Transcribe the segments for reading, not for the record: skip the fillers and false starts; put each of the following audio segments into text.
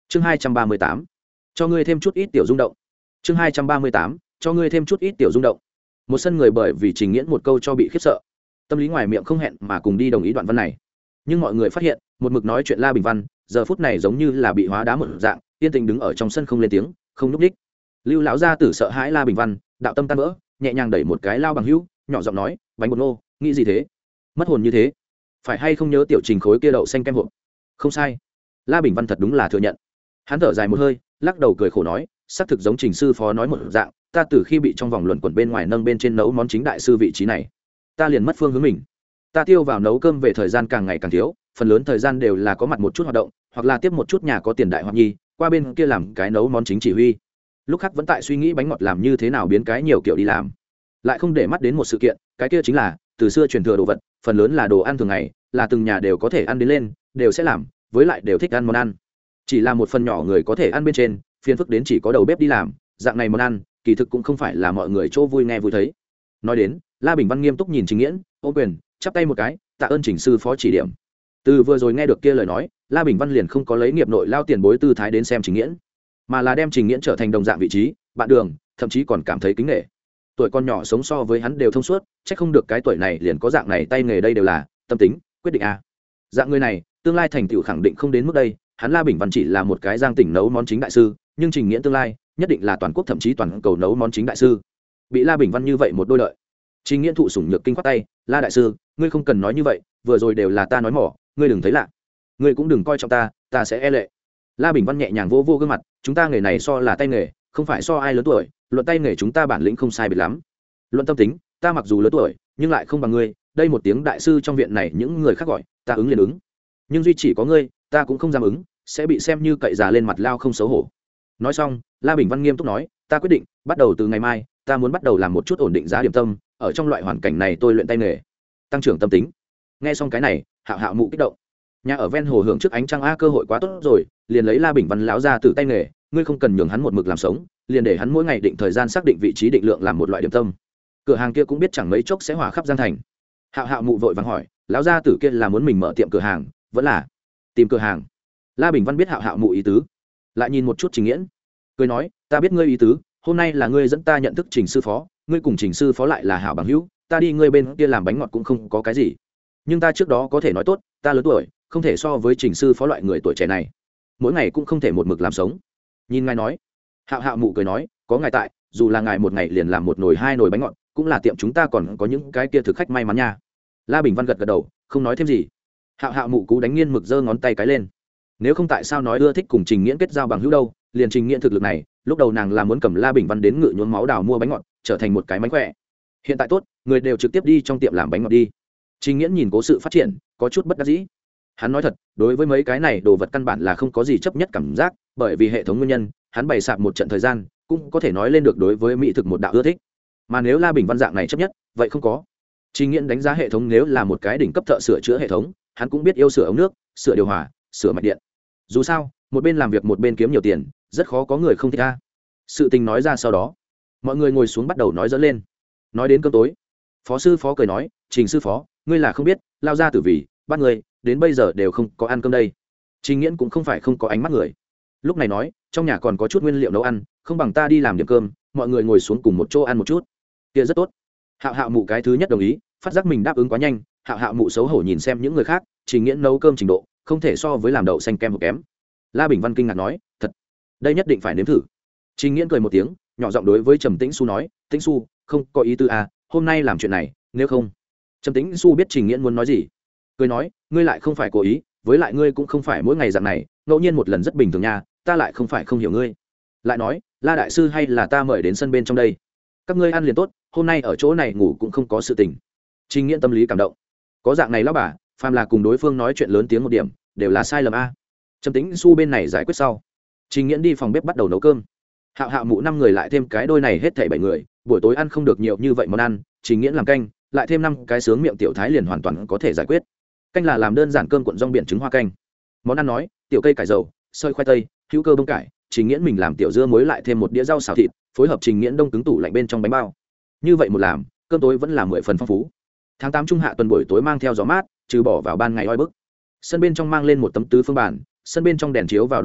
chương 238, cho ngươi thêm chút ít tiểu rung động. chương 238, cho ngươi thêm chút ít tiểu rung động. Một sân người bởi vì Trình Nghiễn một câu cho bị khiếp sợ, tâm lý ngoài miệng không hẹn mà cùng đi đồng ý đoạn văn này. Nhưng mọi người phát hiện một mực nói chuyện La Bình Văn giờ phút này giống như là bị hóa đá một dạng, yên tĩnh đứng ở trong sân không lên tiếng, không núp đích. Lưu lão gia tử sợ hãi La Bình Văn đạo tâm tan vỡ, nhẹ nhàng đẩy một cái lao bằng hữu, nhỏ giọng nói, bánh bột nô nghĩ gì thế, mất hồn như thế, phải hay không nhớ tiểu Trình khối kia đậu xanh kem hộp? Không sai, La Bình Văn thật đúng là thừa nhận. Hắn thở dài một hơi, lắc đầu cười khổ nói, xác thực giống Trình sư phó nói một dạng, ta từ khi bị trong vòng luận quẩn bên ngoài nâng bên trên nấu món chính đại sư vị trí này, ta liền mất phương hướng mình. Ta tiêu vào nấu cơm về thời gian càng ngày càng thiếu, phần lớn thời gian đều là có mặt một chút hoạt động, hoặc là tiếp một chút nhà có tiền đại hoặc nhi, qua bên kia làm cái nấu món chính chỉ huy. Lúc khác vẫn tại suy nghĩ bánh ngọt làm như thế nào biến cái nhiều kiểu đi làm, lại không để mắt đến một sự kiện, cái kia chính là từ xưa truyền thừa đồ vật, phần lớn là đồ ăn thường ngày, là từng nhà đều có thể ăn đến lên, đều sẽ làm, với lại đều thích ăn món ăn. Chỉ là một phần nhỏ người có thể ăn bên trên, phiền phức đến chỉ có đầu bếp đi làm, dạng này món ăn, kỳ thực cũng không phải là mọi người chỗ vui nghe vui thấy. Nói đến, La Bình Văn nghiêm túc nhìn Trình Nghiễn, ôm quyền, chắp tay một cái, tạ ơn Trình sư phó chỉ điểm. Từ vừa rồi nghe được kia lời nói, La Bình Văn liền không có lấy nghiệp nội lao tiền bối tư thái đến xem Trình Nghiễn, mà là đem Trình Nghiễn trở thành đồng dạng vị trí, bạn đường, thậm chí còn cảm thấy kính nể. Tuổi con nhỏ sống so với hắn đều thông suốt, chắc không được cái tuổi này liền có dạng này tay nghề, đây đều là tâm tính quyết định a. Dạng người này, tương lai thành tựu khẳng định không đến mức đây, hắn La Bình Văn chỉ là một cái giang tỉnh nấu món chính đại sư, nhưng Trình Nghiễn tương lai nhất định là toàn quốc thậm chí toàn cầu nấu món chính đại sư. Bị La Bình Văn như vậy một đôi lợi. Trình Nghiễn thụ sủng nhược kinh khoát tay, La đại sư, ngươi không cần nói như vậy, vừa rồi đều là ta nói mỏ, ngươi đừng thấy lạ, ngươi cũng đừng coi trọng ta, ta sẽ e lệ. La Bình Văn nhẹ nhàng vô gương mặt, chúng ta nghề này so là tay nghề, không phải so ai lớn tuổi, luận tay nghề chúng ta bản lĩnh không sai biệt lắm. Luận tâm tính, ta mặc dù lớn tuổi, nhưng lại không bằng ngươi, đây một tiếng đại sư trong viện này những người khác gọi, ta ứng liền ứng. Nhưng duy chỉ có ngươi, ta cũng không dám ứng, sẽ bị xem như cậy già lên mặt lao không xấu hổ. Nói xong, La Bình Văn nghiêm túc nói, ta quyết định, bắt đầu từ ngày mai, ta muốn bắt đầu làm một chút ổn định giá điểm tâm, ở trong loại hoàn cảnh này tôi luyện tay nghề, tăng trưởng tâm tính. Nghe xong cái này, Hạo Hạo mụ kích động. Nhà ở ven hồ hưởng trước ánh trăng a, cơ hội quá tốt rồi, liền lấy La Bình Văn lão ra từ tay nghề, ngươi không cần nhường hắn một mực làm sống, liền để hắn mỗi ngày định thời gian xác định vị trí định lượng làm một loại điểm tâm. Cửa hàng kia cũng biết chẳng mấy chốc sẽ hỏa khắp Giang thành. Hạo Hạo mụ vội vàng hỏi, lão gia tử kia là muốn mình mở tiệm cửa hàng, vẫn là tìm cửa hàng? La Bình Văn biết Hạo Hạo mụ ý tứ, lại nhìn một chút Trình Nghiễn, cười nói, ta biết ngươi ý tứ, hôm nay là ngươi dẫn ta nhận thức Trình sư phó, ngươi cùng Trình sư phó lại là hảo bằng hữu, ta đi ngươi bên kia làm bánh ngọt cũng không có cái gì, nhưng ta trước đó có thể nói tốt, ta lớn tuổi, không thể so với Trình sư phó loại người tuổi trẻ này, mỗi ngày cũng không thể một mực làm sống. Nhìn ngài nói. Hạo Hạo mụ cười nói, có ngài tại, dù là ngài một ngày liền làm một nồi hai nồi bánh ngọt, cũng là tiệm chúng ta còn có những cái kia thực khách may mắn nha. La Bình Văn gật gật đầu, không nói thêm gì. Hạo Hạo mụ cú đánh nghiên mực giơ ngón tay cái lên, nếu không tại sao nói ưa thích cùng Trình Nghiễn kết giao bằng hữu đâu, liền Trình Nghiễn thực lực này, lúc đầu nàng là muốn cầm La Bình Văn đến ngự nhuốm máu đào mua bánh ngọt, trở thành một cái mánh khỏe. Hiện tại tốt, người đều trực tiếp đi trong tiệm làm bánh ngọt đi. Trình Nghiễn nhìn cố sự phát triển, có chút bất đắc dĩ. Hắn nói thật, đối với mấy cái này đồ vật căn bản là không có gì chấp nhất cảm giác, bởi vì hệ thống nguyên nhân, hắn bày sạp một trận thời gian, cũng có thể nói lên được đối với mỹ thực một đạo ưa thích. Mà nếu La Bình Văn dạng này chấp nhất, vậy không có. Trình Nghiễn đánh giá hệ thống nếu là một cái đỉnh cấp thợ sửa chữa hệ thống, hắn cũng biết yêu sửa ống nước, sửa điều hòa, sửa mạch điện. Dù sao, một bên làm việc một bên kiếm nhiều tiền, rất khó có người không thích a. Sự tình nói ra sau đó, mọi người ngồi xuống bắt đầu nói dẫn lên. Nói đến cơm tối, phó sư phó cười nói, Trình sư phó, ngươi là không biết, lao ra tử vì bắt người đến bây giờ đều không có ăn cơm đây. Trình Nghiễn cũng không phải không có ánh mắt người, lúc này nói, trong nhà còn có chút nguyên liệu nấu ăn, không bằng ta đi làm điểm cơm, mọi người ngồi xuống cùng một chỗ ăn một chút, kia rất tốt. Hạo Hạo mụ cái thứ nhất đồng ý, phát giác mình đáp ứng quá nhanh. Hạo Hạo mụ xấu hổ nhìn xem những người khác, Trình Nghiễn nấu cơm trình độ không thể so với làm đậu xanh kem một kém. La Bình Văn kinh ngạc nói, thật, đây nhất định phải nếm thử. Trình Nghiễn cười một tiếng, nhỏ giọng đối với Trầm Tĩnh Xu nói, Tĩnh Xu, không có ý tư à, hôm nay làm chuyện này, nếu không. Trầm Tĩnh Xu biết Trình Nghiễn muốn nói gì, cười nói, ngươi lại không phải cố ý, với lại ngươi cũng không phải mỗi ngày dạng này, ngẫu nhiên một lần rất bình thường nha, ta lại không phải không hiểu ngươi. Lại nói, La đại sư hay là ta mời đến sân bên trong đây, các ngươi ăn liền tốt, hôm nay ở chỗ này ngủ cũng không có sự tình. Trình Nghiễn tâm lý cảm động, có dạng này lão bà, phàm là cùng đối phương nói chuyện lớn tiếng một điểm, đều là sai lầm a. Trầm Tĩnh Xu bên này giải quyết sau, Trình Nghiễn đi phòng bếp bắt đầu nấu cơm. Hạo Hạo mụ 5 người lại thêm cái đôi này hết thảy 7 người, buổi tối ăn không được nhiều như vậy món ăn, Trình Nghiễn làm canh, lại thêm 5 cái sướng miệng tiểu thái liền hoàn toàn có thể giải quyết. Canh là làm đơn giản cơm cuộn rong biển trứng hoa canh. Món ăn nói, tiểu cây cải dầu, xơi khoai tây, hữu cơ bông cải, Trình Nghiễn mình làm tiểu dưa muối lại thêm một đĩa rau xào thịt, phối hợp Trình Nghiễn đông cứng tủ lạnh bên trong bánh bao. Như vậy một làm, cơm tối vẫn là 10 phần phong phú. Tháng 8 trung hạ tuần buổi tối mang theo gió mát, trừ bỏ vào ban ngày oi bức. Sân bên trong mang lên một tấm tứ phương bàn, sân bên trong đèn chiếu vào đồ ăn,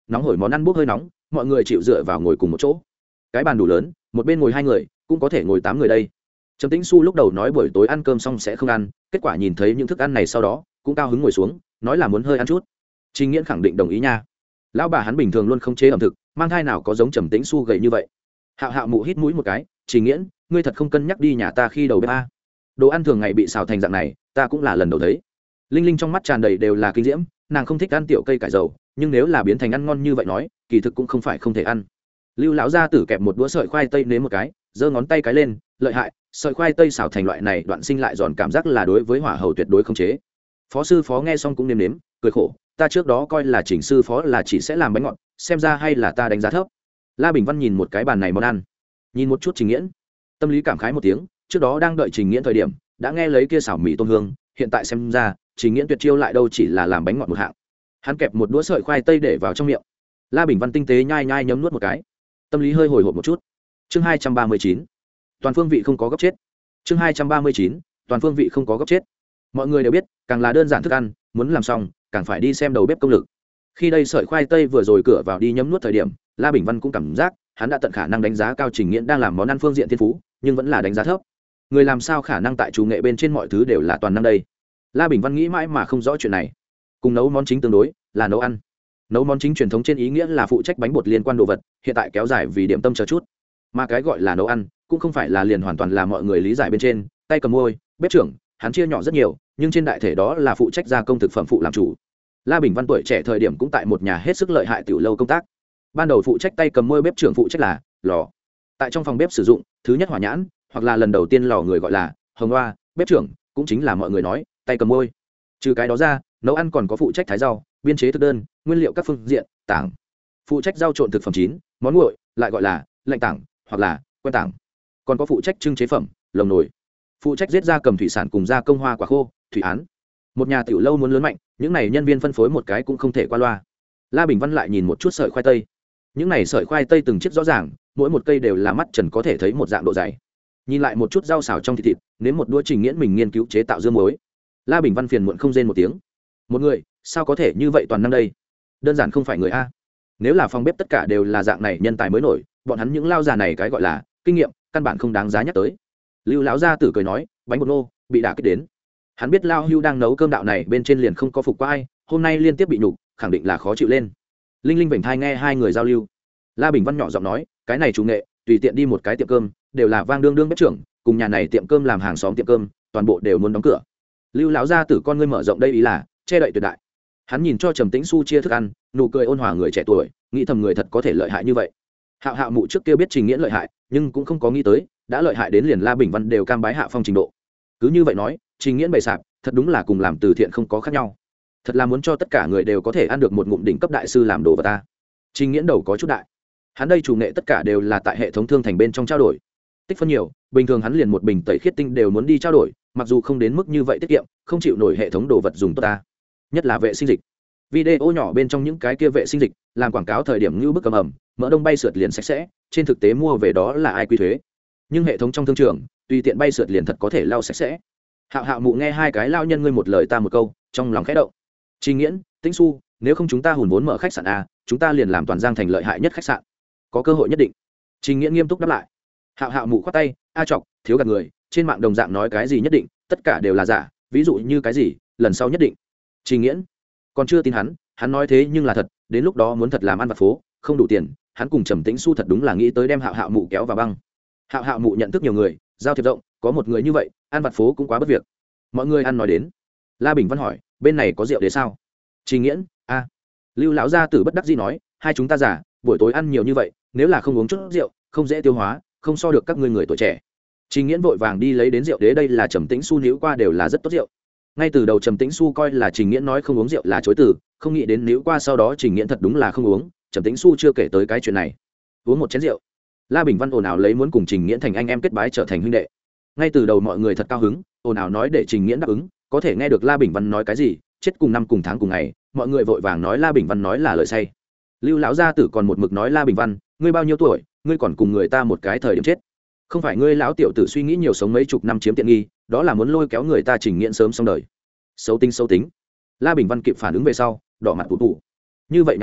nóng hổi món ăn bốc hơi nóng, mọi người chịu dựa vào ngồi cùng một chỗ. Cái bàn đủ lớn, một bên ngồi 2 người cũng có thể ngồi 8 người đây. Trầm Tĩnh Xu lúc đầu nói buổi tối ăn cơm xong sẽ không ăn, kết quả nhìn thấy những thức ăn này sau đó cũng cao hứng ngồi xuống, nói là muốn hơi ăn chút. Trình Nghiễn khẳng định đồng ý nha. Lão bà hắn bình thường luôn không chế ẩm thực, mang thai nào có giống Trầm Tĩnh Xu gầy như vậy. Hạo Hạo Mụ hít mũi một cái, Trình Nghiễn, ngươi thật không cân nhắc đi nhà ta khi đầu bếp a. Đồ ăn thường ngày bị xào thành dạng này, ta cũng là lần đầu thấy. Linh Linh trong mắt tràn đầy đều là kinh diễm, nàng không thích ăn tiểu cây cải dầu, nhưng nếu là biến thành ăn ngon như vậy nói, kỳ thực cũng không phải không thể ăn. Lưu lão gia tử kẹp một đũa sợi khoai tây nếm một cái, giơ ngón tay cái lên, lợi hại, sợi khoai tây xào thành loại này đoạn sinh lại giòn, cảm giác là đối với hỏa hầu tuyệt đối không chế. Phó sư phó nghe xong cũng nếm nếm, cười khổ, ta trước đó coi là Trình sư phó là chỉ sẽ làm bánh ngọt, xem ra hay là ta đánh giá thấp. La Bình Văn nhìn một cái bàn này món ăn, nhìn một chút Trình Nghiễn, tâm lý cảm khái một tiếng, trước đó đang đợi Trình Nghiễn thời điểm, đã nghe lấy kia xào mì tôm hương, hiện tại xem ra, Trình Nghiễn tuyệt chiêu lại đâu chỉ là làm bánh ngọt một hạng. Hắn kẹp một đũa sợi khoai tây để vào trong miệng. La Bình Văn tinh tế nhai nhai nhấm nuốt một cái, tâm lý hơi hồi hộp một chút. Chương 239, toàn phương vị không có gấp chết. Chương 239, toàn phương vị không có gấp chết. Mọi người đều biết, càng là đơn giản thức ăn, muốn làm xong, càng phải đi xem đầu bếp công lực. Khi đây sợi khoai tây vừa rồi cửa vào đi nhấm nuốt thời điểm, La Bình Văn cũng cảm giác, hắn đã tận khả năng đánh giá cao Trình Nghiễn đang làm món ăn phương diện thiên phú, nhưng vẫn là đánh giá thấp. Người làm sao khả năng tại chủ nghệ bên trên mọi thứ đều là toàn năng đây? La Bình Văn nghĩ mãi mà không rõ chuyện này. Cùng nấu món chính tương đối, là nấu ăn. Nấu món chính truyền thống trên ý nghĩa là phụ trách bánh bột liên quan đồ vật, hiện tại kéo dài vì điểm tâm chờ chút. Mà cái gọi là nấu ăn, cũng không phải là liền hoàn toàn là mọi người lý giải bên trên, tay cầm môi, bếp trưởng, hắn chia nhỏ rất nhiều, nhưng trên đại thể đó là phụ trách gia công thực phẩm phụ làm chủ. La Bình Văn tuổi trẻ thời điểm cũng tại một nhà hết sức lợi hại tiểu lâu công tác. Ban đầu phụ trách tay cầm môi bếp trưởng phụ trách là lò. Tại trong phòng bếp sử dụng, thứ nhất hỏa nhãn, hoặc là lần đầu tiên lò người gọi là hồng loa, bếp trưởng cũng chính là mọi người nói tay cầm môi. Trừ cái đó ra, nấu ăn còn có phụ trách thái rau, biên chế thực đơn, nguyên liệu các phương diện, tảng. Phụ trách rau trộn thực phẩm chín, món nguội, lại gọi là lạnh tảng, hoặc là quen tảng. Còn có phụ trách trưng chế phẩm, lồng nồi. Phụ trách giết ra cầm thủy sản cùng gia công hoa quả khô, thủy án. Một nhà tiểu lâu muốn lớn mạnh, những này nhân viên phân phối một cái cũng không thể qua loa. La Bình Văn lại nhìn một chút sợi khoai tây. Những này sợi khoai tây từng chiếc rõ ràng, mỗi một cây đều là mắt trần có thể thấy một dạng độ dày. Nhìn lại một chút rau xào trong thịt, nếm một đũa Trình Nghiễn mình nghiên cứu chế tạo dưa muối. La Bình Văn phiền muộn không rên một tiếng. Một người, sao có thể như vậy toàn năng đây? Đơn giản không phải người a. Nếu là phòng bếp tất cả đều là dạng này nhân tài mới nổi, bọn hắn những lao già này cái gọi là kinh nghiệm, căn bản không đáng giá nhắc tới. Lưu lão gia tử cười nói, bánh bột nô bị đả kích đến. Hắn biết Lao Hưu đang nấu cơm đạo này bên trên liền không có phục qua ai, hôm nay liên tiếp bị nhục, khẳng định là khó chịu lên. Linh Linh vểnh thai nghe hai người giao lưu. La Bình Văn nhỏ giọng nói, cái này chủ nghệ, tùy tiện đi một cái tiệm cơm, đều là vang đương đương bếp trưởng, cùng nhà này tiệm cơm làm hàng xóm tiệm cơm, toàn bộ đều muốn đóng cửa. Lưu lão gia tử con ngươi mở rộng đây ý là che đậy tuyệt đại. Hắn nhìn cho Trầm Tĩnh Xu chia thức ăn, nụ cười ôn hòa người trẻ tuổi, nghĩ thầm người thật có thể lợi hại như vậy. Hạo Hạo Mụ trước kia biết Trình Nghiễn lợi hại, nhưng cũng không có nghĩ tới, đã lợi hại đến liền La Bình Văn đều cam bái hạ phong trình độ. Cứ như vậy nói, Trình Nghiễn bày sạp, thật đúng là cùng làm từ thiện không có khác nhau. Thật là muốn cho tất cả người đều có thể ăn được một ngụm đỉnh cấp đại sư làm đồ vật ta. Trình Nghiễn đầu có chút đại. Hắn đây chủ nghệ tất cả đều là tại hệ thống thương thành bên trong trao đổi. Tích phân nhiều, bình thường hắn liền một bình tẩy khiết tinh đều muốn đi trao đổi, mặc dù không đến mức như vậy tiết kiệm, không chịu nổi hệ thống đồ vật dùng tốt ta. Nhất là vệ sinh dịch. Video nhỏ bên trong những cái kia vệ sinh dịch, làm quảng cáo thời điểm như bức cầm ẩm, mỡ đông bay sượt liền sạch sẽ, trên thực tế mua về đó là ai quy thuế. Nhưng hệ thống trong thương trường, tùy tiện bay sượt liền thật có thể lau sạch sẽ. Hạo Hạo Mụ nghe hai cái lao nhân ngươi một lời ta một câu, trong lòng khẽ động. Trình Nghiễn, Tĩnh Xu, nếu không chúng ta hùn vốn mở khách sạn a, chúng ta liền làm toàn Giang thành lợi hại nhất khách sạn. Có cơ hội nhất định. Trình Nghiễn nghiêm túc đáp lại. Hạo Hạo Mụ khoát tay, a chọc, thiếu gạt người, trên mạng đồng dạng nói cái gì nhất định, tất cả đều là giả, ví dụ như cái gì, lần sau nhất định. Trình Nghiễn còn chưa tin hắn nói thế nhưng là thật, đến lúc đó muốn thật làm ăn vặt phố, không đủ tiền, hắn cùng Trầm Tĩnh Xu thật đúng là nghĩ tới đem Hạo Hạo Mụ kéo vào băng. Hạo Hạo Mụ nhận thức nhiều người, giao thiệp rộng, có một người như vậy, ăn vặt phố cũng quá bất việc. Mọi người ăn nói đến. La Bình Văn hỏi, bên này có rượu đế sao? Trình Nghiễn, a. Lưu lão gia tử bất đắc dĩ nói, hai chúng ta già, buổi tối ăn nhiều như vậy, nếu là không uống chút rượu, không dễ tiêu hóa, không so được các ngươi người tuổi trẻ. Trình Nghiễn vội vàng đi lấy đến rượu đế, đây là Trầm Tĩnh Xu níu qua đều là rất tốt rượu. Ngay từ đầu Trầm Tĩnh Xu coi là Trình Nghiễn nói không uống rượu là chối từ, không nghĩ đến níu qua sau đó Trình Nghiễn thật đúng là không uống, Trầm Tĩnh Xu chưa kể tới cái chuyện này. Uống một chén rượu. La Bình Văn ồn ào lấy muốn cùng Trình Nghiễn thành anh em kết bái trở thành huynh đệ. Ngay từ đầu mọi người thật cao hứng, ồn ào nói để Trình Nghiễn đáp ứng, có thể nghe được La Bình Văn nói cái gì, chết cùng năm cùng tháng cùng ngày, mọi người vội vàng nói La Bình Văn nói là lời say. Lưu lão gia tử còn một mực nói La Bình Văn, ngươi bao nhiêu tuổi, ngươi còn cùng người ta một cái thời điểm chết. Không phải ngươi lão tiểu tử suy nghĩ nhiều sống mấy chục năm chiếm tiện nghi, đó là muốn lôi kéo người ta Trình Nghiễn sớm xong đời. Xấu tính. La Bình Văn kịp phản ứng về sau, đỏ mặt tủ tủ. Như vậy náo trò,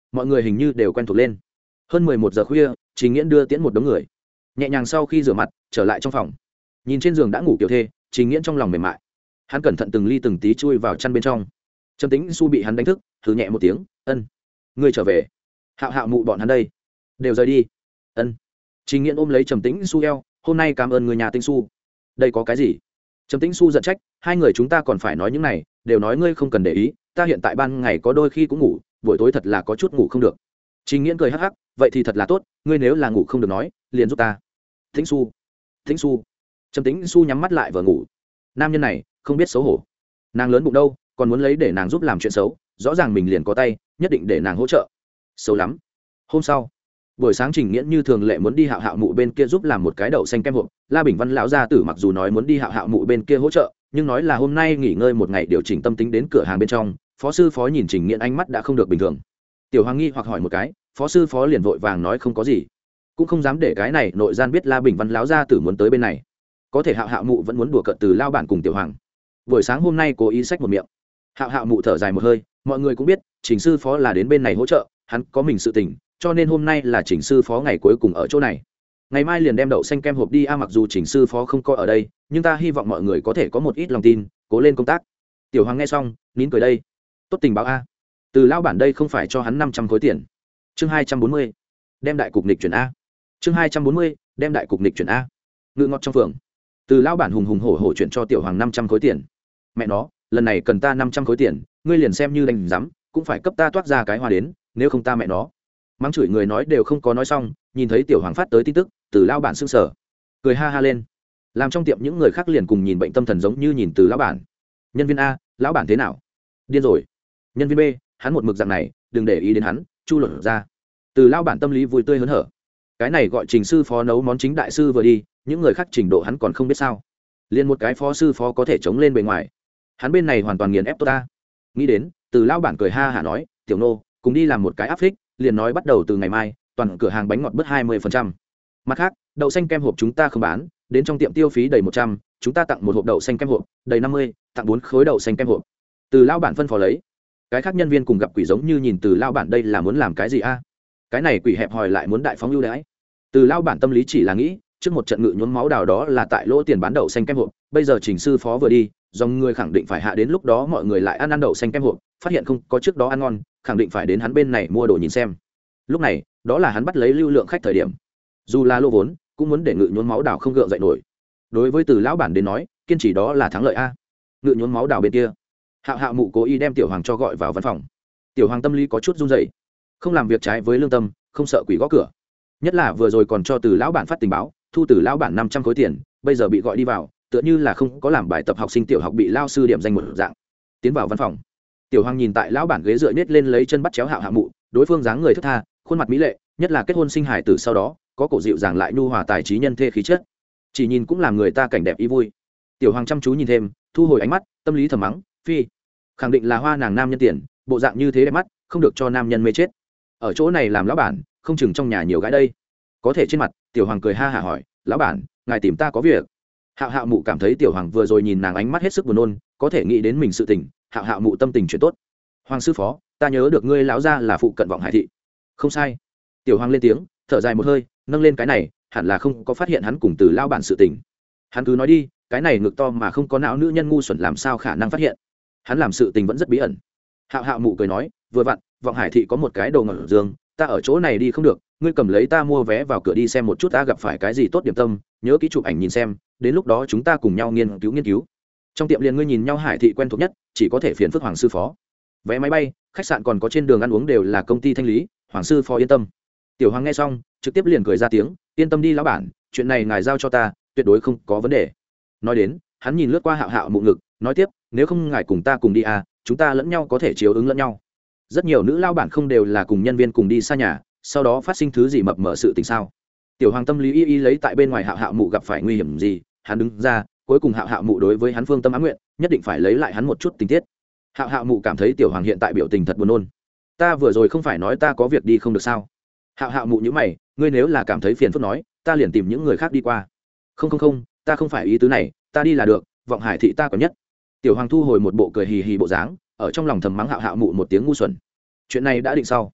mọi người hình như đều quen thuộc lên. Hơn 11 giờ khuya, Trình Nghiễn đưa tiễn một đống người, nhẹ nhàng sau khi rửa mặt trở lại trong phòng, nhìn trên giường đã ngủ Tiểu Thê, Trình Nghiễn trong lòng mềm mại. Hắn cẩn thận từng ly từng tí chui vào chăn bên trong. Trầm Tĩnh Xu bị hắn đánh thức, thử nhẹ một tiếng, ân, ngươi trở về. Hạo Hạo mụ bọn hắn đây đều rời đi. Ân. Trình Nghiễn ôm lấy Trầm Tĩnh Xu eo, hôm nay cảm ơn người nhà Tĩnh Xu. Đây có cái gì? Trầm Tĩnh Xu giận trách, hai người chúng ta còn phải nói những này, đều nói ngươi không cần để ý, ta hiện tại ban ngày có đôi khi cũng ngủ, buổi tối thật là có chút ngủ không được. Trình Nghiễn cười hắc hắc, vậy thì thật là tốt, ngươi nếu là ngủ không được nói, liền giúp ta. Tĩnh Xu, Tĩnh Xu. Trầm Tĩnh Xu nhắm mắt lại vừa ngủ. Nam nhân này không biết xấu hổ, nàng lớn bụng đâu, còn muốn lấy để nàng giúp làm chuyện xấu, rõ ràng mình liền có tay, nhất định để nàng hỗ trợ. Xấu lắm. Hôm sau, buổi sáng Trình Nghiễn như thường lệ muốn đi Hạo Hạo mụ bên kia giúp làm một cái đậu xanh kem hộp. La Bình Văn lão gia tử mặc dù nói muốn đi Hạo Hạo mụ bên kia hỗ trợ, nhưng nói là hôm nay nghỉ ngơi một ngày điều chỉnh tâm tính đến cửa hàng bên trong. Phó sư phó nhìn Trình Nghiễn ánh mắt đã không được bình thường. Tiểu Hoàng nghi hoặc hỏi một cái, phó sư phó liền vội vàng nói không có gì, cũng không dám để cái này nội gian biết La Bình Văn lão gia tử muốn tới bên này. Có thể Hạo Hạo mụ vẫn muốn đùa cợt từ lao bản cùng Tiểu Hoàng. Buổi sáng hôm nay cố ý xách một miệng. Hạo Hạo mụ thở dài một hơi, mọi người cũng biết Trình sư phó là đến bên này hỗ trợ, hắn có mình sự tình, cho nên hôm nay là Trình sư phó ngày cuối cùng ở chỗ này. Ngày mai liền đem đậu xanh kem hộp đi mặc dù Trình sư phó không có ở đây, nhưng ta hy vọng mọi người có thể có một ít lòng tin, cố lên công tác. Tiểu Hoàng nghe xong nín cười đây, tốt tình báo a. Từ lao bản đây không phải cho hắn 500 khối tiền. Chương 240, đem đại cục nịch chuyển a. Chương 240, đem đại cục nịch chuyển a. Ngự ngọt trong phường, từ lao bản hùng hùng hổ hổ chuyển cho Tiểu Hoàng 500 khối tiền. Mẹ nó, lần này cần ta 500 khối tiền, ngươi liền xem như đánh giám, cũng phải cấp ta toát ra cái hoa đến, nếu không ta mẹ nó. Mắng chửi người nói đều không có nói xong, nhìn thấy Tiểu Hoàng phát tới tin tức, từ lao bản sững sờ, cười ha ha lên, làm trong tiệm những người khác liền cùng nhìn bệnh tâm thần giống như nhìn từ lão bản. Nhân viên a, lão bản thế nào? Điên rồi. Nhân viên B, hắn một mực dạng này, đừng để ý đến hắn, chu luận ra. Từ lao bản tâm lý vui tươi hớn hở. Cái này gọi Trình sư phó nấu món chính đại sư vừa đi, những người khác trình độ hắn còn không biết sao, liền một cái phó sư phó có thể chống lên bề ngoài, hắn bên này hoàn toàn nghiền ép tốt ta. Nghĩ đến, từ lao bản cười ha hả nói, Tiểu nô cùng đi làm một cái áp phích, liền nói bắt đầu từ ngày mai toàn cửa hàng bánh ngọt bớt 20%. Mặt khác, đậu xanh kem hộp chúng ta không bán, đến trong tiệm tiêu phí đầy 100, chúng ta tặng một hộp đậu xanh kem hộp, đầy 50, tặng 4 khối đậu xanh kem hộp. Từ lao bản phân phó lấy. Cái khác nhân viên cùng gặp quỷ giống như nhìn từ lao bản đây là muốn làm cái gì a? Cái này quỷ hẹp hòi lại muốn đại phóng ưu đãi. Từ lao bản tâm lý chỉ là nghĩ, trước một trận ngự nhuốm máu đào đó là tại lỗ tiền bán đậu xanh kem hộp, bây giờ Trình sư phó vừa đi, dòng người khẳng định phải hạ đến lúc đó mọi người lại ăn đậu xanh kem hộp, phát hiện không có trước đó ăn ngon, khẳng định phải đến hắn bên này mua đồ nhìn xem. Lúc này, đó là hắn bắt lấy lưu lượng khách thời điểm. Dù là lô vốn, cũng muốn để ngự nhuốm máu đào không gượng dậy nổi. Đối với từ lão bản đến nói, kiên trì đó là thắng lợi a. Ngự nhuốm máu đào bên kia, Hạo Hạo mụ cố ý đem Tiểu Hoàng cho gọi vào văn phòng. Tiểu Hoàng tâm lý có chút run rẩy, không làm việc trái với lương tâm, không sợ quỷ gõ cửa. Nhất là vừa rồi còn cho từ lão bản phát tình báo, thu từ lão bản 500 khối tiền, bây giờ bị gọi đi vào, tựa như là không có làm bài tập học sinh tiểu học bị lao sư điểm danh một dạng. Tiến vào văn phòng, Tiểu Hoàng nhìn tại lão bản ghế dựa nết lên lấy chân bắt chéo Hạo Hạo mụ, đối phương dáng người thướt tha, khuôn mặt mỹ lệ, nhất là kết hôn sinh hải tử sau đó, có cổ dịu dàng lại nhu hòa tài trí nhân thê khí chất, chỉ nhìn cũng làm người ta cảnh đẹp ý vui. Tiểu Hoàng chăm chú nhìn thêm, thu hồi ánh mắt, tâm lý thầm mắng, phi, khẳng định là hoa nàng nam nhân tiền, bộ dạng như thế đẹp mắt, không được cho nam nhân mê chết. Ở chỗ này làm lão bản, không chừng trong nhà nhiều gái đây. Có thể trên mặt, Tiểu Hoàng cười ha hả hỏi, lão bản, ngài tìm ta có việc? Hạo Hạo mụ cảm thấy Tiểu Hoàng vừa rồi nhìn nàng ánh mắt hết sức buồn nôn, có thể nghĩ đến mình sự tình. Hạo Hạo mụ tâm tình chuyện tốt. Hoàng sư phó, ta nhớ được ngươi lão gia là phụ cận Vọng Hải thị. Không sai. Tiểu Hoàng lên tiếng, thở dài một hơi, nâng lên cái này, hẳn là không có phát hiện hắn cùng từ lao bản sự tình. Hắn cứ nói đi, cái này ngực to mà không có não nữ nhân ngu xuẩn làm sao khả năng phát hiện. Hắn làm sự tình vẫn rất bí ẩn. Hạo Hạo mụ cười nói, vừa vặn, Vọng Hải thị có một cái đồ ngọt dương, ta ở chỗ này đi không được, ngươi cầm lấy ta mua vé vào cửa đi xem một chút ta gặp phải cái gì tốt điểm tâm, nhớ kỹ chụp ảnh nhìn xem, đến lúc đó chúng ta cùng nhau nghiên cứu. Trong tiệm liền ngươi nhìn nhau Hải thị quen thuộc nhất, chỉ có thể phiền phức Hoàng sư phó. Vé máy bay, khách sạn còn có trên đường ăn uống đều là công ty thanh lý, Hoàng sư phó yên tâm. Tiểu Hoàng nghe xong, trực tiếp liền cười ra tiếng, yên tâm đi lão bản, chuyện này ngài giao cho ta, tuyệt đối không có vấn đề. Nói đến, hắn nhìn lướt qua Hạo Hạo mụ ngực, nói tiếp, nếu không ngài cùng ta cùng đi chúng ta lẫn nhau có thể chiếu ứng lẫn nhau. Rất nhiều nữ lao bản không đều là cùng nhân viên cùng đi xa nhà, sau đó phát sinh thứ gì mập mờ sự tình sao? Tiểu Hoàng tâm lý y lấy tại bên ngoài Hạo Hạo mụ gặp phải nguy hiểm gì, hắn đứng ra, cuối cùng Hạo Hạo mụ đối với hắn phương tâm ám nguyện, nhất định phải lấy lại hắn một chút tình tiết. Hạo Hạo mụ cảm thấy Tiểu Hoàng hiện tại biểu tình thật buồn nôn. Ta vừa rồi không phải nói ta có việc đi không được sao? Hạo Hạo mụ nhíu mày, ngươi nếu là cảm thấy phiền phức nói, ta liền tìm những người khác đi qua. Không, ta không phải ý tứ này, ta đi là được, Vọng Hải thị ta có nhất. Tiểu Hoàng thu hồi một bộ cười hì hì bộ dáng, ở trong lòng thầm mắng Hạo Hạo mụ một tiếng ngu xuẩn. Chuyện này đã định sau.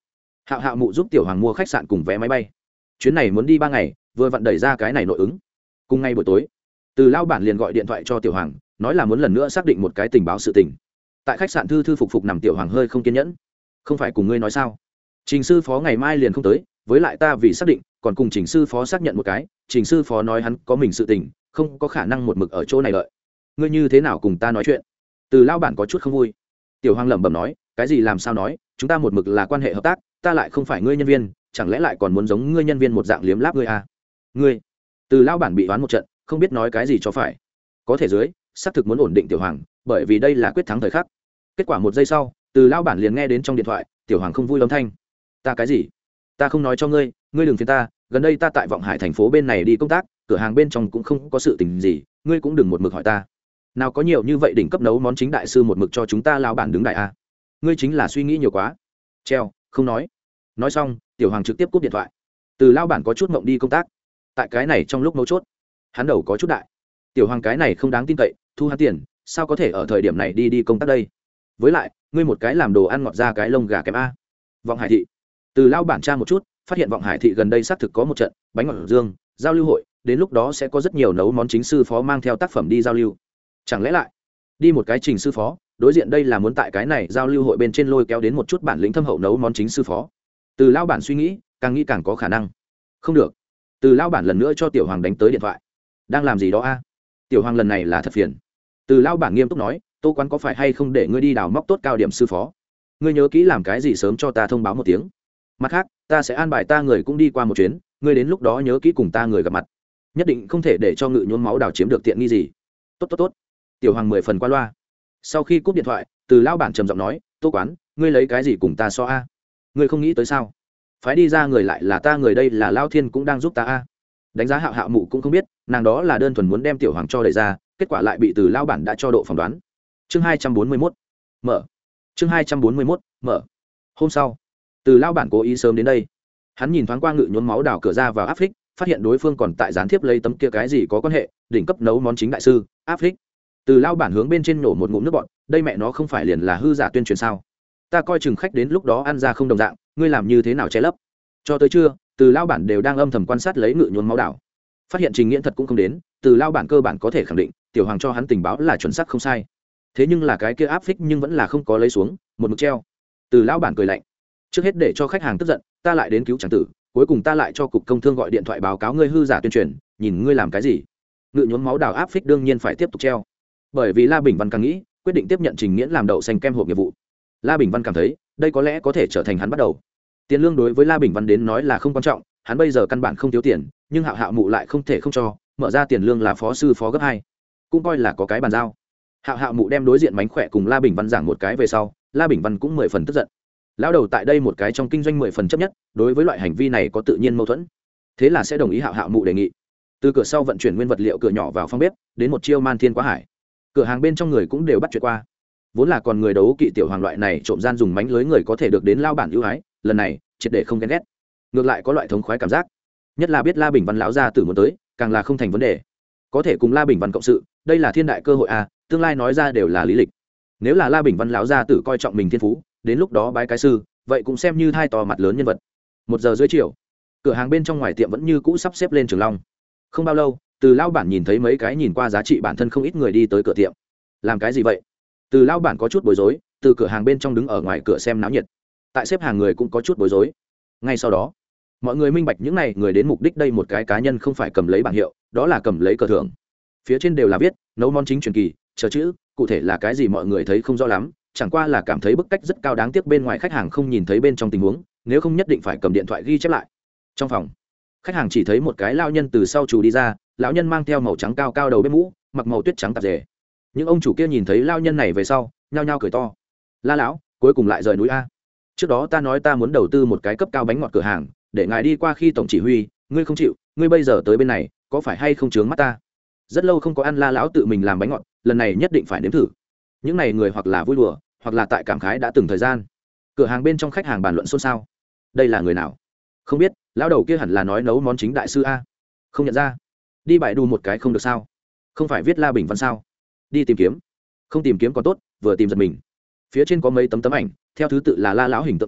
Hạo Hạo mụ giúp tiểu hoàng mua khách sạn cùng vé máy bay. Chuyến này muốn đi 3 ngày, vừa vặn đẩy ra cái này nội ứng. Cùng ngày buổi tối, Từ lao bản liền gọi điện thoại cho tiểu hoàng, nói là muốn lần nữa xác định một cái tình báo sự tình. Tại khách sạn thư thư phục phục nằm tiểu hoàng hơi không kiên nhẫn. Không phải cùng ngươi nói sao? Trình sư phó ngày mai liền không tới, với lại ta vì xác định, còn cùng Trình sư phó xác nhận một cái, Trình sư phó nói hắn có mình sự tình, không có khả năng một mực ở chỗ này đợi. Ngươi như thế nào cùng ta nói chuyện? Từ lao bản có chút không vui. Tiểu hoàng lẩm bẩm nói, cái gì làm sao nói, chúng ta một mực là quan hệ hợp tác, ta lại không phải ngươi nhân viên, chẳng lẽ lại còn muốn giống ngươi nhân viên một dạng liếm láp ngươi à? Ngươi. Từ lao bản bị đoán một trận, không biết nói cái gì cho phải. Có thể dưới, xác thực muốn ổn định tiểu hoàng, bởi vì đây là quyết thắng thời khắc. Kết quả một giây sau, Từ lao bản liền nghe đến trong điện thoại, tiểu hoàng không vui âm thanh. Ta cái gì? Ta không nói cho ngươi, ngươi đừng phiền ta, gần đây ta tại Vọng Hải thành phố bên này đi công tác, cửa hàng bên trong cũng không có sự tình gì, ngươi cũng đừng một mực hỏi ta. Nào có nhiều như vậy đỉnh cấp nấu món chính đại sư một mực cho chúng ta lao bản đứng đại a. Ngươi chính là suy nghĩ nhiều quá. Treo, không nói. Nói xong, tiểu hoàng trực tiếp cúp điện thoại. Từ lao bản có chút ngộng đi công tác. Tại cái này trong lúc mấu chốt, hắn đầu có chút đại. Tiểu hoàng cái này không đáng tin cậy, thu hắn tiền, sao có thể ở thời điểm này đi công tác đây? Với lại, ngươi một cái làm đồ ăn ngọt ra cái lông gà kém a. Vọng Hải thị. Từ lao bản tra một chút, phát hiện Vọng Hải thị gần đây xác thực có một trận bánh ngọt dương giao lưu hội, đến lúc đó sẽ có rất nhiều nấu món chính sư phó mang theo tác phẩm đi giao lưu. Chẳng lẽ lại đi một cái Trình sư phó, đối diện đây là muốn tại cái này giao lưu hội bên trên lôi kéo đến một chút bản lĩnh thâm hậu nấu món chính sư phó. Từ lao bản suy nghĩ, càng nghĩ càng có khả năng. Không được. Từ lao bản lần nữa cho tiểu hoàng đánh tới điện thoại. Đang làm gì đó a? Tiểu hoàng lần này là thật phiền. Từ lao bản nghiêm túc nói, Tô quán có phải hay không để ngươi đi đào móc tốt cao điểm sư phó? Ngươi nhớ kỹ làm cái gì sớm cho ta thông báo một tiếng. Mặt khác, ta sẽ an bài ta người cũng đi qua một chuyến, ngươi đến lúc đó nhớ kỹ cùng ta người gặp mặt, nhất định không thể để cho Ngự Nhuốm Máu Đào chiếm được tiện nghi gì. Tốt. Tiểu hoàng 10 phần qua loa. Sau khi cúp điện thoại, Từ lao bản trầm giọng nói, Tô quán, ngươi lấy cái gì cùng ta so a? Ngươi không nghĩ tới sao? Phái đi ra người lại là ta người, đây là Lao Thiên cũng đang giúp ta a. Đánh giá Hạo Hạo mụ cũng không biết, nàng đó là đơn thuần muốn đem tiểu hoàng cho đẩy ra, kết quả lại bị Từ lao bản đã cho độ phỏng đoán. Chương 241. Mở. Chương 241. Mở. Hôm sau, Từ lao bản cố ý sớm đến đây. Hắn nhìn thoáng qua Ngự Nhuốm Máu Đào cửa ra vào áp phích, phát hiện đối phương còn tại gián tiếp lấy tấm kia cái gì có quan hệ, đỉnh cấp nấu món chính đại sư, áp phích. Từ lao bản hướng bên trên nổ một ngụm nước bọt, đây mẹ nó không phải liền là hư giả tuyên truyền sao? Ta coi chừng khách đến lúc đó ăn ra không đồng dạng, ngươi làm như thế nào che lấp? Cho tới trưa, Từ lao bản đều đang âm thầm quan sát lấy Ngự Nhuốm Máu Đào. Phát hiện Trình Nghiễn thật cũng không đến, Từ lao bản cơ bản có thể khẳng định, tiểu hoàng cho hắn tình báo là chuẩn xác không sai. Thế nhưng là cái kia áp phích nhưng vẫn là không có lấy xuống, một mực treo. Từ lao bản cười lạnh, trước hết để cho khách hàng tức giận, ta lại đến cứu tràng tử, cuối cùng ta lại cho cục công thương gọi điện thoại báo cáo ngươi hư giả tuyên truyền, nhìn ngươi làm cái gì? Ngự Nhuốm Máu Đào áp phích đương nhiên phải tiếp tục treo, bởi vì La Bình Văn càng nghĩ, quyết định tiếp nhận Trình Nghiễn làm đậu xanh kem hộp nghiệp vụ. La Bình Văn cảm thấy đây có lẽ có thể trở thành hắn bắt đầu. Tiền lương đối với La Bình Văn đến nói là không quan trọng, hắn bây giờ căn bản không thiếu tiền, nhưng Hạo Hạo mụ lại không thể không cho, mở ra tiền lương là phó sư phó gấp 2, cũng coi là có cái bàn giao. Hạo Hạo mụ đem đối diện mánh khỏe cùng La Bình Văn giảng một cái về sau, La Bình Văn cũng 10 phần tức giận. Lão đầu tại đây một cái trong kinh doanh 10 phần chấp nhất, đối với loại hành vi này có tự nhiên mâu thuẫn, thế là sẽ đồng ý Hạo Hạo mụ đề nghị. Từ cửa sau vận chuyển nguyên vật liệu cửa nhỏ vào phòng bếp, đến một chiêu man thiên quá hải. Cửa hàng bên trong người cũng đều bắt chuyện qua. Vốn là còn người đấu kỵ tiểu hoàng loại này trộm gian dùng mánh lưới người có thể được đến lao bản ưu ái, lần này triệt để không ghen ghét, ngược lại có loại thống khoái cảm giác. Nhất là biết La Bình Văn lão gia tử muốn tới, càng là không thành vấn đề. Có thể cùng La Bình Văn cộng sự, đây là thiên đại cơ hội a, tương lai nói ra đều là lý lịch. Nếu là La Bình Văn lão gia tử coi trọng mình thiên phú, đến lúc đó bái cái sư, vậy cũng xem như thai to mặt lớn nhân vật. 1 giờ rưỡi chiều, cửa hàng bên trong ngoài tiệm vẫn như cũ sắp xếp lên Trường Long. Không bao lâu, Từ lao bản nhìn thấy mấy cái nhìn qua giá trị bản thân không ít người đi tới cửa tiệm. Làm cái gì vậy? Từ lao bản có chút bối rối, từ cửa hàng bên trong đứng ở ngoài cửa xem náo nhiệt. Tại xếp hàng người cũng có chút bối rối. Ngay sau đó, mọi người minh bạch những này người đến mục đích, đây một cái cá nhân không phải cầm lấy bảng hiệu, đó là cầm lấy cờ thưởng. Phía trên đều là viết nấu món chính truyền kỳ chờ chữ, cụ thể là cái gì mọi người thấy không rõ lắm, chẳng qua là cảm thấy bức cách rất cao, đáng tiếc bên ngoài khách hàng không nhìn thấy bên trong tình huống, nếu không nhất định phải cầm điện thoại ghi chép lại. Trong phòng, khách hàng chỉ thấy một cái lao nhân từ sau chủ đi ra, lão nhân mang theo màu trắng cao cao đầu bếp mũ, mặc màu tuyết trắng tạp dề. Những ông chủ kia nhìn thấy lao nhân này về sau, nhao nhao cười to. La lão, cuối cùng lại rời núi a. Trước đó ta nói ta muốn đầu tư một cái cấp cao bánh ngọt cửa hàng, để ngài đi qua khi tổng chỉ huy, ngươi không chịu, ngươi bây giờ tới bên này, có phải hay không chướng mắt ta? Rất lâu không có ăn La lão tự mình làm bánh ngọt, lần này nhất định phải nếm thử. Những này người hoặc là vui đùa, hoặc là tại cảm khái đã từng thời gian. Cửa hàng bên trong khách hàng bàn luận xôn xao. Đây là người nào? Không biết, lão đầu kia hẳn là nói nấu món chính đại sư a. Không nhận ra. Đi bãi đù một cái không được sao? Không phải viết La Bình Văn sao? Đi tìm kiếm. Không tìm kiếm còn tốt, vừa tìm giật mình. Phía trên có mấy tấm ảnh, theo thứ tự là La lão hình tượng chiếu,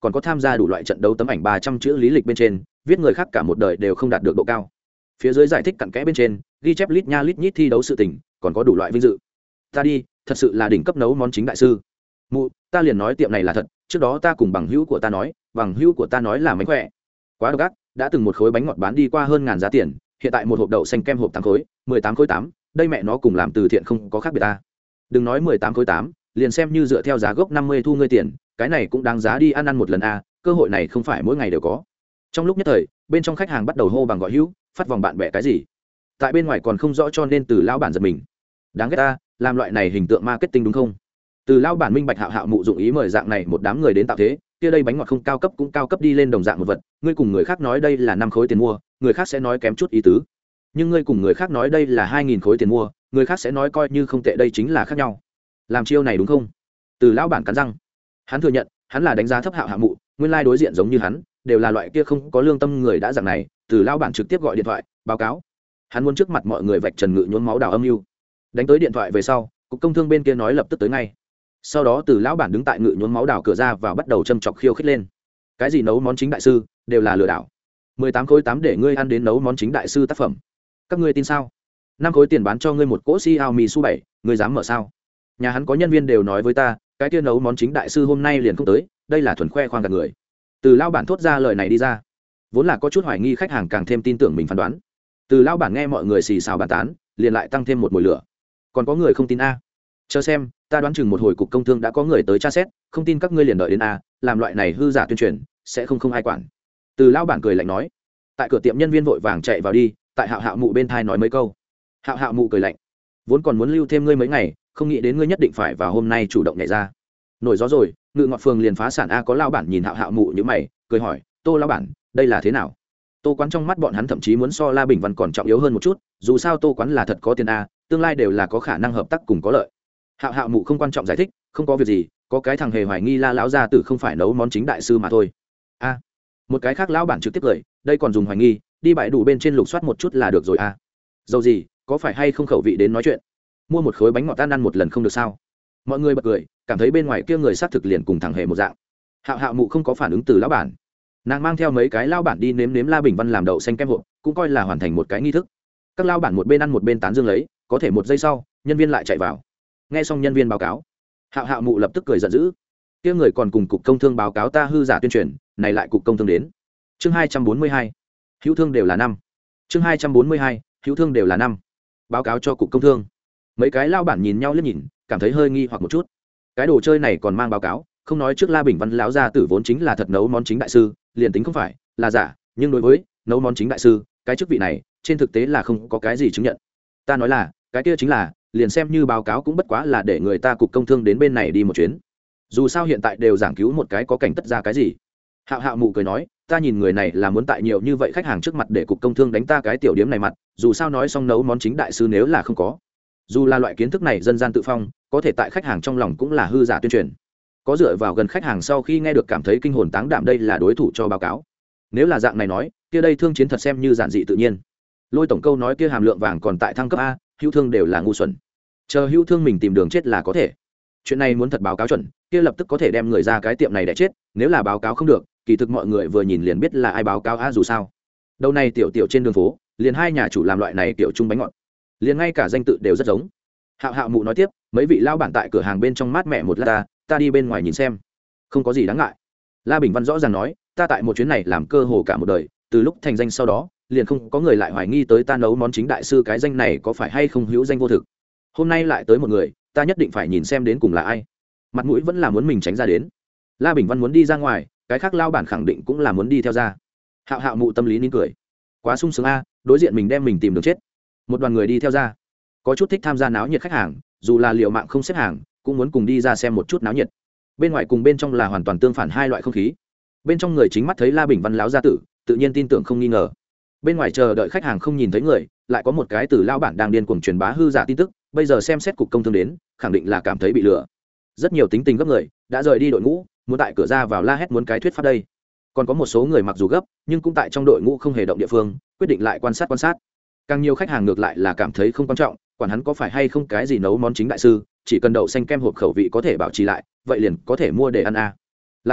còn có tham gia đủ loại trận đấu tấm ảnh 300 chữ lý lịch bên trên viết người khác cả một đời đều không đạt được độ cao. Phía dưới giải thích cặn kẽ bên trên ghi chép lít nha lít nhít thi đấu sự tình, còn có đủ loại vinh dự. Ta đi, thật sự là đỉnh cấp nấu món chính đại sư. Mụ, ta liền nói tiệm này là thật, trước đó ta cùng bằng hữu của ta nói là mánh khỏe. Quá độc ác, đã từng một khối bánh ngọt bán đi qua hơn ngàn giá tiền, hiện tại một hộp đậu xanh kem hộp 8 khối, 18 khối 8, đây mẹ nó cùng làm từ thiện không có khác biệt ta. Đừng nói 18 khối 8, liền xem như dựa theo giá gốc 50 thu ngươi tiền, cái này cũng đáng giá đi ăn một lần a, cơ hội này không phải mỗi ngày đều có. Trong lúc nhất thời, bên trong khách hàng bắt đầu hô bằng gọi hữu, phát vòng bạn bè cái gì. Tại bên ngoài còn không rõ cho nên từ lão bản giật mình. Đáng ghét ta, làm loại này hình tượng marketing đúng không? Từ lão bản minh bạch Hạo Hạo mụ dụng ý mời dạng này một đám người đến tạo thế, kia đây bánh ngọt không cao cấp cũng cao cấp đi lên đồng dạng một vật, ngươi cùng người khác nói đây là 5 khối tiền mua, người khác sẽ nói kém chút ý tứ. Nhưng ngươi cùng người khác nói đây là 2000 khối tiền mua, người khác sẽ nói coi như không tệ, đây chính là khác nhau. Làm chiêu này đúng không? Từ lão bản cắn răng. Hắn thừa nhận, hắn là đánh giá thấp Hạo Hạo mụ, nguyên lai đối diện giống như hắn, đều là loại kia không có lương tâm người đã dạng này, từ lão bản trực tiếp gọi điện thoại, báo cáo. Hắn muốn trước mặt mọi người vạch trần Ngự Nhuốm máu đào âm mưu. Đánh tới điện thoại về sau, cục công thương bên kia nói lập tức tới ngay. Sau đó từ lão bản đứng tại Ngự Nhuốm máu đào cửa ra và bắt đầu châm chọc khiêu khích lên. Cái gì nấu món chính đại sư, đều là lừa đảo. 18 khối 8 để ngươi ăn đến nấu món chính đại sư tác phẩm. Các ngươi tin sao? 5 khối tiền bán cho ngươi một cỗ Xiaomi Su 7, ngươi dám mở sao? Nhà hắn có nhân viên đều nói với ta, cái kia nấu món chính đại sư hôm nay liền không tới, đây là thuần khoe khoang gạt người. Từ lão bản thốt ra lời này đi ra, vốn là có chút hoài nghi khách hàng càng thêm tin tưởng mình phán đoán. Từ lão bản nghe mọi người xì xào bàn tán, liền lại tăng thêm một mùi lửa. Còn có người không tin a? Chờ xem, ta đoán chừng một hồi cục công thương đã có người tới tra xét, không tin các ngươi liền đợi đến a, làm loại này hư giả tuyên truyền, sẽ không ai quản. Từ lão bản cười lạnh nói. Tại cửa tiệm nhân viên vội vàng chạy vào đi, tại Hạo Hạo mụ bên thai nói mấy câu. Hạo Hạo mụ cười lạnh, vốn còn muốn lưu thêm ngươi mấy ngày, không nghĩ đến ngươi nhất định phải vào hôm nay chủ động nhảy ra. Nổi gió rồi, Ngự Ngọt Phường liền phá sản a. Có lão bản nhìn Hạo Hạo mụ như mày, cười hỏi, Tô lão bản, đây là thế nào? Tô quán trong mắt bọn hắn thậm chí muốn so La Bình Văn còn trọng yếu hơn một chút, dù sao Tô quán là thật có tiền a, tương lai đều là có khả năng hợp tác cùng có lợi. Hạo Hạo mụ không quan trọng giải thích, không có việc gì, có cái thằng hề hoài nghi La lão gia tử không phải nấu món chính đại sư mà thôi. A, một cái khác lão bản trực tiếp cười, đây còn dùng hoài nghi, đi bãi đủ bên trên lục soát một chút là được rồi a. Dầu gì, có phải hay không khẩu vị đến nói chuyện? Mua một khối bánh ngọt tan ăn một lần không được sao? Mọi người bật cười, cảm thấy bên ngoài kia người xác thực liền cùng thằng hề một dạng. Hạo Hạo mụ không có phản ứng từ lão bản, nàng mang theo mấy cái lão bản đi nếm La Bình Văn làm đậu xanh kem hộp, cũng coi là hoàn thành một cái nghi thức. Các lão bản một bên ăn một bên tán dương lấy, có thể một giây sau, nhân viên lại chạy vào. Nghe xong nhân viên báo cáo, Hạo Hạo mụ lập tức cười giận dữ. Kia người còn cùng cục công thương báo cáo ta hư giả tuyên truyền, này lại cục công thương đến. Chương 242. Hữu thương đều là năm. Chương 242. Hữu thương đều là năm. Báo cáo cho cục công thương. Mấy cái lão bản nhìn nhau liếc nhìn, cảm thấy hơi nghi hoặc một chút. Cái đồ chơi này còn mang báo cáo, không nói trước La Bình Văn lão gia tử vốn chính là thật nấu món chính đại sư, liền tính không phải là giả, nhưng đối với nấu món chính đại sư, cái chức vị này trên thực tế là không có cái gì chứng nhận. Ta nói là, cái kia chính là, liền xem như báo cáo cũng bất quá là để người ta cục công thương đến bên này đi một chuyến. Dù sao hiện tại đều giảng cứu một cái có cảnh tất ra cái gì. Hạo Hạo mụ cười nói, ta nhìn người này là muốn tại nhiều như vậy khách hàng trước mặt để cục công thương đánh ta cái tiểu điếm này mặt, dù sao nói xong nấu món chính đại sư nếu là không có. Dù là loại kiến thức này dân gian tự phong, có thể tại khách hàng trong lòng cũng là hư giả tuyên truyền. Có dựa vào gần khách hàng sau khi nghe được cảm thấy kinh hồn táng đảm đây là đối thủ cho báo cáo. Nếu là dạng này nói, kia đây thương chiến thật xem như giản dị tự nhiên. Lôi tổng câu nói kia hàm lượng vàng còn tại thăng cấp a, hữu thương đều là ngu xuẩn. Chờ hữu thương mình tìm đường chết là có thể. Chuyện này muốn thật báo cáo chuẩn, kia lập tức có thể đem người ra cái tiệm này để chết, nếu là báo cáo không được, kỳ thực mọi người vừa nhìn liền biết là ai báo cáo a. Dù sao đầu này tiểu tiểu trên đường phố liền hai nhà chủ làm loại này tiểu chung bánh ngọt, liền ngay cả danh tự đều rất giống. Hạo Hạo mụ nói tiếp, mấy vị lao bản tại cửa hàng bên trong mát mẹ một lát ta đi bên ngoài nhìn xem, không có gì đáng ngại. La Bình Văn rõ ràng nói, ta tại một chuyến này làm cơ hồ cả một đời, từ lúc thành danh sau đó liền không có người lại hoài nghi tới ta nấu món chính đại sư cái danh này có phải hay không hữu danh vô thực. Hôm nay lại tới một người, ta nhất định phải nhìn xem đến cùng là ai. Mặt mũi vẫn là muốn mình tránh ra đến. La Bình Văn muốn đi ra ngoài, cái khác lao bản khẳng định cũng là muốn đi theo ra. Hạo Hạo mụ tâm lý nín cười, quá sung sướng a, đối diện mình đem mình tìm được chết. Một đoàn người đi theo ra, có chút thích tham gia náo nhiệt khách hàng, dù là liệu mạng không xếp hàng cũng muốn cùng đi ra xem một chút náo nhiệt. Bên ngoài cùng bên trong là hoàn toàn tương phản hai loại không khí. Bên trong người chính mắt thấy La Bình Văn láo gia tử, tự nhiên tin tưởng không nghi ngờ. Bên ngoài chờ đợi khách hàng không nhìn thấy người, lại có một cái từ lao bản đang điên cuồng truyền bá hư giả tin tức, bây giờ xem xét cục công thương đến, khẳng định là cảm thấy bị lừa. Rất nhiều tính tình gấp người đã rời đi đội ngũ, muốn tại cửa ra vào la hét muốn cái thuyết pháp đây. Còn có một số người mặc dù gấp, nhưng cũng tại trong đội ngũ không hề động địa phương, quyết định lại quan sát. Càng nhiều khách hàng ngược lại là cảm thấy không quan trọng, quản hắn có phải hay không cái gì nấu món chính đại sư, chỉ cần đậu xanh kem hộp khẩu vị có thể bảo trì lại, vậy liền có thể mua để ăn a. Lại nói,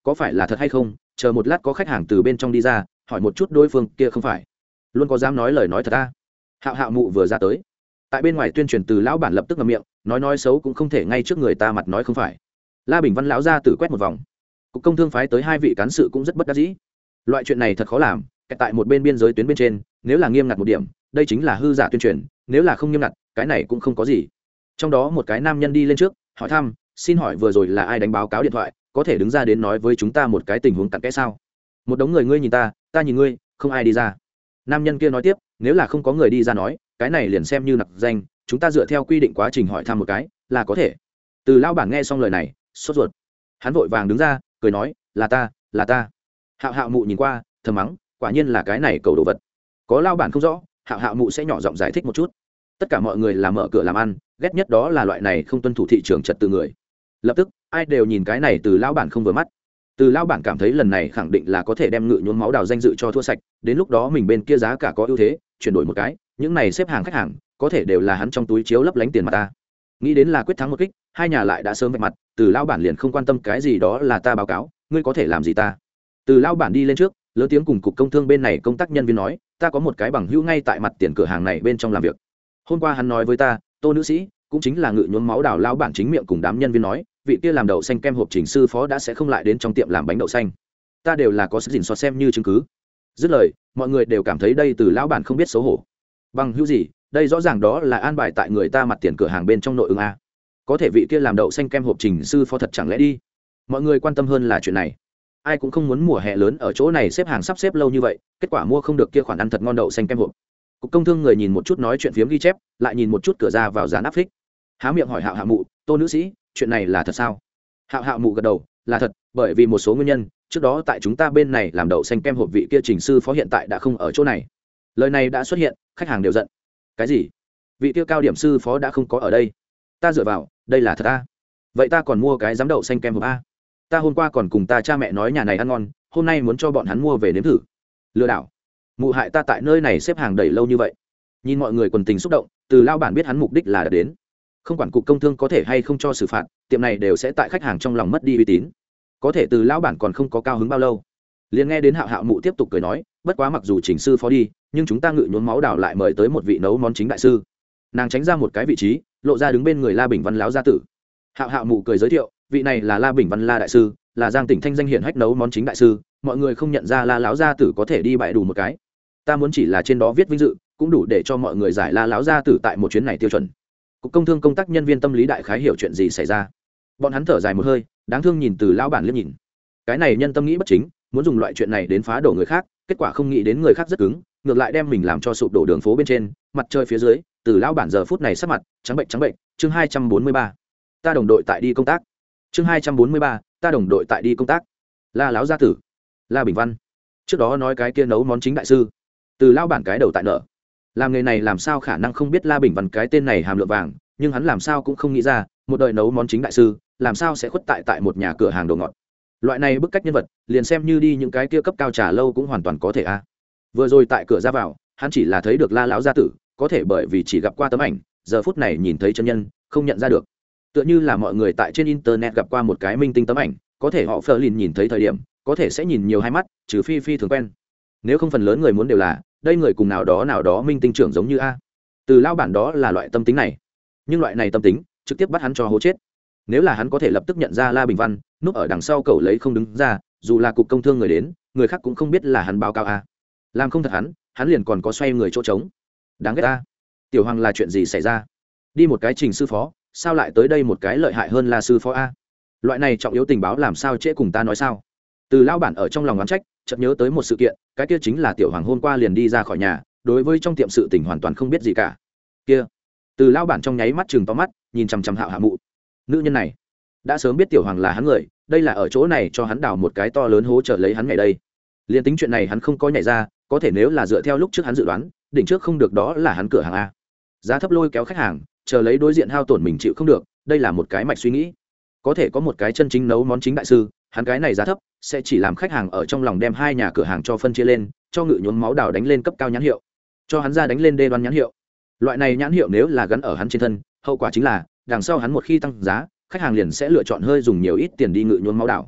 có phải là thật hay không, chờ một lát có khách hàng từ bên trong đi ra hỏi một chút đối phương kia không phải luôn có dám nói lời nói thật ta. Hạo Hạo mụ vừa ra tới, tại bên ngoài tuyên truyền từ lão bản lập tức ngậm miệng, nói xấu cũng không thể ngay trước người ta mặt nói không phải. La Bình Văn lão ra tử quét một vòng, cục công thương phái tới 2 vị cán sự cũng rất bất đắc dĩ. Loại chuyện này thật khó làm, tại một bên biên giới tuyến bên trên, nếu là nghiêm ngặt một điểm đây chính là hư giả tuyên truyền, nếu là không nghiêm ngặt cái này cũng không có gì. Trong đó một cái nam nhân đi lên trước hỏi thăm, xin hỏi vừa rồi là ai đánh báo cáo điện thoại, có thể đứng ra đến nói với chúng ta một cái tình huống cặn kẽ sao? Một đống người ngươi nhìn ta nhìn ngươi, không ai đi ra. Nam nhân kia nói tiếp, nếu là không có người đi ra nói cái này liền xem như nặc danh, chúng ta dựa theo quy định quá trình hỏi thăm một cái là có thể. Từ lão bản nghe xong lời này sốt ruột, hắn vội vàng đứng ra cười nói, là ta. Hạo Hạo mụ nhìn qua thầm mắng, quả nhiên là cái này cầu đồ vật. Có lão bản không rõ, Hạo Hạo mụ sẽ nhỏ giọng giải thích một chút. Tất cả mọi người là mở cửa làm ăn, ghét nhất đó là loại này không tuân thủ thị trường trật tự người. Lập tức ai đều nhìn cái này từ lão bản không vừa mắt. Từ lão bản cảm thấy lần này khẳng định là có thể đem Ngự Nhuốm Máu Đào danh dự cho thua sạch, đến lúc đó mình bên kia giá cả có ưu thế, chuyển đổi một cái, những này xếp hàng khách hàng có thể đều là hắn trong túi chiếu lấp lánh tiền mà ta. Nghĩ đến là quyết thắng một kích, hai nhà lại đã sớm vạch mặt, từ lão bản liền không quan tâm cái gì đó là ta báo cáo, ngươi có thể làm gì ta. Từ lão bản đi lên trước lớn tiếng cùng cục công thương bên này công tác nhân viên nói, ta có một cái bằng hữu ngay tại mặt tiền cửa hàng này bên trong làm việc. Hôm qua hắn nói với ta, Tô nữ sĩ cũng chính là Ngự Nhuốm Máu Đào lão bản chính miệng cùng đám nhân viên nói, vị kia làm đậu xanh kem hộp chỉnh sư phó đã sẽ không lại đến trong tiệm làm bánh đậu xanh. Ta đều là có sức dình so xem như chứng cứ. Dứt lời mọi người đều cảm thấy đây từ lão bản không biết xấu hổ. Bằng hữu gì, đây rõ ràng đó là an bài tại người ta mặt tiền cửa hàng bên trong nội ứng a. Có thể vị kia làm đậu xanh kem hộp chỉnh sư phó thật chẳng lẽ đi. Mọi người quan tâm hơn là chuyện này, ai cũng không muốn mùa hè lớn ở chỗ này xếp hàng sắp xếp lâu như vậy, kết quả mua không được kia khoản ăn thật ngon đậu xanh kem hộp. Cục công thương người nhìn một chút nói chuyện phiếm ghi chép, lại nhìn một chút cửa ra vào dán áp phích, há miệng hỏi Hạo Hạo mụ, Tô nữ sĩ chuyện này là thật sao? Hạo Hạo mụ gật đầu, là thật, bởi vì một số nguyên nhân trước đó tại chúng ta bên này làm đậu xanh kem hộp vị kia trình sư phó hiện tại đã không ở chỗ này. Lời này đã xuất hiện, khách hàng đều giận. Cái gì? Vị kia cao điểm sư phó đã không có ở đây? Ta dựa vào, đây là thật a? Vậy ta còn mua cái giám đậu xanh kem hộp a? Ta hôm qua còn cùng ta cha mẹ nói nhà này ăn ngon, hôm nay muốn cho bọn hắn mua về nếm thử. Lừa đảo, mụ hại ta tại nơi này xếp hàng đẩy lâu như vậy. Nhìn mọi người quần tình xúc động, từ lao bản biết hắn mục đích là đã đến, không quản cục công thương có thể hay không cho xử phạt, tiệm này đều sẽ tại khách hàng trong lòng mất đi uy tín. Có thể từ lão bản còn không có cao hứng bao lâu, liền nghe đến Hạo Hạo mụ tiếp tục cười nói, bất quá mặc dù chỉnh sư phó đi, nhưng chúng ta Ngự Nhuốm Máu Đào lại mời tới một vị nấu món chính đại sư. Nàng tránh ra một cái vị trí, lộ ra đứng bên người La Bình Văn lão gia tử. Hạo Hạo mụ cười giới thiệu, vị này là La Bình Văn La đại sư, là Giang Tỉnh thanh danh hiển hách nấu món chính đại sư, mọi người không nhận ra La lão gia tử có thể đi bại đủ một cái. Ta muốn chỉ là trên đó viết vinh dự, cũng đủ để cho mọi người giải La lão gia tử tại một chuyến này tiêu chuẩn. Cục công thương công tác nhân viên tâm lý đại khái hiểu chuyện gì xảy ra, bọn hắn thở dài một hơi, đáng thương nhìn từ lão bản liếc nhìn. Cái này nhân tâm nghĩ bất chính, muốn dùng loại chuyện này đến phá đổ người khác, kết quả không nghĩ đến người khác rất cứng, ngược lại đem mình làm cho sụp đổ đường phố bên trên, mặt trời phía dưới, từ lão bản giờ phút này sắc mặt trắng bệnh. Chương 243, ta đồng đội tại đi công tác. Chương 243, ta đồng đội tại đi công tác. La lão gia tử, La Bình Văn, trước đó nói cái kia nấu món chính đại sư, từ lão bản cái đầu tại nợ. Làm nghề này làm sao khả năng không biết La Bình Văn cái tên này hàm lượng vàng, nhưng hắn làm sao cũng không nghĩ ra, một đời nấu món chính đại sư làm sao sẽ khuất tại một nhà cửa hàng đồ ngọt. Loại này bức cách nhân vật, liền xem như đi những cái kia cấp cao trà lâu cũng hoàn toàn có thể a. Vừa rồi tại cửa ra vào, hắn chỉ là thấy được La lão gia tử, có thể bởi vì chỉ gặp qua tấm ảnh, giờ phút này nhìn thấy chân nhân, không nhận ra được. Tựa như là mọi người tại trên internet gặp qua một cái minh tinh tấm ảnh, có thể họ Fleur nhìn thấy thời điểm, có thể sẽ nhìn nhiều hai mắt, trừ phi thường quen. Nếu không phần lớn người muốn đều là, đây người cùng nào đó minh tinh trưởng giống như a. Từ lao bản đó là loại tâm tính này, nhưng loại này tâm tính trực tiếp bắt hắn cho hố chết. Nếu là hắn có thể lập tức nhận ra La Bình Văn núp ở đằng sau cầu lấy không đứng ra, dù là cục công thương người đến, người khác cũng không biết là hắn báo cáo a. Làm không thật hắn liền còn có xoay người chỗ trống. Đáng ghét a. Tiểu Hoàng là chuyện gì xảy ra? Đi một cái trình sư phó, sao lại tới đây một cái lợi hại hơn là sư phó a? Loại này trọng yếu tình báo làm sao trễ cùng ta nói sao? Từ lao bản ở trong lòng oán trách, chợt nhớ tới một sự kiện, cái kia chính là Tiểu Hoàng hôm qua liền đi ra khỏi nhà, đối với trong tiệm sự tình hoàn toàn không biết gì cả. Kia, từ lao bản trong nháy mắt chừng to mắt, nhìn chằm chằm Hạo Hạo mụ. Nữ nhân này đã sớm biết Tiểu Hoàng là hắn người, đây là ở chỗ này cho hắn đào một cái to lớn hố trợ lấy hắn ngày đây. Liên tính chuyện này hắn không có nhảy ra, có thể nếu là dựa theo lúc trước hắn dự đoán, đỉnh trước không được đó là hắn cửa hàng a. Giá thấp lôi kéo khách hàng, chờ lấy đối diện hao tổn mình chịu không được, đây là một cái mạch suy nghĩ. Có thể có một cái chân chính nấu món chính đại sư, hắn cái này giá thấp sẽ chỉ làm khách hàng ở trong lòng đem hai nhà cửa hàng cho phân chia lên, cho Ngự Nhuốm Máu Đào đánh lên cấp cao nhãn hiệu, cho hắn ra đánh lên đê đoan nhãn hiệu. Loại này nhãn hiệu nếu là gắn ở hắn trên thân, hậu quả chính là đằng sau hắn một khi tăng giá, khách hàng liền sẽ lựa chọn hơi dùng nhiều ít tiền đi Ngự Nhuốm Máu Đào.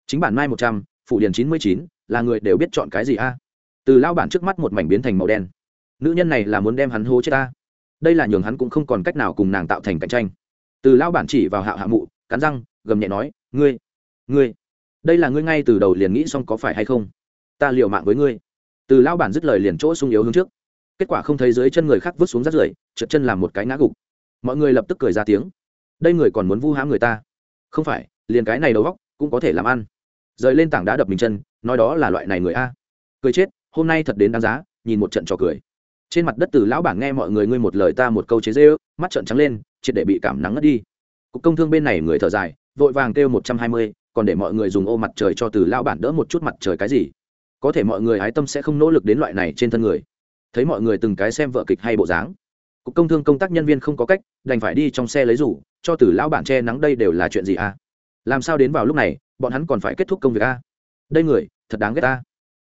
chính bản mai 100, phủ điền 99, là người đều biết chọn cái gì a. Từ lao bản trước mắt một mảnh biến thành màu đen. Nữ nhân này là muốn đem hắn hố chết ta. Đây là nhường hắn cũng không còn cách nào cùng nàng tạo thành cạnh tranh. Từ lao bản chỉ vào Hạo Hạ Mụ, cắn răng gầm nhẹ nói, ngươi đây là ngươi ngay từ đầu liền nghĩ xong có phải hay không? Ta liều mạng với ngươi. Từ lao bản dứt lời liền chỗ sung yếu hướng trước, kết quả không thấy dưới chân người khác vứt xuống rác rưởi, trượt chân làm một cái ngã gục. Mọi người lập tức cười ra tiếng. Đây người còn muốn vu hãm người ta? Không phải, liền cái này đầu óc cũng có thể làm ăn. Rời lên tảng đá đập mình chân, nói đó là loại này người a. Cười chết, hôm nay thật đến đáng giá, nhìn một trận trò cười. Trên mặt đất Từ lão bản nghe mọi người ngươi một lời ta một câu chế giễu, mắt trợn trắng lên, triệt để bị cảm nắng ngất đi. Cục công thương bên này người thở dài, vội vàng kêu 120, còn để mọi người dùng ô mặt trời cho Từ lão bản đỡ một chút mặt trời cái gì. Có thể mọi người ái tâm sẽ không nỗ lực đến loại này trên thân người. Thấy mọi người từng cái xem vợ kịch hay bộ dáng, cục công thương công tác nhân viên không có cách, đành phải đi trong xe lấy rủ cho Từ lão bản che nắng. Đây đều là chuyện gì a? Làm sao đến vào lúc này bọn hắn còn phải kết thúc công việc a? Đây người thật đáng ghét ta.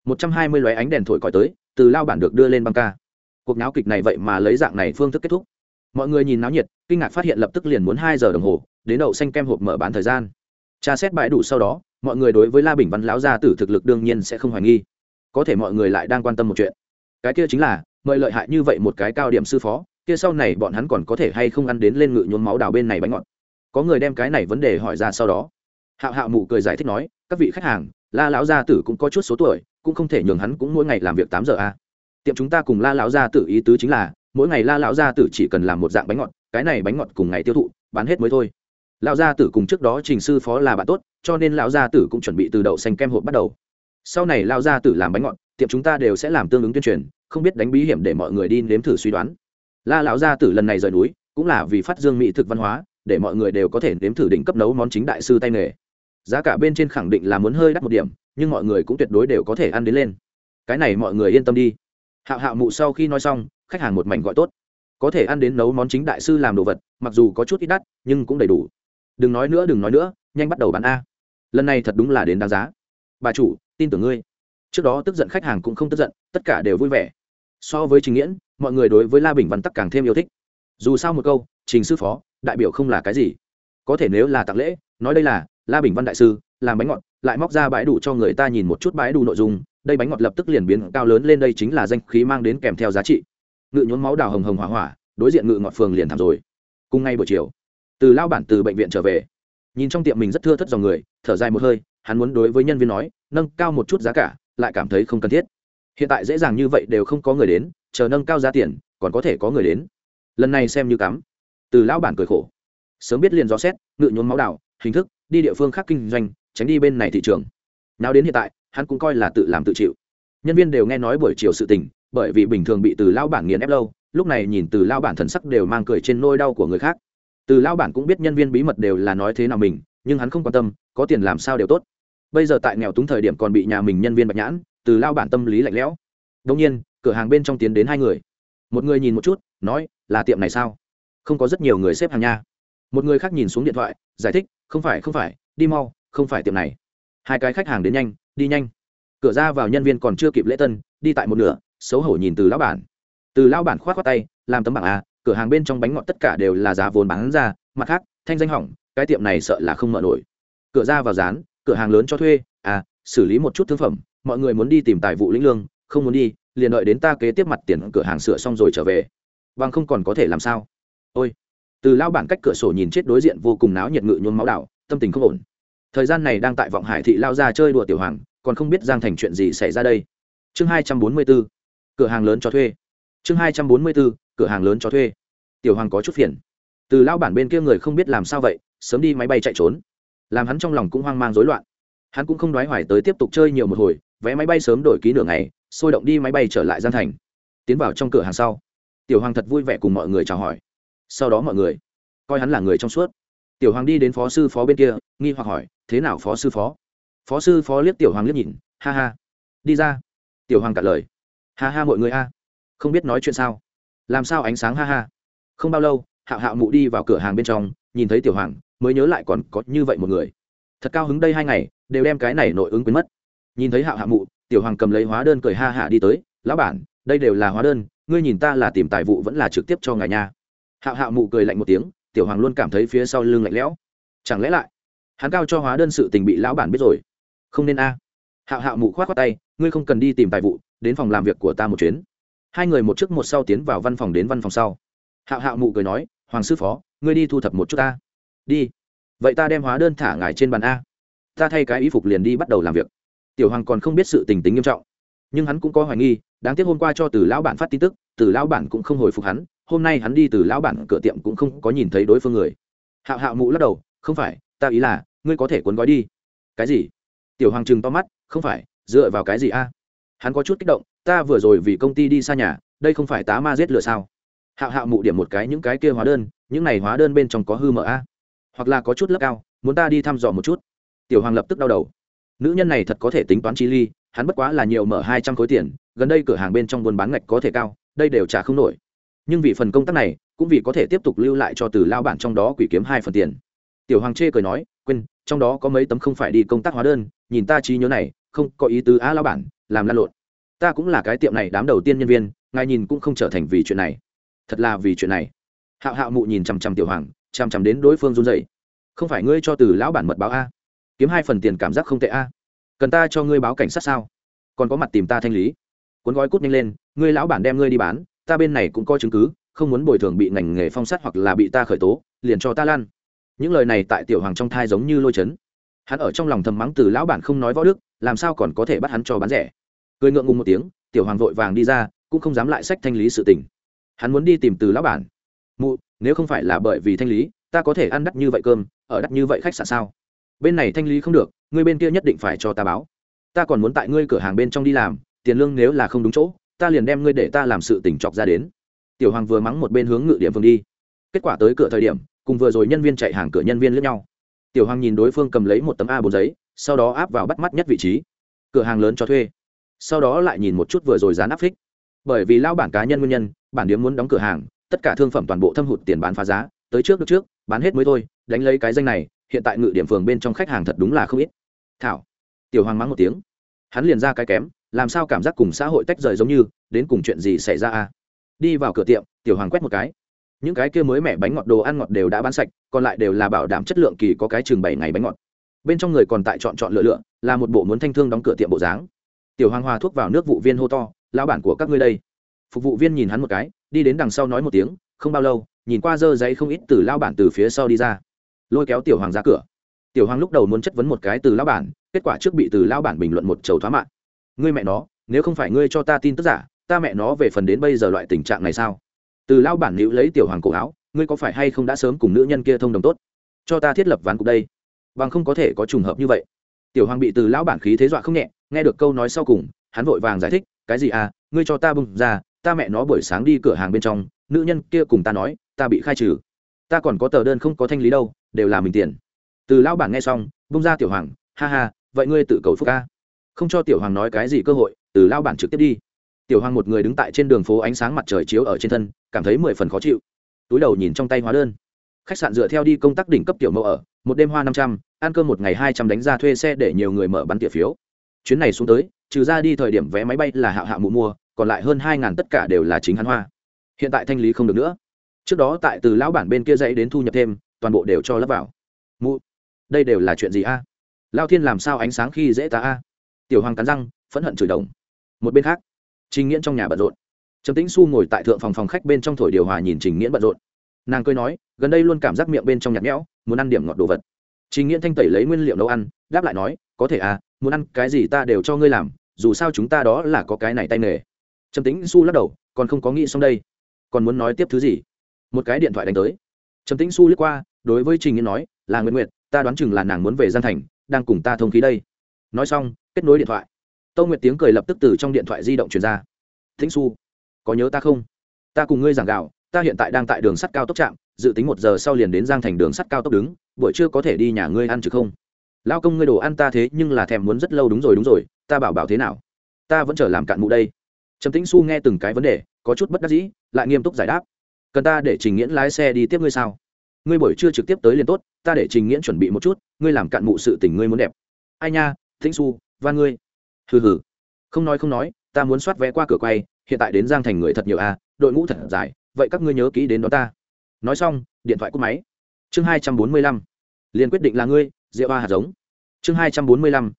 120 lóe ánh đèn thổi còi tới, Từ lão bản được đưa lên băng ca. Cuộc náo kịch này vậy mà lấy dạng này phương thức kết thúc. Mọi người nhìn náo nhiệt, kinh ngạc phát hiện lập tức liền muốn 2 giờ đồng hồ đến đậu xanh kem hộp mở bán thời gian. Tra xét bãi đủ sau đó, mọi người đối với La Bình Văn lão gia tử thực lực đương nhiên sẽ không hoài nghi. Có thể mọi người lại đang quan tâm một chuyện, cái kia chính là mời lợi hại như vậy một cái cao điểm sư phó, kia sau này bọn hắn còn có thể hay không ăn đến lên ngự nhuốm máu đào bên này bánh ngọt. Có người đem cái này vấn đề hỏi ra sau đó, Hạo Mụ cười giải thích nói, các vị khách hàng, La lão gia tử cũng có chút số tuổi, cũng không thể nhường hắn cũng mỗi ngày làm việc 8 giờ a. Tiệm chúng ta cùng La lão gia tử ý tứ chính là mỗi ngày La lão gia tử chỉ cần làm một dạng bánh ngọt, cái này bánh ngọt cùng ngày tiêu thụ bán hết mới thôi. Lão gia tử cùng trước đó Trình sư phó là bạn tốt, cho nên lão gia tử cũng chuẩn bị từ đậu xanh kem hộp bắt đầu. Sau này lão gia tử làm bánh ngọt, tiệm chúng ta đều sẽ làm tương ứng tuyên truyền, không biết đánh bí hiểm để mọi người đi nếm thử suy đoán. La lão gia tử lần này rời núi cũng là vì phát dương mỹ thực văn hóa, để mọi người đều có thể nếm thử đỉnh cấp nấu món chính đại sư tay nghề. Giá cả bên trên khẳng định là muốn hơi đắt một điểm, nhưng mọi người cũng tuyệt đối đều có thể ăn đến lên. Cái này mọi người yên tâm đi. Hạo Mụ sau khi nói xong, khách hàng một mảnh gọi tốt. Có thể ăn đến nấu món chính đại sư làm đồ vật, mặc dù có chút ít đắt, nhưng cũng đầy đủ. Đừng nói nữa, nhanh bắt đầu bán a. Lần này thật đúng là đến đáng giá. Bà chủ, tin tưởng ngươi. Trước đó tức giận khách hàng cũng không tức giận, tất cả đều vui vẻ. So với Trình Nghiễn, mọi người đối với La Bình Văn tắc càng thêm yêu thích. Dù sao một câu, Trình sư phó, đại biểu không là cái gì. Có thể nếu là tặng lễ, nói đây là La Bình Văn đại sư, làm bánh ngọt, lại móc ra bãi đủ cho người ta nhìn một chút bãi đủ nội dung, đây bánh ngọt lập tức liền biến cao lớn lên, đây chính là danh khí mang đến kèm theo giá trị. Ngự nhuốm máu đào hồng hồng hỏa hỏa, đối diện ngự ngọt phường liền thảm rồi. Cùng ngay buổi chiều, Từ lao bản từ bệnh viện trở về, nhìn trong tiệm mình rất thưa thớt dòng người, thở dài một hơi, hắn muốn đối với nhân viên nói, nâng cao một chút giá cả, lại cảm thấy không cần thiết. Hiện tại dễ dàng như vậy đều không có người đến, chờ nâng cao giá tiền, còn có thể có người đến. Lần này xem như cắm. Từ lao bản cười khổ, sớm biết liền dò xét, ngự nhuốm máu đào, hình thức, đi địa phương khác kinh doanh, tránh đi bên này thị trường. Nào đến hiện tại, hắn cũng coi là tự làm tự chịu. Nhân viên đều nghe nói buổi chiều sự tình, bởi vì bình thường bị Từ lao bản nghiền ép lâu, lúc này nhìn Từ lao bản thần sắc đều mang cười trên nỗi đau của người khác. Từ lao bản cũng biết nhân viên bí mật đều là nói thế nào mình, nhưng hắn không quan tâm, có tiền làm sao đều tốt. Bây giờ tại nghèo túng thời điểm còn bị nhà mình nhân viên bạch nhãn, Từ lao bản tâm lý lạnh lẽo. Đương nhiên, cửa hàng bên trong tiến đến 2 người. Một người nhìn một chút, nói, là tiệm này sao? Không có rất nhiều người xếp hàng nha. Một người khác nhìn xuống điện thoại, giải thích, không phải, đi mau, không phải tiệm này. 2 cái khách hàng đến nhanh, đi nhanh. Cửa ra vào nhân viên còn chưa kịp lễ tân, đi tại một nửa, xấu hổ nhìn Từ lão bản. Từ lão bản khoát khoát tay, làm tấm bảng a, cửa hàng bên trong bánh ngọt tất cả đều là giá vốn bán ra, mặt khác, thanh danh hỏng, cái tiệm này sợ là không mở nổi. Cửa ra vào dán, cửa hàng lớn cho thuê, xử lý một chút thương phẩm, mọi người muốn đi tìm tài vụ lĩnh lương, không muốn đi, liền đợi đến ta kế tiếp mặt tiền cửa hàng sửa xong rồi trở về. Bằng không còn có thể làm sao? Ôi. Từ lão bản cách cửa sổ nhìn chết đối diện vô cùng náo nhiệt ngự nhuốm máu đảo, tâm tình không ổn. Thời gian này đang tại Vọng Hải thị lao ra chơi đùa tiểu hoàng, còn không biết Giang Thành chuyện gì xảy ra đây. Chương 244, cửa hàng lớn cho thuê. Chương 244, cửa hàng lớn cho thuê. Tiểu hoàng có chút phiền. Từ lão bản bên kia người không biết làm sao vậy, sớm đi máy bay chạy trốn, làm hắn trong lòng cũng hoang mang rối loạn. Hắn cũng không đoái hoài tới tiếp tục chơi nhiều một hồi, vé máy bay sớm đổi ký nửa ngày, sôi động đi máy bay trở lại Giang Thành. Tiến vào trong cửa hàng sau, tiểu hoàng thật vui vẻ cùng mọi người chào hỏi. Sau đó mọi người coi hắn là người trong suốt. Tiểu hoàng đi đến phó sư phó bên kia, nghi hoặc hỏi, thế nào phó sư phó? Phó sư phó liếc tiểu hoàng liếc nhìn, ha ha, đi ra. Tiểu hoàng cạn lời, ha ha mọi người a, không biết nói chuyện sao? Làm sao ánh sáng ha ha? Không bao lâu, Hạo Mụ đi vào cửa hàng bên trong, nhìn thấy tiểu hoàng mới nhớ lại còn có như vậy một người. Thật cao hứng đây 2 ngày đều đem cái này nội ứng quên mất. Nhìn thấy Hạo Mụ, tiểu hoàng cầm lấy hóa đơn cười ha hả đi tới, lão bản, đây đều là hóa đơn, ngươi nhìn ta là tìm tài vụ vẫn là trực tiếp cho ngài nha. Hạo Mụ cười lạnh một tiếng, tiểu hoàng luôn cảm thấy phía sau lưng lạnh lẽo. Chẳng lẽ lại hắn cao cho hóa đơn sự tình bị lão bản biết rồi? không nên a. Hạo Hạo mụ khoát khoát tay, ngươi không cần đi tìm tài vụ, đến phòng làm việc của ta một chuyến. Hai người một trước một sau tiến vào văn phòng, đến văn phòng sau. Hạo Hạo mụ cười nói, Hoàng sư phó, ngươi đi thu thập một chút ta. Đi. Vậy ta đem hóa đơn thả ngài trên bàn a. Ta thay cái y phục liền đi bắt đầu làm việc. Tiểu Hoàng còn không biết sự tình tính nghiêm trọng, nhưng hắn cũng có hoài nghi. Đáng tiếc hôm qua cho Từ lão bản phát tin tức, Từ lão bản cũng không hồi phục hắn. Hôm nay hắn đi Từ lão bản cửa tiệm cũng không có nhìn thấy đối phương người. Hạo Hạo mụ lắc đầu, không phải, ta ý là ngươi có thể cuốn gói đi. Cái gì? Tiểu Hoàng trừng to mắt, không phải, dựa vào cái gì a? Hắn có chút kích động, ta vừa rồi vì công ty đi xa nhà, đây không phải tá ma giết lửa sao? Hạo Hạo mụ điểm một cái những cái kia hóa đơn, những này hóa đơn bên trong có hư mờ a, hoặc là có chút lớp cao, muốn ta đi thăm dò một chút. Tiểu Hoàng lập tức đau đầu, nữ nhân này thật có thể tính toán chi ly, hắn bất quá là nhiều mở 200 khối tiền, gần đây cửa hàng bên trong buôn bán ngạch có thể cao, đây đều trả không nổi. Nhưng vì phần công tác này, cũng vì có thể tiếp tục lưu lại cho Từ lao bản trong đó quỷ kiếm 2 phần tiền. Tiểu Hoàng chê cười nói, quên, trong đó có mấy tấm không phải đi công tác hóa đơn, nhìn ta trí nhớ này, không có ý tứ á lao bản, làm lan lộn. Ta cũng là cái tiệm này đám đầu tiên nhân viên, ngài nhìn cũng không trở thành vì chuyện này. Thật là vì chuyện này. Hạo Hạo mụ nhìn chằm chằm Tiểu Hoàng, chằm chằm đến đối phương run rẩy. Không phải ngươi cho Từ lão bản mật báo a? Kiếm 2 phần tiền cảm giác không tệ a. Cần ta cho ngươi báo cảnh sát sao? Còn có mặt tìm ta thanh lý. Cuốn gói cút nhanh lên, ngươi lão bản đem ngươi đi bán, ta bên này cũng có chứng cứ, không muốn bồi thường bị ngành nghề phong sát hoặc là bị ta khởi tố, liền cho ta lan. Những lời này tại Tiểu Hoàng trong thai giống như lôi chấn. Hắn ở trong lòng thầm mắng Từ lão bản không nói võ đức, làm sao còn có thể bắt hắn cho bán rẻ. Cười ngượng ngùng một tiếng, Tiểu Hoàng vội vàng đi ra, cũng không dám lại sách thanh lý sự tình. Hắn muốn đi tìm Từ lão bản. Mụ, nếu không phải là bởi vì thanh lý, ta có thể ăn đắt như vậy cơm, ở đắt như vậy khách sạn sao? Bên này thanh lý không được, ngươi bên kia nhất định phải cho ta báo. Ta còn muốn tại ngươi cửa hàng bên trong đi làm, tiền lương nếu là không đúng chỗ, ta liền đem ngươi để ta làm sự tình chọc ra đến. Tiểu Hoàng vừa mắng một bên hướng ngự điểm phương đi. Kết quả tới cửa thời điểm, cùng vừa rồi nhân viên chạy hàng cửa nhân viên liếc nhau. Tiểu Hoàng nhìn đối phương cầm lấy một tấm A4 giấy, sau đó áp vào bắt mắt nhất vị trí. Cửa hàng lớn cho thuê. Sau đó lại nhìn một chút vừa rồi dán áp phích. Bởi vì lao bản cá nhân nguyên nhân, bản điếm muốn đóng cửa hàng, tất cả thương phẩm toàn bộ thâm hụt tiền bán phá giá, tới trước được trước, bán hết mới thôi, đánh lấy cái danh này, hiện tại ngự điểm phường bên trong khách hàng thật đúng là không ít. Thảo. Tiểu Hoàng mắng một tiếng. Hắn liền ra cái kém, làm sao cảm giác cùng xã hội tách rời giống như, đến cùng chuyện gì xảy ra a? Đi vào cửa tiệm, Tiểu Hoàng quét một cái. Những cái kia mới mẻ bánh ngọt đồ ăn ngọt đều đã bán sạch, còn lại đều là bảo đảm chất lượng kỳ, có cái chừng 7 ngày bánh ngọt. Bên trong người còn tại chọn lựa lựa, là một bộ muốn thanh thương đóng cửa tiệm bộ dáng. Tiểu Hoàng hòa thuốc vào nước, vụ viên hô to, lão bản của các ngươi đây. Phục vụ viên nhìn hắn một cái, đi đến đằng sau nói một tiếng, không bao lâu, nhìn qua dơ giấy không ít từ lão bản từ phía sau đi ra, lôi kéo Tiểu Hoàng ra cửa. Tiểu Hoàng lúc đầu muốn chất vấn một cái từ lão bản, kết quả trước bị từ lão bản bình luận một chầu thoá mạng. Ngươi mẹ nó, nếu không phải ngươi cho ta tin tức giả, ta mẹ nó về phần đến bây giờ loại tình trạng này sao? Từ lão bản níu lấy Tiểu Hoàng cổ áo, ngươi có phải hay không đã sớm cùng nữ nhân kia thông đồng tốt, cho ta thiết lập ván cục đây, bằng không có thể có trùng hợp như vậy. Tiểu Hoàng bị từ lão bản khí thế dọa không nhẹ, nghe được câu nói sau cùng, hắn vội vàng giải thích, cái gì à, ngươi cho ta bung ra, ta mẹ nó buổi sáng đi cửa hàng bên trong, nữ nhân kia cùng ta nói, ta bị khai trừ, ta còn có tờ đơn không có thanh lý đâu, đều là mình tiền. Từ lão bản nghe xong, bung ra Tiểu Hoàng, ha ha, vậy ngươi tự cầu phúc ca. Không cho Tiểu Hoàng nói cái gì cơ hội, từ lão bản trực tiếp đi. Tiểu Hoàng một người đứng tại trên đường phố, ánh sáng mặt trời chiếu ở trên thân, cảm thấy 10 phần khó chịu. Túi đầu nhìn trong tay hóa đơn. Khách sạn dựa theo đi công tác đỉnh cấp tiểu mẫu ở, một đêm hoa 500, ăn cơm một ngày 200, đánh ra thuê xe để nhiều người mở bắn tỉa phiếu. Chuyến này xuống tới, trừ ra đi thời điểm vé máy bay là Hạo Hạo mụ mua, còn lại hơn 2.000 tất cả đều là chính hắn hoa. Hiện tại thanh lý không được nữa. Trước đó tại từ lão bản bên kia dãy đến thu nhập thêm, toàn bộ đều cho lấp vào. Mụ, đây đều là chuyện gì a? Lao Thiên làm sao ánh sáng khi dễ ta a? Tiểu Hoàng cắn răng, phẫn hận chửi đồng. Một bên khác, Trình Nghiễn trong nhà bận rộn. Trầm Tĩnh Xu ngồi tại thượng phòng khách bên trong thổi điều hòa, nhìn Trình Nghiễn bận rộn. Nàng cười nói, gần đây luôn cảm giác miệng bên trong nhạt nhẽo, muốn ăn điểm ngọt đồ vật. Trình Nghiễn thanh tẩy lấy nguyên liệu nấu ăn, đáp lại nói, có thể à, muốn ăn cái gì ta đều cho ngươi làm, dù sao chúng ta đó là có cái này tay nghề. Trầm Tĩnh Xu lắc đầu, còn không có nghĩ xong đây, còn muốn nói tiếp thứ gì? Một cái điện thoại đánh tới. Trầm Tĩnh Xu liếc qua, đối với Trình Nghiễn nói, là Nguyệt Nguyệt, ta đoán chừng là nàng muốn về Giang Thành, đang cùng ta thông khí đây. Nói xong, kết nối điện thoại. Tô Nguyệt tiếng cười lập tức từ trong điện thoại di động truyền ra. Tĩnh Xu, có nhớ ta không? Ta cùng ngươi giảng gạo, ta hiện tại đang tại đường sắt cao tốc trạm, dự tính 1 giờ sau liền đến Giang Thành đường sắt cao tốc đứng, buổi trưa có thể đi nhà ngươi ăn chứ không? Lao công ngươi đồ ăn ta thế nhưng là thèm muốn rất lâu. Đúng rồi, ta bảo thế nào? Ta vẫn chờ làm cạn mụ đây. Trầm Tĩnh Xu nghe từng cái vấn đề, có chút bất đắc dĩ, lại nghiêm túc giải đáp. Cần ta để Trình Nghiễn lái xe đi tiếp ngươi sao? Ngươi buổi trưa trực tiếp tới liền tốt, ta để Trình Nghiễn chuẩn bị một chút, ngươi làm cạn mụ sự tình ngươi muốn đẹp. Ai nha, Tĩnh Xu, van ngươi. Hừ. Không nói, ta muốn soát vé qua cửa quay, hiện tại đến Giang Thành người thật nhiều à, đội ngũ thật dài, vậy các ngươi nhớ kỹ đến đó ta. Nói xong, điện thoại cúp máy. Chương 245. Liền quyết định là ngươi, Diệu Hoa hạt giống. Chương 245.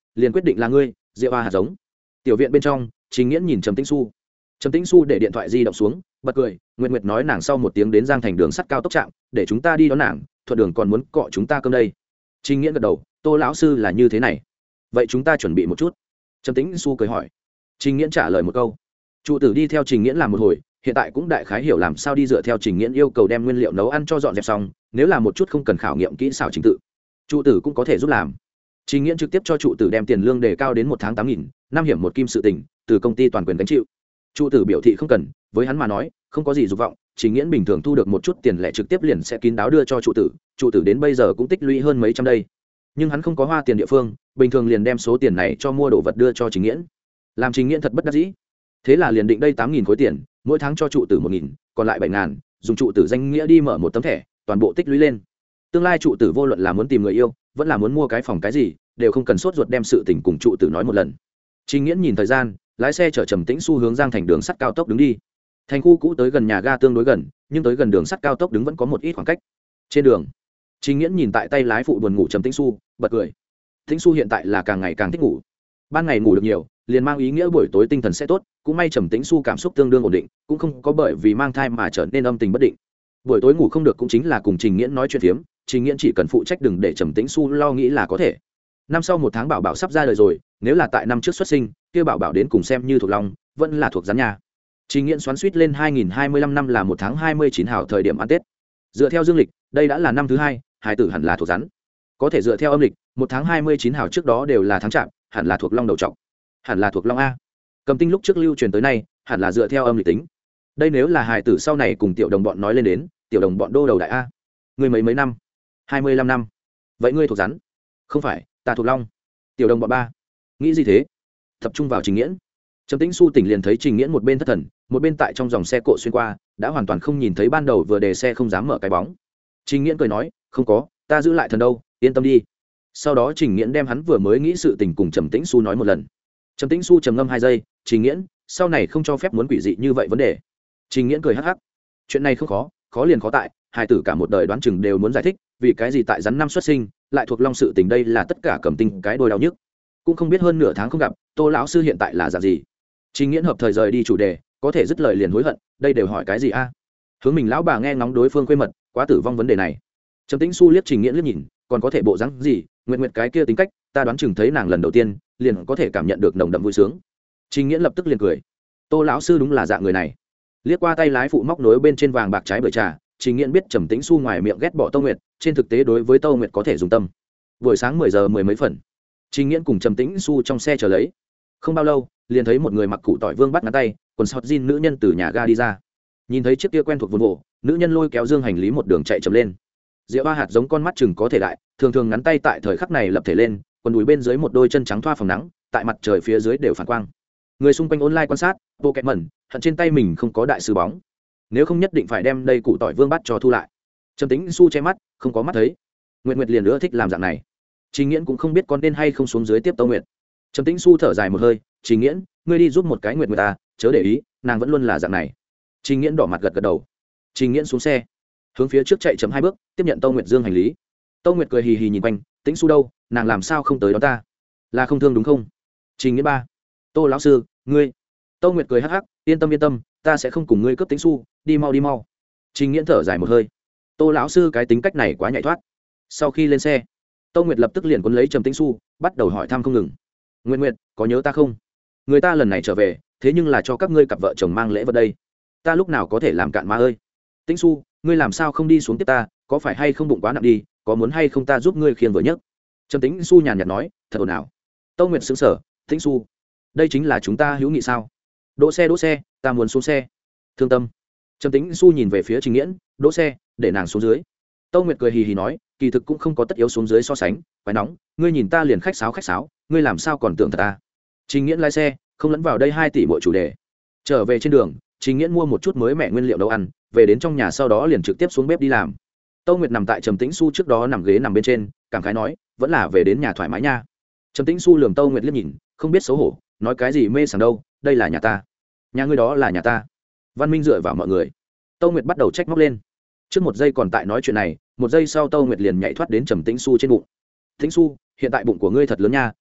liền quyết định là ngươi, Diệu Hoa hạt giống. Tiểu viện bên trong, Trình Nghiễn nhìn Trầm Tĩnh Xu. Trầm Tĩnh Xu để điện thoại di động xuống, bật cười, Nguyệt Nguyệt nói nàng sau một tiếng đến Giang Thành đường sắt cao tốc trạm, để chúng ta đi đón nàng, thuận đường còn muốn cọ chúng ta cơm đây. Trình Nghiễn gật đầu, Tô lão sư là như thế này. Vậy chúng ta chuẩn bị một chút. Trầm Tĩnh Xu cười hỏi. Trình Nghiễn trả lời một câu. Trụ tử đi theo Trình Nghiễn làm một hồi, hiện tại cũng đại khái hiểu làm sao đi dựa theo Trình Nghiễn yêu cầu đem nguyên liệu nấu ăn cho dọn dẹp xong, nếu là một chút không cần khảo nghiệm kỹ xảo trình tự, trụ tử cũng có thể giúp làm. Trình Nghiễn trực tiếp cho trụ tử đem tiền lương đề cao đến một tháng 8.000, năm hiểm một kim sự tình, từ công ty toàn quyền gánh chịu. Trụ tử biểu thị không cần, với hắn mà nói, không có gì dục vọng, Trình Nghiễn bình thường thu được một chút tiền lẻ trực tiếp liền sẽ kín đáo đưa cho trụ tử đến bây giờ cũng tích lũy hơn mấy trăm đây. Nhưng hắn không có hoa tiền địa phương, bình thường liền đem số tiền này cho mua đồ vật đưa cho Trình Nghiễn. Làm Trình Nghiễn thật bất đắc dĩ. Thế là liền định đây 8.000 khối tiền, mỗi tháng cho trụ tử 1.000, còn lại 7.000, dùng trụ tử danh nghĩa đi mở một tấm thẻ, toàn bộ tích lũy lên. Tương lai trụ tử vô luận là muốn tìm người yêu, vẫn là muốn mua cái phòng cái gì, đều không cần sốt ruột đem sự tình cùng trụ tử nói một lần. Trình Nghiễn nhìn thời gian, lái xe chở Trầm Tĩnh Xu hướng Giang Thành đường sắt cao tốc đứng đi. Thành khu cũ tới gần nhà ga tương đối gần, nhưng tới gần đường sắt cao tốc đứng vẫn có một ít khoảng cách. Trên đường, Trình Nghiễn nhìn tại tay lái phụ buồn ngủ Trầm Tĩnh Xu, bật cười. Tĩnh Xu hiện tại là càng ngày càng thích ngủ. Ban ngày ngủ được nhiều, liền mang ý nghĩa buổi tối tinh thần sẽ tốt, cũng may Trầm Tĩnh Xu cảm xúc tương đương ổn định, cũng không có bởi vì mang thai mà trở nên âm tình bất định. Buổi tối ngủ không được cũng chính là cùng Trình Nghiễn nói chuyện phiếm, Trình Nghiễn chỉ cần phụ trách đừng để Trầm Tĩnh Xu lo nghĩ là có thể. Năm sau một tháng bảo bảo sắp ra đời rồi, nếu là tại năm trước xuất sinh, kia bảo bảo đến cùng xem như thuộc long, vẫn là thuộc rắn nhà. Trình Nghiễn xoắn suýt lên 2025 năm là một tháng 29 hảo thời điểm ăn Tết. Dựa theo dương lịch, đây đã là năm thứ hai, hài tử hẳn là thuộc rắn. Có thể dựa theo âm lịch, một tháng 29 hảo trước đó đều là tháng chạp, hẳn là thuộc long đầu trọc. Hẳn là thuộc long a. Cầm tinh lúc trước lưu truyền tới nay, hẳn là dựa theo âm lịch tính. Đây nếu là hài tử sau này cùng tiểu đồng bọn nói lên đến, tiểu đồng bọn đô đầu đại a. Ngươi mấy năm? 25 năm. Vậy ngươi thuộc rắn? Không phải, ta thuộc long. Tiểu đồng bọn ba. Nghĩ gì thế? Tập trung vào Trình Nghiễn. Trầm Tĩnh Xu tỉnh liền thấy Trình Nghiễn một bên thất thần, một bên tại trong dòng xe cộ xuyên qua, đã hoàn toàn không nhìn thấy ban đầu vừa đề xe không dám mở cái bóng. Trình Nghiễn cười nói, không có, ta giữ lại thần đâu, yên tâm đi. Sau đó Trình Nghiễn đem hắn vừa mới nghĩ sự tình cùng Trầm Tĩnh Xu nói một lần. Trầm Tĩnh Xu trầm ngâm 2 giây, Trình Nghiễn, sau này không cho phép muốn quỷ dị như vậy vấn đề. Trình Nghiễn cười hắc hắc, chuyện này không khó, khó liền khó tại, hài tử cả một đời đoán chừng đều muốn giải thích, vì cái gì tại rắn năm xuất sinh, lại thuộc long sự tình đây là tất cả Cẩm Tinh cái đôi đau nhức. Cũng không biết hơn nửa tháng không gặp, Tô lão sư hiện tại là dạng gì. Trình Nghiễn hợp thời rời đi chủ đề, có thể dứt lời liền hối hận, đây đều hỏi cái gì a? Hướng mình lão bà nghe ngóng đối phương quê mật, quá tử vong vấn đề này. Trầm Tĩnh Xu liếc Trình Nghiễn liếc nhìn, còn có thể bộ dáng gì, nguyện nguyện cái kia tính cách, ta đoán chừng thấy nàng lần đầu tiên, liền có thể cảm nhận được nồng đậm vui sướng. Trình Nghiễn lập tức liền cười. Tô lão sư đúng là dạng người này. Liếc qua tay lái phụ móc nối bên trên vàng bạc trái bưởi trà, Trình Nghiễn biết Trầm Tĩnh Xu ngoài miệng ghét bỏ Tô Nguyệt, trên thực tế đối với Tô Nguyệt có thể dùng tâm. Buổi sáng 10 giờ 10 mấy phần, Trình Nghiễn cùng Trầm Tĩnh Xu trong xe chờ lấy. Không bao lâu, liền thấy một người mặc củ tỏi vương bắt ngắn tay, quần sọt jean nữ nhân từ nhà ga đi ra. Nhìn thấy chiếc kia quen thuộc Volvo, nữ nhân lôi kéo dương hành lý một đường chạy chậm lên. Diệu Ba hạt giống con mắt chừng có thể đại, thường thường ngắn tay tại thời khắc này lập thể lên, quần đùi bên dưới một đôi chân trắng thoa phồng nắng, tại mặt trời phía dưới đều phản quang. Người xung quanh online quan sát, bộ kẹt mẩn, hận trên tay mình không có đại sư bóng. Nếu không nhất định phải đem đây củ tỏi vương bắt cho thu lại. Trầm Tĩnh Xu che mắt, không có mắt thấy. Nguyệt Nguyệt liền nữa thích làm dạng này. Trình Nghiễn cũng không biết con nên hay không xuống dưới tiếp Tô Nguyệt. Trầm Tĩnh Xu thở dài một hơi, Trình Nghiễn, ngươi đi giúp một cái Nguyệt Nguyệt ta, chớ để ý, nàng vẫn luôn là dạng này. Trình Nghiễn đỏ mặt gật gật đầu. Trình Nghiễn xuống xe, hướng phía trước chạy chậm 2 bước, tiếp nhận Tô Nguyệt dương hành lý. Tô Nguyệt cười hì hì nhìn quanh, Tĩnh Xu đâu, nàng làm sao không tới đón ta? Là không thương đúng không? Trình Nghiễn ba, Tô lão sư, ngươi. Tô Nguyệt cười hắc hắc, yên tâm, ta sẽ không cùng ngươi cướp Tĩnh Xu, đi mau. Trình Nghiễn thở dài một hơi. Tô lão sư cái tính cách này quá nhạy thoát. Sau khi lên xe, Tô Nguyệt lập tức liền cuốn lấy Trầm Tĩnh Xu, bắt đầu hỏi thăm không ngừng. Nguyệt, có nhớ ta không? Người ta lần này trở về, thế nhưng là cho các ngươi cặp vợ chồng mang lễ vật đây. Ta lúc nào có thể làm cạn má ơi? Tĩnh Xu, ngươi làm sao không đi xuống tiếp ta, có phải hay không bụng quá nặng đi, có muốn hay không ta giúp ngươi khiêng vừa nhấc? Trầm Tĩnh Xu nhàn nhạt nói, thật ồn ào. Tô Nguyệt sững sờ, Tĩnh Xu, đây chính là chúng ta hữu nghị sao? Đỗ xe, ta muốn xuống xe. Thương tâm. Trầm Tĩnh Xu nhìn về phía Trình Nghiễn, đỗ xe, để nàng xuống dưới. Tô Nguyệt cười hì hì nói, kỳ thực cũng không có tất yếu xuống dưới so sánh, quái nóng, ngươi nhìn ta liền khách sáo, ngươi làm sao còn tưởng thật ta? Trình Nghiễn lái xe, không lẫn vào đây 2 tỷ mỗi chủ đề. Trở về trên đường, Trình Nghiễn mua một chút mới mẻ nguyên liệu nấu ăn, về đến trong nhà sau đó liền trực tiếp xuống bếp đi làm. Tô Nguyệt nằm tại Trầm Tĩnh Xu trước đó nằm ghế nằm bên trên, cảm khái nói, vẫn là về đến nhà thoải mái nha. Trầm Tĩnh Xu lườm Tô Nguyệt liếc nhìn, không biết xấu hổ, nói cái gì mê sảng đâu, đây là nhà ta. Nhà ngươi đó là nhà ta. Văn minh dựa vào mọi người. Tô Nguyệt bắt đầu trách móc lên. Trước 1 giây còn tại nói chuyện này, 1 giây sau Tô Nguyệt liền nhảy thoát đến Trầm Tĩnh Xu trên bụng. Tĩnh Xu, hiện tại bụng của ngươi thật lớn nha,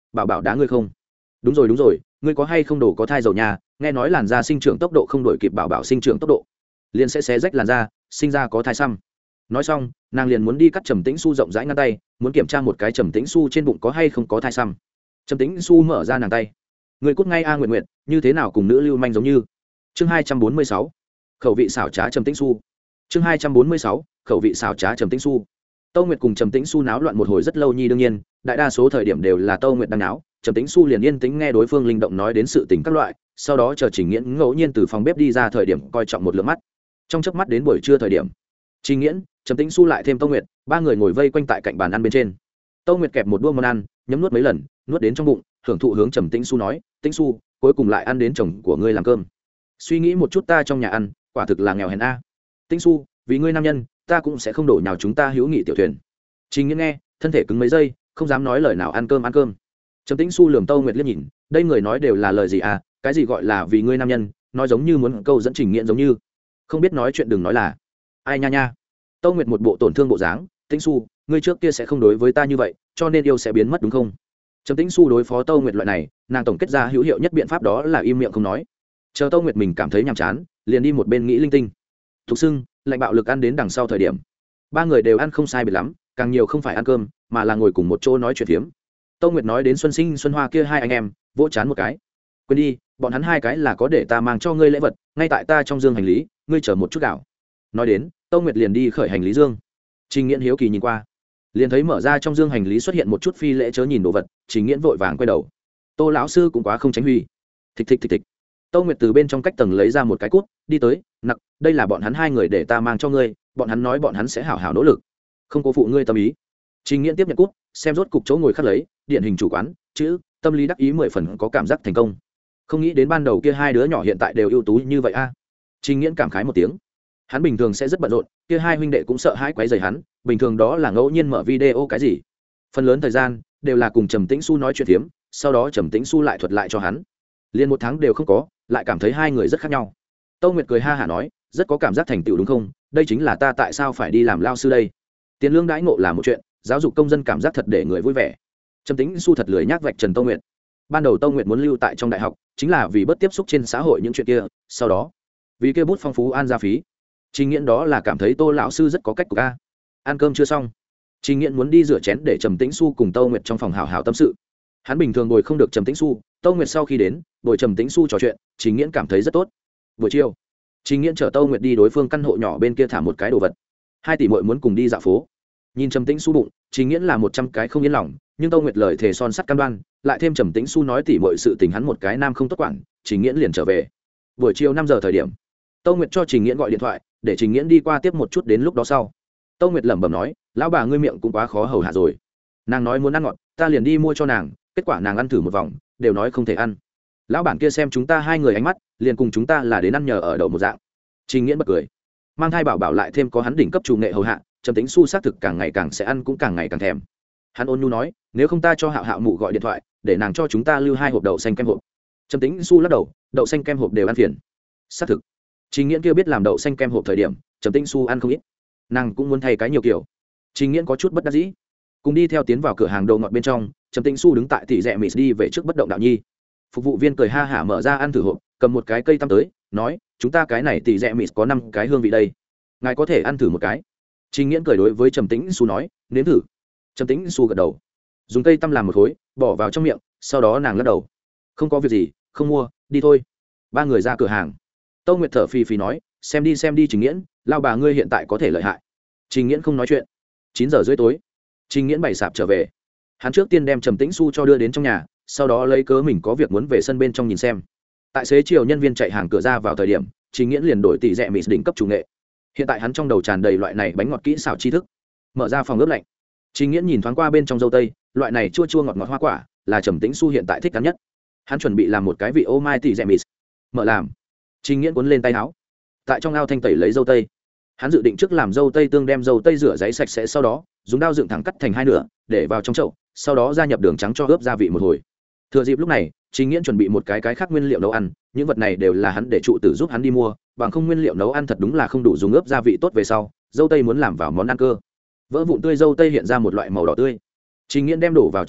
bảo bảo đá ngươi không? Đúng rồi, ngươi có hay không đồ có thai dầu nhà, nghe nói làn da sinh trưởng tốc độ không đổi kịp bảo bảo sinh trưởng tốc độ, liền sẽ xé rách làn da, sinh ra có thai xăm. Nói xong, nàng liền muốn đi cắt Trầm Tĩnh Xu rộng rãi ngăn tay, muốn kiểm tra một cái Trầm Tĩnh Xu trên bụng có hay không có thai xăm. Trầm Tĩnh Xu mở ra nàng tay. Người cút ngay a Nguyệt Nguyệt, như thế nào cùng nữ lưu manh giống như. Chương 246. Khẩu vị xảo trá Trầm Tĩnh Xu. Chương 246. Khẩu vị xảo trá Trầm Tĩnh Xu. Tâu Nguyệt cùng Trầm Tĩnh Xu náo loạn một hồi rất lâu nhi, đương nhiên, đại đa số thời điểm đều là Tâu Nguyệt đang náo, Trầm Tĩnh Xu liền yên tĩnh nghe đối phương linh động nói đến sự tình các loại, sau đó chờ Trình Nghiễn ngẫu nhiên từ phòng bếp đi ra thời điểm coi trọng một lượng mắt. Trong chớp mắt đến buổi trưa thời điểm, Trình Nghiễn, Trầm Tĩnh Xu lại thêm Tâu Nguyệt, ba người ngồi vây quanh tại cạnh bàn ăn bên trên. Tâu Nguyệt kẹp một đũa món ăn, nhấm nuốt mấy lần, nuốt đến trong bụng, hưởng thụ hướng Trầm Tĩnh Xu nói, "Tĩnh Xu, cuối cùng lại ăn đến chồng của ngươi làm cơm. Suy nghĩ một chút, ta trong nhà ăn, quả thực là nghèo hèn a. Tĩnh Xu, vì ngươi nam nhân, ta cũng sẽ không đổ nhào chúng ta hữu nghị tiểu thuyền." Trình Nghiễn nghe, thân thể cứng mấy giây, không dám nói lời nào. Ăn cơm. Trầm Tĩnh Xu lườm Tâu Nguyệt liếc nhìn, đây người nói đều là lời gì à, cái gì gọi là vì ngươi nam nhân, nói giống như muốn câu dẫn Trình Nghiễn giống như. Không biết nói chuyện đừng nói là. Ai nha. Tâu Nguyệt một bộ tổn thương bộ dáng, Tĩnh Xu, ngươi trước kia sẽ không đối với ta như vậy, cho nên yêu sẽ biến mất đúng không? Trầm Tĩnh Xu đối phó Tâu Nguyệt loại này, nàng tổng kết ra hữu hiệu nhất biện pháp đó là im miệng không nói. Chờ Tâu Nguyệt mình cảm thấy nhàm chán, liền đi một bên nghĩ linh tinh. Thục Sưng, lạnh bạo lực ăn đến đằng sau thời điểm, ba người đều ăn không sai biệt lắm, càng nhiều không phải ăn cơm, mà là ngồi cùng một chỗ nói chuyện phiếm. Tâu Nguyệt nói đến Xuân Sinh Xuân Hoa kia hai anh em, vỗ chán một cái. Quên đi, bọn hắn hai cái là có để ta mang cho ngươi lễ vật, ngay tại ta trong dương hành lý, ngươi chờ một chút gạo. Nói đến, Tâu Nguyệt liền đi khởi hành lý dương. Trình Nghiễn hiếu kỳ nhìn qua, liền thấy mở ra trong dương hành lý xuất hiện một chút phi lễ chớ nhìn đồ vật. Trình Nghiễn vội vàng quay đầu. Tô lão sư cũng quá không tránh huy. Thịch. Tâu Nguyệt từ bên trong cách tầng lấy ra một cái cút, đi tới, nặc, đây là bọn hắn hai người để ta mang cho ngươi, bọn hắn nói bọn hắn sẽ hảo hảo nỗ lực, không cố phụ ngươi tâm ý. Trình Nghiễn tiếp nhận cút, xem rốt cục chỗ ngồi khắc lấy, điển hình chủ quán, chữ, tâm lý đắc ý 10 phần, có cảm giác thành công. Không nghĩ đến ban đầu kia hai đứa nhỏ hiện tại đều ưu tú như vậy a. Trình Nghiễn cảm khái một tiếng. Hắn bình thường sẽ rất bận rộn, kia hai huynh đệ cũng sợ hãi quấy rầy hắn, bình thường đó là ngẫu nhiên mở video cái gì. Phần lớn thời gian đều là cùng Trầm Tĩnh Xu nói chuyện phiếm, sau đó Trầm Tĩnh Xu lại thuật lại cho hắn. Liên một tháng đều không có, lại cảm thấy hai người rất khác nhau. Tâu Nguyệt cười ha hả nói, rất có cảm giác thành tựu đúng không? Đây chính là ta tại sao phải đi làm lao sư đây. Tiền lương đãi ngộ là một chuyện, giáo dục công dân cảm giác thật để người vui vẻ. Trầm Tĩnh Xu thật lười nhác vạch trần Tâu Nguyệt. Ban đầu Tâu Nguyệt muốn lưu tại trong đại học, chính là vì bớt tiếp xúc trên xã hội những chuyện kia, sau đó vì kia bút phong phú an gia phí. Trình Nghiễn đó là cảm thấy Tô lão sư rất có cách của ca. Ăn cơm chưa xong, Trình Nghiễn muốn đi rửa chén để Trầm Tĩnh Xu cùng Tâu Nguyệt trong phòng hào hào tâm sự. Hắn bình thường ngồi không được Trầm Tĩnh Xu, Tâu Nguyệt sau khi đến, ngồi Trầm Tĩnh Xu trò chuyện, Trình Nghiễn cảm thấy rất tốt. Buổi chiều, Trình Nghiễn chở Tâu Nguyệt đi đối phương căn hộ nhỏ bên kia thả một cái đồ vật. Hai tỷ muội muốn cùng đi dạo phố. Nhìn Trầm Tĩnh Xu bụng, Trình Nghiễn là 100 cái không yên lòng, nhưng Tâu Nguyệt lời thề son sắt cam đoan, lại thêm Trầm Tĩnh Xu nói tỷ muội sự tình hắn một cái nam không tốt quản, Trình Nghiễn liền trở về. Buổi chiều 5 giờ thời điểm, Tâu Nguyệt cho Trình Nghiễn gọi điện thoại, để Trình Nghiễn đi qua tiếp một chút, đến lúc đó sau. Tâu Nguyệt lẩm bẩm nói, lão bà ngươi miệng cũng quá khó hầu hạ rồi. Nàng nói muốn ăn ngọt, ta liền đi mua cho nàng, kết quả nàng ăn thử một vòng, đều nói không thể ăn. Lão bản kia xem chúng ta hai người ánh mắt, liền cùng chúng ta là đến ăn nhờ ở đậu một dạng. Trình Nghiễn bật cười. Mang thai bảo bảo lại thêm có hắn đỉnh cấp chủ nghệ hầu hạ, Trầm Tĩnh Xu xác thực càng ngày càng sẽ ăn, cũng càng ngày càng thèm. Hắn ôn nhu nói, nếu không ta cho Hạo Hạo mụ gọi điện thoại, để nàng cho chúng ta lưu 2 hộp đậu xanh kem hộp. Trầm Tĩnh Xu lắc đầu, đậu xanh kem hộp đều ăn phiền. Xác thực. Trình Nghiễn kia biết làm đậu xanh kem hộp thời điểm, Trầm Tĩnh Xu ăn không ít. Nàng cũng muốn thay cái nhiều kiểu. Trình Nghiễn có chút bất đắc dĩ. Cùng đi theo tiến vào cửa hàng đồ ngọt bên trong, Trầm Tĩnh Xu đứng tại tỷ rẻ mịt đi về trước bất động đạo nhi. Phục vụ viên cười ha hả mở ra ăn thử hộp, cầm một cái cây tăm tới, nói, chúng ta cái này tỷ rẻ mịt có 5 cái hương vị đây, ngài có thể ăn thử một cái. Trình Nghiễn cười đối với Trầm Tĩnh Xu nói, nếm thử. Trầm Tĩnh Xu gật đầu, dùng cây tăm làm một khối, bỏ vào trong miệng, sau đó nàng lắc đầu, không có việc gì, không mua, đi thôi. Ba người ra cửa hàng. Tâu Nguyệt thở phì phì nói, xem đi Trình Nghiễn, lao bà ngươi hiện tại có thể lợi hại. Trình Nghiễn không nói chuyện. 9 giờ rưỡi tối, Trình Nghiễn bày sạp trở về. Hắn trước tiên đem Trầm Tĩnh Xu cho đưa đến trong nhà, sau đó lấy cớ mình có việc muốn về sân bên trong nhìn xem. Tại xế chiều nhân viên chạy hàng cửa ra vào thời điểm, Trình Nghiễn liền đổi tỷ rẻ mịt đỉnh cấp chủ nghệ. Hiện tại hắn trong đầu tràn đầy loại này bánh ngọt kỹ xảo tri thức. Mở ra phòng ướp lạnh, Trình Nghiễn nhìn thoáng qua bên trong dâu tây, loại này chua chua ngọt ngọt hoa quả là Trầm Tĩnh Xu hiện tại thích ăn nhất. Hắn chuẩn bị làm một cái vị ô mai tỷ rẻ mịt. Mở làm, Trình Nghiễn cuốn lên tay áo, tại trong ao thanh tẩy lấy dâu tây. Hắn dự định trước làm dâu tây tương, đem dâu tây rửa giấy sạch sẽ, sau đó dùng dao dựng thẳng cắt thành 2 nửa, để vào trong chậu, sau đó gia nhập đường trắng cho ướp gia vị một hồi. Thừa dịp lúc này, Trình Nghiễn chuẩn bị một cái khác nguyên liệu nấu ăn, những vật này đều là hắn để trụ tử giúp hắn đi mua, bằng không nguyên liệu nấu ăn thật đúng là không đủ dùng ướp gia vị tốt về sau, dâu tây muốn làm vào món ăn cơ. Vỡ vụn tươi dâu tây hiện ra một loại màu đỏ tươi. Trình Nghiễn đem đổ vào trong nồi,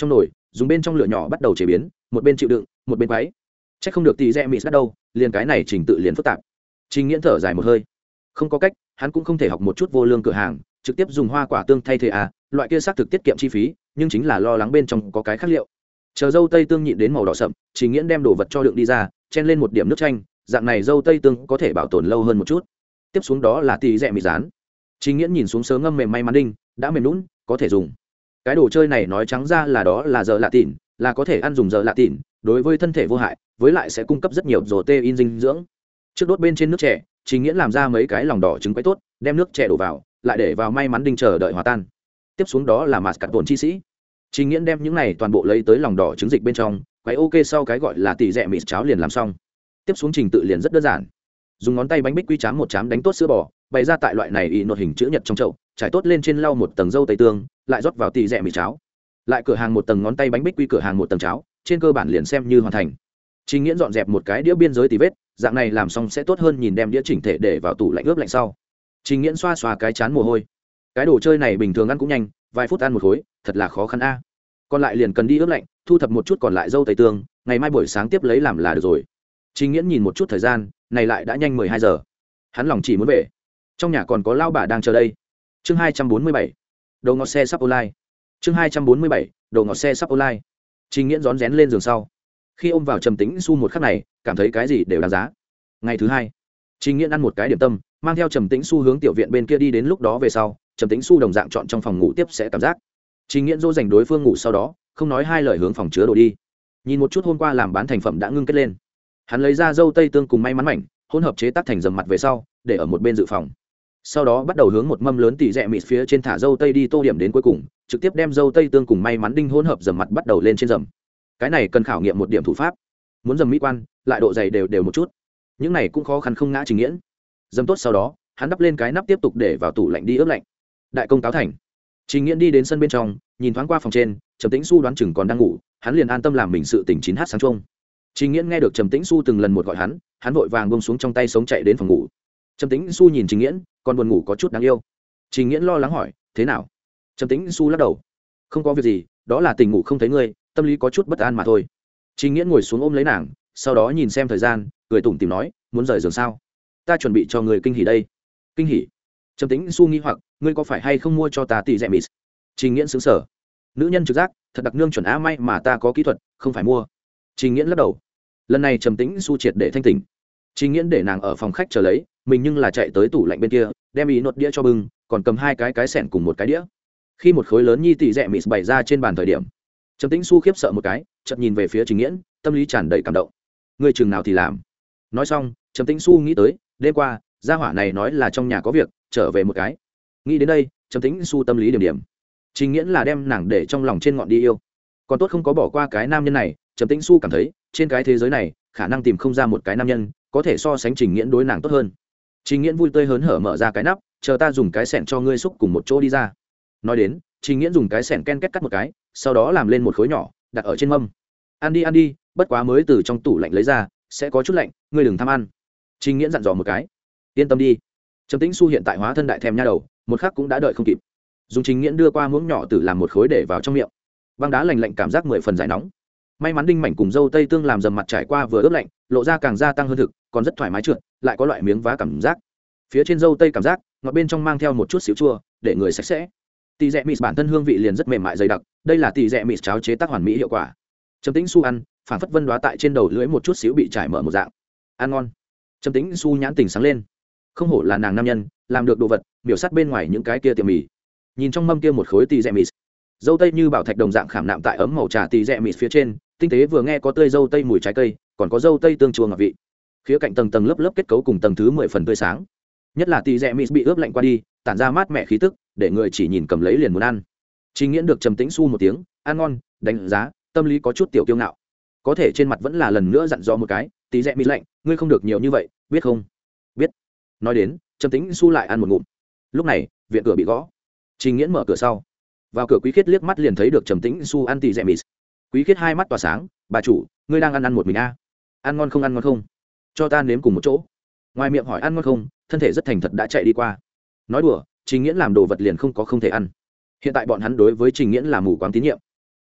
dùng bên trong lửa nhỏ bắt đầu chế biến, một bên chịu đựng một bên quấy. Chắc không được tỷ rẽ mịt đâu, liền cái này trình tự liền phức tạp. Trình Nghiễn thở dài một hơi, không có cách, hắn cũng không thể học một chút vô lương cửa hàng trực tiếp dùng hoa quả tương thay thế à, loại kia xác thực tiết kiệm chi phí, nhưng chính là lo lắng bên trong có cái khác liệu. Chờ dâu tây tương nhịn đến màu đỏ sậm, Trình Nghiễn đem đồ vật cho đựng đi ra, chen lên một điểm nước chanh, dạng này dâu tây tương có thể bảo tồn lâu hơn một chút. Tiếp xuống đó là tỷ rẽ mịt rán. Trình Nghiễn nhìn xuống sớ ngâm mềm may mắn đinh, đã mềm nhũn, có thể dùng. Cái đồ chơi này nói trắng ra là đó là giờ lạ tỉn, là có thể ăn dùng giờ lạ tỉn, đối với thân thể vô hại, với lại sẽ cung cấp rất nhiều protein dinh dưỡng. Trước đốt bên trên nước chè, Trình Nghiễn làm ra mấy cái lòng đỏ trứng quấy tốt, đem nước chè đổ vào, lại để vào may mắn đinh chờ đợi hòa tan. Tiếp xuống đó là mascarpone chi sĩ. Trình Nghiễn đem những này toàn bộ lấy tới lòng đỏ trứng dịch bên trong, quấy ok sau cái gọi là tỷ rẽ mịt cháo liền làm xong. Tiếp xuống trình tự liền rất đơn giản. Dùng ngón tay bánh bích quy chám một chám đánh tốt sữa bò, bày ra tại loại này y nốt hình chữ nhật trong chậu, trải tốt lên trên lau một tầng dâu tây tương, lại rót vào tỷ rẽ mịt cháo. Lại cửa hàng một tầng ngón tay bánh bích quy cửa hàng một tầng cháo, trên cơ bản liền xem như hoàn thành. Trình Nghiễn dọn dẹp một cái đĩa biên giới tỉ vết, dạng này làm xong sẽ tốt hơn nhìn đem đĩa chỉnh thể để vào tủ lạnh ướp lạnh sau. Trình Nghiễn xoa xoa cái chán mồ hôi. Cái đồ chơi này bình thường ăn cũng nhanh, vài phút ăn một khối, thật là khó khăn a. Còn lại liền cần đi ướp lạnh, thu thập một chút còn lại dâu tây tương, ngày mai buổi sáng tiếp lấy làm là được rồi. Trình Nghiễn nhìn một chút thời gian, này lại đã nhanh 12 giờ. Hắn lòng chỉ muốn về. Trong nhà còn có lao bà đang chờ đây. Chương 247. Đầu ngọt xe sắp online. Chương 247. Đầu ngọt xe sắp online. Trình Nghiễn rón rén lên giường sau. Khi ôm vào Trầm Tĩnh Xu một khắc này, cảm thấy cái gì đều đáng giá. Ngày thứ hai, Trình Nghiễn ăn một cái điểm tâm, mang theo Trầm Tĩnh Xu hướng tiểu viện bên kia đi, đến lúc đó về sau, Trầm Tĩnh Xu đồng dạng chọn trong phòng ngủ tiếp sẽ cảm giác. Trình Nghiễn dỗ dành đối phương ngủ sau đó, không nói hai lời hướng phòng chứa đồ đi. Nhìn một chút hôm qua làm bán thành phẩm đã ngưng kết lên, hắn lấy ra dâu tây tương cùng may mắn mảnh, hỗn hợp chế tác thành dầm mặt về sau, để ở một bên dự phòng. Sau đó bắt đầu hướng một mâm lớn tỉ rẽ mịt phía trên thả dâu tây đi tô điểm, đến cuối cùng trực tiếp đem dâu tây tương cùng may mắn đinh hỗn hợp dầm mặt bắt đầu lên trên dầm. Cái này cần khảo nghiệm một điểm thủ pháp, muốn dầm mỹ quan lại độ dày đều một chút, những này cũng khó khăn không ngã Trình Nghiễn. Dầm tốt sau đó, hắn đắp lên cái nắp tiếp tục để vào tủ lạnh đi ướp lạnh. Đại công cáo thành. Trình Nghiễn đi đến sân bên trong, nhìn thoáng qua phòng trên, Trầm Tĩnh Xu đoán chừng còn đang ngủ, hắn liền an tâm làm mình sự tỉnh 9h sáng chung. Trình Nghiễn nghe được Trầm Tĩnh Xu từng lần một gọi hắn vội vàng buông xuống trong tay sống chạy đến phòng ngủ. Trầm Tĩnh Xu nhìn Trình Nghiễn, còn buồn ngủ có chút đáng yêu. Trình Nghiễn lo lắng hỏi, thế nào? Trầm Tĩnh Xu lắc đầu, không có việc gì, đó là tỉnh ngủ không thấy ngươi, tâm lý có chút bất an mà thôi. Trình Nghiễn ngồi xuống ôm lấy nàng, sau đó nhìn xem thời gian, cười tủm tỉm nói, muốn rời giường sao? Ta chuẩn bị cho người kinh hỉ đây. Kinh hỉ? Trầm Tĩnh Xu nghi hoặc, ngươi có phải hay không mua cho ta tỷ rẻ mịt? Trình Nghiễn sững sờ, nữ nhân trực giác, thật đặc nương chuẩn á, may mà ta có kỹ thuật, không phải mua. Trình Nghiễn lắc đầu. Lần này Trầm Tĩnh Xu triệt để thanh tỉnh. Trình Nghiễn để nàng ở phòng khách chờ lấy, mình nhưng là chạy tới tủ lạnh bên kia, đem ý nốt đĩa cho bưng, còn cầm hai cái sẻn cùng một cái đĩa. Khi một khối lớn nhi tỷ rẻ mịt bày ra trên bàn thời điểm, Trầm Tĩnh Xu khiếp sợ một cái, chợt nhìn về phía Trình Nghiễn, tâm lý tràn đầy cảm động. Ngươi chừng nào thì làm? Nói xong, Trầm Tĩnh Xu nghĩ tới, đêm qua, gia hỏa này nói là trong nhà có việc, trở về một cái. Nghĩ đến đây, Trầm Tĩnh Xu tâm lý điểm điểm. Trình Nghiễn là đem nàng để trong lòng trên ngọn đi yêu. Còn tốt không có bỏ qua cái nam nhân này, Trầm Tĩnh Xu cảm thấy, trên cái thế giới này, khả năng tìm không ra một cái nam nhân có thể so sánh Trình Nghiễn đối nàng tốt hơn. Trình Nghiễn vui tươi hớn hở mở ra cái nắp, chờ ta dùng cái sẻn cho ngươi xúc cùng một chỗ đi ra. Nói đến, Trình Nghiễn dùng cái sẻn ken kết cắt một cái, sau đó làm lên một khối nhỏ, đặt ở trên mâm. Ăn đi, bất quá mới từ trong tủ lạnh lấy ra, sẽ có chút lạnh, ngươi đừng tham ăn. Trình Nghiễn dặn dò một cái. Yên tâm đi. Trầm Tĩnh Xu hiện tại hóa thân đại thèm nha đầu, một khắc cũng đã đợi không kịp. Dùng Trình Nghiễn đưa qua muỗng nhỏ tử làm một khối để vào trong miệng. Băng đá lạnh lạnh cảm giác 10 phần giải nóng. May mắn đinh mảnh cùng dâu tây tương làm dầm mặt trải qua vừa ướp lạnh, lộ ra càng gia tăng hơn thực, còn rất thoải mái trượt, lại có loại miếng vá cảm giác. Phía trên dâu tây cảm giác, ngọt bên trong mang theo một chút xíu chua, để người sạch sẽ. Tỷ rẻ mịt bản thân hương vị liền rất mềm mại dày đặc, đây là tỷ rẻ mịt cháo chế tác hoàn mỹ hiệu quả. Trầm Tĩnh Xu ăn, phản phất vân đoá tại trên đầu lưỡi một chút xíu bị trải mở một dạng. Ăn ngon. Trầm Tĩnh Xu nhãn tình sáng lên. Không hổ là nàng nam nhân, làm được đồ vật, miểu sát bên ngoài những cái kia tiệm mì. Nhìn trong mâm kia một khối tỷ rẻ mịt, dâu tây như bảo thạch đồng dạng khảm nạm tại ấm màu trà tỷ rẻ mịt phía trên, tinh tế vừa nghe có tươi dâu tây mùi trái cây, còn có dâu tây tương chua ngọt vị. Khía cạnh tầng lớp kết cấu cùng tầng thứ 10 phần tươi sáng. Nhất là tỷ rẻ mịt bị ướp lạnh qua đi, tản ra mát mẻ khí tức, để người chỉ nhìn cầm lấy liền muốn ăn. Trình Nghiễn được Trầm Tĩnh Xu một tiếng, ăn ngon, đánh giá, tâm lý có chút tiểu kiêu ngạo. Có thể trên mặt vẫn là lần nữa dặn dò một cái, tỷ rẻ mịt lạnh, ngươi không được nhiều như vậy, biết không? Biết. Nói đến, Trầm Tĩnh Xu lại ăn một ngụm. Lúc này, viện cửa bị gõ. Trình Nghiễn mở cửa sau. Vào cửa Quý Khiết liếc mắt liền thấy được Trầm Tĩnh Xu ăn tỷ rẻ mịt. Quý Khiết hai mắt tỏa sáng, bà chủ, ngươi đang ăn một mình a? Ăn ngon không? Cho ta nếm cùng một chỗ. Ngoài miệng hỏi ăn ngon không, thân thể rất thành thật đã chạy đi qua. Nói đùa, Trình Nghiễn làm đồ vật liền không có không thể ăn. Hiện tại bọn hắn đối với Trình Nghiễn là mù quáng tín nhiệm.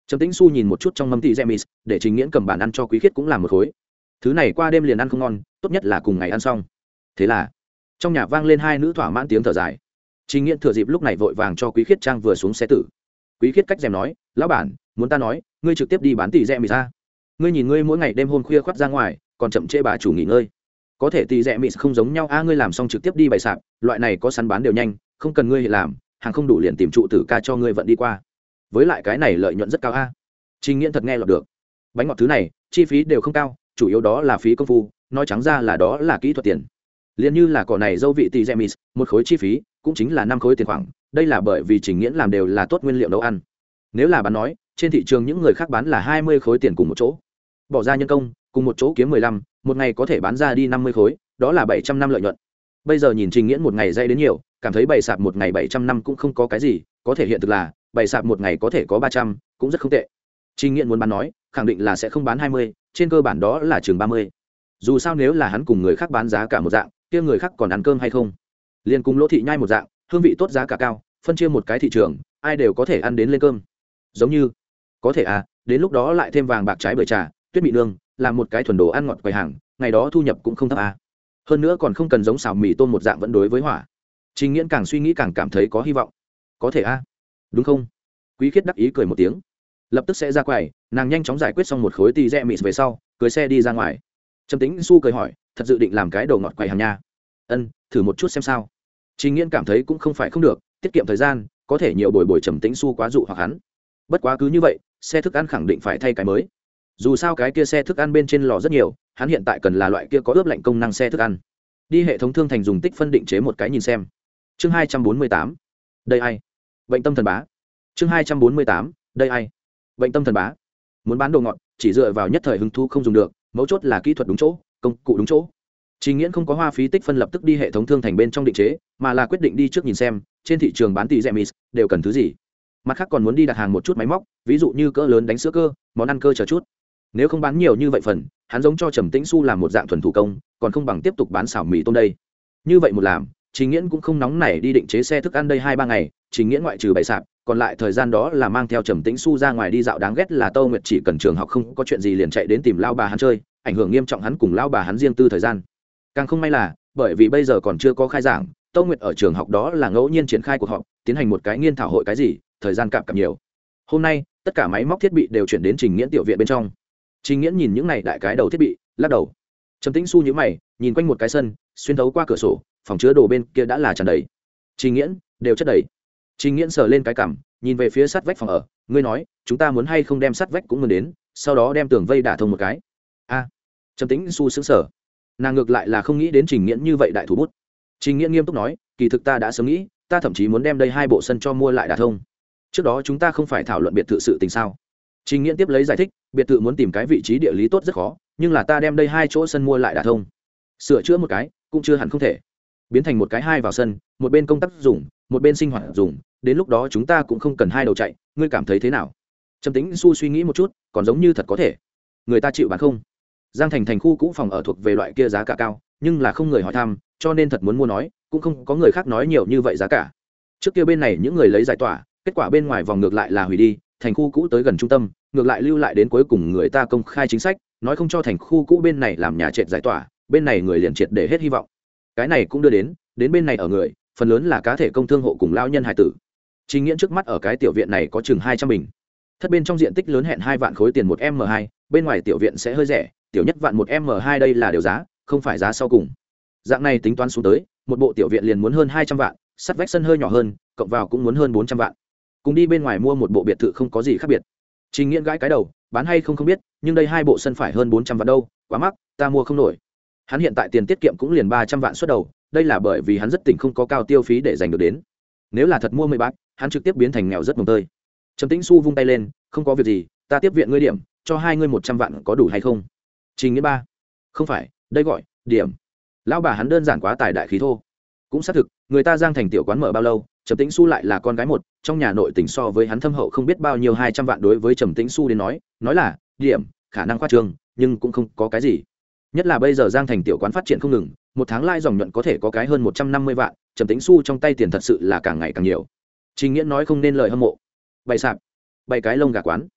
Trầm Tĩnh Xu nhìn một chút trong mâm tỉ Remis, để Trình Nghiễn cầm bàn ăn cho Quý Khiết cũng làm một khối. Thứ này qua đêm liền ăn không ngon, tốt nhất là cùng ngày ăn xong. Thế là, trong nhà vang lên hai nữ thỏa mãn tiếng thở dài. Trình Nghiễn thừa dịp lúc này vội vàng cho Quý Khiết trang vừa xuống xe tử. Quý Khiết cách rèm nói, lão bản, muốn ta nói, ngươi trực tiếp đi bán tỉ Remis ra. Ngươi nhìn ngươi mỗi ngày đêm hôm khuya khoắt ra ngoài, còn chậm trễ bà chủ nghỉ ngơi. Có thể tỉ Remis không giống nhau a, ngươi làm xong trực tiếp đi bày sạp, loại này có sẵn bán đều nhanh, không cần ngươi làm, hàng không đủ liền tìm trụ tử ca cho ngươi vận đi qua. Với lại cái này lợi nhuận rất cao a. Trình Nghiễn thật nghe lọt được. Bánh ngọt thứ này, chi phí đều không cao, chủ yếu đó là phí công phu, nói trắng ra là đó là kỹ thuật tiền. Liên như là cỏ này dâu vị tỉ Remis, một khối chi phí cũng chính là 5 khối tiền khoảng, đây là bởi vì Trình Nghiễn làm đều là tốt nguyên liệu nấu ăn. Nếu là bán nói, trên thị trường những người khác bán là 20 khối tiền cùng một chỗ. Bỏ ra nhân công, cùng một chỗ kiếm 15, một ngày có thể bán ra đi 50 khối, đó là 700 năm lợi nhuận. Bây giờ nhìn Trình Nghiễn một ngày dây đến nhiều, cảm thấy bày sạp một ngày 700 năm cũng không có cái gì, có thể hiện thực là bày sạp một ngày có thể có 300, cũng rất không tệ. Trình Nghiễn muốn bán nói, khẳng định là sẽ không bán 20, trên cơ bản đó là chừng 30. Dù sao nếu là hắn cùng người khác bán giá cả một dạng, kia người khác còn ăn cơm hay không? Liên cùng Lỗ Thị Nhai một dạng, hương vị tốt giá cả cao, phân chia một cái thị trường, ai đều có thể ăn đến lên cơm. Giống như, có thể à, đến lúc đó lại thêm vàng bạc trái bưởi trà, tuyết mị nương, làm một cái thuần đồ ăn ngọt quầy hàng, ngày đó thu nhập cũng không thấp à. Hơn nữa còn không cần giống xào mì tôm một dạng vẫn đối với hỏa. Trình Nghiễn càng suy nghĩ càng cảm thấy có hy vọng. Có thể à? Đúng không? Quý Khiết đắc ý cười một tiếng, lập tức sẽ ra quầy, nàng nhanh chóng giải quyết xong một khối tỉ Remis về sau, cưỡi xe đi ra ngoài. Trầm Tĩnh Xu cười hỏi, thật dự định làm cái đồ ngọt quầy hàng nha? Ân, thử một chút xem sao. Trình Nghiễn cảm thấy cũng không phải không được, tiết kiệm thời gian, có thể nhiều bồi bồi Trầm Tĩnh Xu quá dụ hoặc hắn. Bất quá cứ như vậy, xe thức ăn khẳng định phải thay cái mới. Dù sao cái kia xe thức ăn bên trên lò rất nhiều, hắn hiện tại cần là loại kia có ướp lạnh công năng xe thức ăn. Đi hệ thống thương thành dùng tích phân định chế một cái nhìn xem. Chương 248. Đây ai? Bệnh tâm thần bá. Chương 248. Đây ai? Bệnh tâm thần bá. Muốn bán đồ ngọt, chỉ dựa vào nhất thời hứng thú không dùng được, mấu chốt là kỹ thuật đúng chỗ, công cụ đúng chỗ. Trình Nghiễn không có hoa phí tích phân lập tức đi hệ thống thương thành bên trong định chế, mà là quyết định đi trước nhìn xem trên thị trường bán tỉ Remis đều cần thứ gì. Mặt khác còn muốn đi đặt hàng một chút máy móc, ví dụ như cỡ lớn đánh sữa cơ, món ăn cơ chờ chút. Nếu không bán nhiều như vậy phần, hắn giống cho Trầm Tĩnh Xu làm một dạng thuần thủ công, còn không bằng tiếp tục bán xào mì tôm đây. Như vậy một làm, Trình Nghiễn cũng không nóng nảy đi định chế xe thức ăn đây 2-3 ngày, Trình Nghiễn ngoại trừ bày sạp, còn lại thời gian đó là mang theo Trầm Tĩnh Xu ra ngoài đi dạo. Đáng ghét là Tô Nguyệt chỉ cần trường học không có chuyện gì liền chạy đến tìm lao bà hắn chơi, ảnh hưởng nghiêm trọng hắn cùng lao bà hắn riêng tư thời gian. Càng không may là, bởi vì bây giờ còn chưa có khai giảng, Tô Nguyệt ở trường học đó là ngẫu nhiên triển khai cuộc họp, tiến hành một cái nghiên thảo hội cái gì, thời gian cạp nhiều. Hôm nay, tất cả máy móc thiết bị đều chuyển đến Trình Nghiễn tiểu viện bên trong. Trình Nghiễn nhìn những này đại cái đầu thiết bị, lắc đầu. Trầm Tĩnh Xu nhíu mày, nhìn quanh một cái sân, xuyên thấu qua cửa sổ, phòng chứa đồ bên kia đã là tràn đầy. Trình Nghiễn, đều chất đầy. Trình Nghiễn sờ lên cái cằm, nhìn về phía sắt vách phòng ở, ngươi nói, chúng ta muốn hay không đem sắt vách cũng mượn đến, sau đó đem tường vây đả thông một cái. A. Trầm Tĩnh Xu sững sờ. Nàng ngược lại là không nghĩ đến Trình Nghiễn như vậy đại thủ bút. Trình Nghiễn nghiêm túc nói, kỳ thực ta đã sớm nghĩ, ta thậm chí muốn đem đây 2 bộ sân cho mua lại đả thông. Trước đó chúng ta không phải thảo luận biệt thự sự tình sao? Trình Nghiễn tiếp lấy giải thích, biệt thự muốn tìm cái vị trí địa lý tốt rất khó, nhưng là ta đem đây 2 chỗ sân mua lại đả thông, sửa chữa một cái cũng chưa hẳn không thể, biến thành một cái 2 vào sân, một bên công tác dùng, một bên sinh hoạt dùng, đến lúc đó chúng ta cũng không cần 2 đầu chạy, ngươi cảm thấy thế nào? Trầm Tĩnh Xu suy nghĩ một chút, còn giống như thật có thể. Người ta chịu bán không? Giang Thành thành khu cũ phòng ở thuộc về loại kia giá cả cao, nhưng là không người hỏi thăm, cho nên thật muốn mua nói, cũng không có người khác nói nhiều như vậy giá cả. Trước kia bên này những người lấy giải tỏa, kết quả bên ngoài vòng ngược lại là hủy đi, thành khu cũ tới gần trung tâm, ngược lại lưu lại đến cuối cùng người ta công khai chính sách, nói không cho thành khu cũ bên này làm nhà trệt giải tỏa, bên này người liền triệt để hết hy vọng. Cái này cũng đưa đến bên này ở người, phần lớn là cá thể công thương hộ cùng lão nhân hải tử. Trình Nghiễn trước mắt ở cái tiểu viện này có chừng 200 bình. Thất bên trong diện tích lớn hẹn 2 vạn khối tiền một M2, bên ngoài tiểu viện sẽ hơi rẻ, tiểu nhất vạn một M2 đây là điều giá, không phải giá sau cùng. Dạng này tính toán xuống tới, một bộ tiểu viện liền muốn hơn 200 vạn, sắt vách sân hơi nhỏ hơn, cộng vào cũng muốn hơn 400 vạn. Cùng đi bên ngoài mua một bộ biệt thự không có gì khác biệt. Trình Nghiễn gãi cái đầu, bán hay không biết, nhưng đây 2 bộ sân phải hơn 400 vạn đâu, quá mắc, ta mua không nổi. Hắn hiện tại tiền tiết kiệm cũng liền 300 vạn xuất đầu, đây là bởi vì hắn rất tỉnh không có cao tiêu phí để dành được đến. Nếu là thật mua 10 bạc, hắn trực tiếp biến thành nghèo rất mồng tơi. Trầm Tĩnh Xu vung tay lên, không có việc gì, ta tiếp viện ngươi điểm, cho 2 ngươi 100 vạn có đủ hay không? Trình Nghiễn ba, không phải, đây gọi điểm. Lão bà hắn đơn giản quá tài đại khí thô. Cũng xác thực, người ta Giang Thành tiểu quán mở bao lâu, Trầm Tĩnh Xu lại là con gái một, trong nhà nội tình so với hắn thâm hậu không biết bao nhiêu 200 vạn đối với Trầm Tĩnh Xu đến nói là điểm, khả năng khoa trương, nhưng cũng không có cái gì. Nhất là bây giờ Giang Thành tiểu quán phát triển không ngừng, một tháng lai dòng nhuận có thể có cái hơn 150 vạn, Trầm Tĩnh Xu trong tay tiền thật sự là càng ngày càng nhiều. Trình Nghiễn nói không nên lời hâm mộ. Bày sạp, bày cái lông gà quán.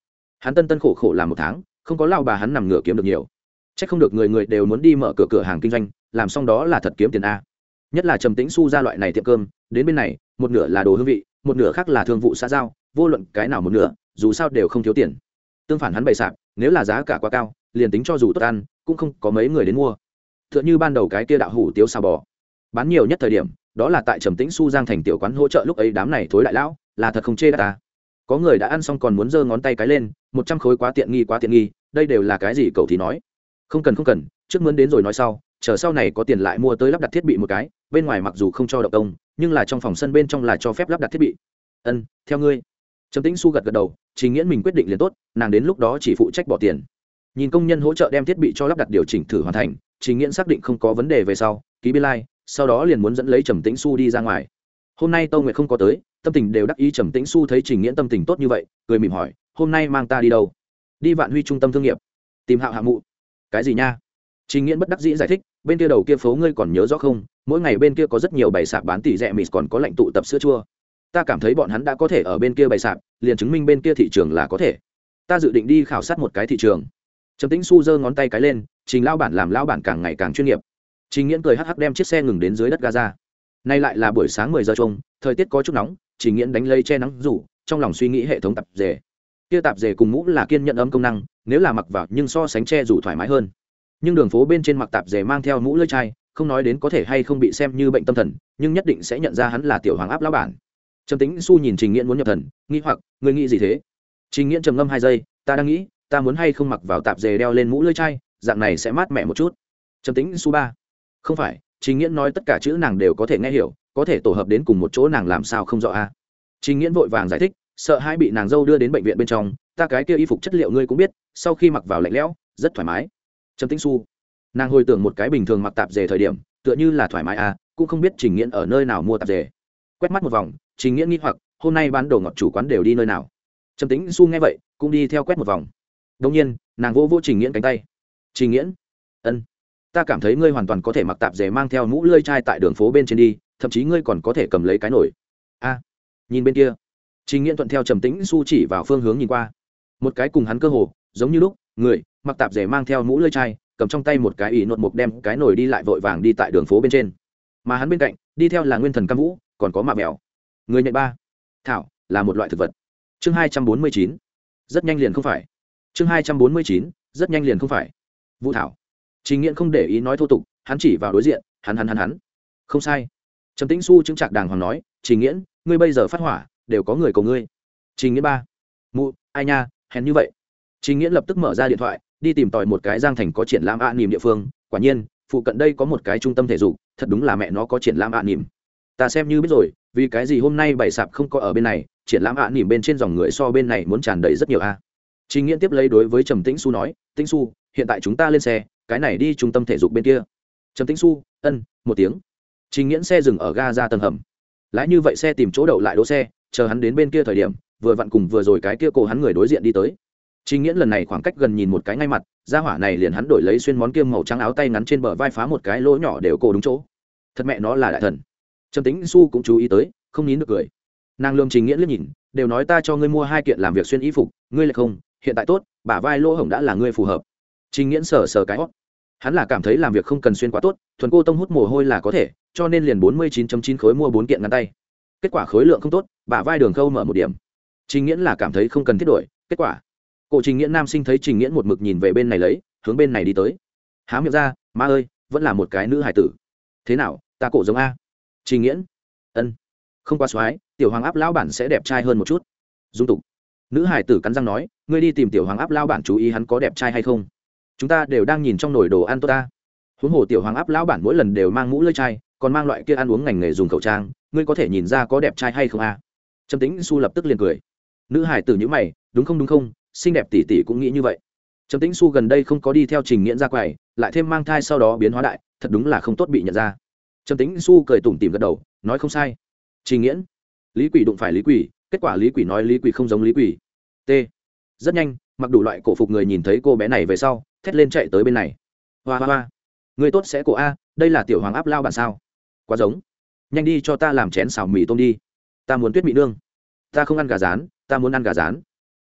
hắn tân tân khổ khổ làm một tháng không có lao bà hắn nằm ngửa kiếm được nhiều. Chắc không được người người đều muốn đi mở cửa hàng kinh doanh, làm xong đó là thật kiếm tiền a. Nhất là Trầm Tĩnh Xu ra loại này tiệm cơm, đến bên này, một nửa là đồ hương vị, một nửa khác là thương vụ xã giao, vô luận cái nào một nửa, dù sao đều không thiếu tiền. Tương phản hắn bày sạp, nếu là giá cả quá cao, liền tính cho dù tốt ăn, cũng không có mấy người đến mua. Tựa như ban đầu cái kia đạo hủ tiếu xào bò, bán nhiều nhất thời điểm, đó là tại Trầm Tĩnh Xu Giang thành tiểu quán hỗ trợ lúc ấy đám này thối đại lão, là thật không chê ta. Có người đã ăn xong còn muốn giơ ngón tay cái lên, 100 khối quá tiện nghi, đây đều là cái gì cậu thì nói. Không cần, trước mướn đến rồi nói sau, chờ sau này có tiền lại mua tới lắp đặt thiết bị một cái, bên ngoài mặc dù không cho động công, nhưng là trong phòng sân bên trong là cho phép lắp đặt thiết bị. Theo ngươi. Trầm Tĩnh Xu gật đầu, Trình Nghiễn mình quyết định liền tốt, nàng đến lúc đó chỉ phụ trách bỏ tiền. Nhìn công nhân hỗ trợ đem thiết bị cho lắp đặt điều chỉnh thử hoàn thành, Trình Nghiễn xác định không có vấn đề về sau, ký biên lai, sau đó liền muốn dẫn lấy Trầm Tĩnh Xu đi ra ngoài. Hôm nay Tô Nguyệt không có tới, tâm tình đều đắc ý. Trầm Tĩnh Xu thấy Trình Nghiễn tâm tình tốt như vậy, cười mỉm hỏi, hôm nay mang ta đi đâu? Đi Vạn Huy trung tâm thương nghiệp, tìm Hạo Hạ mụ. Cái gì nha? Trình Nghiễn bất đắc dĩ giải thích, bên kia đầu kia phố ngươi còn nhớ rõ không? Mỗi ngày bên kia có rất nhiều bày sạp bán tỉ rẻ mịt, còn có lệnh tụ tập sữa chua. Ta cảm thấy bọn hắn đã có thể ở bên kia bày sạp, liền chứng minh bên kia thị trường là có thể. Ta dự định đi khảo sát một cái thị trường. Trầm Tĩnh Xu giơ ngón tay cái lên, Trình lão bản làm lão bản càng ngày càng chuyên nghiệp. Trình Nghiễn cười hắc hắc đem chiếc xe ngừng đến dưới đất Gaza. Nay lại là buổi sáng 10 giờ chung, thời tiết có chút nóng, Trình Nghiễn đánh lây che nắng rủ, trong lòng suy nghĩ hệ thống tạp dề. Kia tạp dề cùng mũ là kiên nhận ấm công năng, nếu là mặc vào nhưng so sánh che rủ thoải mái hơn. Nhưng đường phố bên trên mặc tạp dề mang theo mũ lưỡi chai, không nói đến có thể hay không bị xem như bệnh tâm thần, nhưng nhất định sẽ nhận ra hắn là tiểu hoàng áp lão bản. Trầm Tĩnh Xu nhìn Trình Nghiễn muốn nhập thần, nghĩ hoặc, ngươi nghĩ gì thế? Trình Nghiễn trầm ngâm 2 giây, ta đang nghĩ, ta muốn hay không mặc vào tạp dề đeo lên mũ lưỡi chai, dạng này sẽ mát mẻ một chút. Trầm Tĩnh Xu 3. Không phải, Trình Nghiễn nói tất cả chữ nàng đều có thể nghe hiểu, có thể tổ hợp đến cùng một chỗ nàng làm sao không rõ a? Trình Nghiễn vội vàng giải thích, sợ hai bị nàng dâu đưa đến bệnh viện bên trong, ta cái kia y phục chất liệu ngươi cũng biết, sau khi mặc vào lạnh lẽo, rất thoải mái. Trầm Tĩnh Xu, nàng hồi tưởng một cái bình thường mặc tạp dề thời điểm, tựa như là thoải mái a, cũng không biết Trình Nghiễn ở nơi nào mua tạp dề. Quét mắt một vòng, Trình Nghiễn nghi hoặc, hôm nay bán đồ ngọt chủ quán đều đi nơi nào? Trầm Tĩnh Xu nghe vậy, cũng đi theo quét một vòng. Đương nhiên, nàng vỗ Trình Nghiễn cánh tay. Trình Nghiễn, ta cảm thấy ngươi hoàn toàn có thể mặc tạp dề mang theo mũ lưỡi chai tại đường phố bên trên đi, thậm chí ngươi còn có thể cầm lấy cái nổi. Nhìn bên kia. Trình Nghiễn thuận theo Trầm Tĩnh Xu chỉ vào phương hướng nhìn qua. Một cái cùng hắn cơ hồ giống như lúc, người mặc tạp dề mang theo mũ lưỡi chai, cầm trong tay một cái ỷ nột mục đem cái nồi đi lại vội vàng đi tại đường phố bên trên. Mà hắn bên cạnh, đi theo là Nguyên Thần Cam Vũ, còn có Mạ Mèo. Người nhận ba. Thảo là một loại thực vật. Chương 249. Rất nhanh liền không phải. Chương 249. Rất nhanh liền không phải. Vũ thảo. Trình Nghiễn không để ý nói thô tục, hắn chỉ vào đối diện, hắn. Không sai. Trầm Tĩnh Xu chứng trạc đàng hoàng nói, Trình Nghiễn, ngươi bây giờ phát hỏa, đều có người cầu ngươi. Trình Nghiễn 3. Mụ, ai nha, hèn như vậy. Trình Nghiễn lập tức mở ra điện thoại, đi tìm tòi một cái Giang thành có triển lãm ạ nỉm địa phương, quả nhiên, phụ cận đây có một cái trung tâm thể dục, thật đúng là mẹ nó có triển lãm ạ nỉm. Ta xem như biết rồi, vì cái gì hôm nay bày sạp không có ở bên này, triển lãm ạ nỉm bên trên dòng người so bên này muốn tràn đầy rất nhiều a. Trình Nghiễn tiếp lấy đối với Trầm Tĩnh Xu nói, Tĩnh Xu, hiện tại chúng ta lên xe, cái này đi trung tâm thể dục bên kia. Trầm Tĩnh Xu, một tiếng. Trình Nghiễn xe dừng ở ga ra tầng hầm. Lái như vậy xe tìm chỗ đậu lại đỗ xe, chờ hắn đến bên kia thời điểm, vừa vặn cùng vừa rồi cái kia cô hắn người đối diện đi tới. Trình Nghiễn lần này khoảng cách gần nhìn một cái ngay mặt, gia hỏa này liền hắn đổi lấy xuyên món kiêm màu trắng áo tay ngắn trên bờ vai phá một cái lỗ nhỏ đều cô đúng chỗ. Thật mẹ nó là đại thần. Trầm Tĩnh Xu cũng chú ý tới, không nín được cười. Nàng lườm Trình Nghiễn liếc nhìn, đều nói ta cho ngươi mua 2 kiện làm việc xuyên y phục, ngươi lại không, hiện tại tốt, bả vai lỗ hổng đã là ngươi phù hợp. Trình Nghiễn sờ cái hót. Hắn là cảm thấy làm việc không cần xuyên quá tốt, thuần cô tông hút mồ hôi là có thể, cho nên liền 49.9 khối mua 4 kiện ngắn tay. Kết quả khối lượng không tốt, bả vai đường khâu mở một điểm. Trình Nghiễn là cảm thấy không cần thiết đổi, kết quả cổ Trình Nghiễn nam sinh thấy Trình Nghiễn một mực nhìn về bên này lấy, hướng bên này đi tới. Há miệng ra, má ơi, vẫn là một cái nữ hài tử. Thế nào, ta cổ giống a? Trình Nghiễn, không quá xoái, tiểu hoàng áp lão bản sẽ đẹp trai hơn một chút. Dung tục. Nữ hài tử cắn răng nói, ngươi đi tìm tiểu hoàng áp lão bản chú ý hắn có đẹp trai hay không. Chúng ta đều đang nhìn trong nồi đồ ăn tốt ta. Huống hồ tiểu hoàng áp lão bản mỗi lần đều mang mũ lưỡi chai, còn mang loại kia ăn uống ngành nghề dùng khẩu trang, ngươi có thể nhìn ra có đẹp trai hay không a? Trầm Tĩnh Xu lập tức liền cười. Nữ hài tử nhíu mày, đúng không, xinh đẹp tỷ tỷ cũng nghĩ như vậy. Trầm Tĩnh Xu gần đây không có đi theo Trình Nghiễn ra quầy, lại thêm mang thai sau đó biến hóa đại, thật đúng là không tốt bị nhận ra. Trầm Tĩnh Xu cười tủm tỉm gật đầu, nói không sai. Trình Nghiễn, Lý Quỷ đụng phải Lý Quỷ, kết quả Lý Quỷ nói Lý Quỷ không giống Lý Quỷ. T. Rất nhanh, mặc đủ loại cổ phục người nhìn thấy cô bé này về sau, thét lên chạy tới bên này. Hoa, người tốt sẽ cổ a, đây là tiểu hoàng áp lao bản sao? Quá giống. Nhanh đi cho ta làm chén xào mì tôm đi. Ta muốn tuyết mị nương. Ta không ăn gà rán, ta muốn ăn gà rán.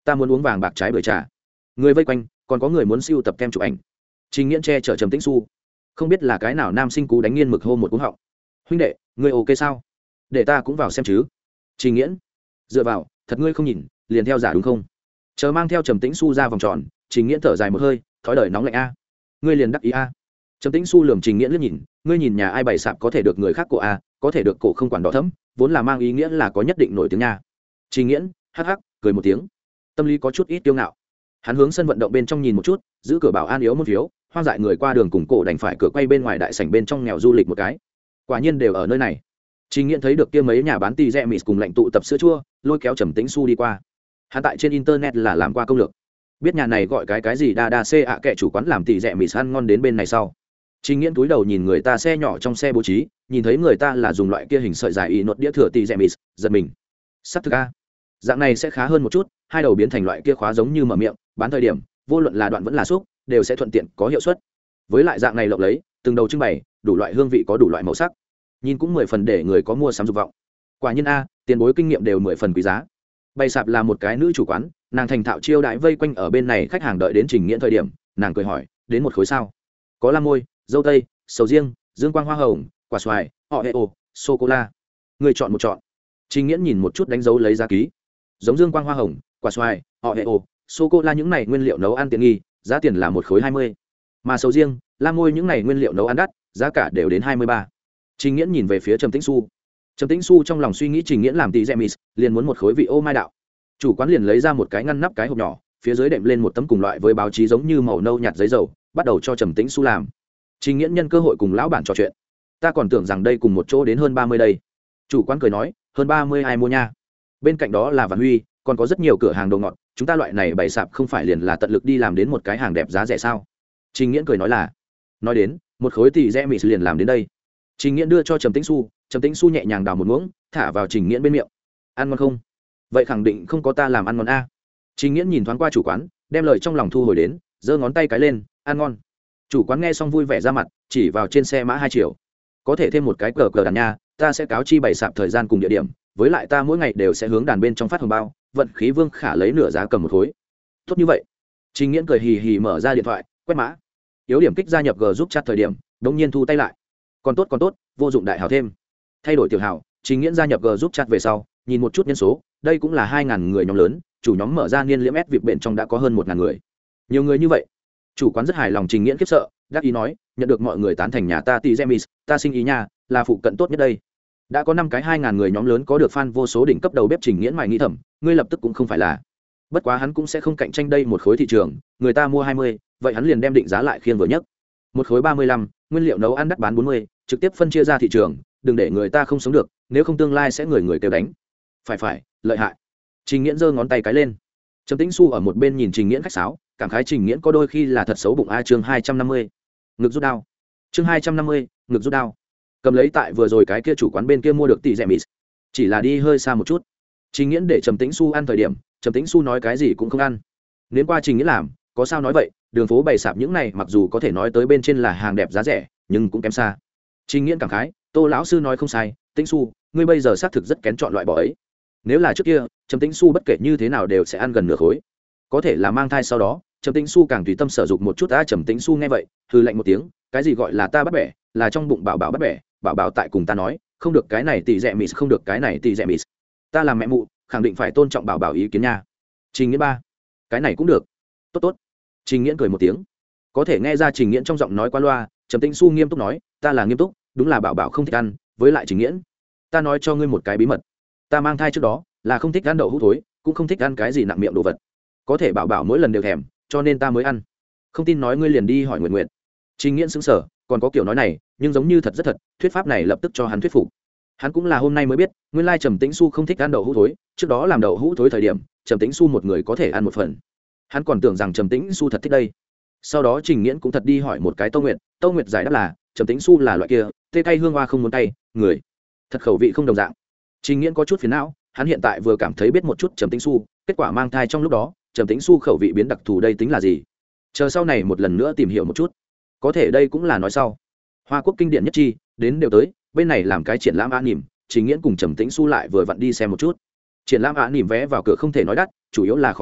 ta muốn uống vàng bạc trái bưởi trà. Người vây quanh còn có người muốn siêu tập kem chụp ảnh. Trình Nghiễn che chở Trầm Tĩnh Xu, không biết là cái nào nam sinh cú đánh nghiên mực hô một cú họng. Huynh đệ, ngươi ok sao? Để ta cũng vào xem chứ. Trình Nghiễn, dựa vào, thật ngươi không nhìn, liền theo giả đúng không? Chờ mang theo Trầm Tĩnh Xu ra vòng tròn, Trình Nghiễn thở dài một hơi, thói đời nóng lạnh a. Ngươi liền đắc ý a. Trầm Tĩnh Xu lườm Trình Nghiễn liếc nhìn, ngươi nhìn nhà ai bày sạp có thể được người khác cổ a, có thể được cổ không quản đỏ thẫm, vốn là mang ý nghĩa là có nhất định nổi tiếng nha. Trình Nghiễn hắc hắc cười một tiếng, tâm lý có chút ít tiêu ngạo. Hắn hướng sân vận động bên trong nhìn một chút, giữ cửa bảo an yếu một phiếu, hoang dại người qua đường cùng cổ đành phải cửa quay bên ngoài đại sảnh bên trong nghèo du lịch một cái. Quả nhiên đều ở nơi này. Trình Nghiễn thấy được kia mấy nhà bán tì rẹ mịt cùng lạnh tụ tập sữa chua, lôi kéo Trầm Tĩnh Xu đi qua. Hắn tại trên internet là làm qua công lược, biết nhà này gọi cái gì đa c ạ kệ chủ quán làm tì rẹ mịt ăn ngon đến bên này sau. Trình Nghiễn túi đầu nhìn người ta xe nhỏ trong xe bố trí, nhìn thấy người ta là dùng loại kia hình sợi dài y nốt đĩa thừa tì rẹ mịt, giật mình. Sắp thực a, dạng này sẽ khá hơn một chút, hai đầu biến thành loại kia khóa giống như mở miệng, bán thời điểm, vô luận là đoạn vẫn là xúc, đều sẽ thuận tiện có hiệu suất. Với lại dạng này lộng lấy, từng đầu trưng bày, đủ loại hương vị có đủ loại màu sắc, nhìn cũng 10 phần để người có mua sắm dục vọng. Quả nhiên a, tiền bối kinh nghiệm đều 10 phần quý giá. Bày sạp là một cái nữ chủ quán, nàng thành thạo chiêu đãi vây quanh ở bên này khách hàng đợi đến Trình Nghiễn thời điểm, nàng cười hỏi, đến một khối sao? Có lam môi, dâu tây, sầu riêng, dương quang hoa hồng, quả xoài, họ hệ ồ, sô cô la. Người chọn một chọn. Trình Nghiễn nhìn một chút đánh dấu lấy giá ký. Giống dương quang hoa hồng, quả xoài, họ hệ ồ, sô cô la những này nguyên liệu nấu ăn tiện nghi, giá tiền là một khối 20. Mà sầu riêng, lam môi những này nguyên liệu nấu ăn đắt, giá cả đều đến 23. Trình Nghiễn nhìn về phía Trầm Tĩnh Xu. Trầm Tĩnh Xu trong lòng suy nghĩ Trình Nghiễn làm tí remis, liền muốn một khối vị ô mai đạo. Chủ quán liền lấy ra một cái ngăn nắp cái hộp nhỏ, phía dưới đệm lên một tấm cùng loại với báo chí giống như màu nâu nhạt giấy dầu, bắt đầu cho Trầm Tĩnh Xu làm. Trình Nghiễn nhân cơ hội cùng lão bản trò chuyện. Ta còn tưởng rằng đây cùng một chỗ đến hơn 30 đây. Chủ quán cười nói, hơn 30 ai mua nha. Bên cạnh đó là Vạn Huy, còn có rất nhiều cửa hàng đồ ngọt, chúng ta loại này bày sạp không phải liền là tận lực đi làm đến một cái hàng đẹp giá rẻ sao? Trình Nghiễn cười nói là, nói đến, một khối tỷ rẽ mịt liền làm đến đây. Trình Nghiễn đưa cho Trầm Tĩnh Xu, Trầm Tĩnh Xu nhẹ nhàng đào một muỗng, thả vào Trình Nghiễn bên miệng. Ăn ngon không? Vậy khẳng định không có ta làm ăn ngon a. Trình Nghiễn nhìn thoáng qua chủ quán, đem lời trong lòng thu hồi đến, giơ ngón tay cái lên, ăn ngon. Chủ quán nghe xong vui vẻ ra mặt, chỉ vào trên xe mã 2 triệu. Có thể thêm một cái cờ đàn nha, ta sẽ cáo chi bày sạp thời gian cùng địa điểm, với lại ta mỗi ngày đều sẽ hướng đàn bên trong phát hồng bao, vận khí Vương Khả lấy nửa giá cầm một khối. Tốt như vậy. Trình Nghiễn cười hì hì mở ra điện thoại, quét mã. Yếu điểm kích gia nhập G giúp chat thời điểm, đống nhiên thu tay lại. Còn tốt, vô dụng đại hào thêm. Thay đổi tiểu hào, Trình Nghiễn gia nhập G giúp chat về sau, nhìn một chút nhân số, đây cũng là 2000 người nhóm lớn, chủ nhóm mở ra niên liễm S việc bên trong đã có hơn 1000 người. Nhiều người như vậy. Chủ quán rất hài lòng Trình Nghiễn khiếp sợ, đắc ý nói, nhận được mọi người tán thành nhà ta Tizemis, ta sinh ý nha, là phụ cận tốt nhất đây. Đã có 5 cái 2000 người nhóm lớn có được fan vô số đỉnh cấp đầu bếp Trình Nghiễn mày nghĩ thầm, ngươi lập tức cũng không phải là. Bất quá hắn cũng sẽ không cạnh tranh đây một khối thị trường, người ta mua 20, vậy hắn liền đem định giá lại khiêng vừa nhất. Một khối 35, nguyên liệu nấu ăn đắt bán 40, trực tiếp phân chia ra thị trường, đừng để người ta không sống được, nếu không tương lai sẽ người kêu đánh. Phải, lợi hại. Trình Nghiễn giơ ngón tay cái lên. Trầm Tĩnh Xu ở một bên nhìn Trình Nghiễn khách sáo, cảm khái Trình Nghiễn có đôi khi là thật xấu bụng a. Chương 250. Ngực rút đao. Chương 250, ngực rút đao. Cầm lấy tại vừa rồi cái kia chủ quán bên kia mua được tỷ rẻ mịt, chỉ là đi hơi xa một chút. Trình Nghiễn để Trầm Tĩnh Xu ăn thời điểm, Trầm Tĩnh Xu nói cái gì cũng không ăn. Nếu qua Trình Nghiễn làm, có sao nói vậy, đường phố bày sạp những này mặc dù có thể nói tới bên trên là hàng đẹp giá rẻ, nhưng cũng kém xa. Trình Nghiễn cảm khái, Tô lão sư nói không sai, Tĩnh Xu, ngươi bây giờ xác thực rất kén chọn loại bỏ ấy. Nếu là trước kia, Trầm Tĩnh Xu bất kể như thế nào đều sẽ ăn gần nửa khối. Có thể là mang thai sau đó, Trầm Tĩnh Xu càng tùy tâm sở dục một chút. Trầm Tĩnh Xu nghe vậy, hừ lạnh một tiếng, cái gì gọi là ta bắt bẻ, là trong bụng bảo bảo bắt bẻ, bảo bảo tại cùng ta nói, không được cái này tỷ rẻ mịt, không được cái này tỷ rẻ mịt. Ta làm mẹ mụ, khẳng định phải tôn trọng bảo bảo ý kiến nha. Trình Nghiễn ba, cái này cũng được. Tốt. Trình Nghiễn cười một tiếng. Có thể nghe ra Trình Nghiễn trong giọng nói qua loa, Trầm Tĩnh Xu nghiêm túc nói, ta là nghiêm túc, đúng là bảo bảo không thích ăn, với lại Trình Nghiễn, ta nói cho ngươi một cái bí mật, ta mang thai trước đó là không thích ăn đậu hũ thối, cũng không thích ăn cái gì nặng miệng đồ vật. Có thể bảo bảo mỗi lần đều thèm, cho nên ta mới ăn. Không tin nói ngươi liền đi hỏi Nguyệt Nguyệt. Trình Nghiễn sững sờ, còn có kiểu nói này, nhưng giống như thật rất thật, thuyết pháp này lập tức cho hắn thuyết phục. Hắn cũng là hôm nay mới biết, nguyên lai Trầm Tĩnh Xu không thích ăn đậu hũ thối, trước đó làm đậu hũ thối thời điểm, Trầm Tĩnh Xu một người có thể ăn một phần. Hắn còn tưởng rằng Trầm Tĩnh Xu thật thích đây. Sau đó Trình Nghiễn cũng thật đi hỏi một cái Tâu Nguyệt giải đáp là, Trầm Tĩnh Xu là loại kia, tê cay hương hoa không muốn cay, người thật khẩu vị không đồng dạng. Trình Nghiễn có chút phiền não, hắn hiện tại vừa cảm thấy biết một chút Trầm Tĩnh Xu, kết quả mang thai trong lúc đó, Trầm Tĩnh Xu khẩu vị biến đặc thù đây tính là gì? Chờ sau này một lần nữa tìm hiểu một chút. Có thể đây cũng là nói sau. Hoa Quốc kinh điển nhất chi, đến đều tới, bên này làm cái triển lãm ạ nỉm, Trình Nghiễn cùng Trầm Tĩnh Xu lại vừa vặn đi xem một chút. Triển lãm ạ nỉm vé vào cửa không thể nói đắt, chủ yếu là khó cướp,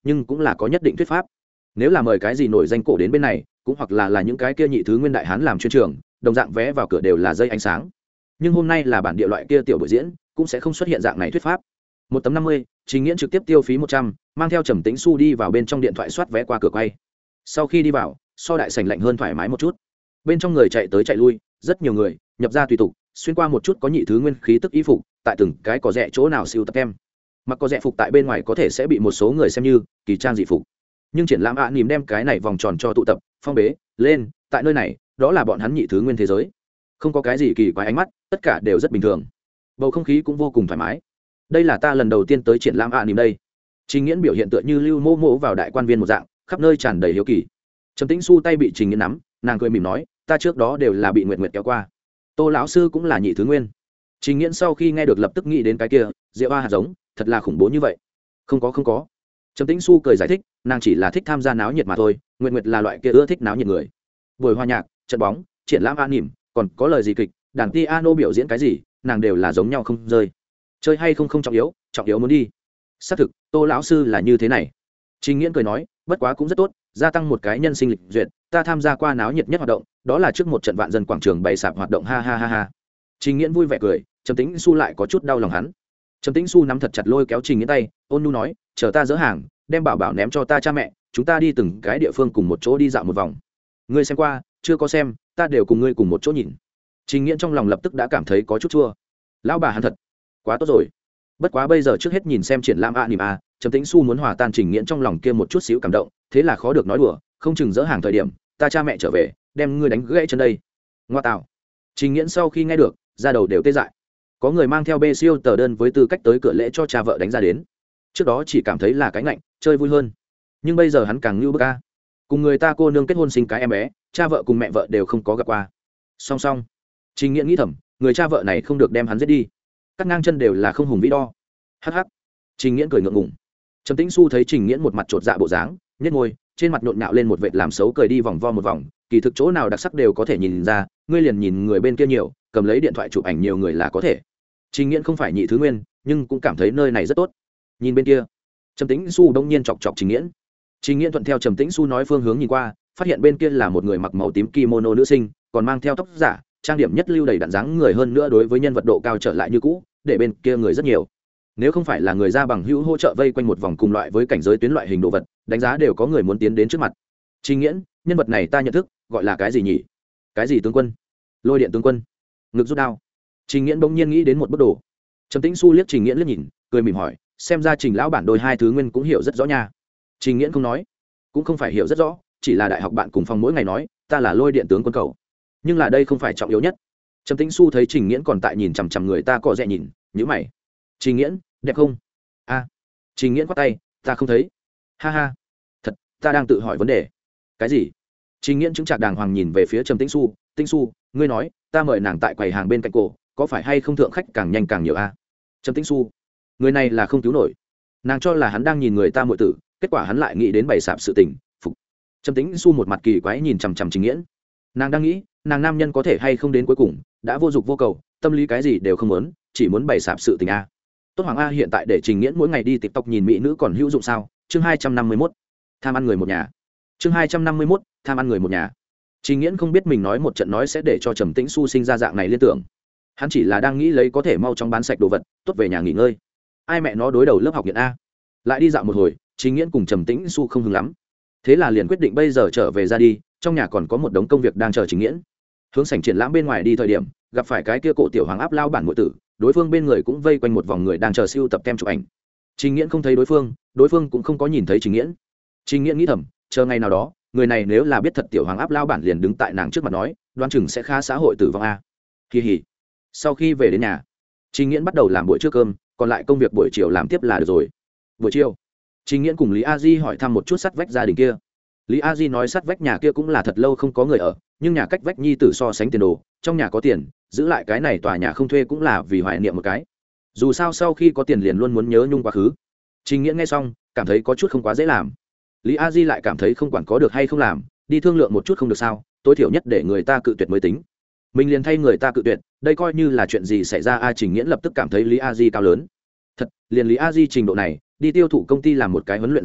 nhưng cũng là có nhất định thuyết pháp. Nếu là mời cái gì nổi danh cổ đến bên này, cũng hoặc là những cái kia nhị thứ nguyên đại hán làm chuyên trường, đồng dạng vé vào cửa đều là dây ánh sáng. Nhưng hôm nay là bản địa loại kia tiểu buổi diễn, cũng sẽ không xuất hiện dạng này thuyết pháp. Một tấm 50, Trình Nghiễn trực tiếp tiêu phí 100, mang theo Trầm Tĩnh Xu đi vào bên trong điện thoại soát vé qua cửa quay. Sau khi đi vào, so đại sảnh lạnh hơn thoải mái một chút. Bên trong người chạy tới chạy lui, rất nhiều người, nhập ra tùy tục, xuyên qua một chút có nhị thứ nguyên khí tức y phục, tại từng cái có rẻ chỗ nào siêu tập em. Mặc có rẻ phục tại bên ngoài có thể sẽ bị một số người xem như kỳ trang dị phục. Nhưng triển lãm nỉm đem cái này vòng tròn cho tụ tập, phong bế, lên, tại nơi này, đó là bọn hắn nhị thứ nguyên thế giới. Không có cái gì kỳ quái ánh mắt, tất cả đều rất bình thường. Bầu không khí cũng vô cùng thoải mái. Đây là ta lần đầu tiên tới triển lãm nỉm đây. Trình Nghiễn biểu hiện tựa như lưu mô mô vào đại quan viên một dạng, khắp nơi tràn đầy hiếu kỳ. Trầm Tĩnh Xu tay bị Trình Nghiễn nắm, nàng cười mỉm nói, ta trước đó đều là bị Nguyệt Nguyệt kéo qua. Tô lão sư cũng là nhị thứ nguyên. Trình Nghiễn sau khi nghe được lập tức nghĩ đến cái kia, rượu hạt giống, thật là khủng bố như vậy. Không có. Trầm Tĩnh Xu cười giải thích, nàng chỉ là thích tham gia náo nhiệt mà thôi, Nguyệt Nguyệt là loại kia ưa thích náo nhiệt người. Buổi hòa nhạc, trận bóng, triển lãm nỉm, còn có lời gì kịch, đàn piano biểu diễn cái gì, nàng đều là giống nhau không rơi. Chơi hay không trọng yếu muốn đi. Xác thực, Tô lão sư là như thế này. Trình Nghiễn cười nói, bất quá cũng rất tốt, gia tăng một cái nhân sinh lịch duyệt, ta tham gia qua náo nhiệt nhất hoạt động, đó là trước một trận vạn dân quảng trường bày sạp hoạt động ha ha ha ha. Trình Nghiễn vui vẻ cười, Trầm Tĩnh Xu lại có chút đau lòng hắn. Trầm Tĩnh Xu nắm thật chặt lôi kéo Trình Nghiễn tay, ôn nhu nói, chờ ta dỡ hàng, đem bảo bảo ném cho ta cha mẹ, chúng ta đi từng cái địa phương cùng một chỗ đi dạo một vòng. Ngươi xem qua, chưa có xem, ta đều cùng ngươi cùng một chỗ nhìn. Trình Nghiễn trong lòng lập tức đã cảm thấy có chút chua. Lão bà hắn thật, quá tốt rồi. Bất quá bây giờ trước hết nhìn xem triển lãm nỉm Trầm Tĩnh Xu muốn hòa tan Trình Nghiễn trong lòng kia một chút xíu cảm động, thế là khó được nói đùa, không chừng dỡ hàng thời điểm, ta cha mẹ trở về, đem ngươi đánh gãy chân đây. Ngoa tạo. Trình Nghiễn sau khi nghe được, da đầu đều tê dại. Có người mang theo bê siêu tờ đơn với tư cách tới cửa lễ cho cha vợ đánh ra đến. Trước đó chỉ cảm thấy là cái ngạnh, chơi vui hơn. Nhưng bây giờ hắn càng như bức a. Cùng người ta cô nương kết hôn sinh cái em bé, cha vợ cùng mẹ vợ đều không có gặp qua. Song song. Trình Nghiễn nghĩ thầm, người cha vợ này không được đem hắn giết đi. Cắt ngang chân đều là không hùng vĩ đo. Hắc hắc. Trình Nghiễn cười ngượng ngùng. Trầm Tĩnh Xu thấy Trình Nghiễn một mặt chột dạ bộ dáng, nhếch môi, trên mặt nhộn nhạo lên một vệt làm xấu cười đi vòng vo một vòng, kỳ thực chỗ nào đặc sắc đều có thể nhìn ra, ngươi liền nhìn người bên kia nhiều, cầm lấy điện thoại chụp ảnh nhiều người là có thể. Trình Nghiễn không phải nhị thứ nguyên, nhưng cũng cảm thấy nơi này rất tốt. Nhìn bên kia, Trầm Tĩnh Xu đông nhiên chọc chọc Trình Nghiễn. Trình Nghiễn thuận theo Trầm Tĩnh Xu nói phương hướng nhìn qua, phát hiện bên kia là một người mặc màu tím kimono nữ sinh, còn mang theo tóc giả, trang điểm nhất lưu đầy đặn dáng người hơn nữa đối với nhân vật độ cao trở lại như cũ, để bên kia người rất nhiều. Nếu không phải là người ra bằng hữu hỗ trợ vây quanh một vòng cùng loại với cảnh giới tuyến loại hình đồ vật, đánh giá đều có người muốn tiến đến trước mặt. Trình Nghiễn, nhân vật này ta nhận thức, gọi là cái gì nhỉ? Cái gì tướng quân? Lôi điện tướng quân. Ngực rút đao. Trình Nghiễn bỗng nhiên nghĩ đến một bức đồ. Trầm Tĩnh Xu liếc Trình Nghiễn liếc nhìn, cười mỉm hỏi, xem ra Trình lão bản đôi hai thứ nguyên cũng hiểu rất rõ nha. Trình Nghiễn không nói, cũng không phải hiểu rất rõ, chỉ là đại học bạn cùng phòng mỗi ngày nói, ta là lôi điện tướng quân cầu. Nhưng là đây không phải trọng yếu nhất. Trầm Tĩnh Xu thấy Trình Nghiễn còn tại nhìn chằm chằm người ta cọ rẻ nhìn, nhíu mày. Trình Nghiễn, đẹp không? A. Trình Nghiễn quát tay, ta không thấy. Ha ha. Thật, ta đang tự hỏi vấn đề. Cái gì? Trình Nghiễn chứng trạc đàng hoàng nhìn về phía Trầm Tĩnh Xu, Tĩnh Xu, ngươi nói, ta mời nàng tại quầy hàng bên cạnh cổ, có phải hay không thượng khách càng nhanh càng nhiều a? Trầm Tĩnh Xu, người này là không cứu nổi. Nàng cho là hắn đang nhìn người ta muội tử, kết quả hắn lại nghĩ đến bày sạp sự tình, phục. Trầm Tĩnh Xu một mặt kỳ quái nhìn chằm chằm Trình Nghiễn. Nàng đang nghĩ, nàng nam nhân có thể hay không đến cuối cùng, đã vô dục vô cầu, tâm lý cái gì đều không muốn, chỉ muốn bày sạp sự tình a. Tốt Hoàng A hiện tại để Trình Nghiễn mỗi ngày đi TikTok nhìn mỹ nữ còn hữu dụng sao? Chương 251. Tham ăn người một nhà. Chương 251. Tham ăn người một nhà. Trình Nghiễn không biết mình nói một trận nói sẽ để cho Trầm Tĩnh Xu sinh ra dạng này liên tưởng. Hắn chỉ là đang nghĩ lấy có thể mau chóng bán sạch đồ vật, tốt về nhà nghỉ ngơi. Ai mẹ nó đối đầu lớp học nghiện a. Lại đi dạo một hồi, Trình Nghiễn cùng Trầm Tĩnh Xu không hứng lắm. Thế là liền quyết định bây giờ trở về ra đi, trong nhà còn có một đống công việc đang chờ Trình Nghiễn. Hướng sảnh triển lãm bên ngoài đi thời điểm, gặp phải cái kia cổ tiểu hoàng áp lao bản muội tử, đối phương bên người cũng vây quanh một vòng người đang chờ siêu tập kem chụp ảnh. Trình Nghiễn không thấy đối phương cũng không có nhìn thấy Trình Nghiễn. Trình Nghiễn nghĩ thầm, chờ ngày nào đó, người này nếu là biết thật tiểu hoàng áp lao bản liền đứng tại nàng trước mặt nói, đoán chừng sẽ khá xã hội tử vong a. Kỳ hỉ. Sau khi về đến nhà, Trình Nghiễn bắt đầu làm buổi trưa cơm, còn lại công việc buổi chiều làm tiếp là được rồi. Buổi chiều, Trình Nghiễn cùng Lý A Di hỏi thăm một chút sát vách gia đình kia. Lý A Di nói sát vách nhà kia cũng là thật lâu không có người ở, nhưng nhà cách vách nhi tử so sánh tiền đồ, trong nhà có tiền, giữ lại cái này tòa nhà không thuê cũng là vì hoài niệm một cái. Dù sao sau khi có tiền liền luôn muốn nhớ nhung quá khứ. Trình Nghiễn nghe xong, cảm thấy có chút không quá dễ làm. Lý A Di lại cảm thấy không quản có được hay không làm, đi thương lượng một chút không được sao, tối thiểu nhất để người ta cự tuyệt mới tính. Mình liền thay người ta cự tuyệt, đây coi như là chuyện gì xảy ra a? Trình Nghiễn lập tức cảm thấy Lý A Di cao lớn. Thật, liền Lý A Di trình độ này, đi tiêu thụ công ty làm một cái huấn luyện giảng sư,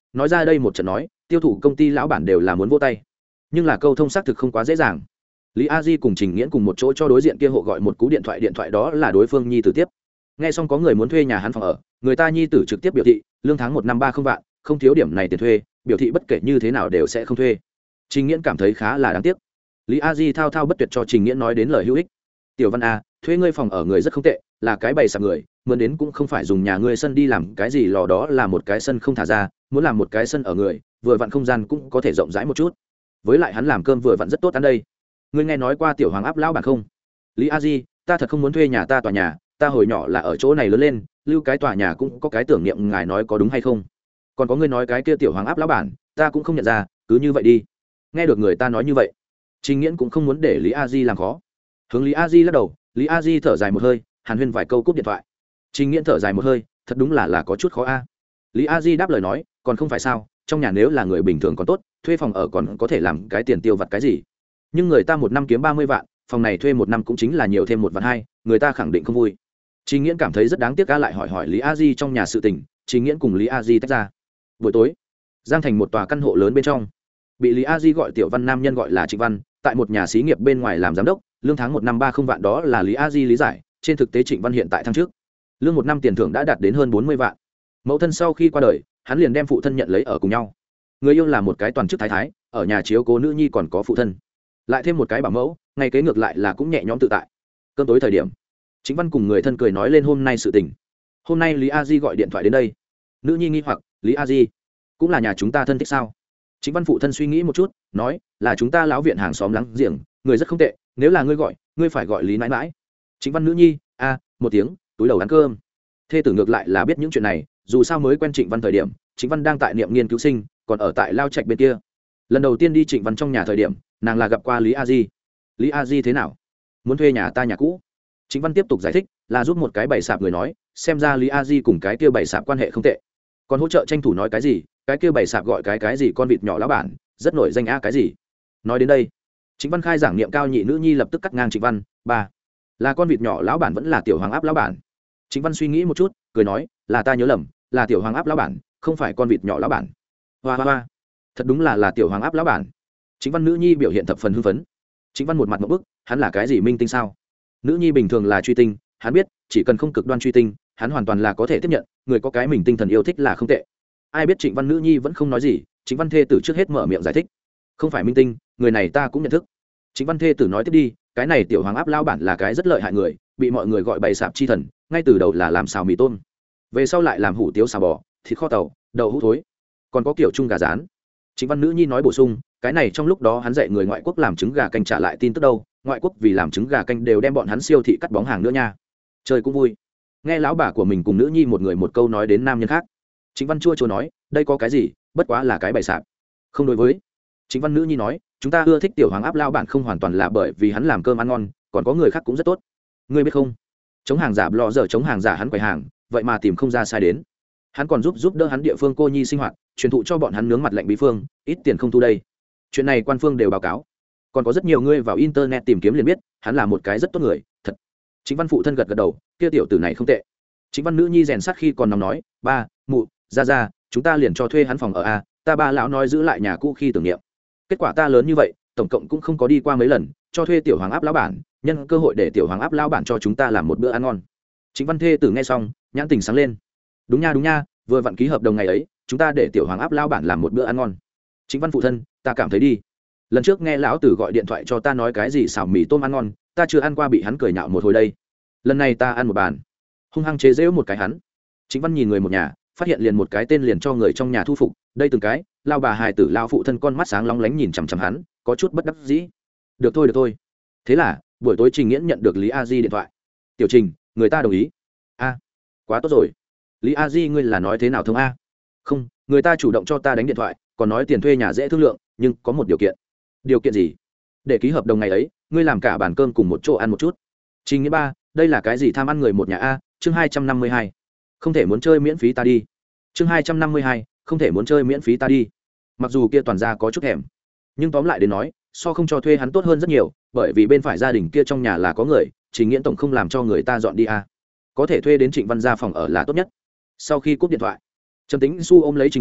nói ra đây một trận nói tiêu thụ công ty lão bản đều là muốn vô tay, nhưng là câu thông xác thực không quá dễ dàng. Lý A Di cùng Trình Nghiễn cùng một chỗ cho đối diện kia hộ gọi một cú điện thoại đó là đối phương nhi tử tiếp. Nghe xong có người muốn thuê nhà hắn phòng ở, người ta nhi tử trực tiếp biểu thị lương tháng 1 năm 30 vạn, không thiếu điểm này tiền thuê, biểu thị bất kể như thế nào đều sẽ không thuê. Trình Nghiễn cảm thấy khá là đáng tiếc. Lý A Di thao thao bất tuyệt cho Trình Nghiễn nói đến lời hữu ích. Tiểu Văn A, thuê ngươi phòng ở người rất không tệ, là cái bày sạp người, mượn đến cũng không phải dùng nhà ngươi sân đi làm cái gì lò, đó là một cái sân không thả ra, muốn làm một cái sân ở người, vừa vặn không gian cũng có thể rộng rãi một chút. Với lại hắn làm cơm vừa vặn rất tốt ăn đây. Ngươi nghe nói qua tiểu hoàng áp lão bản không? Lý A Di, ta thật không muốn thuê nhà ta tòa nhà, ta hồi nhỏ là ở chỗ này lớn lên, lưu cái tòa nhà cũng có cái tưởng niệm, ngài nói có đúng hay không? Còn có ngươi nói cái kia tiểu hoàng áp lão bản, ta cũng không nhận ra, cứ như vậy đi. Nghe được người ta nói như vậy, Trình Nghiễn cũng không muốn để Lý A Di làm khó. Hướng Lý A Di lắc đầu, Lý A Di thở dài một hơi, hàn huyên vài câu cúp điện thoại. Trình Nghiễn thở dài một hơi, thật đúng là có chút khó a. Lý A Di đáp lời nói, còn không phải sao, trong nhà nếu là người bình thường còn tốt, thuê phòng ở còn có thể làm cái tiền tiêu vặt cái gì. Nhưng người ta một năm kiếm 30 vạn, phòng này thuê một năm cũng chính là nhiều thêm 1 vạn 2, người ta khẳng định không vui. Trình Nghiễn cảm thấy rất đáng tiếc, lại hỏi Lý A Di trong nhà sự tình. Trình Nghiễn cùng Lý A Di tách ra. Buổi tối, Giang Thành một tòa căn hộ lớn bên trong, bị Lý A Di gọi tiểu Văn nam nhân gọi là Trịnh Văn, tại một nhà xí nghiệp bên ngoài làm giám đốc, lương tháng 1 năm 30 vạn, đó là Lý A Di lý giải, trên thực tế Trịnh Văn hiện tại thăng trước, lương 1 năm tiền thưởng đã đạt đến hơn 40 vạn. Mẫu thân sau khi qua đời, hắn liền đem phụ thân nhận lấy ở cùng nhau. Người yêu là một cái toàn chức thái thái, ở nhà chiếu cố nữ nhi, còn có phụ thân, lại thêm một cái bảo mẫu, ngày kế ngược lại là cũng nhẹ nhõm tự tại. Cơm tối thời điểm, Trịnh Văn cùng người thân cười nói lên hôm nay sự tình. Hôm nay Lý A Di gọi điện thoại đến đây. Nữ nhi nghi hoặc, Lý A Di cũng là nhà chúng ta thân thích sao? Trịnh Văn phụ thân suy nghĩ một chút, nói là chúng ta lão viện hàng xóm láng giềng, người rất không tệ, nếu là ngươi gọi, ngươi phải gọi Lý nãi nãi. Trịnh Văn nữ nhi, một tiếng, túi đầu ăn cơm. Thê tử ngược lại là biết những chuyện này, dù sao mới quen Trịnh Văn thời điểm, Trịnh Văn đang tại niệm nghiên cứu sinh, còn ở tại Lao Trạch bên kia. Lần đầu tiên đi Trịnh Văn trong nhà thời điểm, nàng là gặp qua Lý A Di. Lý A Di thế nào? Muốn thuê nhà ta nhà cũ. Trịnh Văn tiếp tục giải thích, là giúp một cái bày sạp người nói, xem ra Lý A Di cùng cái kia bày sạp quan hệ không tệ. Còn hỗ trợ tranh thủ nói cái gì, cái kia bày sạp gọi cái gì con vịt nhỏ lão bản, rất nổi danh cái gì. Nói đến đây, Trịnh Văn khai giảng niệm cao nhị nữ nhi lập tức cắt ngang Trịnh Văn, ba, là con vịt nhỏ lão bản vẫn là tiểu hoàng áp lão bản? Trịnh Văn suy nghĩ một chút, cười nói, là ta nhớ lầm, là tiểu hoàng áp lão bản, không phải con vịt nhỏ lão bản. Hoa hoa hoa, thật đúng là tiểu hoàng áp lão bản. Trịnh Văn nữ nhi biểu hiện thập phần hưng phấn. Trịnh Văn một mặt ngộp bức, hắn là cái gì minh tinh sao? Nữ nhi bình thường là truy tinh, hắn biết, chỉ cần không cực đoan truy tinh, hắn hoàn toàn là có thể tiếp nhận, người có cái mình tinh thần yêu thích là không tệ. Ai biết Trịnh Văn nữ nhi vẫn không nói gì, Trịnh Văn thê tử trước hết mở miệng giải thích, không phải minh tinh, người này ta cũng nhận thức. Trịnh Văn thê tử nói tiếp đi, cái này tiểu hoàng áp lão bản là cái rất lợi hại người, bị mọi người gọi bày sạp chi thần, ngay từ đầu là làm xào mì tôm, về sau lại làm hủ tiếu xào bò, thịt kho tàu, đậu hũ thối, còn có kiểu chung gà rán. Trịnh Văn nữ nhi nói bổ sung, cái này trong lúc đó hắn dạy người ngoại quốc làm trứng gà canh trả lại tin tức đâu, ngoại quốc vì làm trứng gà canh đều đem bọn hắn siêu thị cắt bóng hàng nữa nha. Chơi cũng vui. Nghe lão bà của mình cùng nữ nhi một người một câu nói đến nam nhân khác, Trịnh Văn chua chua nói, đây có cái gì, bất quá là cái bày sạp. Không đối với. Trịnh Văn nữ nhi nói, chúng ta ưa thích tiểu hoàng áp lao bản không hoàn toàn là bởi vì hắn làm cơm ăn ngon, còn có người khác cũng rất tốt. Ngươi biết không, chống hàng giả lò giờ chống hàng giả hắn quầy hàng, vậy mà tìm không ra sai đến. Hắn còn giúp đỡ hắn địa phương cô nhi sinh hoạt, truyền thụ cho bọn hắn nướng mặt lạnh bí phương, ít tiền không thu đây. Chuyện này quan phương đều báo cáo, còn có rất nhiều người vào internet tìm kiếm liền biết, hắn là một cái rất tốt người, thật. Trịnh Văn phụ thân gật gật đầu, kia tiểu tử này không tệ. Trịnh Văn nữ nhi rèn sát khi còn nằm nói, ba, mụ, ra, chúng ta liền cho thuê hắn phòng ở a, ta ba lão nói giữ lại nhà cũ khi tưởng niệm. Kết quả ta lớn như vậy, tổng cộng cũng không có đi qua mấy lần, cho thuê tiểu hoàng áp lão bản, nhân cơ hội để tiểu hoàng áp lão bản cho chúng ta làm một bữa ăn ngon. Trịnh Văn thê tử nghe xong, nhãn tình sáng lên. Đúng nha, vừa vặn ký hợp đồng ngày ấy, chúng ta để tiểu hoàng áp lão bản làm một bữa ăn ngon. Trịnh Văn phụ thân, ta cảm thấy đi. Lần trước nghe lão tử gọi điện thoại cho ta nói cái gì xào mì tôm ăn ngon, ta chưa ăn qua, bị hắn cười nhạo một hồi đây. Lần này ta ăn một bàn, hung hăng chế giễu một cái hắn. Trịnh Văn nhìn người một nhà, phát hiện liền một cái tên liền cho người trong nhà thu phục, đây từng cái, lao bà hài tử lao phụ thân con mắt sáng lóng lánh nhìn chằm chằm hắn, có chút bất đắc dĩ. Được thôi. Thế là, buổi tối Trình Nghiễn nhận được Lý A Di điện thoại. Tiểu Trình, người ta đồng ý. A, quá tốt rồi. Lý A Di ngươi là nói thế nào thông a? Không, người ta chủ động cho ta đánh điện thoại, còn nói tiền thuê nhà dễ thương lượng, nhưng có một điều kiện. Điều kiện gì? Để ký hợp đồng ngày ấy, ngươi làm cả bàn cơm cùng một chỗ ăn một chút. Trình Nghiễn ba, đây là cái gì tham ăn người một nhà a? Chương 252. Không thể muốn chơi miễn phí ta đi. Chương 252, không thể muốn chơi miễn phí ta đi. Mặc dù kia toàn gia có chút thèm, nhưng tóm lại đến nói, so không cho thuê hắn tốt hơn rất nhiều, bởi vì bên phải gia đình kia trong nhà là có người, Trình Nghiễn tổng không làm cho người ta dọn đi a. Có thể thuê đến Trịnh Văn gia phòng ở là tốt nhất. Sau khi cúp điện thoại, Trầm Tĩnh Xu ôm lấy Trình Nghiễn,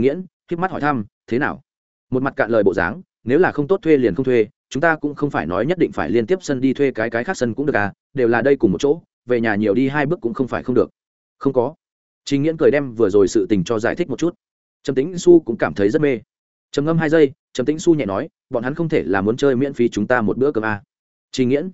híp mắt hỏi thăm thế nào, một mặt cạn lời bộ dáng, nếu là không tốt thuê liền không thuê, chúng ta cũng không phải nói nhất định phải liên tiếp sân đi thuê cái khác sân cũng được à, đều là đây cùng một chỗ, về nhà nhiều đi 2 bước cũng không phải không được. Không có. Trình Nghiễn cười đem vừa rồi sự tình cho giải thích một chút. Trầm Tĩnh Xu cũng cảm thấy rất mê. Trầm ngâm 2 giây, Trầm Tĩnh Xu nhẹ nói, bọn hắn không thể là muốn chơi miễn phí chúng ta một bữa cơm à. Trình Nghiễn,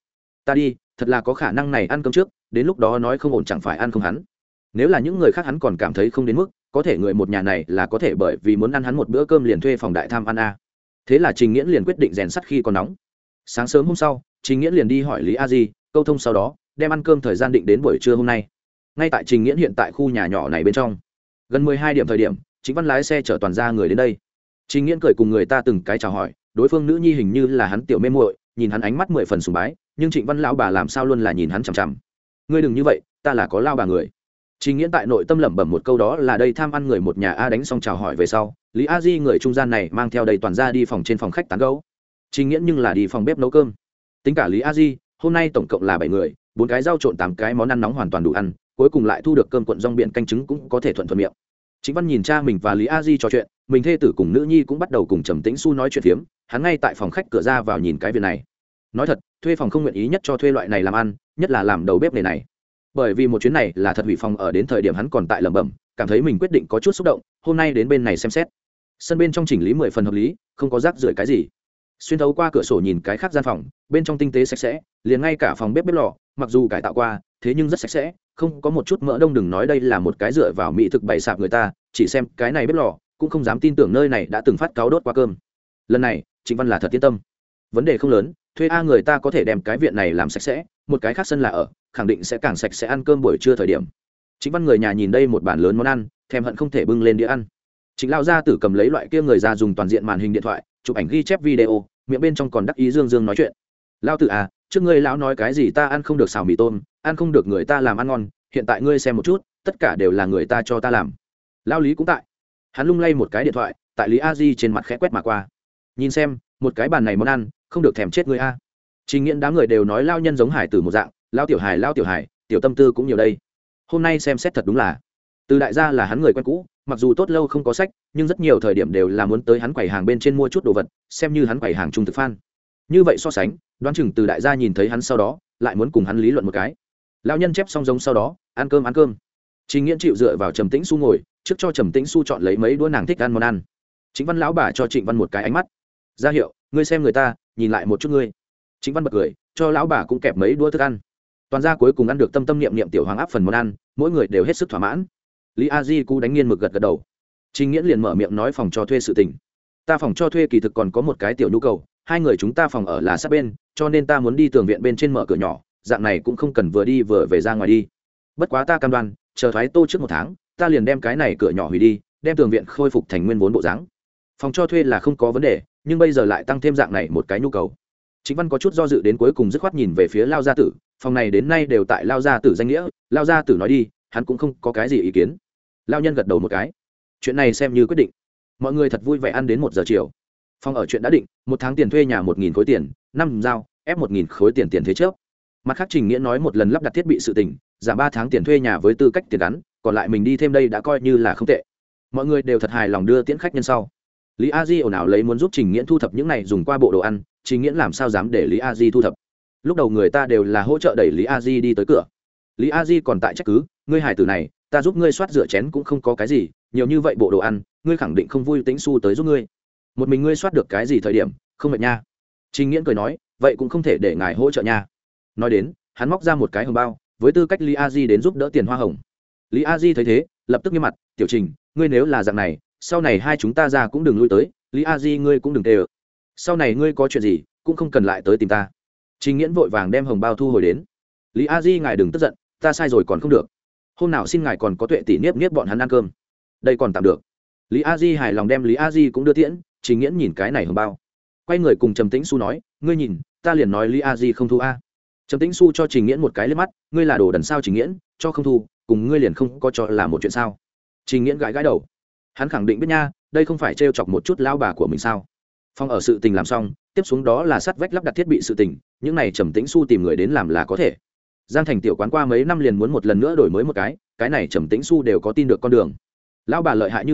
ta đi, thật là có khả năng này, ăn cơm trước, đến lúc đó nói không ổn chẳng phải ăn không hắn. Nếu là những người khác hắn còn cảm thấy không đến mức, có thể người một nhà này là có thể bởi vì muốn ăn hắn một bữa cơm liền thuê phòng đại tham ăn à. Thế là Trình Nghiễn liền quyết định rèn sắt khi còn nóng. Sáng sớm hôm sau, Trình Nghiễn liền đi hỏi Lý A Di, câu thông sau đó, đem ăn cơm thời gian định đến buổi trưa hôm nay. Ngay tại Trình Nghiễn hiện tại khu nhà nhỏ này bên trong, gần 12 điểm thời điểm, Trịnh Văn lái xe chở toàn ra người đến đây. Trình Nghiễn cười cùng người ta từng cái chào hỏi, đối phương nữ nhi hình như là hắn tiểu mê muội, nhìn hắn ánh mắt 10 phần sùng bái, nhưng Trịnh Văn lão bà làm sao luôn là nhìn hắn chằm chằm. Ngươi đừng như vậy, ta là có lao bà người. Trình Nghiễn tại nội tâm lẩm bẩm một câu, đó là đây tham ăn người một nhà a. Đánh xong chào hỏi về sau, Lý A Di người trung gian này mang theo đầy toàn ra đi phòng trên phòng khách tán gẫu. Trình Nghiễn nhưng là đi phòng bếp nấu cơm. Tính cả Lý A Di, hôm nay tổng cộng là 7 người, 4 cái rau trộn 8 cái món ăn nóng hoàn toàn đủ ăn, cuối cùng lại thu được cơm cuộn rong biển canh trứng cũng có thể thuận thuận miệng. Trịnh Văn nhìn cha mình và Lý A Di trò chuyện, mình thê tử cùng nữ nhi cũng bắt đầu cùng Trầm Tĩnh Xu nói chuyện phiếm, hắn ngay tại phòng khách cửa ra vào nhìn cái việc này. Nói thật, thuê phòng không nguyện ý nhất cho thuê loại này làm ăn, nhất là làm đầu bếp này. Bởi vì một chuyến này là thật hủy phòng ở, đến thời điểm hắn còn tại lẩm bẩm, cảm thấy mình quyết định có chút xúc động, hôm nay đến bên này xem xét. Sân bên trong chỉnh lý 10 phần hợp lý, không có rác rưởi cái gì. Xuyên thấu qua cửa sổ nhìn cái khác gian phòng, bên trong tinh tế sạch sẽ, liền ngay cả phòng bếp lò, mặc dù cải tạo qua, thế nhưng rất sạch sẽ, không có một chút mỡ đông. Đừng nói đây là một cái dựa vào mỹ thực bày sạp, người ta chỉ xem cái này bếp lò cũng không dám tin tưởng nơi này đã từng phát cáo đốt qua cơm. Lần này Trịnh Văn là thật yên tâm, vấn đề không lớn, thuê a người ta có thể đem cái viện này làm sạch sẽ, một cái khác sân là ở, khẳng định sẽ càng sạch sẽ. Ăn cơm buổi trưa thời điểm, Trịnh Văn người nhà nhìn đây một bàn lớn món ăn, thèm hận không thể bưng lên đĩa ăn. Trịnh lão gia tử cầm lấy loại kia người già dùng toàn diện màn hình điện thoại chụp ảnh ghi chép video, miệng bên trong còn đắc ý dương dương nói chuyện. Lão tử à, trước ngươi lão nói cái gì ta ăn không được xào mì tôm, ăn không được người ta làm ăn ngon, hiện tại ngươi xem một chút, tất cả đều là người ta cho ta làm. Lão Lý cũng tại, hắn lung lay một cái điện thoại, tại Lý A Di trên mặt khẽ quét mà qua, nhìn xem một cái bàn này món ăn, không được thèm chết ngươi a. Trình Nghiễn đám người đều nói lao nhân giống hải tử một dạng, lao tiểu hải, tiểu tâm tư cũng nhiều đây. Hôm nay xem xét thật đúng là, từ đại gia là hắn người quen cũ, mặc dù tốt lâu không có sách, nhưng rất nhiều thời điểm đều là muốn tới hắn quầy hàng bên trên mua chút đồ vật, xem như hắn quầy hàng trung thực fan. Như vậy so sánh, đoán chừng từ đại gia nhìn thấy hắn sau đó, lại muốn cùng hắn lý luận một cái. Lão nhân chép xong giống sau đó, ăn cơm. Trình Nghiễn chịu dựa vào Trầm Tĩnh Xu ngồi, trước cho Trầm Tĩnh Xu chọn lấy mấy đũa nàng thích ăn món ăn. Trịnh Văn lão bà cho Trịnh Văn một cái ánh mắt, ra hiệu, ngươi xem người ta, nhìn lại một chút ngươi. Trịnh Văn bật cười, cho lão bà cũng kẹp mấy đũa thức ăn. Toàn gia cuối cùng ăn được tâm tâm niệm niệm tiểu hoàng áp phần món ăn, mỗi người đều hết sức thỏa mãn. Lý A Di cú đánh nghiên mực gật đầu. Trình Nghiễn liền mở miệng nói phòng cho thuê sự tình. Ta phòng cho thuê kỳ thực còn có một cái tiểu nhu cầu, 2 người chúng ta phòng ở là sát bên, cho nên ta muốn đi tường viện bên trên mở cửa nhỏ, dạng này cũng không cần vừa đi vừa về ra ngoài đi. Bất quá ta cam đoan, chờ thoái tô trước 1 tháng, ta liền đem cái này cửa nhỏ hủy đi, đem tường viện khôi phục thành nguyên vốn bộ dáng. Phòng cho thuê là không có vấn đề, nhưng bây giờ lại tăng thêm dạng này một cái nhu cầu. Chính Văn có chút do dự, đến cuối cùng dứt khoát nhìn về phía Lao gia tử, phòng này đến nay đều tại Lao gia tử danh nghĩa, Lao gia tử nói đi, hắn cũng không có cái gì ý kiến. Lao nhân gật đầu một cái, chuyện này xem như quyết định. Mọi người thật vui vẻ ăn đến 1 giờ chiều. Phòng ở chuyện đã định, 1 tháng tiền thuê nhà 1.000 khối tiền, 5 giao, ép 1.000 khối tiền tiền thế trước. Mặt khác Trình Nghĩa nói một lần lắp đặt thiết bị sự tình, giảm 3 tháng tiền thuê nhà với tư cách tiền gắn, còn lại mình đi thêm đây đã coi như là không tệ. Mọi người đều thật hài lòng đưa tiễn khách nhân sau. Lý A Di ồn ào lấy muốn giúp Trình Nghĩa thu thập những này dùng qua bộ đồ ăn, Trình Nghĩa làm sao dám để Lý A Di thu thập. Lúc đầu người ta đều là hỗ trợ đẩy Lý A Di đi tới cửa. Lý A Di còn tại trách cứ, ngươi hải tử này, ta giúp ngươi soát rửa chén cũng không có cái gì, nhiều như vậy bộ đồ ăn, ngươi khẳng định không vui Tĩnh Xu tới giúp ngươi. Một mình ngươi soát được cái gì thời điểm, không mệt nha. Trình Nghĩa cười nói, vậy cũng không thể để ngài hỗ trợ nha. Nói đến, hắn móc ra một cái hồng bao, với tư cách Lý A Di đến giúp đỡ tiền hoa hồng. Lý A Di thấy thế, lập tức nghiêm mặt, tiểu Trình, ngươi nếu là dạng này, sau này hai chúng ta ra cũng đừng lui tới, Lý A Di ngươi cũng đừng tê. Sau này ngươi có chuyện gì, cũng không cần lại tới tìm ta. Trình Nghiễn vội vàng đem hồng bao thu hồi đến. Lý A Di ngài đừng tức giận, ta sai rồi còn không được. Hôm nào xin ngài còn có tuệ tỷ niếp niếp bọn hắn ăn cơm. Đây còn tạm được. Lý A Di hài lòng đem Lý A Di cũng đưa tiễn. Trình Nghiễn nhìn cái này hồng bao, quay người cùng Trầm Tĩnh Xu nói, ngươi nhìn, ta liền nói Lý A Di không thu a. Trầm Tĩnh Xu cho Trình Nghiễn một cái liếc mắt, ngươi là đồ đần sao Trình Nghiễn, cho không thu, cùng ngươi liền không có cho là một chuyện sao? Trình Nghiễn gãi gãi đầu, hắn khẳng định biết nha, đây không phải trêu chọc một chút lão bà của mình sao? Phòng ở sự tình làm xong, tiếp xuống đó là sắt vách lắp đặt thiết bị sự tình, những này Trầm Tĩnh Xu tìm người đến làm là có thể. Giang Thành tiểu quán qua mấy năm liền muốn một lần nữa đổi mới một cái này Trầm Tĩnh Xu đều có tin được con đường. Lão bà lợi hại như vậy,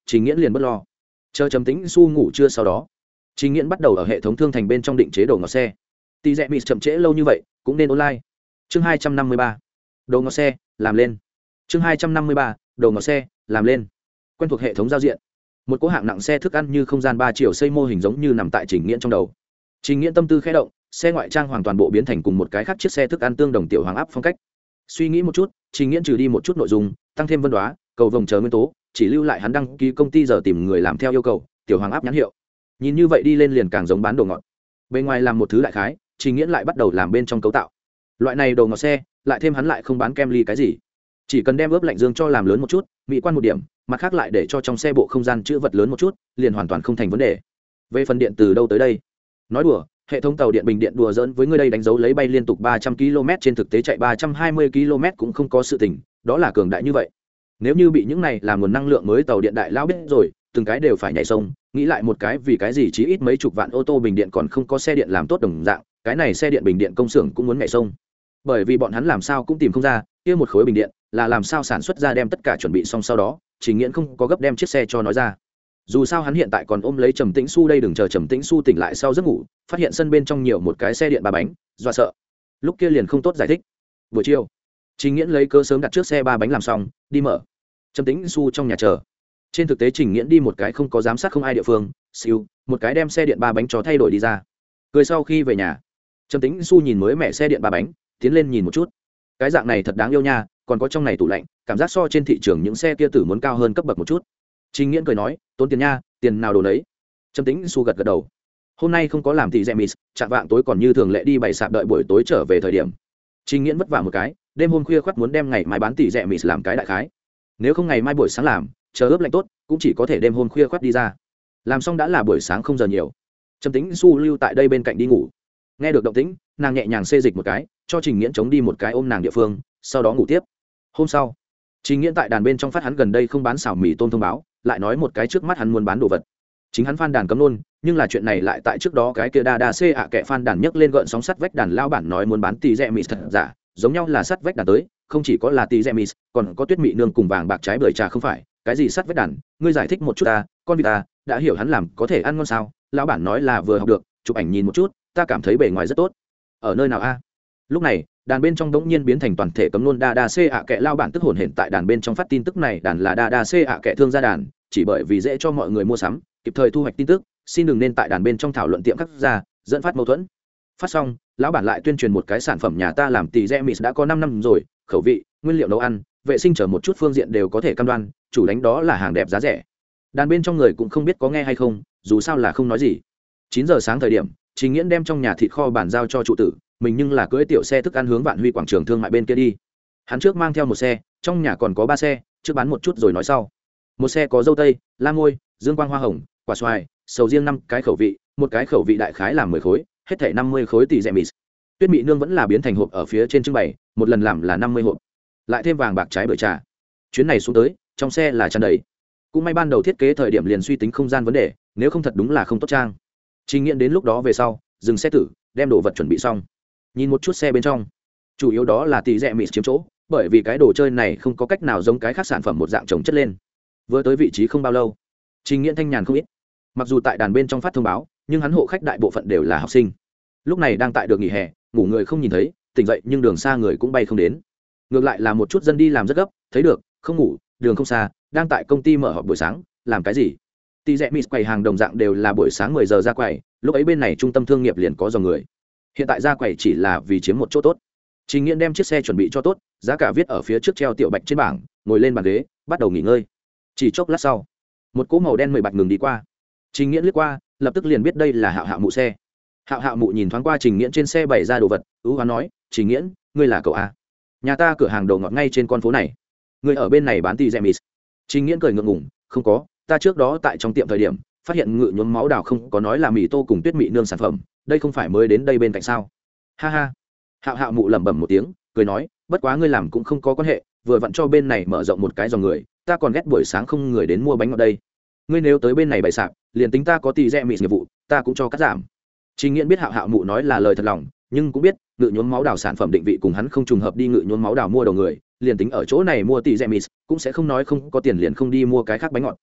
Trình Nghiễn liền bất lo. Chờ Trầm Tĩnh Xu ngủ trưa sau đó, Trình Nghiễn bắt đầu ở hệ thống thương thành bên trong định chế đồ ngọt xe. Tỷ Rẹ Mịt chậm trễ lâu như vậy, cũng nên online. Chương 253. Đồ ngọt xe, làm lên. Chương 253. Đồ ngọt xe, làm lên. Quen thuộc hệ thống giao diện. Một cỗ hạng nặng xe thức ăn như không gian 3 chiều xây mô hình giống như nằm tại Trình Nghiễn trong đầu. Trình Nghiễn tâm tư khẽ động, xe ngoại trang hoàn toàn bộ biến thành cùng một cái khác chiếc xe thức ăn tương đồng tiểu hoàng áp phong cách. Suy nghĩ một chút, Trình Nghiễn trừ đi một chút nội dung, tăng thêm vân đoá, cầu vồng chờ nguyên tố, chỉ lưu lại hắn đăng ký công ty giờ tìm người làm theo yêu cầu, tiểu hoàng áp nhãn hiệu. Nhìn như vậy đi lên liền càng giống bán đồ ngọt. Bên ngoài làm một thứ đại khái, Trình Nghiễn lại bắt đầu làm bên trong cấu tạo. Loại này đồ ngọt xe, lại thêm hắn lại không bán kem ly cái gì, chỉ cần đem ướp lạnh dương cho làm lớn một chút, mỹ quan một điểm, mặt khác lại để cho trong xe bộ không gian chứa vật lớn một chút, liền hoàn toàn không thành vấn đề. Về phần điện từ đâu tới đây? Nói đùa, hệ thống tàu điện bình điện đùa giỡn với ngươi đây đánh dấu lấy bay liên tục 300 km trên thực tế chạy 320 km cũng không có sự tình, đó là cường đại như vậy. Nếu như bị những này làm nguồn năng lượng mới tàu điện đại lão biết rồi, từng cái đều phải nhảy sông, nghĩ lại một cái vì cái gì chí ít mấy chục vạn ô tô bình điện còn không có xe điện làm tốt đồng dạng, cái này xe điện bình điện công xưởng cũng muốn nhảy sông. Bởi vì bọn hắn làm sao cũng tìm không ra, kia một khối bình điện là làm sao sản xuất ra, đem tất cả chuẩn bị xong sau đó, Trình Nghiễn không có gấp đem chiếc xe cho nói ra. Dù sao hắn hiện tại còn ôm lấy Trầm Tĩnh Xu đây, đừng chờ Trầm Tĩnh Xu tỉnh lại sau giấc ngủ, phát hiện sân bên trong nhiều một cái xe điện 3 bánh, dọa sợ. Lúc kia liền không tốt giải thích. Buổi chiều, Trình Nghiễn lấy cớ sớm đặt trước xe 3 bánh làm xong, đi mở. Trầm Tĩnh Xu trong nhà chờ. Trên thực tế Trình Nghiễn đi một cái không có giám sát không ai địa phương, siêu, một cái đem xe điện 3 bánh cho thay đổi đi ra. Cười sau khi về nhà, Trầm Tĩnh Xu nhìn mới mẹ xe điện 3 bánh, tiến lên nhìn một chút. Cái dạng này thật đáng yêu nha, còn có trong này tủ lạnh, cảm giác so trên thị trường những xe kia tử muốn cao hơn cấp bậc một chút. Trình Nghiễn cười nói, tốn tiền nha, tiền nào đồ đấy. Trầm Tĩnh Xu gật gật đầu. Hôm nay không có làm thì Remis, chạng vạng tối còn như thường lệ đi bày sạp đợi buổi tối trở về thời điểm. Trình Nghiễn vất vả một cái, đêm hôm khuya khoắt muốn đem ngày mai bán tỷ Remis làm cái đại khái. Nếu không ngày mai buổi sáng làm, chờ ướp lạnh tốt, cũng chỉ có thể đêm hôm khuya khoắt đi ra. Làm xong đã là buổi sáng không giờ nhiều. Trầm Tĩnh Xu lưu tại đây bên cạnh đi ngủ. Nghe được động tĩnh, nàng nhẹ nhàng xê dịch một cái, cho Trình Nghiễn chống đi một cái ôm nàng địa phương, sau đó ngủ tiếp. Hôm sau, Trình Nghiễn tại đàn bên trong phát hắn gần đây không bán xào mì tôm thông báo, lại nói một cái trước mắt hắn muốn bán đồ vật. Chính hắn fan đàn cấm luôn, nhưng là chuyện này lại tại trước đó cái kia đa c ạ kệ fan đàn nhấc lên gợn sóng sắt vách đàn lao bản nói muốn bán tỷ rẻ mì thật giả, giống nhau là sắt vách đàn tới, không chỉ có là tỷ rẻ mì, còn có tuyết mị nương cùng vàng bạc trái bưởi trà không phải, cái gì sắt vách đàn, ngươi giải thích một chút ta, con vịt ta, đã hiểu hắn làm có thể ăn ngon sao? Lão bản nói là vừa học được, chụp ảnh nhìn một chút, ta cảm thấy bề ngoài rất tốt. Ở nơi nào a? Lúc này, đàn bên trong đống nhiên biến thành toàn thể cấm luôn đa c ạ kệ lao bản tức hồn hển tại đàn bên trong phát tin tức này, đàn là đa c ạ kệ thương gia đàn, chỉ bởi vì dễ cho mọi người mua sắm, kịp thời thu hoạch tin tức, xin đừng nên tại đàn bên trong thảo luận tiệm khắc ra, dẫn phát mâu thuẫn. Phát xong, lão bản lại tuyên truyền một cái sản phẩm nhà ta làm tỷ rẻ mì đã có 5 năm rồi, khẩu vị, nguyên liệu nấu ăn, vệ sinh chờ một chút phương diện đều có thể cam đoan, chủ đánh đó là hàng đẹp giá rẻ. Đàn bên trong người cũng không biết có nghe hay không, dù sao là không nói gì. 9 giờ sáng thời điểm, Trình Nghiễn đem trong nhà thịt kho bản giao cho trụ tử, mình nhưng là cưỡi tiểu xe thức ăn hướng Vạn Huy quảng trường thương mại bên kia đi. Hắn trước mang theo một xe, trong nhà còn có 3 xe, trước bán một chút rồi nói sau. Một xe có dâu tây, la ngôi, dương quang hoa hồng, quả xoài, sầu riêng 5 cái khẩu vị, một cái khẩu vị đại khái làm 10 khối, hết thảy 50 khối tỷ rẻ mì. Tuyết mị nương vẫn là biến thành hộp ở phía trên trưng bày, một lần làm là 50 hộp. Lại thêm vàng bạc trái bưởi trà. Chuyến này xuống tới, trong xe là tràn đầy. Cũng may ban đầu thiết kế thời điểm liền suy tính không gian vấn đề, nếu không thật đúng là không tốt trang. Trình Nghiễn đến lúc đó về sau, dừng xe tử, đem đồ vật chuẩn bị xong. Nhìn một chút xe bên trong, chủ yếu đó là tỷ rẻ mì chiếm chỗ, bởi vì cái đồ chơi này không có cách nào giống cái khác sản phẩm một dạng chồng chất lên. Vừa tới vị trí không bao lâu, Trình Nghiễn thanh nhàn không ít. Mặc dù tại đàn bên trong phát thông báo, nhưng hắn hộ khách đại bộ phận đều là học sinh. Lúc này đang tại được nghỉ hè, ngủ người không nhìn thấy, tỉnh dậy nhưng đường xa người cũng bay không đến. Ngược lại là một chút dân đi làm rất gấp, thấy được, không ngủ, đường không xa, đang tại công ty mở họp buổi sáng, làm cái gì? Tỷ rẻ mì quầy hàng đồng dạng đều là buổi sáng 10 giờ ra quầy, lúc ấy bên này trung tâm thương nghiệp liền có dòng người. Hiện tại ra quầy chỉ là vì chiếm một chỗ tốt. Trình Nghiễn đem chiếc xe chuẩn bị cho tốt, giá cả viết ở phía trước treo tiểu bạch trên bảng, ngồi lên bàn ghế, bắt đầu nghỉ ngơi. Chỉ chốc lát sau, một cỗ màu đen 10 bạch ngừng đi qua. Trình Nghiễn liếc qua, lập tức liền biết đây là Hạo Hạo mụ xe. Hạo Hạo mụ nhìn thoáng qua Trình Nghiễn trên xe bày ra đồ vật, ưu hoán nói, Trình Nghiễn, ngươi là cậu à? Nhà ta cửa hàng đồ ngọt ngay trên con phố này, ngươi ở bên này bán tỷ rẻ mì. Trình Nghiễn cười ngượng ngùng, không có, ta trước đó tại trong tiệm thời điểm phát hiện ngự nhuốm máu đào không có nói là mì tô cùng tuyết mị nương sản phẩm, đây không phải mới đến đây bên cạnh sao? Ha ha. Hạo Hạo mụ lẩm bẩm một tiếng, cười nói, bất quá ngươi làm cũng không có quan hệ, vừa vặn cho bên này mở rộng một cái dòng người, ta còn ghét buổi sáng không người đến mua bánh ngọt đây. Ngươi nếu tới bên này bày sạp, liền tính ta có tỷ rẻ mì nghiệp vụ, ta cũng cho cắt giảm. Trình Nghiễn biết Hạo Hạo mụ nói là lời thật lòng, nhưng cũng biết ngự nhuốm máu đào sản phẩm định vị cùng hắn không trùng hợp, đi ngự nhuốm máu đào mua đầu người, liền tính ở chỗ này mua tỷ rẻ mì, cũng sẽ không nói không có tiền liền không đi mua cái khác bánh ngọt.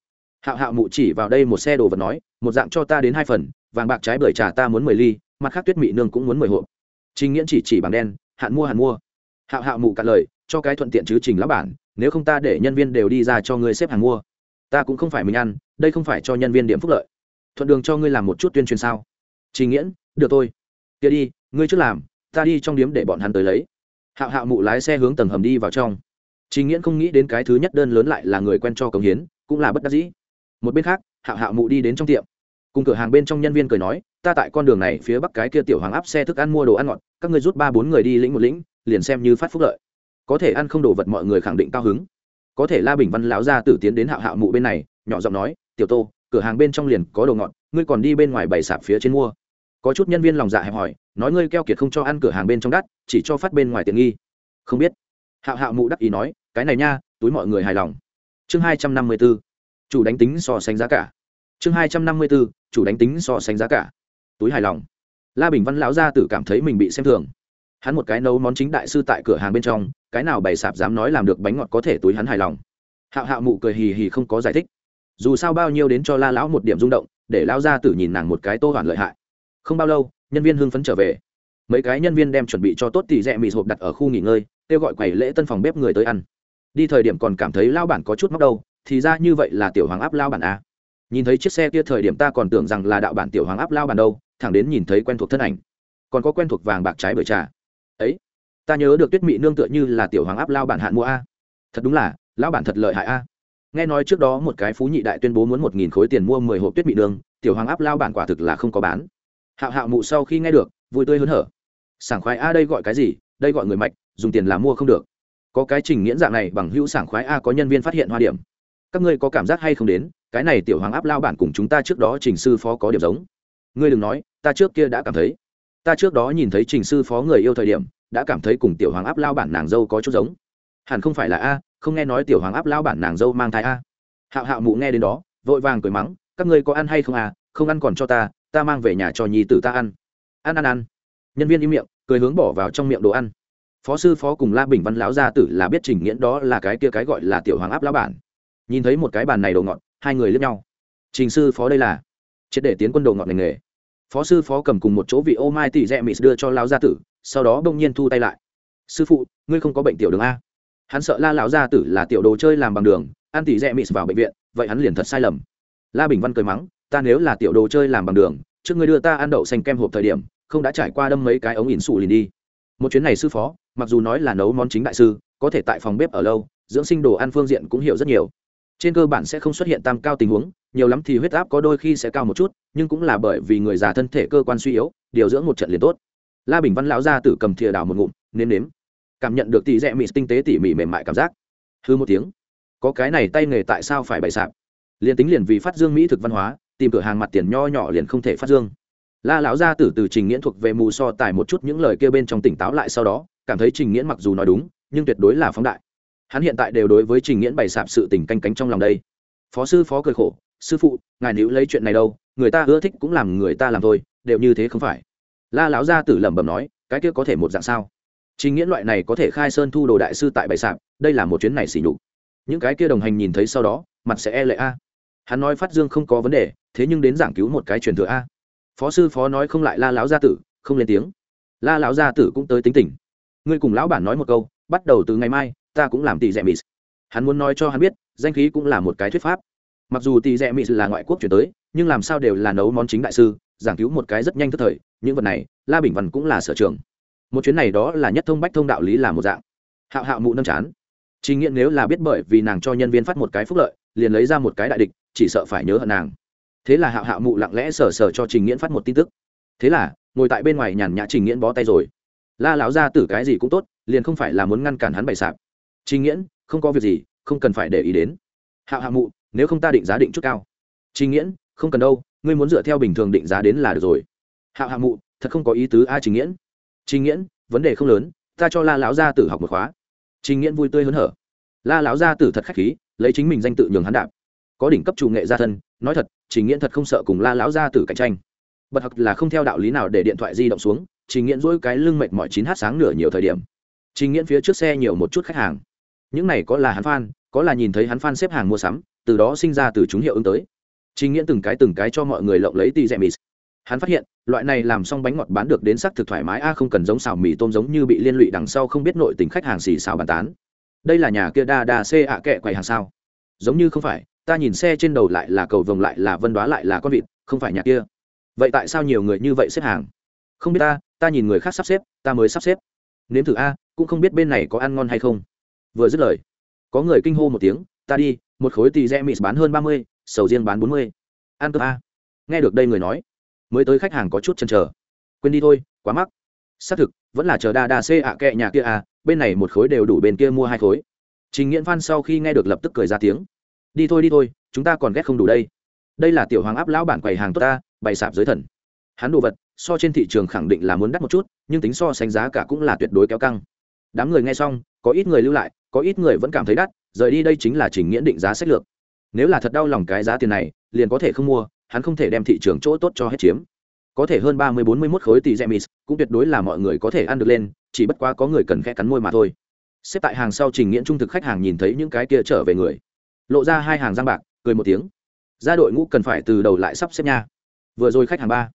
Hạo Hạo mụ chỉ vào đây một xe đồ vật nói, một dạng cho ta đến 2 phần, vàng bạc trái bưởi trà ta muốn 10 ly, mặt khác tuyết mị nương cũng muốn 10 hộp. Trình Nghiễn chỉ bằng đen, hạn mua. Hạo Hạo mụ cạn lời, cho cái thuận tiện chứ Trình lão bản, nếu không ta để nhân viên đều đi ra cho ngươi xếp hàng mua. Ta cũng không phải mình ăn, đây không phải cho nhân viên điểm phúc lợi. Thuận đường cho ngươi làm một chút tuyên truyền sao? Trình Nghiễn, được thôi. Kia đi, ngươi trước làm, ta đi trong điếm để bọn hắn tới lấy. Hạo Hạo mụ lái xe hướng tầng hầm đi vào trong. Trình Nghiễn không nghĩ đến cái thứ nhất đơn lớn lại là người quen cho cống hiến, cũng là bất đắc dĩ. Một bên khác, Hạo Hạo mụ đi đến trong tiệm, cùng cửa hàng bên trong nhân viên cười nói, ta tại con đường này phía bắc cái kia tiểu hoàng áp xe thức ăn mua đồ ăn ngọt, các ngươi rút 3-4 người đi lĩnh một lĩnh, liền xem như phát phúc lợi. Có thể ăn không đồ vật mọi người khẳng định cao hứng. Có thể La Bình Văn lão gia tử tiến đến Hạo Hạo mụ bên này, nhỏ giọng nói, tiểu Tô, cửa hàng bên trong liền có đồ ngọt, ngươi còn đi bên ngoài bày sạp phía trên mua. Có chút nhân viên lòng dạ hẹp hòi, nói ngươi keo kiệt không cho ăn cửa hàng bên trong đắt, chỉ cho phát bên ngoài tiện nghi. Không biết. Hạo Hạo mụ đắc ý nói, cái này nha, túi mọi người hài lòng. Chương 254, chủ đánh tính so sánh giá cả. Chương 254, chủ đánh tính so sánh giá cả. Túi hài lòng. La Bình Văn lão gia tử cảm thấy mình bị xem thường. Hắn một cái nấu món chính đại sư tại cửa hàng bên trong, cái nào bày sạp dám nói làm được bánh ngọt có thể túi hắn hài lòng. Hạo Hạo mụ cười hì hì không có giải thích. Dù sao bao nhiêu đến cho La lão một điểm rung động, để lão gia tử nhìn nàng một cái Tô Hoàn lợi hại. Không bao lâu, nhân viên hưng phấn trở về. Mấy cái nhân viên đem chuẩn bị cho tốt tỉ rẹ mì hộp đặt ở khu nghỉ ngơi, kêu gọi quầy lễ tân phòng bếp người tới ăn. Đi thời điểm còn cảm thấy lao bản có chút móc đâu, thì ra như vậy là tiểu hoàng áp lao bản a. Nhìn thấy chiếc xe kia thời điểm ta còn tưởng rằng là đạo bản tiểu hoàng áp lao bản đâu, thẳng đến nhìn thấy quen thuộc thân ảnh, còn có quen thuộc vàng bạc trái bưởi trà ấy, ta nhớ được tuyết mị nương tựa như là tiểu hoàng áp lao bản hạn mua a. Thật đúng là lão bản thật lợi hại a. Nghe nói trước đó một cái phú nhị đại tuyên bố muốn 1.000 khối tiền mua 10 hộp tuyết mị nương, tiểu hoàng áp lao bản quả thực là không có bán. Hạo Hạo mụ sau khi nghe được vui tươi hớn hở, sảng khoái a. Đây gọi cái gì? Đây gọi người mạch, dùng tiền làm mua không được. Có cái Trình Nghiễn dạng này bằng hữu sảng khoái a. Có nhân viên phát hiện hoa điểm. Các ngươi có cảm giác hay không đến cái này tiểu hoàng áp lao bản cùng chúng ta trước đó Trình sư phó có điểm giống? Ngươi đừng nói, ta trước kia đã cảm thấy. Ta trước đó nhìn thấy Trình sư phó người yêu thời điểm đã cảm thấy cùng tiểu hoàng áp lao bản nàng dâu có chút giống. Hẳn không phải là a? Không nghe nói tiểu hoàng áp lao bản nàng dâu mang thai a? Hạo Hạo mụ nghe đến đó vội vàng cười mắng, các ngươi có ăn hay không à? Không ăn còn cho ta mang về nhà cho nhi tử ta ăn. Ăn. Nhân viên im miệng cười hướng bỏ vào trong miệng đồ ăn. Phó sư phó cùng La Bình Văn lão gia tử là biết Trình Nghiễn đó là cái kia cái gọi là tiểu hoàng áp lão bản. Nhìn thấy một cái bàn này đồ ngọt, hai người liếc nhau. Trình sư phó đây là triệt để tiến quân đồ ngọt ngành nghề. Phó sư phó cầm cùng một chỗ vị ô mai tỷ rẽ mịt đưa cho lão gia tử, sau đó bỗng nhiên thu tay lại. Sư phụ, ngươi không có bệnh tiểu đường a? Hắn sợ La lão gia tử là tiểu đồ chơi làm bằng đường, ăn tỷ rẽ mịt vào bệnh viện, vậy hắn liền thật sai lầm. La Bình Văn cười mắng, ta nếu là tiểu đồ chơi làm bằng đường, trước ngươi đưa ta ăn đậu xanh kem hộp thời điểm, không đã trải qua đâm mấy cái ống ỉn xù liền đi. Một chuyến này sư phó, mặc dù nói là nấu món chính đại sư, có thể tại phòng bếp ở lâu, dưỡng sinh đồ ăn phương diện cũng hiểu rất nhiều. Trên cơ bản sẽ không xuất hiện tam cao tình huống, nhiều lắm thì huyết áp có đôi khi sẽ cao một chút, nhưng cũng là bởi vì người già thân thể cơ quan suy yếu, điều dưỡng một trận liền tốt. La Bình Văn lão gia tử cầm thìa đào một ngụm, nếm, cảm nhận được tỷ rẽ mịt tinh tế tỉ mỉ mềm mại cảm giác. Hư một tiếng, có cái này tay nghề tại sao phải bày sạp? Liên tính liền vì phát dương mỹ thực văn hóa, tìm cửa hàng mặt tiền nho nhỏ liền không thể phát dương. La lão gia tử từ Trình Nghiễn thuộc về mù so tài một chút những lời kia bên trong tỉnh táo lại, sau đó cảm thấy Trình Nghiễn mặc dù nói đúng, nhưng tuyệt đối là phóng đại. Hắn hiện tại đều đối với Trình Nghiễn bày sạp sự tình canh cánh trong lòng đây. Phó sư phó cười khổ, sư phụ, ngài níu lấy chuyện này đâu, người ta ưa thích cũng làm người ta làm thôi, đều như thế không phải? La lão gia tử lẩm bẩm nói, cái kia có thể một dạng sao? Trình Nghiễn loại này có thể khai sơn thu đồ đại sư tại bày sạp, đây là một chuyến này xỉ nhục. Những cái kia đồng hành nhìn thấy sau đó, mặt sẽ e lệ a. Hắn nói phát dương không có vấn đề, thế nhưng đến giảng cứu một cái truyền thừa a. Phó sư phó nói không lại La lão gia tử, không lên tiếng. La lão gia tử cũng tới tính tình. Ngươi cùng lão bản nói một câu, bắt đầu từ ngày mai ta cũng làm tỷ rẻ mịt. Hắn muốn nói cho hắn biết, danh khí cũng là một cái thuyết pháp. Mặc dù tỷ rẻ mịt là ngoại quốc chuyển tới, nhưng làm sao đều là nấu món chính đại sư, giảng cứu một cái rất nhanh tức thời, những vật này La Bình Văn cũng là sở trường. Một chuyến này đó là nhất thông bách thông đạo lý là một dạng. Hạo Hạo mụ nâng chán. Trình Nghiễn nếu là biết bởi vì nàng cho nhân viên phát một cái phúc lợi, liền lấy ra một cái đại địch, chỉ sợ phải nhớ hận nàng. Thế là Hạo Hạo mụ lặng lẽ sờ sờ cho Trình Nghiễn phát một tin tức. Thế là ngồi tại bên ngoài nhàn nhã Trình Nghiễn bó tay rồi. La lão gia tử cái gì cũng tốt, liền không phải là muốn ngăn cản hắn bày sạp. Trình Nghiễn, không có việc gì, không cần phải để ý đến. Hạo Hạo mụ, nếu không ta định giá định chút cao. Trình Nghiễn, không cần đâu, ngươi muốn dựa theo bình thường định giá đến là được rồi. Hạo Hạo mụ, thật không có ý tứ a. Trình Nghiễn. Trình Nghiễn, vấn đề không lớn, ta cho La lão gia tử học một khóa. Trình Nghiễn vui tươi hớn hở. La lão gia tử thật khách khí, lấy chính mình danh tự nhường hắn đạp. Có đỉnh cấp chủ nghệ gia thân, nói thật, Trình Nghiễn thật không sợ cùng La lão gia tử cạnh tranh. Bật học là không theo đạo lý nào để điện thoại di động xuống, Trình Nghiễn duỗi cái lưng mệt mỏi 9h sáng nửa nhiều thời điểm. Trình Nghiễn phía trước xe nhiều một chút khách hàng. Những này có là hắn fan, có là nhìn thấy hắn fan xếp hàng mua sắm, từ đó sinh ra từ chúng hiệu ứng tới. Trình Nghiễn từng cái cho mọi người lộng lấy tì rẻ mì. Hắn phát hiện loại này làm xong bánh ngọt bán được đến sắc thực thoải mái không cần giống xào mì tôm giống như bị liên lụy đằng sau không biết nội tình khách hàng xì xào bàn tán. Đây là nhà kia đa c kệ quầy hàng sao? Giống như không phải, ta nhìn xe trên đầu lại là cầu vồng lại là vân đoá lại là con vịt, không phải nhà kia. Vậy tại sao nhiều người như vậy xếp hàng? Không biết ta nhìn người khác sắp xếp, ta mới sắp xếp. Nếm thử cũng không biết bên này có ăn ngon hay không. Vừa dứt lời, có người kinh hô một tiếng, ta đi, một khối tì rẻ mịt bán hơn 30, sầu riêng bán 40. Ăn cơm Nghe được đây người nói, mới tới khách hàng có chút chần chờ. Quên đi thôi, quá mắc. Xác thực, vẫn là chờ đa c kệ nhà kia bên này một khối đều đủ bên kia mua 2 khối. Trình Nghiễn Phan sau khi nghe được lập tức cười ra tiếng. Đi thôi, chúng ta còn ghét không đủ đây. Đây là tiểu hoàng áp lão bản quầy hàng tốt ta, bày sạp giới thần. Hắn đồ vật so trên thị trường khẳng định là muốn đắt một chút, nhưng tính so sánh giá cả cũng là tuyệt đối kéo căng. Đám người nghe xong, có ít người lưu lại, có ít người vẫn cảm thấy đắt, rời đi. Đây chính là Trình Nghiễn định giá sách lược. Nếu là thật đau lòng cái giá tiền này, liền có thể không mua, hắn không thể đem thị trường chỗ tốt cho hết chiếm. Có thể hơn 30-41 khối tỷ rẻ mịt, cũng tuyệt đối là mọi người có thể ăn được lên, chỉ bất quá có người cần khẽ cắn môi mà thôi. Xếp tại hàng sau Trình Nghiễn trung thực khách hàng nhìn thấy những cái kia trở về người, lộ ra 2 hàng răng bạc, cười một tiếng. Ra đội ngũ cần phải từ đầu lại sắp xếp nha. Vừa rồi khách hàng 3,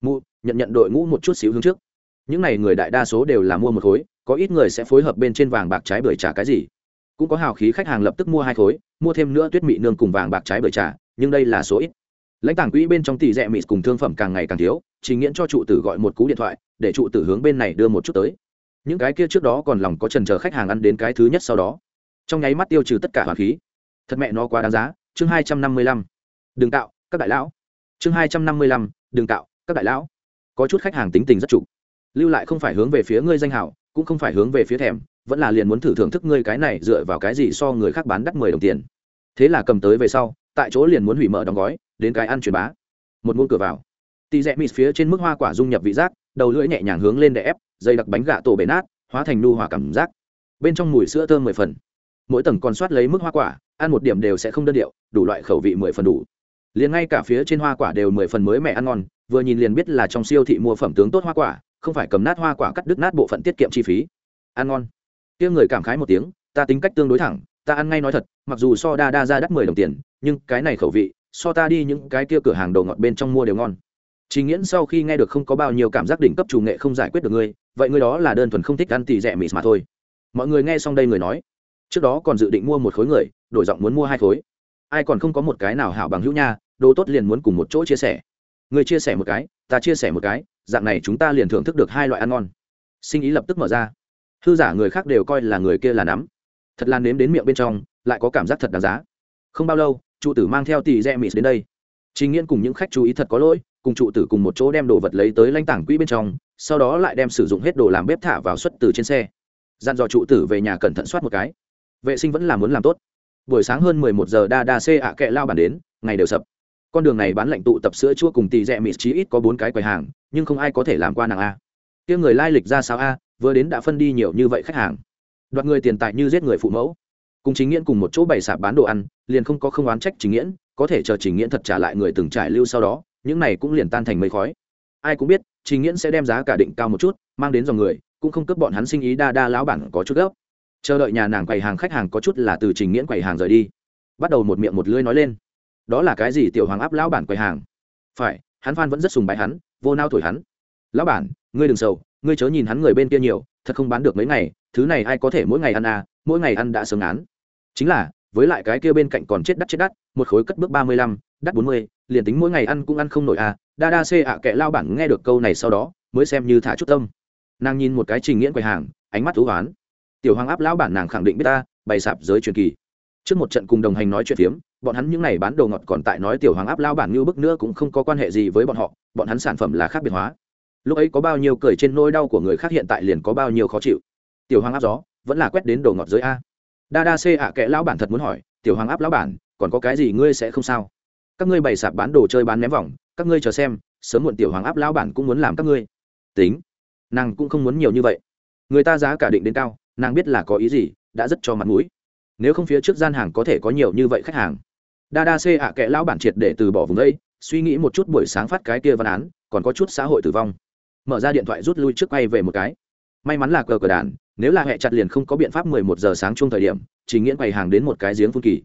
nhận đội ngũ một chút xíu hướng trước. Những này người đại đa số đều là mua một khối, có ít người sẽ phối hợp bên trên vàng bạc trái bưởi trà cái gì. Cũng có hào khí khách hàng lập tức mua 2 khối, mua thêm nữa tuyết mị nương cùng vàng bạc trái bưởi trà, nhưng đây là số ít. Lãnh tàng quỹ bên trong tỷ rẻ mịt cùng thương phẩm càng ngày càng thiếu, Trình Nghiễn cho trụ tử gọi một cú điện thoại, để trụ tử hướng bên này đưa một chút tới. Những cái kia trước đó còn lòng có chần chờ khách hàng ăn đến cái thứ nhất sau đó, trong nháy mắt tiêu trừ tất cả hỏa khí. Thật mẹ nó quá đáng giá. Chương 255. Đừng tạo, các đại lão. Chương 255. Đừng tạo, các đại lão. Có chút khách hàng tính tình rất chủ, lưu lại không phải hướng về phía ngươi danh hảo, cũng không phải hướng về phía thèm, vẫn là liền muốn thử thưởng thức ngươi cái này dựa vào cái gì so người khác bán đắt 10 đồng tiền. Thế là cầm tới về sau, tại chỗ liền muốn hủy mở đóng gói, đến cái ăn truyền bá. Một muỗng cửa vào, tì rẻ mịt phía trên mức hoa quả dung nhập vị giác, đầu lưỡi nhẹ nhàng hướng lên để ép, dây đặc bánh gạ tổ bể nát, hóa thành nu hòa cảm giác. Bên trong mùi sữa thơm 10 phần. Mỗi tầng còn soát lấy mức hoa quả, ăn một điểm đều sẽ không đơn điệu, đủ loại khẩu vị 10 phần đủ. Liền ngay cả phía trên hoa quả đều 10 phần mới mẻ ăn ngon, vừa nhìn liền biết là trong siêu thị mua phẩm tướng tốt hoa quả, không phải cầm nát hoa quả cắt đứt nát bộ phận tiết kiệm chi phí. Ăn ngon. Kia người cảm khái một tiếng, ta tính cách tương đối thẳng, ta ăn ngay nói thật, mặc dù so đa ra đắt 10 đồng tiền, nhưng cái này khẩu vị, so ta đi những cái kia cửa hàng đồ ngọt bên trong mua đều ngon. Trình Nghiễn sau khi nghe được không có bao nhiêu cảm giác đỉnh cấp chủ nghệ không giải quyết được ngươi, vậy ngươi đó là đơn thuần không thích ăn tỉ rẻ mịt mà thôi. Mọi người nghe xong đây người nói, trước đó còn dự định mua một khối người, đổi giọng muốn mua 2 khối. Ai còn không có một cái nào hảo bằng hữu nha, đồ tốt liền muốn cùng một chỗ chia sẻ. Người chia sẻ một cái, ta chia sẻ một cái, dạng này chúng ta liền thưởng thức được 2 loại ăn ngon. Sinh ý lập tức mở ra. Hư giả người khác đều coi là người kia là nắm, thật là nếm đến miệng bên trong, lại có cảm giác thật đáng giá. Không bao lâu, trụ tử mang theo tỉ rẻ mịt đến đây. Trình Nghiễn cùng những khách chú ý thật có lỗi, cùng trụ tử cùng một chỗ đem đồ vật lấy tới lãnh tảng quỹ bên trong, sau đó lại đem sử dụng hết đồ làm bếp thả vào xuất từ trên xe. Dặn dò trụ tử về nhà cẩn thận soát một cái, vệ sinh vẫn là muốn làm tốt. Buổi sáng hơn 11 giờ đa c kệ lao bản đến, ngày đều sập. Con đường này bán lạnh tụ tập sữa chua cùng tỉ rẻ mịt chí ít có 4 cái quầy hàng, nhưng không ai có thể làm qua nàng a. Kia người lai lịch ra sao a, vừa đến đã phân đi nhiều như vậy khách hàng, đoạt người tiền tài như giết người phụ mẫu. Cùng Trình Nghiễn cùng một chỗ bày sạp bán đồ ăn, liền không có không oán trách Trình Nghiễn, có thể chờ Trình Nghiễn thật trả lại người từng trải lưu sau đó, những này cũng liền tan thành mây khói. Ai cũng biết Trình Nghiễn sẽ đem giá cả định cao một chút, mang đến dòng người, cũng không cướp bọn hắn sinh ý. Đa lão bản có chút gấp, chờ đợi nhà nàng quầy hàng khách hàng có chút là từ Trình Nghiễn quầy hàng rời đi, bắt đầu một miệng một lưỡi nói lên, đó là cái gì tiểu hoàng áp lão bản quầy hàng? Phải, hắn Phan vẫn rất sùng bái hắn, vô nao thổi hắn. Lão bản, ngươi đừng sầu, ngươi chớ nhìn hắn người bên kia nhiều, thật không bán được mấy ngày, thứ này ai có thể mỗi ngày ăn mỗi ngày ăn đã sớm án. Chính là, với lại cái kia bên cạnh còn chết đắt, một khối cất bước 35, đắt 40, liền tính mỗi ngày ăn cũng ăn không nổi đa c kệ lao bản nghe được câu này sau đó, mới xem như thả chút tâm. Nàng nhìn một cái Trình Nghiễn quầy hàng, ánh mắt thú hoán. Tiểu hoàng áp lão bản nàng khẳng định biết ta, bày sạp giới truyền kỳ. Trước một trận cùng đồng hành nói chuyện phiếm, bọn hắn những này bán đồ ngọt còn tại nói tiểu hoàng áp lão bản như bức nữa cũng không có quan hệ gì với bọn họ, bọn hắn sản phẩm là khác biệt hóa. Lúc ấy có bao nhiêu cười trên nỗi đau của người khác hiện tại liền có bao nhiêu khó chịu. Tiểu hoàng áp gió, vẫn là quét đến đồ ngọt giới a. Đa c kệ lão bản thật muốn hỏi, tiểu hoàng áp lão bản, còn có cái gì ngươi sẽ không sao? Các ngươi bày sạp bán đồ chơi bán ném vòng, các ngươi chờ xem, sớm muộn tiểu hoàng áp lão bản cũng muốn làm các ngươi. Tính, nàng cũng không muốn nhiều như vậy. Người ta giá cả định đến cao, nàng biết là có ý gì, đã rất cho mặt mũi. Nếu không phía trước gian hàng có thể có nhiều như vậy khách hàng. Đa kệ lão bản triệt để từ bỏ vùng đây, suy nghĩ một chút buổi sáng phát cái kia văn án, còn có chút xã hội tử vong. Mở ra điện thoại rút lui trước quay về một cái. May mắn là cờ đàn, nếu là hẹ chặt liền không có biện pháp. 11 giờ sáng chung thời điểm, Trình Nghiễn quầy hàng đến một cái giếng phun kỳ.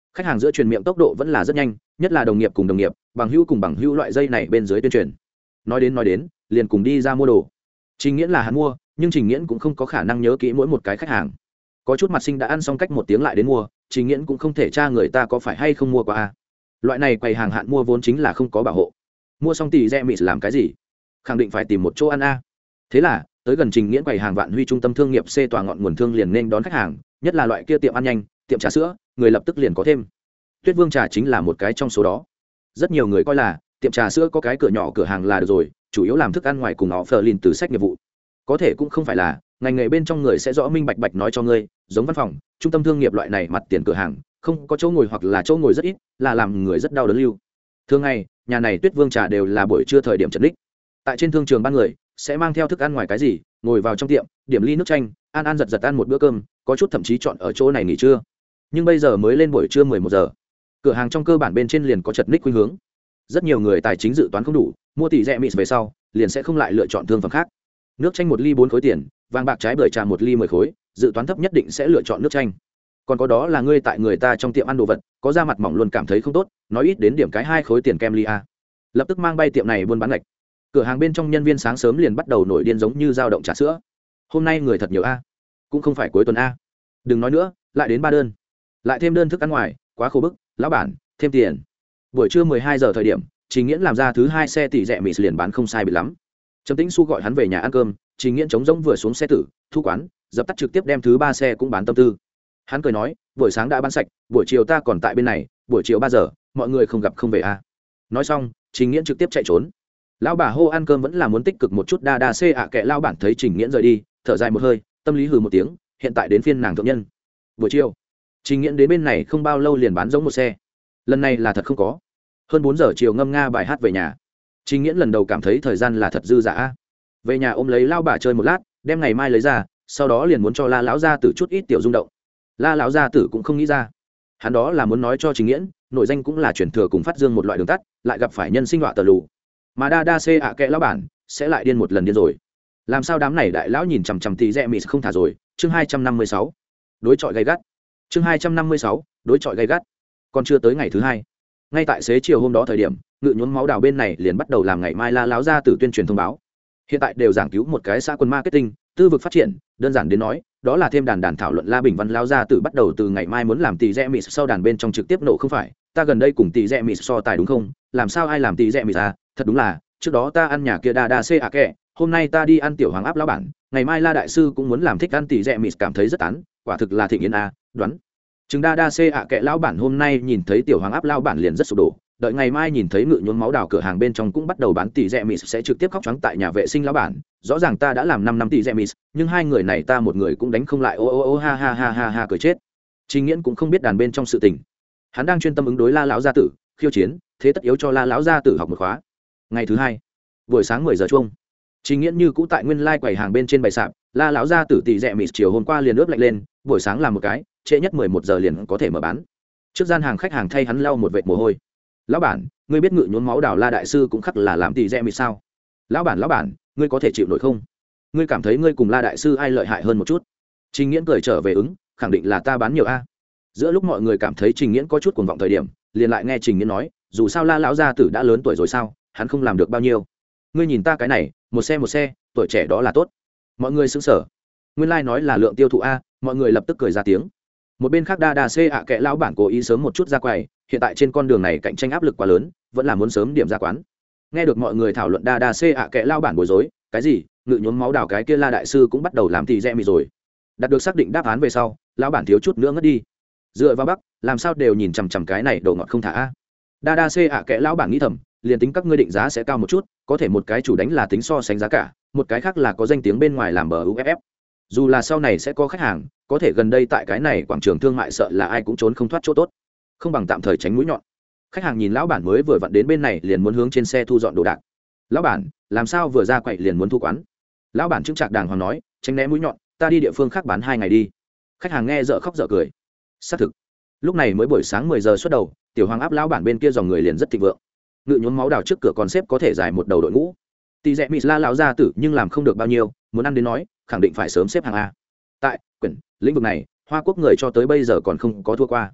khách hàng giữa truyền miệng tốc độ vẫn là rất nhanh, nhất là đồng nghiệp cùng đồng nghiệp, bằng hữu cùng bằng hữu loại dây này bên dưới tuyên truyền. Nói đến liền cùng đi ra mua đồ. Trình Nghiễn là hắn mua, nhưng Trình Nghiễn cũng không có khả năng nhớ kỹ mỗi một cái khách hàng. Có chút mặt sinh đã ăn xong cách một tiếng lại đến mua, Trình Nghiễn cũng không thể tra người ta có phải hay không mua qua a. Loại này quầy hàng hạn mua vốn chính là không có bảo hộ. Mua xong tỷ rẻ mịt làm cái gì? Khẳng định phải tìm một chỗ ăn a. Thế là, tới gần Trình Nghiễn quầy hàng Vạn Huy trung tâm thương nghiệp C tòa ngọn nguồn thương liền nên đón khách hàng, nhất là loại kia tiệm ăn nhanh, tiệm trà sữa, người lập tức liền có thêm. Tuyết Vương trà chính là một cái trong số đó. Rất nhiều người coi là tiệm trà sữa có cái cửa nhỏ cửa hàng là được rồi, chủ yếu làm thức ăn ngoài cùng offer lìn từ sách nghiệp vụ. Có thể cũng không phải là, ngành nghề bên trong người sẽ rõ minh bạch nói cho ngươi, giống văn phòng, trung tâm thương nghiệp loại này mặt tiền cửa hàng, không có chỗ ngồi hoặc là chỗ ngồi rất ít, là làm người rất đau đớn lưu. Thường ngày, nhà này Tuyết Vương trà đều là buổi trưa thời điểm trần đích. Tại trên thương trường ban người sẽ mang theo thức ăn ngoài cái gì, ngồi vào trong tiệm, điểm ly nước chanh, ăn giật ăn một bữa cơm, có chút thậm chí chọn ở chỗ này nghỉ trưa. Nhưng bây giờ mới lên buổi trưa 11 giờ, cửa hàng trong cơ bản bên trên liền có chật ních khuynh hướng. Rất nhiều người tài chính dự toán không đủ, mua tỷ rẻ mịt về sau, liền sẽ không lại lựa chọn thương phẩm khác. Nước chanh 1 ly 4 khối tiền, vàng bạc trái bưởi trà 1 ly 10 khối, dự toán thấp nhất định sẽ lựa chọn nước chanh. Còn có đó là ngươi tại người ta trong tiệm ăn đồ vật, có da mặt mỏng luôn cảm thấy không tốt, nói ít đến điểm cái 2 khối tiền kem ly a. Lập tức mang bay tiệm này buôn bán ngạch. Cửa hàng bên trong nhân viên sáng sớm liền bắt đầu nổi điên giống như dao động trà sữa. Hôm nay người thật nhiều a, cũng không phải cuối tuần a. Đừng nói nữa, lại đến 3 đơn. Lại thêm đơn thức ăn ngoài, quá khổ bức, lão bản, thêm tiền. Buổi trưa 12 giờ thời điểm, Trình Nghiễn làm ra thứ 2 xe tỷ rẻ mịt liền bán không sai biệt lắm. Trầm Tĩnh Xu gọi hắn về nhà ăn cơm, Trình Nghiễn trống rỗng vừa xuống xe tử, thu quán, dập tắt trực tiếp đem thứ 3 xe cũng bán tâm tư. Hắn cười nói, buổi sáng đã bán sạch, buổi chiều ta còn tại bên này, buổi chiều 3 giờ, mọi người không gặp không về a. Nói xong, Trình Nghiễn trực tiếp chạy trốn. Lão bà hô ăn cơm vẫn là muốn tích cực một chút đa xê ạ kệ lão bản thấy Trình Nghiễn rời đi, thở dài một hơi, tâm lý hừ một tiếng, hiện tại đến phiên nàng thượng nhân. Buổi chiều, Trình Nghiễn đến bên này không bao lâu liền bán giống một xe. Lần này là thật không có. Hơn 4 giờ chiều ngâm nga bài hát về nhà. Trình Nghiễn lần đầu cảm thấy thời gian là thật dư dả. Về nhà ôm lấy lão bà chơi một lát, đem ngày mai lấy ra, sau đó liền muốn cho La lão gia tử chút ít tiểu rung động. La lão gia tử cũng không nghĩ ra. Hắn đó là muốn nói cho Trình Nghiễn, nội danh cũng là truyền thừa cùng phát dương một loại đường tắt, lại gặp phải nhân sinh họa tờ lù. Mà đa xê ạ kệ lão bản sẽ lại điên một lần điên rồi. Làm sao đám này đại lão nhìn chằm chằm tí rẻ mịt không thả rồi. Chương 256. Đối chọi gay gắt. Chương 256. Đối chọi gay gắt. Còn chưa tới ngày thứ 2, ngay tại xế chiều hôm đó thời điểm, ngự nhuốm máu đào bên này liền bắt đầu làm ngày mai La lão gia tử tuyên truyền thông báo. Hiện tại đều giảng cứu một cái xã quân marketing, tư vực phát triển, đơn giản đến nói, đó là thêm đàn thảo luận La Bình Văn lão gia tử bắt đầu từ ngày mai muốn làm tỷ rẻ mịt sau đàn bên trong trực tiếp nổ không phải, ta gần đây cùng tỷ rẻ mịt so tài đúng không? Làm sao ai làm tỷ rẻ mịt à? Thật đúng là, trước đó ta ăn nhà kia đa xê ạ kệ, hôm nay ta đi ăn tiểu hoàng áp lão bản, ngày mai La đại sư cũng muốn làm thích ăn tỷ rẻ mịt cảm thấy rất tán, quả thực là thịnh yến a, đoán. Chứng đa xê ạ kệ lão bản hôm nay nhìn thấy tiểu hoàng áp lão bản liền rất sụp đổ, đợi ngày mai nhìn thấy ngự nhuốm máu đào cửa hàng bên trong cũng bắt đầu bán tỷ rẻ mịt sẽ trực tiếp khóc trắng tại nhà vệ sinh lão bản, rõ ràng ta đã làm 5 năm tỷ rẻ mịt, nhưng hai người này ta một người cũng đánh không lại, ô ha ha ha ha ha cười chết. Trình Nghiễn cũng không biết đàn bên trong sự tình, hắn đang chuyên tâm ứng đối La lão gia tử, khiêu chiến, thế tất yếu cho La lão gia tử học một khóa. Ngày thứ 2, buổi sáng 10 giờ chuông, Trình Nghiễn như cũ tại nguyên lai quầy hàng bên trên bày sạp, La lão gia tử tỷ rẻ mịt chiều hôm qua liền ướp lạnh lên, buổi sáng làm một cái, trễ nhất 11 giờ liền có thể mở bán. Trước gian hàng khách hàng thay hắn lau một vệt mồ hôi. Lão bản, ngươi biết ngự nhuốm máu đào La đại sư cũng khắc là làm tỷ rẻ mịt sao? Lão bản, ngươi có thể chịu nổi không? Ngươi cảm thấy ngươi cùng La đại sư ai lợi hại hơn một chút? Trình Nghiễn cười trở về ứng, khẳng định là ta bán nhiều a. Giữa lúc mọi người cảm thấy Trình Nghiễn có chút cuồng vọng thời điểm, liền lại nghe Trình Nghiễn nói, dù sao La lão gia tử đã lớn tuổi rồi sao, hắn không làm được bao nhiêu. Ngươi nhìn ta cái này, một xe, tuổi trẻ đó là tốt. Mọi người sững sờ. Nguyên lai nói là lượng tiêu thụ a, mọi người lập tức cười ra tiếng. Một bên khác đa xê ạ kệ lão bản cố ý sớm một chút ra quầy, hiện tại trên con đường này cạnh tranh áp lực quá lớn, vẫn là muốn sớm điểm ra quán. Nghe được mọi người thảo luận đa xê ạ kệ lão bản bối rối, cái gì? Ngự nhuốm máu đào cái kia La đại sư cũng bắt đầu làm tỷ rẻ mịt rồi. Đạt được xác định đáp án về sau, lão bản thiếu chút nữa ngất đi. Dựa vào Bắc, làm sao đều nhìn chằm chằm cái này đồ ngọt không thả a. Đa xê ạ kệ lão bản nghĩ thầm, liền tính các ngươi định giá sẽ cao một chút, có thể một cái chủ đánh là tính so sánh giá cả, một cái khác là có danh tiếng bên ngoài làm bờ UFF. Dù là sau này sẽ có khách hàng, có thể gần đây tại cái này quảng trường thương mại sợ là ai cũng trốn không thoát chỗ tốt, không bằng tạm thời tránh mũi nhọn. Khách hàng nhìn lão bản mới vừa vặn đến bên này liền muốn hướng trên xe thu dọn đồ đạc. Lão bản, làm sao vừa ra quậy liền muốn thu quán? Lão bản chứng trạc đàng hoàng nói, tránh né mũi nhọn, ta đi địa phương khác bán 2 ngày đi. Khách hàng nghe dở khóc dở cười. Xác thực, lúc này mới buổi sáng 10 giờ xuất đầu, tiểu hoàng áp lão bản bên kia dòng người liền rất thịnh vượng. Ngự nhuốm máu đào trước cửa còn xếp có thể dài một đầu đội ngũ. Tỷ rẻ mịt La lão gia tử nhưng làm không được bao nhiêu, muốn ăn đến nói, khẳng định phải sớm xếp hàng a. Tại lĩnh vực này, Hoa Quốc người cho tới bây giờ còn không có thua qua.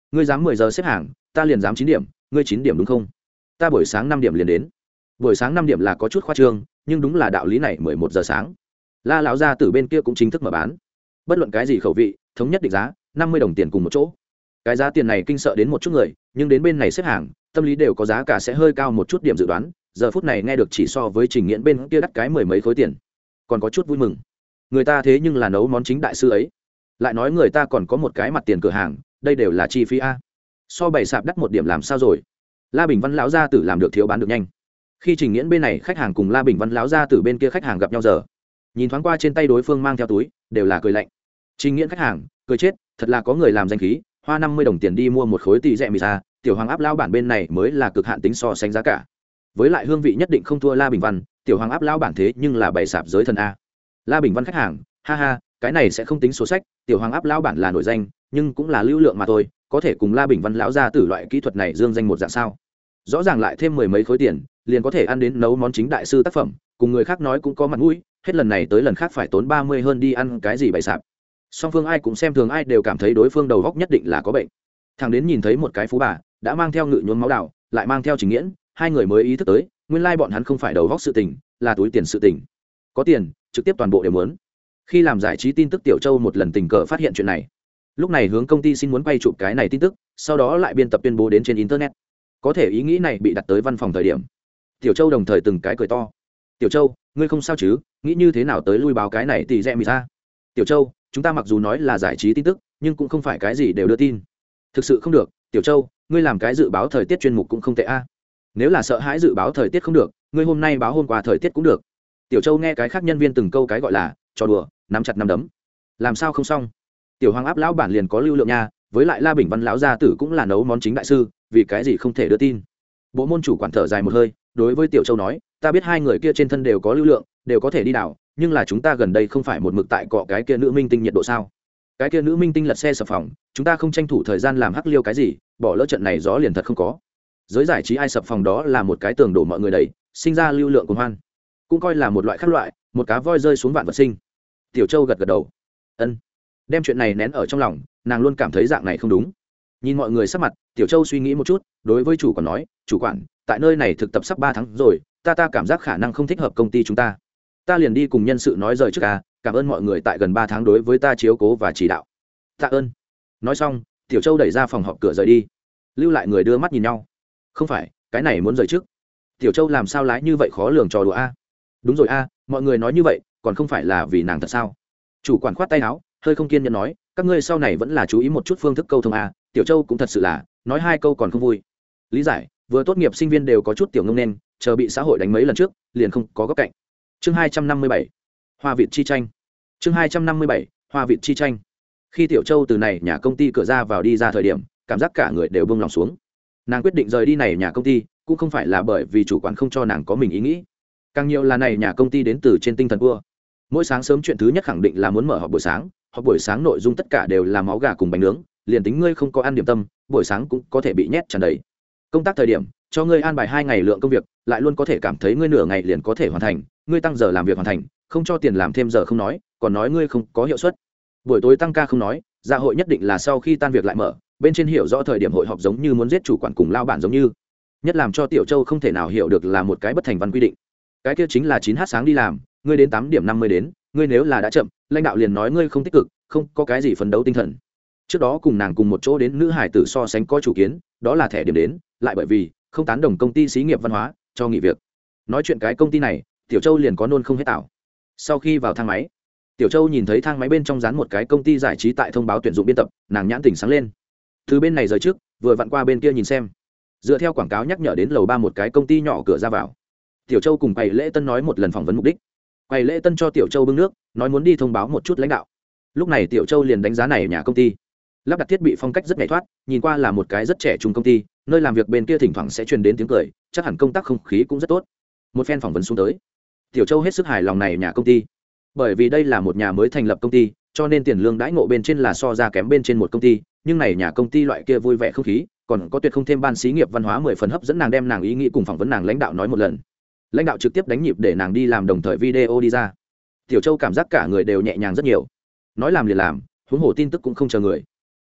ngươi dám 10 giờ xếp hàng ta liền dám 9 điểm, ngươi 9 điểm đúng không? Ta buổi sáng 5 điểm liền đến. Buổi sáng 5 điểm là có chút khoa trương, nhưng đúng là đạo lý này 11 giờ sáng. La lão gia tử bên kia cũng chính thức mở bán. Bất luận cái gì khẩu vị, thống nhất định giá, 50 đồng tiền cùng một chỗ. Cái giá tiền này kinh sợ đến một chút người, nhưng đến bên này xếp hàng, tâm lý đều có giá cả sẽ hơi cao một chút điểm dự đoán, giờ phút này nghe được chỉ so với Trình Nghiễn bên kia đắt cái mười mấy khối tiền, còn có chút vui mừng. Người ta thế nhưng là nấu món chính đại sư ấy, lại nói người ta còn có một cái mặt tiền cửa hàng, đây đều là chi phí a. So bày sạp đắt một điểm làm sao rồi? La Bình Văn lão gia tử làm được thiếu bán được nhanh. Khi Trình Nghiễn bên này khách hàng cùng La Bình Văn lão gia tử bên kia khách hàng gặp nhau giờ, nhìn thoáng qua trên tay đối phương mang theo túi, đều là cười lạnh. Trình Nghiễn khách hàng, cười chết, thật là có người làm danh khí, hoa 50 đồng tiền đi mua một khối tỳ rẹ mì ra, tiểu hoàng áp lão bản bên này mới là cực hạn tính so sánh giá cả. Với lại hương vị nhất định không thua La Bình Văn, tiểu hoàng áp lão bản thế nhưng là bày sạp giới thần a. La Bình Văn khách hàng, ha ha, cái này sẽ không tính số sách, tiểu hoàng áp lão bản là nổi danh, nhưng cũng là lưu lượng mà thôi, có thể cùng La Bình Văn lão gia tử loại kỹ thuật này dương danh một dạng sao? Rõ ràng lại thêm mười mấy khối tiền, liền có thể ăn đến nấu món chính đại sư tác phẩm, cùng người khác nói cũng có mặt mũi, hết lần này tới lần khác phải tốn 30 hơn đi ăn cái gì bày sạp. Song phương ai cũng xem thường ai đều cảm thấy đối phương đầu góc nhất định là có bệnh. Thằng đến nhìn thấy một cái phú bà đã mang theo ngự nhuốm máu đào, lại mang theo Trình Nghiễn, hai người mới ý thức tới, nguyên lai bọn hắn không phải đầu góc sự tình, là túi tiền sự tình. Có tiền, trực tiếp toàn bộ đều muốn. Khi làm giải trí tin tức Tiểu Châu một lần tình cờ phát hiện chuyện này, lúc này hướng công ty xin muốn quay chụp cái này tin tức, sau đó lại biên tập tuyên bố đến trên internet. Có thể ý nghĩ này bị đặt tới văn phòng thời điểm, Tiểu Châu đồng thời từng cái cười to. Tiểu Châu, ngươi không sao chứ? Nghĩ như thế nào tới lui báo cái này tỷ rẻ mì ra? Tiểu Châu, chúng ta mặc dù nói là giải trí tin tức, nhưng cũng không phải cái gì đều đưa tin. Thực sự không được, Tiểu Châu, ngươi làm cái dự báo thời tiết chuyên mục cũng không tệ a. Nếu là sợ hãi dự báo thời tiết không được, ngươi hôm nay báo hôm qua thời tiết cũng được. Tiểu Châu nghe cái khác nhân viên từng câu cái gọi là trò đùa, nắm chặt nắm đấm. Làm sao không xong? Tiểu Hoàng áp lão bản liền có lưu lượng nha, với lại La Bình Văn lão gia tử cũng là nấu món chính đại sư, vì cái gì không thể đưa tin? Bộ môn chủ quản thở dài một hơi, đối với Tiểu Châu nói, ta biết hai người kia trên thân đều có lưu lượng, đều có thể đi đảo, nhưng là chúng ta gần đây không phải một mực tại cọ cái kia nữ minh tinh nhiệt độ sao? Cái kia nữ minh tinh lật xe sập phòng, chúng ta không tranh thủ thời gian làm hắc liêu cái gì, bỏ lỡ trận này gió liền thật không có. Giới giải trí ai sập phòng đó là một cái tường đổ mọi người đầy, sinh ra lưu lượng cuồng hoan, cũng coi là một loại khác loại, một cá voi rơi xuống vạn vật sinh. Tiểu Châu gật gật đầu, ân, đem chuyện này nén ở trong lòng, nàng luôn cảm thấy dạng này không đúng. Nhìn mọi người sắc mặt, Tiểu Châu suy nghĩ một chút, đối với chủ quản nói, chủ quản, tại nơi này thực tập sắp 3 tháng rồi, ta cảm giác khả năng không thích hợp công ty chúng ta liền đi cùng nhân sự nói rời trước cảm ơn mọi người tại gần 3 tháng đối với ta chiếu cố và chỉ đạo. Tạ ơn. Nói xong, Tiểu Châu đẩy ra phòng họp cửa rời đi, lưu lại người đưa mắt nhìn nhau. Không phải, cái này muốn rời trước. Tiểu Châu làm sao lái như vậy khó lường trò đùa a? Đúng rồi a, mọi người nói như vậy, còn không phải là vì nàng thật sao? Chủ quản khoát tay áo, hơi không kiên nhẫn nói, các ngươi sau này vẫn là chú ý một chút phương thức câu thông a. Tiểu Châu cũng thật sự là, nói 2 câu còn không vui. Lý giải, vừa tốt nghiệp sinh viên đều có chút tiểu ngông nên, chờ bị xã hội đánh mấy lần trước, liền không có góc cạnh. Chương 257, Hoa Việt chi tranh. Chương 257, Hoa Việt chi tranh. Khi Tiểu Châu từ này nhà công ty cửa ra vào đi ra thời điểm, cảm giác cả người đều buông lòng xuống. Nàng quyết định rời đi này nhà công ty, cũng không phải là bởi vì chủ quản không cho nàng có mình ý nghĩ, càng nhiều là này nhà công ty đến từ trên tinh thần cua. Mỗi sáng sớm chuyện thứ nhất khẳng định là muốn mở họp buổi sáng nội dung tất cả đều là máu gà cùng bánh nướng, liền tính ngươi không có ăn điểm tâm, buổi sáng cũng có thể bị nhét tràn đầy. Công tác thời điểm, cho ngươi an bài 2 ngày lượng công việc, lại luôn có thể cảm thấy ngươi nửa ngày liền có thể hoàn thành, ngươi tăng giờ làm việc hoàn thành, không cho tiền làm thêm giờ không nói, còn nói ngươi không có hiệu suất. Buổi tối tăng ca không nói, dạ hội nhất định là sau khi tan việc lại mở, bên trên hiểu rõ thời điểm hội họp giống như muốn giết chủ quản cùng lao bản giống như. Nhất làm cho Tiểu Châu không thể nào hiểu được là một cái bất thành văn quy định. Cái kia chính là 9h sáng đi làm, ngươi đến 8 điểm 50 đến, ngươi nếu là đã chậm, lãnh đạo liền nói ngươi không tích cực, không có cái gì phấn đấu tinh thần. Trước đó cùng nàng cùng một chỗ đến nữ hải tử so sánh có chủ kiến, đó là thẻ điểm đến, lại bởi vì không tán đồng công ty xí nghiệp văn hóa, cho nghỉ việc. Nói chuyện cái công ty này, Tiểu Châu liền có nôn không hết tảo. Sau khi vào thang máy, Tiểu Châu nhìn thấy thang máy bên trong dán một cái công ty giải trí tại thông báo tuyển dụng biên tập, nàng nhãn tỉnh sáng lên. Từ bên này rời trước, vừa vặn qua bên kia nhìn xem. Dựa theo quảng cáo nhắc nhở đến lầu 3 một cái công ty nhỏ cửa ra vào. Tiểu Châu cùng Quầy Lễ Tân nói một lần phỏng vấn mục đích. Quầy Lễ Tân cho Tiểu Châu bưng nước, nói muốn đi thông báo một chút lãnh đạo. Lúc này Tiểu Châu liền đánh giá này nhà công ty. Lắp đặt thiết bị phong cách rất nhảy thoát, nhìn qua là một cái rất trẻ trung công ty, nơi làm việc bên kia thỉnh thoảng sẽ truyền đến tiếng cười, chắc hẳn công tác không khí cũng rất tốt. Một phen phỏng vấn xuống tới, Tiểu Châu hết sức hài lòng này nhà công ty. Bởi vì đây là một nhà mới thành lập công ty, cho nên tiền lương đãi ngộ bên trên là so ra kém bên trên một công ty, nhưng này nhà công ty loại kia vui vẻ không khí, còn có tuyệt không thêm ban xí nghiệp văn hóa 10 phần hấp dẫn nàng, đem nàng ý nghĩ cùng phỏng vấn nàng lãnh đạo nói một lần. Lãnh đạo trực tiếp đánh nhịp để nàng đi làm, đồng thời video đi ra. Tiểu Châu cảm giác cả người đều nhẹ nhàng rất nhiều. Nói làm liền làm, huống hồ tin tức cũng không chờ người.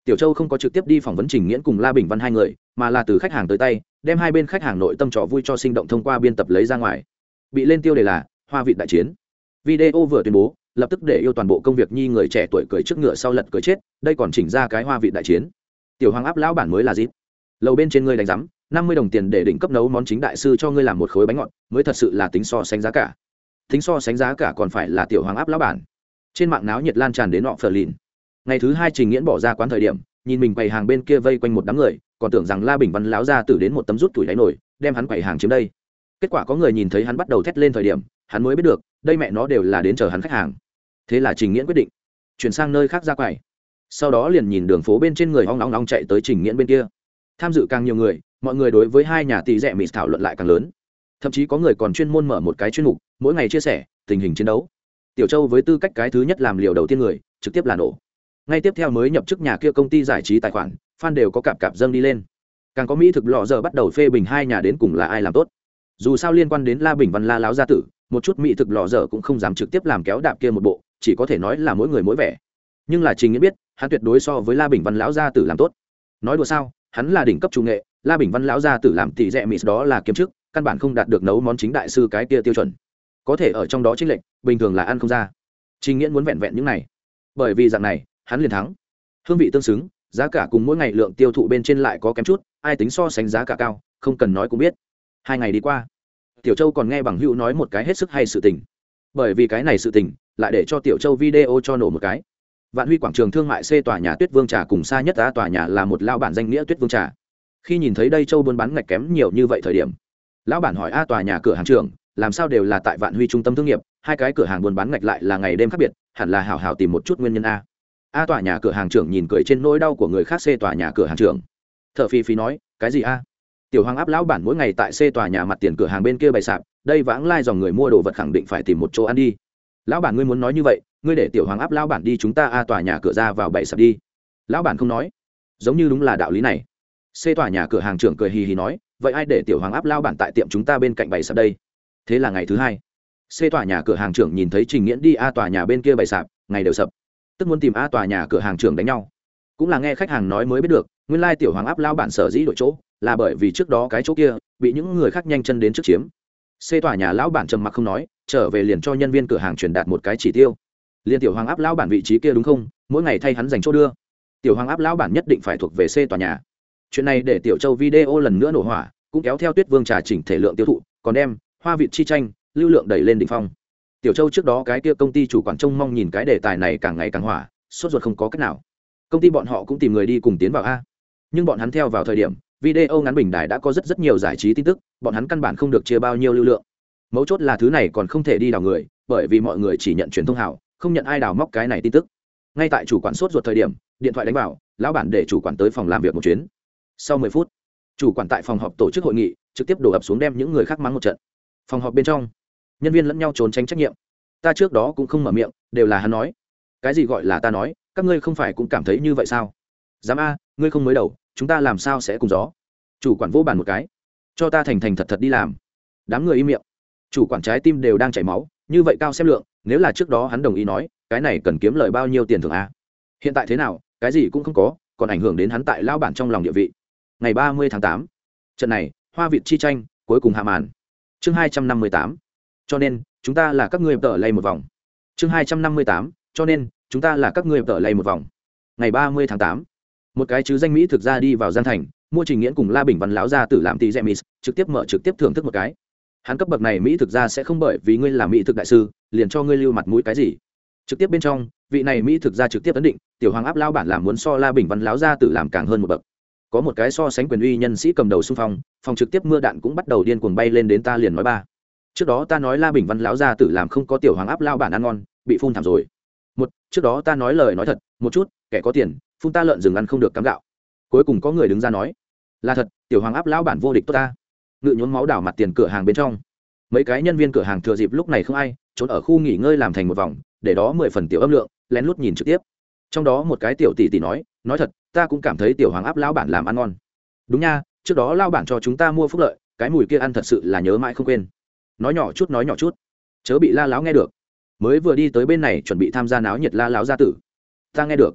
Tiểu Châu không có trực tiếp đi phỏng vấn Trình Nghiễn cùng La Bình Văn hai người, mà là từ khách hàng tới tay, đem hai bên khách hàng nội tâm trò vui cho sinh động thông qua biên tập lấy ra ngoài. Bị lên tiêu đề là Hoa Vịt đại chiến. Video vừa tuyên bố, lập tức để yêu toàn bộ công việc nhi người trẻ tuổi cười trước ngựa sau lật cười chết, đây còn chỉnh ra cái Hoa Vịt đại chiến. Tiểu Hoàng áp lão bản mới là gì? Lầu bên trên ngươi đánh rắm, 50 đồng tiền để đỉnh cấp nấu món chính đại sư cho ngươi làm một khối bánh ngọt, mới thật sự là tính so sánh giá cả. Tính so sánh giá cả còn phải là Tiểu Hoàng áp lão bản. Trên mạng náo nhiệt lan tràn đến nọ phờ lìn. Ngày thứ hai Trình Nghiễn bỏ ra quán thời điểm, nhìn mình quầy hàng bên kia vây quanh một đám người, còn tưởng rằng La Bình Văn láo ra từ đến một tấm rút tuổi đáy nổi, đem hắn quầy hàng chiếm đây. Kết quả có người nhìn thấy hắn bắt đầu thét lên thời điểm, hắn mới biết được, đây mẹ nó đều là đến chờ hắn khách hàng. Thế là Trình Nghiễn quyết định chuyển sang nơi khác ra quầy. Sau đó liền nhìn đường phố bên trên người ong ong chạy tới Trình Nghiễn bên kia. Tham dự càng nhiều người, mọi người đối với hai nhà tỷ rẻ mịt thảo luận lại càng lớn. Thậm chí có người còn chuyên môn mở một cái chuyên mục, mỗi ngày chia sẻ tình hình chiến đấu. Tiểu Châu với tư cách cái thứ nhất làm liều đầu tiên người, trực tiếp là nổ. Ngay tiếp theo mới nhập chức nhà kia công ty giải trí tài khoản, fan đều có cạp dâng đi lên. Càng có mỹ thực lọ giờ bắt đầu phê bình hai nhà đến cùng là ai làm tốt. Dù sao liên quan đến La Bình Văn La láo gia tử, một chút mỹ thực lọ giờ cũng không dám trực tiếp làm kéo đạp kia một bộ, chỉ có thể nói là mỗi người mỗi vẻ. Nhưng là Trình Nghiễn biết, hắn tuyệt đối so với La Bình Văn lão gia tử làm tốt. Nói đùa sao, hắn là đỉnh cấp trung nghệ, La Bình Văn lão gia tử làm tỷ rẻ mịt đó là kiếm chức, căn bản không đạt được nấu món chính đại sư cái kia tiêu chuẩn. Có thể ở trong đó chênh lệch, bình thường là ăn không ra. Trình Nghiễn muốn vẹn vẹn những này, bởi vì dạng này, hắn liền thắng. Hương vị tương xứng, giá cả cùng mỗi ngày lượng tiêu thụ bên trên lại có kém chút, ai tính so sánh giá cả cao, không cần nói cũng biết. 2 ngày đi qua, Tiểu Châu còn nghe bằng hữu nói một cái hết sức hay sự tình. Bởi vì cái này sự tình, lại để cho Tiểu Châu video cho nổ một cái. Vạn Huy quảng trường thương mại C tòa nhà Tuyết Vương trà cùng xa nhất A tòa nhà là một lão bản danh nghĩa Tuyết Vương trà. Khi nhìn thấy đây Châu buôn bán ngạch kém nhiều như vậy thời điểm, lão bản hỏi A tòa nhà cửa hàng trưởng, làm sao đều là tại Vạn Huy trung tâm thương nghiệp, hai cái cửa hàng buôn bán ngạch lại là ngày đêm khác biệt, hẳn là hảo hảo tìm một chút nguyên nhân a. A tòa nhà cửa hàng trưởng nhìn cười trên nỗi đau của người khác. C tòa nhà cửa hàng trưởng thợ phi phi nói, cái gì a? Tiểu Hoàng áp lão bản mỗi ngày tại C tòa nhà mặt tiền cửa hàng bên kia bày sạp, đây vãng lai dòng người mua đồ vật khẳng định phải tìm một chỗ ăn đi. Lão bản ngươi muốn nói như vậy, ngươi để Tiểu Hoàng áp lão bản đi chúng ta A tòa nhà cửa ra vào bày sạp đi. Lão bản không nói, giống như đúng là đạo lý này. C tòa nhà cửa hàng trưởng cười hì hì nói, vậy ai để Tiểu Hoàng áp lão bản tại tiệm chúng ta bên cạnh bày sạp đây? Thế là ngày thứ hai, C tòa nhà cửa hàng trưởng nhìn thấy Trình Nghiễn đi A tòa nhà bên kia bày sạp, ngày đều sập, tức muốn tìm A tòa nhà cửa hàng trưởng đánh nhau. Cũng là nghe khách hàng nói mới biết được, nguyên lai Tiểu Hoàng áp lao bản sở dĩ đổi chỗ, là bởi vì trước đó cái chỗ kia bị những người khác nhanh chân đến trước chiếm. C tòa nhà lão bản trầm mặc không nói, trở về liền cho nhân viên cửa hàng truyền đạt một cái chỉ tiêu. Liên Tiểu Hoàng áp lão bản vị trí kia đúng không? Mỗi ngày thay hắn dành chỗ đưa. Tiểu Hoàng áp lão bản nhất định phải thuộc về C tòa nhà. Chuyện này để Tiểu Châu video lần nữa nổ hỏa, cũng kéo theo Tuyết Vương trà chỉnh thể lượng tiêu thụ, còn đem Hoa Vịt chi tranh lưu lượng đẩy lên đỉnh phong. Tiểu Châu trước đó cái kia công ty chủ quản trông mong nhìn cái đề tài này càng ngày càng hỏa, sốt ruột không có cách nào. Công ty bọn họ cũng tìm người đi cùng tiến vào a. Nhưng bọn hắn theo vào thời điểm, video ngắn bình đài đã có rất nhiều giải trí tin tức, bọn hắn căn bản không được chia bao nhiêu lưu lượng. Mấu chốt là thứ này còn không thể đi đào người, bởi vì mọi người chỉ nhận truyền thông hảo, không nhận ai đào móc cái này tin tức. Ngay tại chủ quản sốt ruột thời điểm, điện thoại đánh vào, lão bản để chủ quản tới phòng làm việc một chuyến. Sau 10 phút, chủ quản tại phòng họp tổ chức hội nghị, trực tiếp đổ ập xuống đem những người khác mắng một trận. Phòng họp bên trong, nhân viên lẫn nhau trốn tránh trách nhiệm. Ta trước đó cũng không mở miệng, đều là hắn nói. Cái gì gọi là ta nói, các ngươi không phải cũng cảm thấy như vậy sao? Dám a, ngươi không mới đầu, chúng ta làm sao sẽ cùng gió? Chủ quản vỗ bàn một cái, cho ta thành thành thật thật đi làm. Đám người im miệng. Chủ quản trái tim đều đang chảy máu, như vậy cao xem lượng, nếu là trước đó hắn đồng ý nói, cái này cần kiếm lời bao nhiêu tiền thưởng a? Hiện tại thế nào, cái gì cũng không có, còn ảnh hưởng đến hắn tại lao bản trong lòng địa vị. Ngày 30 tháng 8, trận này, Hoa Vịt chi tranh cuối cùng hạ màn. Chương 258. Cho nên, chúng ta là các ngươi tở lay một vòng. Chương 258. Cho nên, chúng ta là các ngươi tở lay một vòng. Ngày 30 tháng 8, một cái chứ danh mỹ thực ra đi vào Giang Thành, mua Trình Nghiễn cùng La Bình Văn lão gia tử làm tỷ Gemis, trực tiếp thưởng thức một cái. Hắn cấp bậc này mỹ thực ra sẽ không bởi vì ngươi là mỹ thực đại sư, liền cho ngươi lưu mặt mũi cái gì. Trực tiếp bên trong, vị này mỹ thực ra trực tiếp ấn định, Tiểu Hoàng áp lao bản làm muốn so La Bình Văn lão gia tử làm càng hơn một bậc. Có một cái so sánh quyền uy nhân sĩ cầm đầu xung phong, phòng trực tiếp mưa đạn cũng bắt đầu điên cuồng bay lên đến. Ta liền nói ba, trước đó ta nói La Bình Văn lão gia tử làm không có Tiểu Hoàng áp lao bản ăn ngon, bị phun thảm rồi. Trước đó ta nói lời nói thật, một chút, kẻ có tiền phun ta lợn rừng ăn không được cắm gạo. Cuối cùng có người đứng ra nói là thật, Tiểu Hoàng áp lão bản vô địch tốt ta. Ngự nhốn máu đảo mặt tiền cửa hàng bên trong, mấy cái nhân viên cửa hàng thừa dịp lúc này không ai, trốn ở khu nghỉ ngơi làm thành một vòng, để đó 10 phần tiểu âm lượng lén lút nhìn trực tiếp. Trong đó một cái tiểu tỷ tỷ nói thật, ta cũng cảm thấy Tiểu Hoàng áp lão bản làm ăn ngon. Đúng nha, trước đó lao bản cho chúng ta mua phúc lợi, cái mùi kia ăn thật sự là nhớ mãi không quên. Nói nhỏ chút, chớ bị La láo nghe được. Mới vừa đi tới bên này chuẩn bị tham gia náo nhiệt La láo gia tử, ta nghe được.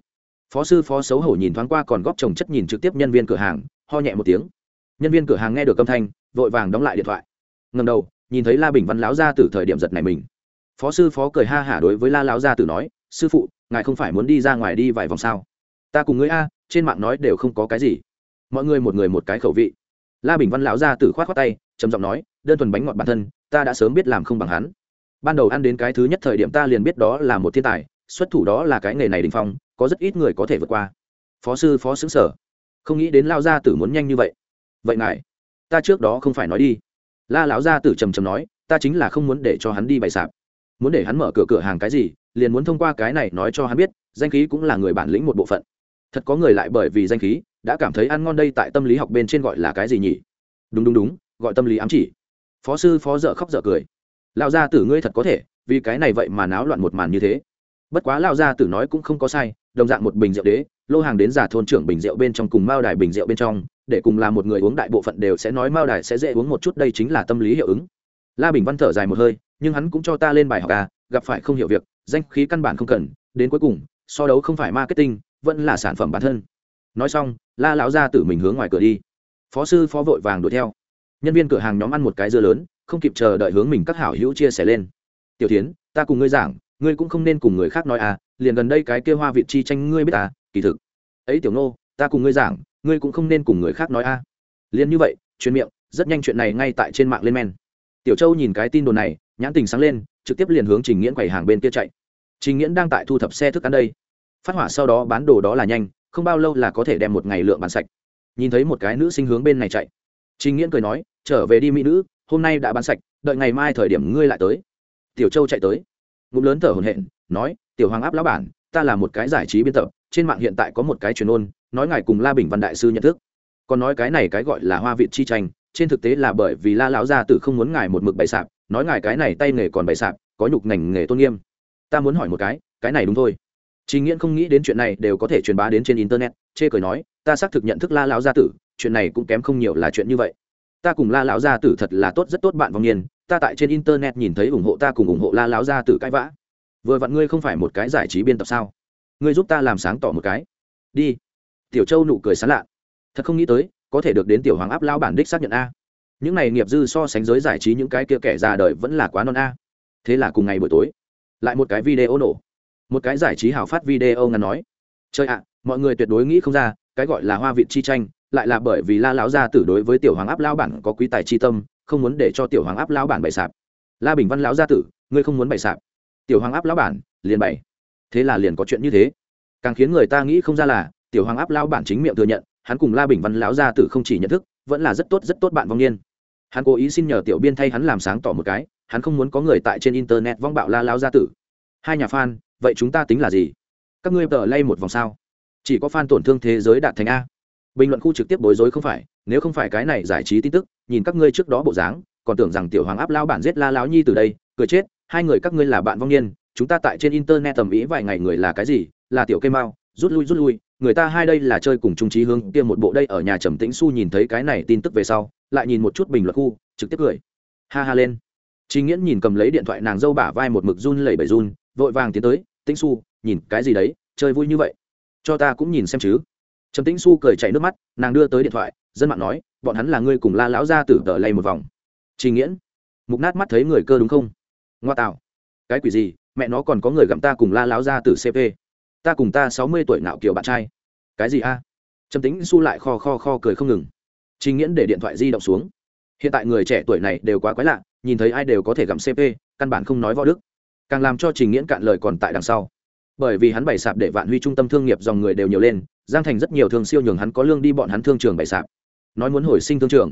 Phó sư phó xấu hổ nhìn thoáng qua còn góp chồng chất nhìn trực tiếp nhân viên cửa hàng, ho nhẹ một tiếng. Nhân viên cửa hàng nghe được âm thanh, vội vàng đóng lại điện thoại. Ngẩng đầu nhìn thấy La Bình Văn lão gia tử thời điểm giật này mình. Phó sư phó cười ha hả đối với La lão gia tử nói, sư phụ, ngài không phải muốn đi ra ngoài đi vài vòng sao? Ta cùng ngươi a, trên mạng nói đều không có cái gì, mọi người một người một cái khẩu vị. La Bình Văn lão gia tử khoát khoát tay, trầm giọng nói, đơn thuần bánh ngọt bản thân, ta đã sớm biết làm không bằng hắn. Ban đầu ăn đến cái thứ nhất thời điểm ta liền biết đó là một thiên tài, xuất thủ đó là cái nghề này đỉnh phong, có rất ít người có thể vượt qua. Phó sư phó xứng sở, không nghĩ đến lão gia tử muốn nhanh như vậy. Vậy ngài, ta trước đó không phải nói đi? La lão gia tử trầm trầm nói, ta chính là không muốn để cho hắn đi bày sạp, muốn để hắn mở cửa hàng cái gì, liền muốn thông qua cái này nói cho hắn biết, danh khí cũng là người bản lĩnh một bộ phận. Thật có người lại bởi vì danh khí đã cảm thấy ăn ngon, đây tại tâm lý học bên trên gọi là cái gì nhỉ? Đúng, gọi tâm lý ám chỉ. Phó sư phó dở khóc dở cười, lão gia tử ngươi thật có thể, vì cái này vậy mà náo loạn một màn như thế. Bất quá lão gia tử nói cũng không có sai, đồng dạng một bình rượu đế, lô hàng đến giả thôn trưởng bình rượu bên trong cùng mao đài bình rượu bên trong, để cùng là một người uống, đại bộ phận đều sẽ nói mao đài sẽ dễ uống một chút, đây chính là tâm lý hiệu ứng. La Bình Văn thở dài một hơi, nhưng hắn cũng cho ta lên bài học à, gặp phải không hiểu việc, danh khí căn bản không cần, đến cuối cùng so đấu không phải marketing, vẫn là sản phẩm bản thân. Nói xong, La lão gia tử mình hướng ngoài cửa đi. Phó sư phó vội vàng đuổi theo. Nhân viên cửa hàng nhóm ăn một cái dưa lớn, không kịp chờ đợi hướng mình các hảo hữu chia sẻ lên. Tiểu Thiến, ta cùng ngươi giảng, ngươi cũng không nên cùng người khác nói à, liền gần đây cái kia hoa vịt chi tranh ngươi biết à, kỳ thực ấy. Tiểu Nô, ta cùng ngươi giảng, ngươi cũng không nên cùng người khác nói à. Liền như vậy, truyền miệng, rất nhanh chuyện này ngay tại trên mạng lên men. Tiểu Châu nhìn cái tin đồn này, nhãn tình sáng lên, trực tiếp liền hướng Trình Nghiễn quầy hàng bên kia chạy. Trình Nghiễn đang tại thu thập xe thức ăn đây. Phát hỏa sau đó bán đồ đó là nhanh, không bao lâu là có thể đem một ngày lượng bán sạch. Nhìn thấy một cái nữ sinh hướng bên này chạy, Trình Nghiễn cười nói, trở về đi mỹ nữ, hôm nay đã bán sạch, đợi ngày mai thời điểm ngươi lại tới. Tiểu Châu chạy tới, ngụm lớn thở hổn hển, nói, Tiểu Hoàng áp lão bản, ta là một cái giải trí biên tập, trên mạng hiện tại có một cái truyền ôn, nói ngài cùng La Bình Văn đại sư nhận thức, còn nói cái này cái gọi là hoa vịt chi tranh, trên thực tế là bởi vì La lão gia tử không muốn ngài một mực bày sạp, nói ngài cái này tay nghề còn bày sạp, có nhục ngành nghề tôn nghiêm. Ta muốn hỏi một cái này đúng thôi. Trình Nghiễn không nghĩ đến chuyện này đều có thể truyền bá đến trên internet, chê cười nói, ta xác thực nhận thức La lão gia tử, chuyện này cũng kém không nhiều là chuyện như vậy. Ta cùng La lão gia tử thật là tốt, rất tốt bạn vong niên, ta tại trên internet nhìn thấy ủng hộ ta cùng ủng hộ La lão gia tử cãi vã. Vừa vặn ngươi không phải một cái giải trí biên tập sao? Ngươi giúp ta làm sáng tỏ một cái. Đi. Tiểu Châu nụ cười sán lạ. Thật không nghĩ tới, có thể được đến Tiểu Hoàng áp lão bản đích xác nhận a. Những này nghiệp dư so sánh giới giải trí những cái kia kẻ già đời vẫn là quá non a. Thế là cùng ngày buổi tối, lại một cái video nổ. Một cái giải trí hào phát video ngắn nói, chơi ạ, mọi người tuyệt đối nghĩ không ra, cái gọi là hoa vịt chi tranh, lại là bởi vì La lão gia tử đối với Tiểu Hoàng áp lão bản có quý tài chi tâm, không muốn để cho Tiểu Hoàng áp lão bản bày sạp. La Bình Văn lão gia tử, ngươi không muốn bày sạp, Tiểu Hoàng áp lão bản liền bày. Thế là liền có chuyện như thế. Càng khiến người ta nghĩ không ra là, Tiểu Hoàng áp lão bản chính miệng thừa nhận, hắn cùng La Bình Văn lão gia tử không chỉ nhận thức, vẫn là rất tốt bạn vong niên. Hắn cố ý xin nhờ tiểu biên thay hắn làm sáng tỏ một cái, hắn không muốn có người tại trên internet vong bạo La lão gia tử. Hai nhà fan, vậy chúng ta tính là gì? Các ngươi tờ lay một vòng sao? Chỉ có fan tổn thương thế giới đạt thành a. Bình luận khu trực tiếp bối rối không phải, nếu không phải cái này giải trí tin tức, nhìn các ngươi trước đó bộ dáng, còn tưởng rằng Tiểu Hoàng áp lão bản giết La lão nhi từ đây, cười chết, hai người các ngươi là bạn vong niên, chúng ta tại trên internet tầm ý vài ngày người là cái gì? Là tiểu cây mao, rút lui, người ta hai đây là chơi cùng chung chí hướng, kia một bộ đây ở nhà Trầm Tĩnh Xu nhìn thấy cái này tin tức về sau, lại nhìn một chút bình luận khu, trực tiếp cười ha ha lên. Trình Nghiễn nhìn cầm lấy điện thoại nàng dâu bả vai một mực run lẩy bẩy run, vội vàng tiến tới, Tĩnh Xu, nhìn cái gì đấy, chơi vui như vậy, cho ta cũng nhìn xem chứ. Trầm Tĩnh Xu cười chảy nước mắt, nàng đưa tới điện thoại, dân mạng nói, bọn hắn là ngươi cùng La lão gia tử tờ lay một vòng. Trình Nghiễn mục nát mắt thấy người cơ đúng không? Ngoa tạo, cái quỷ gì, mẹ nó còn có người gặm ta cùng La lão gia tử CP, ta cùng ta 60 tuổi nạo kiểu bạn trai, cái gì a? Trầm Tĩnh Xu lại kho cười không ngừng. Trình Nghiễn để điện thoại di động xuống. Hiện tại người trẻ tuổi này đều quá quái lạ, nhìn thấy ai đều có thể gặm CP, căn bản không nói võ đức. Càng làm cho Trình Nghiễn cạn lời còn tại đằng sau. Bởi vì hắn bày sạp để Vạn Huy trung tâm thương nghiệp dòng người đều nhiều lên, Giang Thành rất nhiều thương siêu nhường hắn có lương đi bọn hắn thương trường bày sạp. Nói muốn hồi sinh thương trường.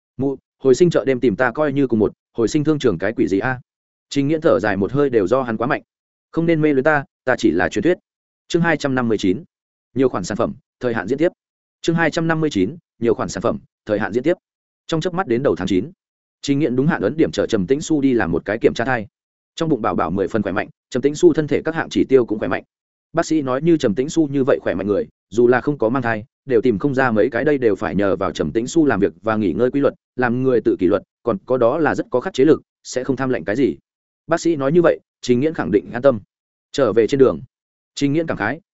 Hồi sinh chợ đêm tìm ta coi như cùng một, hồi sinh thương trường cái quỷ gì a? Trình Nghiễn thở dài một hơi, đều do hắn quá mạnh. Không nên mê luyến ta chỉ là truyền thuyết. Chương 259. Nhiều khoản sản phẩm, thời hạn diễn tiếp. Chương 259. Nhiều khoản sản phẩm, thời hạn diễn tiếp. Trong chớp mắt đến đầu tháng 9, Trình Nghiễn đúng hạn ấn điểm chở Trầm Tĩnh Xu đi làm một cái kiểm tra thai. Trong bụng bảo 10 phần khỏe mạnh, Trầm Tĩnh Xu thân thể các hạng chỉ tiêu cũng khỏe mạnh. Bác sĩ nói như Trầm Tĩnh Xu như vậy khỏe mạnh người, dù là không có mang thai, đều tìm không ra mấy cái, đây đều phải nhờ vào Trầm Tĩnh Xu làm việc và nghỉ ngơi quy luật, làm người tự kỷ luật, còn có đó là rất có khắc chế lực, sẽ không tham lệnh cái gì. Bác sĩ nói như vậy, Trình Nghiễn khẳng định an tâm. Trở về trên đường, Trình Nghiễn cảm khái,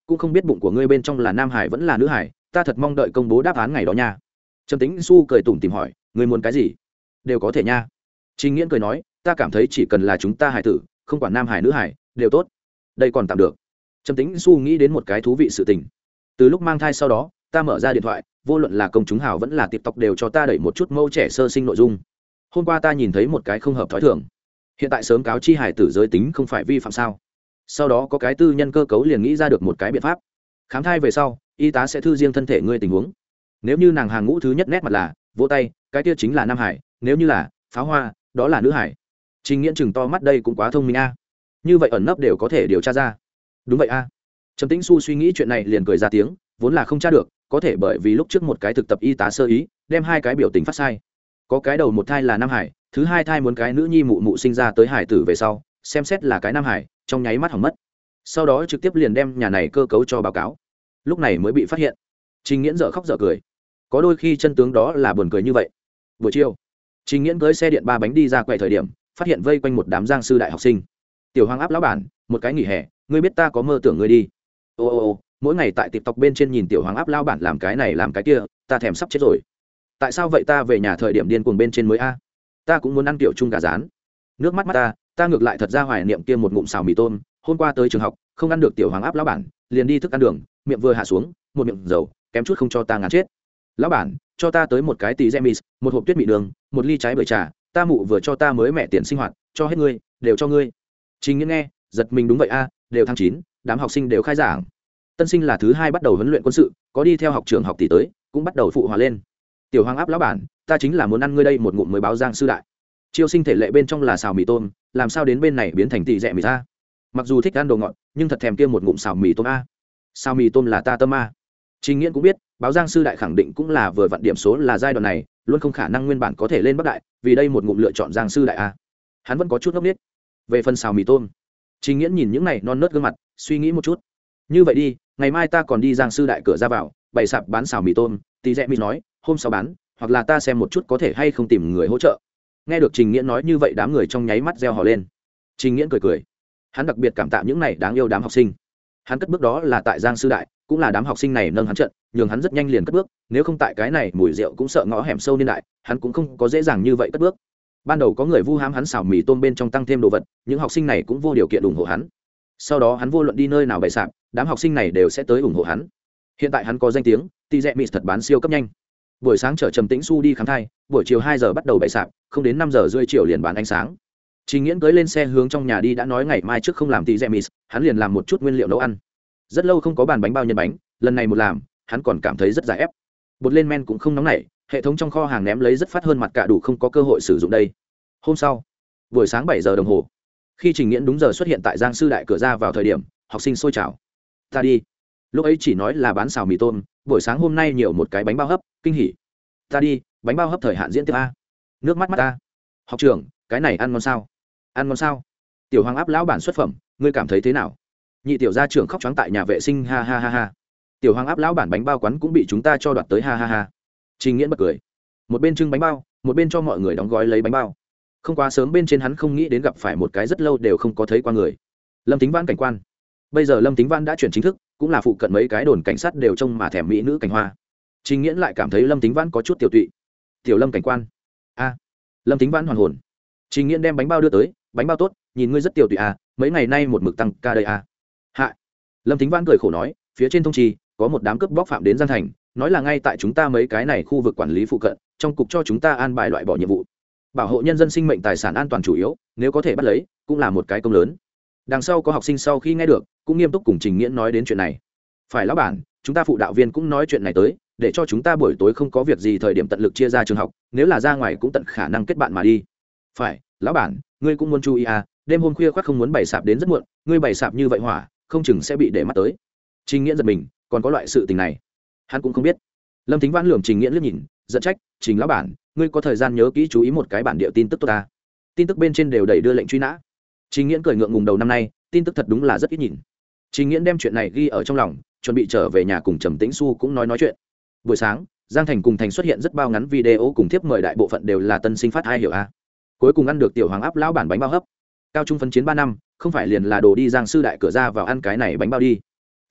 cũng không biết bụng của ngươi bên trong là nam hải vẫn là nữ hải, ta thật mong đợi công bố đáp án ngày đó nha. Trầm Tĩnh Xu cười tủm tỉm hỏi, ngươi muốn cái gì? Đều có thể nha. Trình Nghiễn cười nói, ta cảm thấy chỉ cần là chúng ta hải tử, không quản nam hải nữ hải, đều tốt. Đây còn tạm được. Trầm Tĩnh Xu nghĩ đến một cái thú vị sự tình. Từ lúc mang thai sau đó, ta mở ra điện thoại, vô luận là công chúng hào vẫn là TikTok đều cho ta đẩy một chút mâu trẻ sơ sinh nội dung. Hôm qua ta nhìn thấy một cái không hợp thói thường. Hiện tại sớm cáo chi hải tử giới tính không phải vi phạm sao? Sau đó có cái tư nhân cơ cấu liền nghĩ ra được một cái biện pháp. Khám thai về sau, y tá sẽ thư riêng thân thể ngươi tình huống. Nếu như nàng hàng ngũ thứ nhất nét mặt là vỗ tay, cái kia chính là nam hải, nếu như là pháo hoa, đó là nữ hải. Trình Nghiễn chừng to mắt, đây cũng quá thông minh a. Như vậy ẩn nấp đều có thể điều tra ra. Đúng vậy a. Trầm Tĩnh Xu suy nghĩ chuyện này liền cười ra tiếng, vốn là không tra được, có thể bởi vì lúc trước một cái thực tập y tá sơ ý, đem hai cái biểu tình phát sai. Có cái đầu một thai là nam hải, thứ hai thai muốn cái nữ nhi mụ mụ sinh ra tới hải tử về sau, xem xét là cái nam hải, trong nháy mắt hỏng mất. Sau đó trực tiếp liền đem nhà này cơ cấu cho báo cáo. Lúc này mới bị phát hiện. Trình Nghiễn dở khóc dở cười. Có đôi khi chân tướng đó là buồn cười như vậy. Buổi chiều, Trình Nghiễn cưỡi xe điện 3 bánh đi ra quầy thời điểm, phát hiện vây quanh một đám giang sư đại học sinh. Tiểu Hoàng áp lão bản, một cái nghỉ hè, ngươi biết ta có mơ tưởng ngươi đi. Ô, mỗi ngày tại TikTok bên trên nhìn Tiểu Hoàng áp lão bản làm cái này làm cái kia, ta thèm sắp chết rồi. Tại sao vậy, ta về nhà thời điểm điên cuồng bên trên mới a. Ta cũng muốn ăn tiểu chung gà rán. Nước mắt ta ngược lại thật ra hoài niệm kia một ngụm xào mì tôm, hôm qua tới trường học, không ăn được Tiểu Hoàng áp lão bản, liền đi thức ăn đường, miệng vừa hạ xuống, một miệng dầu, kém chút không cho ta ngán chết. Lão bản, cho ta tới một cái tí gemis, một hộp tuyết mị đường, một ly trái bưởi trà, ta mụ vừa cho ta mới mẹ tiền sinh hoạt, cho hết ngươi, đều cho ngươi. Trình Nghiễn nghe, giật mình, đúng vậy a, đều tháng 9, đám học sinh đều khai giảng. Tân sinh là thứ 2 bắt đầu huấn luyện quân sự, có đi theo học trường học tỷ tới, cũng bắt đầu phụ hòa lên. Tiểu Hoàng áp lão bản, ta chính là muốn ăn ngươi đây một ngụm mới báo giang sư đại. Chiêu sinh thể lệ bên trong là xào mì tôm, làm sao đến bên này biến thành tỷ rẻ mì ta? Mặc dù thích ăn đồ ngọt, nhưng thật thèm kia một ngụm xào mì tôm a. Xào mì tôm là ta tâm a. Trình Nghiễn cũng biết, báo giang sư đại khẳng định cũng là vừa vặn điểm số là giai đoạn này, luôn không khả năng nguyên bản có thể lên bắc đại, vì đây một ngụm lựa chọn giang sư đại a. Hắn vẫn có chút ngốc nghếch. Về phần xào mì tôm, Trình Nghiễn nhìn những này non nớt gương mặt, suy nghĩ một chút. Như vậy đi, ngày mai ta còn đi giang sư đại cửa ra vào, bày sạp bán xào mì tôm, tí rẻ mì nói, hôm sau bán, hoặc là ta xem một chút có thể hay không tìm người hỗ trợ. Nghe được Trình Nghiễn nói như vậy, đám người trong nháy mắt reo hò lên. Trình Nghiễn cười cười, hắn đặc biệt cảm tạ những này đáng yêu đám học sinh. Hắn cất bước đó là tại giang sư đại, cũng là đám học sinh này nâng hắn trận, nhường hắn rất nhanh liền cất bước, nếu không tại cái này mùi rượu cũng sợ ngõ hẻm sâu niên đại, hắn cũng không có dễ dàng như vậy cất bước. Ban đầu có người vu hãm hắn xào mì tôm bên trong tăng thêm đồ vật, những học sinh này cũng vô điều kiện ủng hộ hắn. Sau đó hắn vô luận đi nơi nào bày sạp, đám học sinh này đều sẽ tới ủng hộ hắn. Hiện tại hắn có danh tiếng, tỷ rẻ mì thật bán siêu cấp nhanh. Buổi sáng chở Trầm Tĩnh Xu đi khám thai, buổi chiều 2 giờ bắt đầu bày sạp, không đến 5 giờ rưỡi chiều liền bán ánh sáng. Trình Nghiễn cưỡi lên xe hướng trong nhà đi, đã nói ngày mai trước không làm tỷ rẻ mì, hắn liền làm một chút nguyên liệu nấu ăn. Rất lâu không có bàn bánh bao nhân bánh, lần này một làm, hắn còn cảm thấy rất giải ép. Bột lên men cũng không nóng nảy, hệ thống trong kho hàng ném lấy rất phát hơn mặt cả đủ không có cơ hội sử dụng đây. Hôm sau, buổi sáng 7 giờ đồng hồ, khi Trình Nghiễn đúng giờ xuất hiện tại giang sư đại cửa ra vào thời điểm, học sinh sôi trào. Ta đi. Lúc ấy chỉ nói là bán xào mì tôm, buổi sáng hôm nay nhiều một cái bánh bao hấp, kinh hỉ. Ta đi, bánh bao hấp thời hạn diễn tiếp a. Nước mắt ta. Học trưởng, cái này ăn ngon sao? Ăn ngon sao? Tiểu Hoàng áp lão bản xuất phẩm, ngươi cảm thấy thế nào? Nhị tiểu gia trưởng khóc choáng tại nhà vệ sinh, ha ha ha ha. Tiểu Hoàng áp lão bản bánh bao quán cũng bị chúng ta cho đoạt tới, ha ha ha. Trình Nghiễn bật cười. Một bên trưng bánh bao, một bên cho mọi người đóng gói lấy bánh bao. Không quá sớm bên trên hắn không nghĩ đến gặp phải một cái rất lâu đều không có thấy qua người. Lâm Tính Văn cảnh quan. Bây giờ Lâm Tính Văn đã chuyển chính thức, cũng là phụ cận mấy cái đồn cảnh sát đều trông mà thèm mỹ nữ cảnh hoa. Trình Nghiễn lại cảm thấy Lâm Tính Văn có chút tiểu tụy. Tiểu Lâm cảnh quan. A. Lâm Tính Văn hoàn hồn. Trình Nghiễn đem bánh bao đưa tới, bánh bao tốt, nhìn ngươi rất tiểu tụy à, mấy ngày nay một mực tăng ca đây à. Hạ. Lâm Tính Văn cười khổ nói, phía trên thông trì có một đám cướp bóc phạm đến Giang Thành, nói là ngay tại chúng ta mấy cái này khu vực quản lý phụ cận, trong cục cho chúng ta an bài loại bỏ nhiệm vụ. Bảo hộ nhân dân sinh mệnh tài sản an toàn chủ yếu, nếu có thể bắt lấy, cũng là một cái công lớn. Đằng sau có học sinh sau khi nghe được, cũng nghiêm túc cùng Trình Nghiễn nói đến chuyện này. Phải lão bản, chúng ta phụ đạo viên cũng nói chuyện này tới, để cho chúng ta buổi tối không có việc gì thời điểm tận lực chia ra trường học, nếu là ra ngoài cũng tận khả năng kết bạn mà đi. Phải, lão bản, ngươi cũng muốn chú ý à, đêm hôm khuya khoắt không muốn bày sạp đến rất muộn, ngươi bày sạp như vậy hỏa, không chừng sẽ bị để mắt tới. Trình Nghiễn giật mình, còn có loại sự tình này, hắn cũng không biết. Lâm Tính Văn lườm Trình Nghiễn liếc nhìn, giận trách, Trình lão bản, ngươi có thời gian nhớ kỹ chú ý một cái bản địa tin tức tốt ta. Tin tức bên trên đều đẩy đưa lệnh truy nã. Trình Nghiễn cười ngượng ngùng, đầu năm nay tin tức thật đúng là rất ít nhìn. Trình Nghiễn đem chuyện này ghi ở trong lòng, chuẩn bị trở về nhà cùng Trầm Tĩnh Xu cũng nói chuyện. Buổi sáng, Giang Thành cùng Thành xuất hiện rất bao ngắn video cùng tiếp mời, đại bộ phận đều là tân sinh phát, ai hiểu a. Cuối cùng ăn được Tiểu Hoàng áp lão bản bánh bao hấp. Cao trung phân chiến 3 năm, không phải liền là đồ đi giang sư đại cửa ra vào ăn cái này bánh bao đi.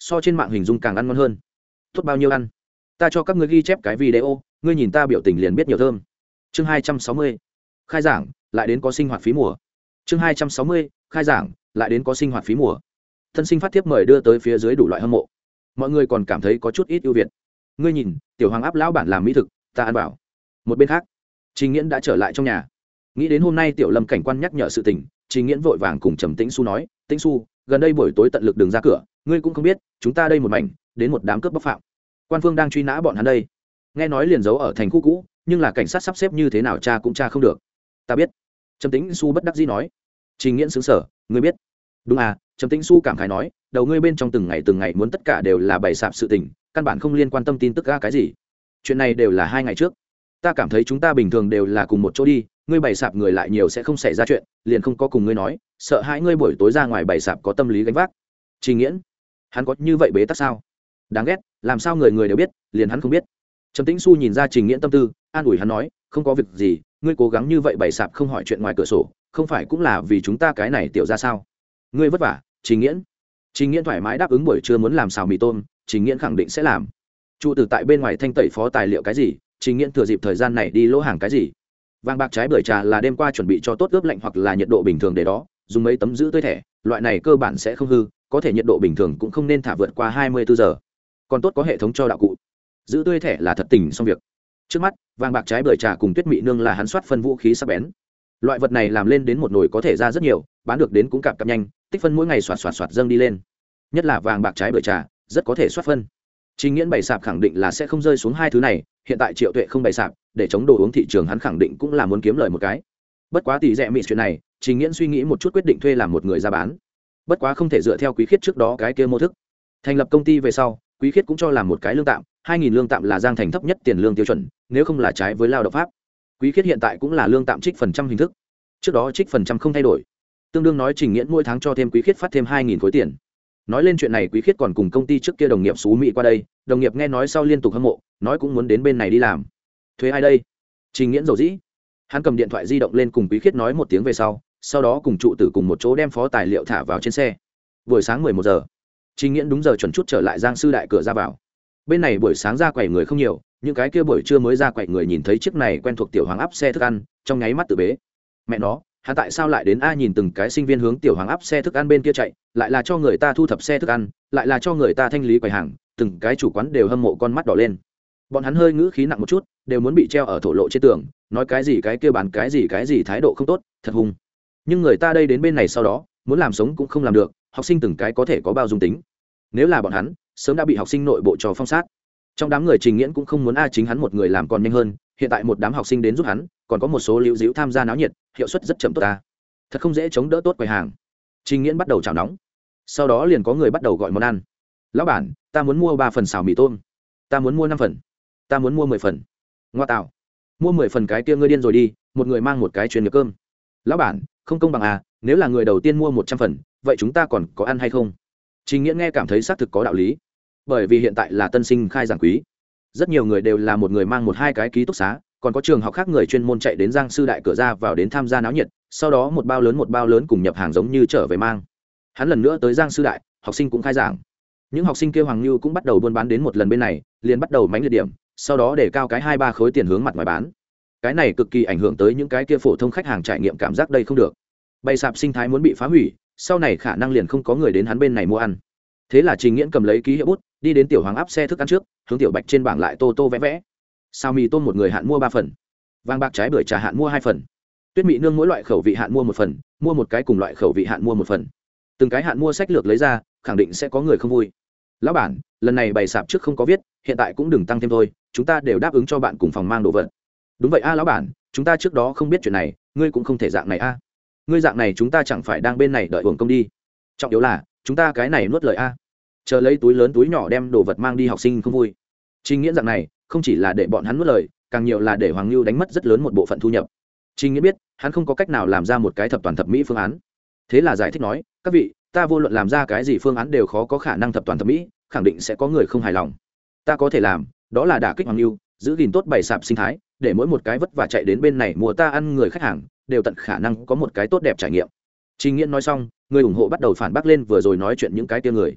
so trên mạng hình dung càng ăn ngon hơn. Tốt bao nhiêu ăn, ta cho các ngươi ghi chép cái video, ngươi nhìn ta biểu tình liền biết nhiều thơm. Chương 260, khai giảng lại đến có sinh hoạt phí mùa. Chương 260, khai giảng lại đến có sinh hoạt phí mùa. Thân sinh phát tiếp mời đưa tới phía dưới đủ loại hâm mộ, mọi người còn cảm thấy có chút ít ưu việt. Ngươi nhìn tiểu hoàng áp lão bản làm mỹ thực, ta ăn bảo. Một bên khác Trình Nghiễn đã trở lại trong nhà, nghĩ đến hôm nay tiểu Lâm cảnh quan nhắc nhở sự tình, Trình Nghiễn vội vàng cùng Trầm Tĩnh Xu nói, Tĩnh Xu, gần đây buổi tối tận lực đừng ra cửa, ngươi cũng không biết chúng ta đây một mảnh đến một đám cướp bóc phạm, quan phương đang truy nã bọn hắn đây. Nghe nói liền giấu ở thành khu cũ, nhưng là cảnh sát sắp xếp như thế nào cha cũng cha không được. Ta biết. Trầm Tĩnh Xu bất đắc dĩ nói. Trình Nghiễn sững sờ, ngươi biết? Đúng à, Trầm Tĩnh Xu cảm khái nói, đầu ngươi bên trong từng ngày muốn tất cả đều là bày sạp sự tình, căn bản không liên quan tâm tin tức ga cái gì. Chuyện này đều là 2 ngày trước. Ta cảm thấy chúng ta bình thường đều là cùng một chỗ đi, ngươi bày sạp người lại nhiều sẽ không xảy ra chuyện, liền không có cùng ngươi nói, sợ hãi ngươi buổi tối ra ngoài bày sạp có tâm lý gánh vác. Trình Nghiễn, hắn có như vậy bế tắc sao? Đáng ghét, làm sao người đều biết, liền hắn không biết. Trầm Tĩnh Xu nhìn ra Trình Nghiễn tâm tư, an ủi hắn nói, không có việc gì, ngươi cố gắng như vậy bày sạp không hỏi chuyện ngoài cửa sổ, không phải cũng là vì chúng ta cái này tiểu ra sao? Ngươi vất vả, Trình Nghiễn. Trình Nghiễn thoải mái đáp ứng buổi trưa muốn làm xào mì tôm, Trình Nghiễn khẳng định sẽ làm. Trụ từ tại bên ngoài thanh tẩy phó tài liệu cái gì, Trình Nghiễn thừa dịp thời gian này đi lỗ hàng cái gì. Vàng bạc trái bưởi trà là đêm qua chuẩn bị cho tốt ướp lạnh hoặc là nhiệt độ bình thường để đó, dùng mấy tấm giữ tươi thẻ, loại này cơ bản sẽ không hư, có thể nhiệt độ bình thường cũng không nên thả vượt qua 24 giờ. Còn tốt có hệ thống cho đạo cụ. Giữ tươi thẻ là thật tình xong việc. Trước mắt, vàng bạc trái bưởi trà cùng tuyết mị nương là hắn soát phân vũ khí sắc bén. Loại vật này làm lên đến một nồi có thể ra rất nhiều, bán được đến cũng cạp cạp nhanh, tích phân mỗi ngày xoạt dâng đi lên. Nhất là vàng bạc trái bưởi trà, rất có thể soát phân. Trình Nghiễn bày sạp khẳng định là sẽ không rơi xuống hai thứ này, hiện tại Triệu Tuệ không bày sạp, để chống đồ uống thị trường hắn khẳng định cũng là muốn kiếm lời một cái. Bất quá tỷ rẻ mị chuyện này, Trình Nghiễn suy nghĩ một chút quyết định thuê làm một người ra bán. Bất quá không thể dựa theo Quý Khiết trước đó cái kia mô thức. Thành lập công ty về sau, Quý Khiết cũng cho làm một cái lương tạm, 2000 lương tạm là Giang Thành thấp nhất tiền lương tiêu chuẩn, nếu không là trái với lao động pháp. Quý Khiết hiện tại cũng là lương tạm trích phần trăm hình thức. Trước đó trích phần trăm không thay đổi. Tương đương nói Trình Nghiễn mỗi tháng cho thêm Quý Khiết phát thêm 2000 khối tiền. Nói lên chuyện này, Quý Khiết còn cùng công ty trước kia đồng nghiệp xú mỹ qua đây, đồng nghiệp nghe nói sau liên tục hâm mộ, nói cũng muốn đến bên này đi làm. Thuê ai đây? Trình Nghiễn dầu dĩ. Hắn cầm điện thoại di động lên cùng Quý Khiết nói một tiếng về sau đó cùng trụ tử cùng một chỗ đem phó tài liệu thả vào trên xe. Buổi sáng 11 giờ, Trình Nghiễn đúng giờ chuẩn chút trở lại Giang Sư Đại cửa ra vào. Bên này buổi sáng ra quầy người không nhiều, những cái kia buổi trưa mới ra quầy người nhìn thấy chiếc này quen thuộc tiểu hoàng áp xe thức ăn, trong nháy mắt tự bế. Mẹ nó, hắn tại sao lại đến a? Nhìn từng cái sinh viên hướng tiểu hoàng áp xe thức ăn bên kia chạy, lại là cho người ta thu thập xe thức ăn, lại là cho người ta thanh lý quầy hàng, từng cái chủ quán đều hâm mộ con mắt đỏ lên. Bọn hắn hơi ngữ khí nặng một chút, đều muốn bị treo ở thổ lộ trên tường, nói cái gì cái kia bán cái gì thái độ không tốt, thật hung. Nhưng người ta đây đến bên này sau đó, muốn làm sống cũng không làm được, học sinh từng cái có thể có bao dung tính. Nếu là bọn hắn, sớm đã bị học sinh nội bộ cho phong sát. Trong đám người Trình Nghiễn cũng không muốn chính hắn một người làm còn nhanh hơn, hiện tại một đám học sinh đến giúp hắn, còn có một số lưu díu tham gia náo nhiệt, hiệu suất rất chậm tốt ta. Thật không dễ chống đỡ tốt quầy hàng. Trình Nghiễn bắt đầu chảo nóng. Sau đó liền có người bắt đầu gọi món ăn. Lão bản, ta muốn mua 3 phần xào mì tôm. Ta muốn mua 5 phần. Ta muốn mua 10 phần. Ngoa tạo. Mua 10 phần cái kia ngươi điên rồi đi, một người mang một cái chuyên nghiệp cơm. Lão bản, không công bằng à, nếu là người đầu tiên mua 100 phần, vậy chúng ta còn có ăn hay không? Trình Nghiễn nghe cảm thấy xác thực có đạo lý. Bởi vì hiện tại là tân sinh khai giảng quý, rất nhiều người đều là một người mang 1-2 cái ký túc xá, còn có trường học khác người chuyên môn chạy đến Giang Sư Đại cửa ra vào đến tham gia náo nhiệt, sau đó một bao lớn cùng nhập hàng giống như trở về mang. Hắn lần nữa tới Giang Sư Đại, học sinh cũng khai giảng. Những học sinh kia Hoàng Như cũng bắt đầu buôn bán đến một lần bên này, liền bắt đầu mánh liệt điểm, sau đó để cao cái 2-3 khối tiền hướng mặt ngoài bán. Cái này cực kỳ ảnh hưởng tới những cái kia phổ thông khách hàng trải nghiệm cảm giác đây không được. Bày sạp sinh thái muốn bị phá hủy, sau này khả năng liền không có người đến hắn bên này mua ăn. Thế là Trình Nghiễn cầm lấy ký hiệu bút, đi đến tiểu hoàng áp xe thức ăn trước, hướng tiểu bạch trên bảng lại tô vẽ. Sao mì tôm một người hạn mua 3 phần, vàng bạc trái bưởi trà hạn mua 2 phần, tuyết mị nương mỗi loại khẩu vị hạn mua 1 phần, mua một cái cùng loại khẩu vị hạn mua 1 phần. Từng cái hạn mua sách lược lấy ra, khẳng định sẽ có người không vui. Lão bản, lần này bày sạp trước không có viết, hiện tại cũng đừng tăng thêm thôi, chúng ta đều đáp ứng cho bạn cùng phòng mang đồ vật. Đúng vậy a lão bản, chúng ta trước đó không biết chuyện này, ngươi cũng không thể dạng này a. Ngươi dạng này chúng ta chẳng phải đang bên này đợi hưởng công đi. Trọng yếu là chúng ta cái này nuốt lời a. Chờ lấy túi lớn túi nhỏ đem đồ vật mang đi học sinh không vui. Trình Nghiễn dạng này không chỉ là để bọn hắn nuốt lời, càng nhiều là để Hoàng Nưu đánh mất rất lớn một bộ phận thu nhập. Trình Nghiễn biết hắn không có cách nào làm ra một cái thập toàn thập mỹ phương án, thế là giải thích nói, các vị, ta vô luận làm ra cái gì phương án đều khó có khả năng thập toàn thập mỹ, khẳng định sẽ có người không hài lòng. Ta có thể làm, đó là đả kích Hoàng Nưu, giữ gìn tốt bày sạp sinh thái, để mỗi một cái vất vả chạy đến bên này mua ta ăn người khách hàng đều tận khả năng có một cái tốt đẹp trải nghiệm. Trình Nghiễn nói xong, người ủng hộ bắt đầu phản bác lên vừa rồi nói chuyện những cái kia người.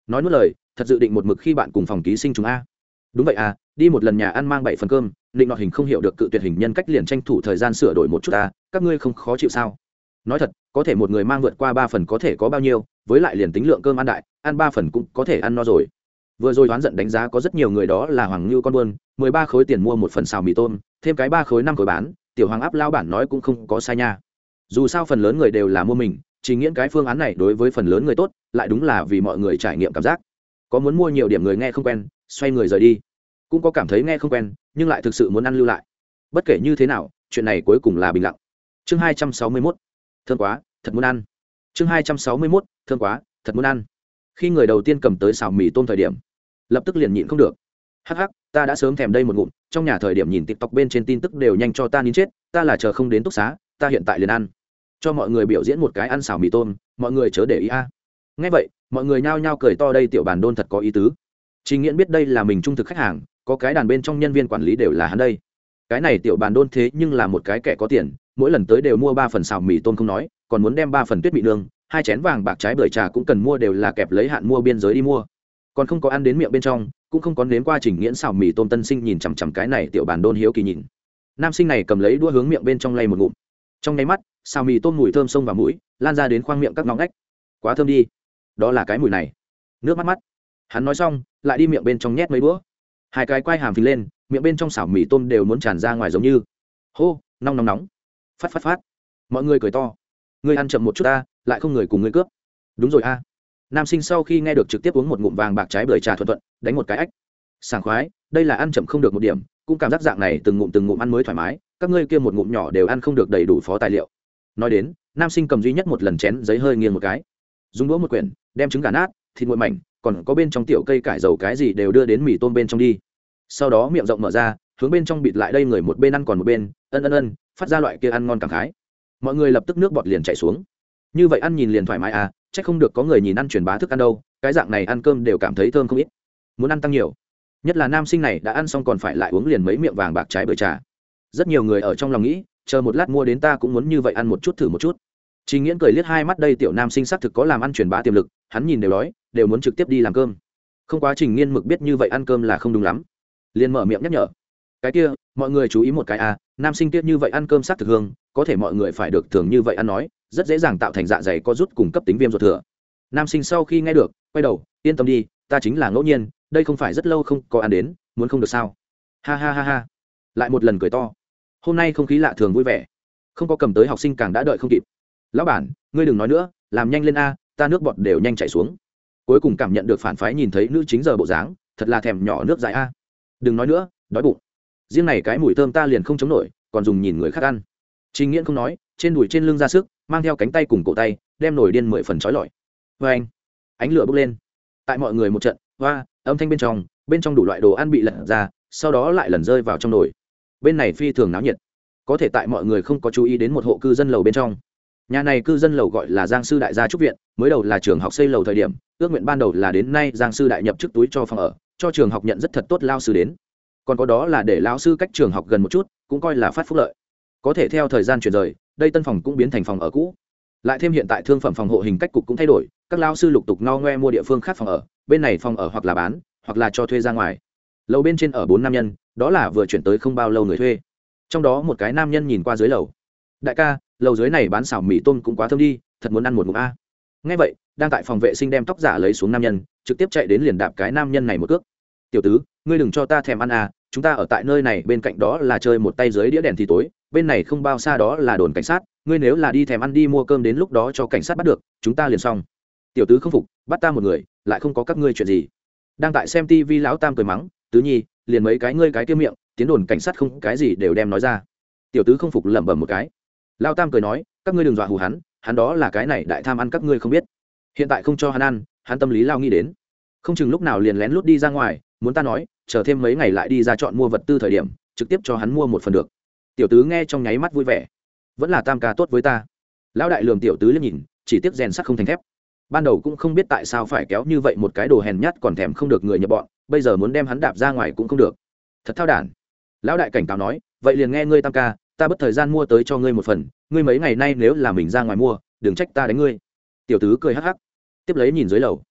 nói nuốt lời thật dự định một mực khi bạn cùng phòng ký sinh chúng a. Đúng vậy à, đi một lần nhà ăn mang 7 phần cơm, định nọ hình không hiểu được cự tuyệt hình nhân cách liền tranh thủ thời gian sửa đổi một chút ta, các ngươi không khó chịu sao? Nói thật, có thể một người mang vượt qua 3 phần có thể có bao nhiêu, với lại liền tính lượng cơm ăn đại, ăn 3 phần cũng có thể ăn no rồi. Vừa rồi đoán giận đánh giá có rất nhiều người đó là hoàng lưu con buôn, 13 khối tiền mua một phần xào mì tôm, thêm cái 3 khối 5 khối bán, tiểu hoàng áp lao bản nói cũng không có sai nha. Dù sao phần lớn người đều là mua mình, chỉ nghiễn cái phương án này đối với phần lớn người tốt, lại đúng là vì mọi người trải nghiệm cảm giác. Có muốn mua nhiều điểm người nghe không quen, xoay người rời đi. Cũng có cảm thấy nghe không quen, nhưng lại thực sự muốn ăn lưu lại. Bất kể như thế nào, chuyện này cuối cùng là bình lặng. Chương 261. Thơm quá, thật muốn ăn. Chương 261. Thơm quá, thật muốn ăn. Khi người đầu tiên cầm tới xào mì tôm thời điểm, lập tức liền nhịn không được. Hắc hắc, ta đã sớm thèm đây một ngụm, trong nhà thời điểm nhìn TikTok bên trên tin tức đều nhanh cho ta nín chết, ta là chờ không đến túc xá, ta hiện tại liền ăn. Cho mọi người biểu diễn một cái ăn xào mì tôm, mọi người chớ để ý a. Nghe vậy, mọi người nhao nhao cười to, đây tiểu bàn đôn thật có ý tứ. Trình Nghiễn biết đây là mình trung thực khách hàng, có cái đàn bên trong nhân viên quản lý đều là hắn đây. Cái này tiểu bàn đôn thế nhưng là một cái kẻ có tiền, mỗi lần tới đều mua 3 phần xào mì tôm không nói, còn muốn đem 3 phần tuyết mị nương, 2 chén vàng bạc trái bưởi trà cũng cần mua, đều là kẹp lấy hạn mua biên giới đi mua. Còn không có ăn đến miệng bên trong, cũng không có nếm qua. Trình Nghiễn xào mì tôm tân sinh nhìn chằm chằm cái này tiểu bàn đôn hiếu kỳ nhìn. Nam sinh này cầm lấy đũa hướng miệng bên trong lay một ngụm. Trong nháy mắt, xào mì tôm mùi thơm xông vào mũi, lan ra đến khoang miệng các ngóc ngách. Quá thơm đi. Đó là cái mùi này. Nước mắt mắt. Hắn nói xong, lại đi miệng bên trong nhét mấy đũa. Hai cái quai hàm phình lên, miệng bên trong xào mì tôm đều muốn tràn ra ngoài giống như. Hô, nóng nóng nóng. Phát phát phát. Mọi người cười to. Ngươi ăn chậm một chút ta, lại không người cùng ngươi cướp. Đúng rồi a. Nam sinh sau khi nghe được trực tiếp uống một ngụm vàng bạc trái bưởi trà thuận thuận, đánh một cái ách. Sảng khoái, đây là ăn chậm không được một điểm, cũng cảm giác dạng này từng ngụm ăn mới thoải mái, các ngươi kia một ngụm nhỏ đều ăn không được đầy đủ phó tài liệu. Nói đến, nam sinh cầm duy nhất một lần chén giấy hơi nghiêng một cái, dùng đũa một quyển, đem trứng gà nát, thịt nguội mảnh, còn có bên trong tiểu cây cải dầu cái gì đều đưa đến mì tôm bên trong đi. Sau đó miệng rộng mở ra, hướng bên trong bịt lại, đây người một bên ăn còn một bên ân phát ra loại kia ăn ngon cảm khái. Mọi người lập tức nước bọt liền chảy xuống. Như vậy ăn nhìn liền thoải mái à, chắc không được có người nhìn ăn truyền bá thức ăn đâu, cái dạng này ăn cơm đều cảm thấy thơm không ít, muốn ăn tăng nhiều. Nhất là nam sinh này đã ăn xong còn phải lại uống liền mấy miệng vàng bạc trái bưởi trà. Rất nhiều người ở trong lòng nghĩ, chờ một lát mua đến ta cũng muốn như vậy ăn một chút thử một chút. Trình Nghiễn cười liếc hai mắt, đây tiểu nam sinh xác thực có làm ăn truyền bá tiềm lực, hắn nhìn đều đói, đều muốn trực tiếp đi làm cơm. Không quá Trình Nghiễn mực biết như vậy ăn cơm là không đúng lắm, liền mở miệng nhắc nhở. Cái kia, mọi người chú ý một cái à, nam sinh tiết như vậy ăn cơm xác thực hương, có thể mọi người phải được thường như vậy ăn nói, rất dễ dàng tạo thành dạ dày có rút cùng cấp tính viêm ruột thừa. Nam sinh sau khi nghe được, quay đầu, yên tâm đi, ta chính là ngẫu nhiên, đây không phải rất lâu không có ăn đến, muốn không được sao? Ha ha ha ha. Lại một lần cười to. Hôm nay không khí lạ thường vui vẻ, không có cầm tới học sinh càng đã đợi không kịp. Lão bản, ngươi đừng nói nữa, làm nhanh lên a, ta nước bọt đều nhanh chảy xuống. Cuối cùng cảm nhận được phản phái, nhìn thấy nữ chính giờ bộ dáng, thật là thèm nhỏ nước dãi a. Đừng nói nữa, đói bụng. Riêng này cái mùi thơm ta liền không chống nổi, còn dùng nhìn người khác ăn. Trình Nghiễn không nói, trên đùi trên lưng ra sức, mang theo cánh tay cùng cổ tay, đem nổi điên 10 phần chói lọi. Và anh, ánh lửa bốc lên. Tại mọi người một trận, hoa, âm thanh bên trong đủ loại đồ ăn bị lật ra, sau đó lại lần rơi vào trong nồi. Bên này phi thường náo nhiệt, có thể tại mọi người không có chú ý đến một hộ cư dân lầu bên trong. Nhà này cư dân lầu gọi là Giang sư đại gia trúc viện, mới đầu là trường học xây lầu thời điểm, ước nguyện ban đầu là đến nay Giang sư đại nhập chức túi cho phòng ở, cho trường học nhận rất thật tốt lao sư đến. Còn có đó là để lão sư cách trường học gần một chút, cũng coi là phát phúc lợi. Có thể theo thời gian chuyển rời, đây tân phòng cũng biến thành phòng ở cũ. Lại thêm hiện tại thương phẩm phòng hộ hình cách cục cũng thay đổi, các lao sư lục tục ngao ngoe mua địa phương khác phòng ở, bên này phòng ở hoặc là bán, hoặc là cho thuê ra ngoài. Lầu bên trên ở 4 nam nhân, đó là vừa chuyển tới không bao lâu người thuê. Trong đó một cái nam nhân nhìn qua dưới lầu. Đại ca, lầu dưới này bán xào mì tôm cũng quá thơm đi, thật muốn ăn một ngụm a. Nghe vậy, đang tại phòng vệ sinh đem tóc giả lấy xuống nam nhân, trực tiếp chạy đến liền đạp cái nam nhân này một cước. Tiểu tứ, ngươi đừng cho ta thèm ăn à, chúng ta ở tại nơi này bên cạnh đó là chơi một tay dưới đĩa đèn thì tối, bên này không bao xa đó là đồn cảnh sát, ngươi nếu là đi thèm ăn đi mua cơm đến lúc đó cho cảnh sát bắt được, chúng ta liền xong. Tiểu tứ không phục, bắt ta một người, lại không có các ngươi chuyện gì. Đang tại xem tivi lão tam cười mắng, tứ nhi, liền mấy cái ngươi cái tiêu miệng, tiến đồn cảnh sát không cái gì đều đem nói ra. Tiểu tứ không phục lẩm bẩm một cái. Lão tam cười nói, các ngươi đừng dọa hù hắn đó là cái này đại tham ăn các ngươi không biết. Hiện tại không cho hắn ăn, hắn tâm lý lao nghĩ đến, không chừng lúc nào liền lén lút đi ra ngoài, muốn ta nói, chờ thêm mấy ngày lại đi ra chọn mua vật tư thời điểm, trực tiếp cho hắn mua một phần được. Tiểu tứ nghe trong nháy mắt vui vẻ, vẫn là tam ca tốt với ta. Lão đại lườm tiểu tứ liếc nhìn, chỉ tiếc rèn sắt không thành thép. Ban đầu cũng không biết tại sao phải kéo như vậy một cái đồ hèn nhát còn thèm không được người nhập bọn, bây giờ muốn đem hắn đạp ra ngoài cũng không được, thật thao đản. Lão đại cảnh cáo nói, vậy liền nghe ngươi tam ca, ta bất thời gian mua tới cho ngươi một phần, ngươi mấy ngày nay nếu là mình ra ngoài mua, đừng trách ta đánh ngươi. Tiểu tứ cười hắc hắc, tiếp lấy nhìn dưới lầu,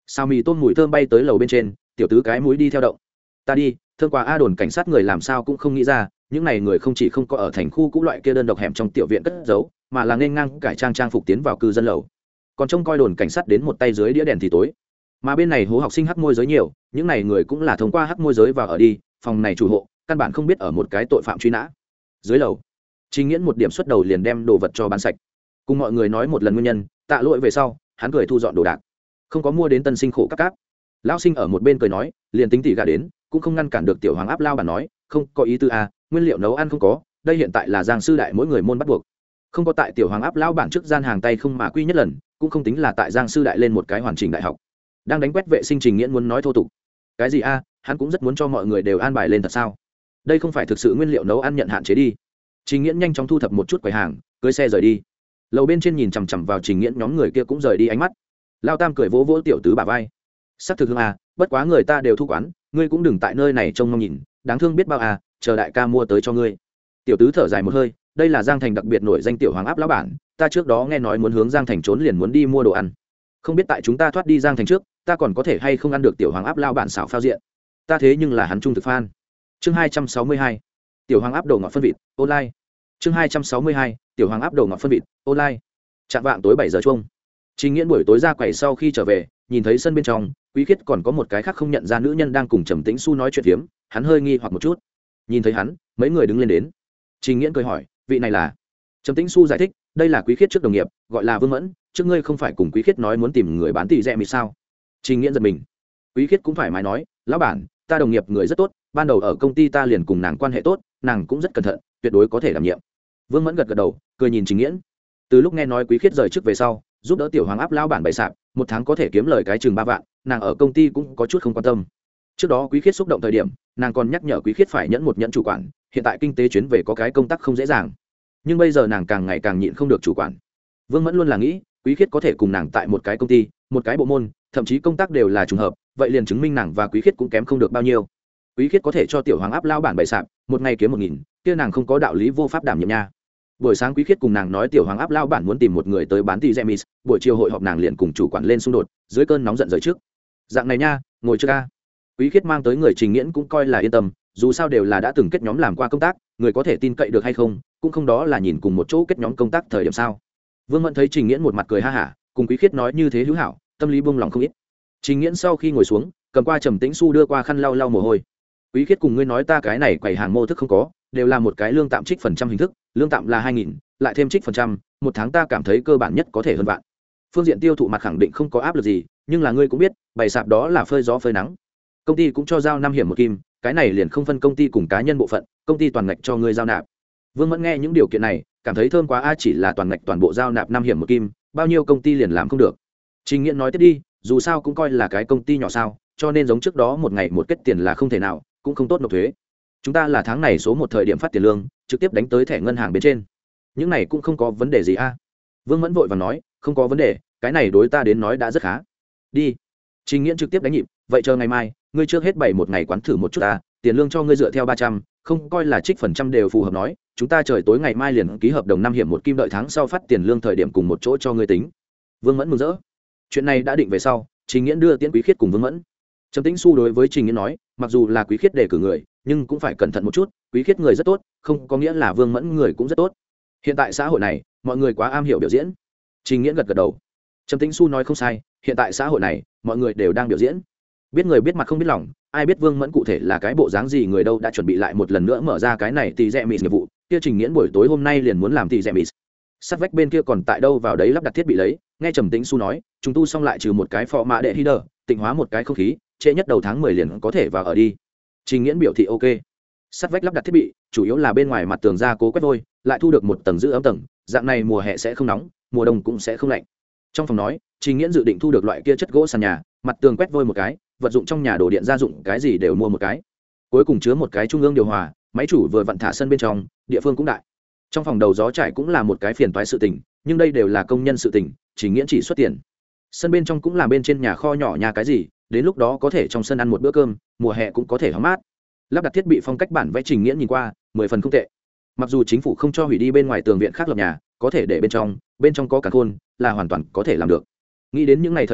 xào mì tôm mùi thơm bay tới lầu bên trên, tiểu tứ cái mũi đi theo động. Ta đi, thương quá a đồn cảnh sát người làm sao cũng không nghĩ ra, những này người không chỉ không có ở thành khu cũ loại kia đơn độc hẻm trong tiểu viện cất giấu, mà là nên ngang cải trang trang phục tiến vào cư dân lầu. Còn trông coi đồn cảnh sát đến một tay dưới đĩa đèn thì tối. Mà bên này hố học sinh hắc môi giới nhiều, những này người cũng là thông qua hắc môi giới vào ở đi, phòng này chủ hộ căn bản không biết ở một cái tội phạm truy nã. Dưới lầu, Trình Nghiễn một điểm xuất đầu liền đem đồ vật cho bán sạch, cùng mọi người nói một lần nguyên nhân, tạ lỗi về sau hắn cười thu dọn đồ đạc, không có mua đến tân sinh khổ cáp. Lão sinh ở một bên cười nói, liền tính tỷ gà đến cũng không ngăn cản được tiểu hoàng áp lao bản nói, không có ý tư a, nguyên liệu nấu ăn không có, đây hiện tại là giang sư đại mỗi người môn bắt buộc, không có tại tiểu hoàng áp lao bản trước gian hàng tay không mà quy nhất lần, cũng không tính là tại giang sư đại lên một cái hoàn chỉnh đại học. Đang đánh quét vệ sinh Trình Nghiễn muốn nói thô tục, cái gì a, hắn cũng rất muốn cho mọi người đều an bài lên thật sao, đây không phải thực sự nguyên liệu nấu ăn nhận hạn chế đi. Trình Nghiễn nhanh chóng thu thập một chút quầy hàng, cưỡi xe rời đi. Lầu bên trên nhìn chằm chằm vào Trình Nghiễn nhóm người kia cũng rời đi ánh mắt. Lao Tam cười vỗ vỗ tiểu tứ bả vai, sắc thực hương à, bất quá người ta đều thu quán, ngươi cũng đừng tại nơi này trông mong nhìn, đáng thương biết bao à, chờ đại ca mua tới cho ngươi. Tiểu tứ thở dài một hơi, đây là Giang Thành đặc biệt nổi danh tiểu hoàng áp lão bản, ta trước đó nghe nói muốn hướng Giang Thành trốn liền muốn đi mua đồ ăn, không biết tại chúng ta thoát đi Giang Thành trước, ta còn có thể hay không ăn được tiểu hoàng áp lão bản xảo phao diện, ta thế nhưng là hắn trung thực fan. Chương 262, tiểu hoàng áp đồ ngọt phân vịt online. Chương 262, tiểu hoàng áp đồ ngọt phân vịt online. Chạm vạng tối 7 giờ chung, Trình Nghiễn buổi tối ra quầy sau khi trở về, nhìn thấy sân bên trong Quý Khiết còn có một cái khác không nhận ra nữ nhân đang cùng Trầm Tĩnh Xu nói chuyện phiếm, hắn hơi nghi hoặc một chút. Nhìn thấy hắn, mấy người đứng lên đến. Trình Nghiễn cười hỏi, vị này là? Trầm Tĩnh Xu giải thích, đây là Quý Khiết trước đồng nghiệp, gọi là Vương Mẫn, trước ngươi không phải cùng Quý Khiết nói muốn tìm người bán tỷ rẻ mịt sao? Trình Nghiễn giật mình. Quý Khiết cũng thoải mái nói, lão bản, ta đồng nghiệp người rất tốt, ban đầu ở công ty ta liền cùng nàng quan hệ tốt, nàng cũng rất cẩn thận, tuyệt đối có thể đảm nhiệm. Vương Mẫn gật gật đầu, cười nhìn Trình Nghiễn. Từ lúc nghe nói Quý Khiết rời chức về sau, giúp đỡ tiểu hoàng áp lão bản bày sạp, một tháng có thể kiếm lời cái chừng 3 vạn, nàng ở công ty cũng có chút không quan tâm. Trước đó Quý Khiết xúc động thời điểm, nàng còn nhắc nhở Quý Khiết phải nhẫn một nhẫn chủ quản, hiện tại kinh tế chuyến về có cái công tác không dễ dàng, nhưng bây giờ nàng càng ngày càng nhịn không được chủ quản. Vương Mẫn luôn là nghĩ, Quý Khiết có thể cùng nàng tại một cái công ty, một cái bộ môn, thậm chí công tác đều là trùng hợp, vậy liền chứng minh nàng và Quý Khiết cũng kém không được bao nhiêu. Quý Khiết có thể cho tiểu hoàng áp lão bản bày sạp, một ngày kiếm 1000, kia nàng không có đạo lý vô pháp đảm nhiệm nha. Buổi sáng Quý Khiết cùng nàng nói tiểu hoàng áp lao bản muốn tìm một người tới bán tỷ Gemis, buổi chiều hội họp nàng liền cùng chủ quản lên xung đột, dưới cơn nóng giận rời trước. Dạng này nha, ngồi trước a. Quý Khiết mang tới người Trình Nghiễn cũng coi là yên tâm, dù sao đều là đã từng kết nhóm làm qua công tác, người có thể tin cậy được hay không, cũng không đó là nhìn cùng một chỗ kết nhóm công tác thời điểm sao. Vương Mẫn thấy Trình Nghiễn một mặt cười ha hả, cùng Quý Khiết nói như thế hữu hảo, tâm lý buông lòng không ít. Trình Nghiễn sau khi ngồi xuống, cầm qua Trầm Tĩnh Xu đưa qua khăn lau lau mồ hôi. Quý Khiết cùng ngươi nói ta cái này quầy hàng mô thức không có, đều là một cái lương tạm trích phần trăm hình thức, lương tạm là 2000, lại thêm trích phần trăm, một tháng ta cảm thấy cơ bản nhất có thể hơn vạn. Phương diện tiêu thụ mặt khẳng định không có áp lực gì, nhưng là ngươi cũng biết, bày sạp đó là phơi gió phơi nắng. Công ty cũng cho giao 5 hiểm một kim, cái này liền không phân công ty cùng cá nhân bộ phận, công ty toàn ngạch cho ngươi giao nạp. Vương Mẫn nghe những điều kiện này, cảm thấy thơm quá a, chỉ là toàn ngạch toàn bộ giao nạp 5 hiểm một kim, bao nhiêu công ty liền làm không được. Trình Nghiễn nói tiếp đi, dù sao cũng coi là cái công ty nhỏ sao, cho nên giống trước đó một ngày một kết tiền là không thể nào, cũng không tốt nộp thuế. Chúng ta là tháng này số 1 thời điểm phát tiền lương, trực tiếp đánh tới thẻ ngân hàng bên trên. Những này cũng không có vấn đề gì a. Vương Mẫn vội vàng nói, không có vấn đề, cái này đối ta đến nói đã rất khá. Đi. Trình Nghiễn trực tiếp đánh nhịp, vậy chờ ngày mai, ngươi trước hết bày một ngày quán thử một chút ta, tiền lương cho ngươi dựa theo 300, không coi là trích phần trăm đều phù hợp nói, chúng ta trời tối ngày mai liền ký hợp đồng 5 hiểm một kim, đợi tháng sau phát tiền lương thời điểm cùng một chỗ cho ngươi tính. Vương Mẫn mừng rỡ. Chuyện này đã định về sau, Trình Nghiễn đưa Tiễn Quý Khiết cùng Vương Mẫn. Trầm Tĩnh Xu đối với Trình Nghiễn nói, mặc dù là Quý Khiết đề cử người, nhưng cũng phải cẩn thận một chút, Quý Khiết người rất tốt, không có nghĩa là Vương Mẫn người cũng rất tốt. Hiện tại xã hội này, mọi người quá am hiểu biểu diễn. Trình Nghiễn gật gật đầu. Trầm Tĩnh Xu nói không sai, hiện tại xã hội này, mọi người đều đang biểu diễn. Biết người biết mặt không biết lòng, ai biết Vương Mẫn cụ thể là cái bộ dáng gì người đâu, đã chuẩn bị lại một lần nữa mở ra cái này tỷ rẻ mịt nghiệp vụ, kia Trình Nghiễn buổi tối hôm nay liền muốn làm tỷ rẻ mịt. Sắt vách bên kia còn tại đâu vào đấy lắp đặt thiết bị lấy, nghe Trầm Tĩnh Xu nói, chúng tu xong lại trừ một cái phò mã đệ header, tịnh hóa một cái không khí, trễ nhất đầu tháng 10 liền có thể vào ở đi. Trình Nghiễn biểu thị ok. Sắt vách lắp đặt thiết bị, chủ yếu là bên ngoài mặt tường gia cố quét vôi, lại thu được một tầng giữ ấm tầng, dạng này mùa hè sẽ không nóng, mùa đông cũng sẽ không lạnh. Trong phòng nói, Trình Nghiễn dự định thu được loại kia chất gỗ sàn nhà, mặt tường quét vôi một cái, vật dụng trong nhà đồ điện gia dụng cái gì đều mua một cái. Cuối cùng chứa một cái trung ương điều hòa, máy chủ vừa vặn thả sân bên trong, địa phương cũng đại. Trong phòng đầu gió trải cũng là một cái phiền toái sự tình, nhưng đây đều là công nhân sự tình, Trình Nghiễn chỉ xuất tiền. Sân bên trong cũng là bên trên nhà kho nhỏ nhà cái gì, đến lúc đó có thể trong sân ăn một bữa cơm, mùa hè cũng có thể hóng mát. Lắp đặt thiết bị phong cách bản vẽ Trình Nghiễn nhìn qua 10 phần không tệ. Mặc dù chính phủ không cho hủy đi bên ngoài tường viện khác lập nhà, có thể để bên trong có cả khôn, là hoàn toàn có thể làm được. Nghĩ đến những ngày thời điểm,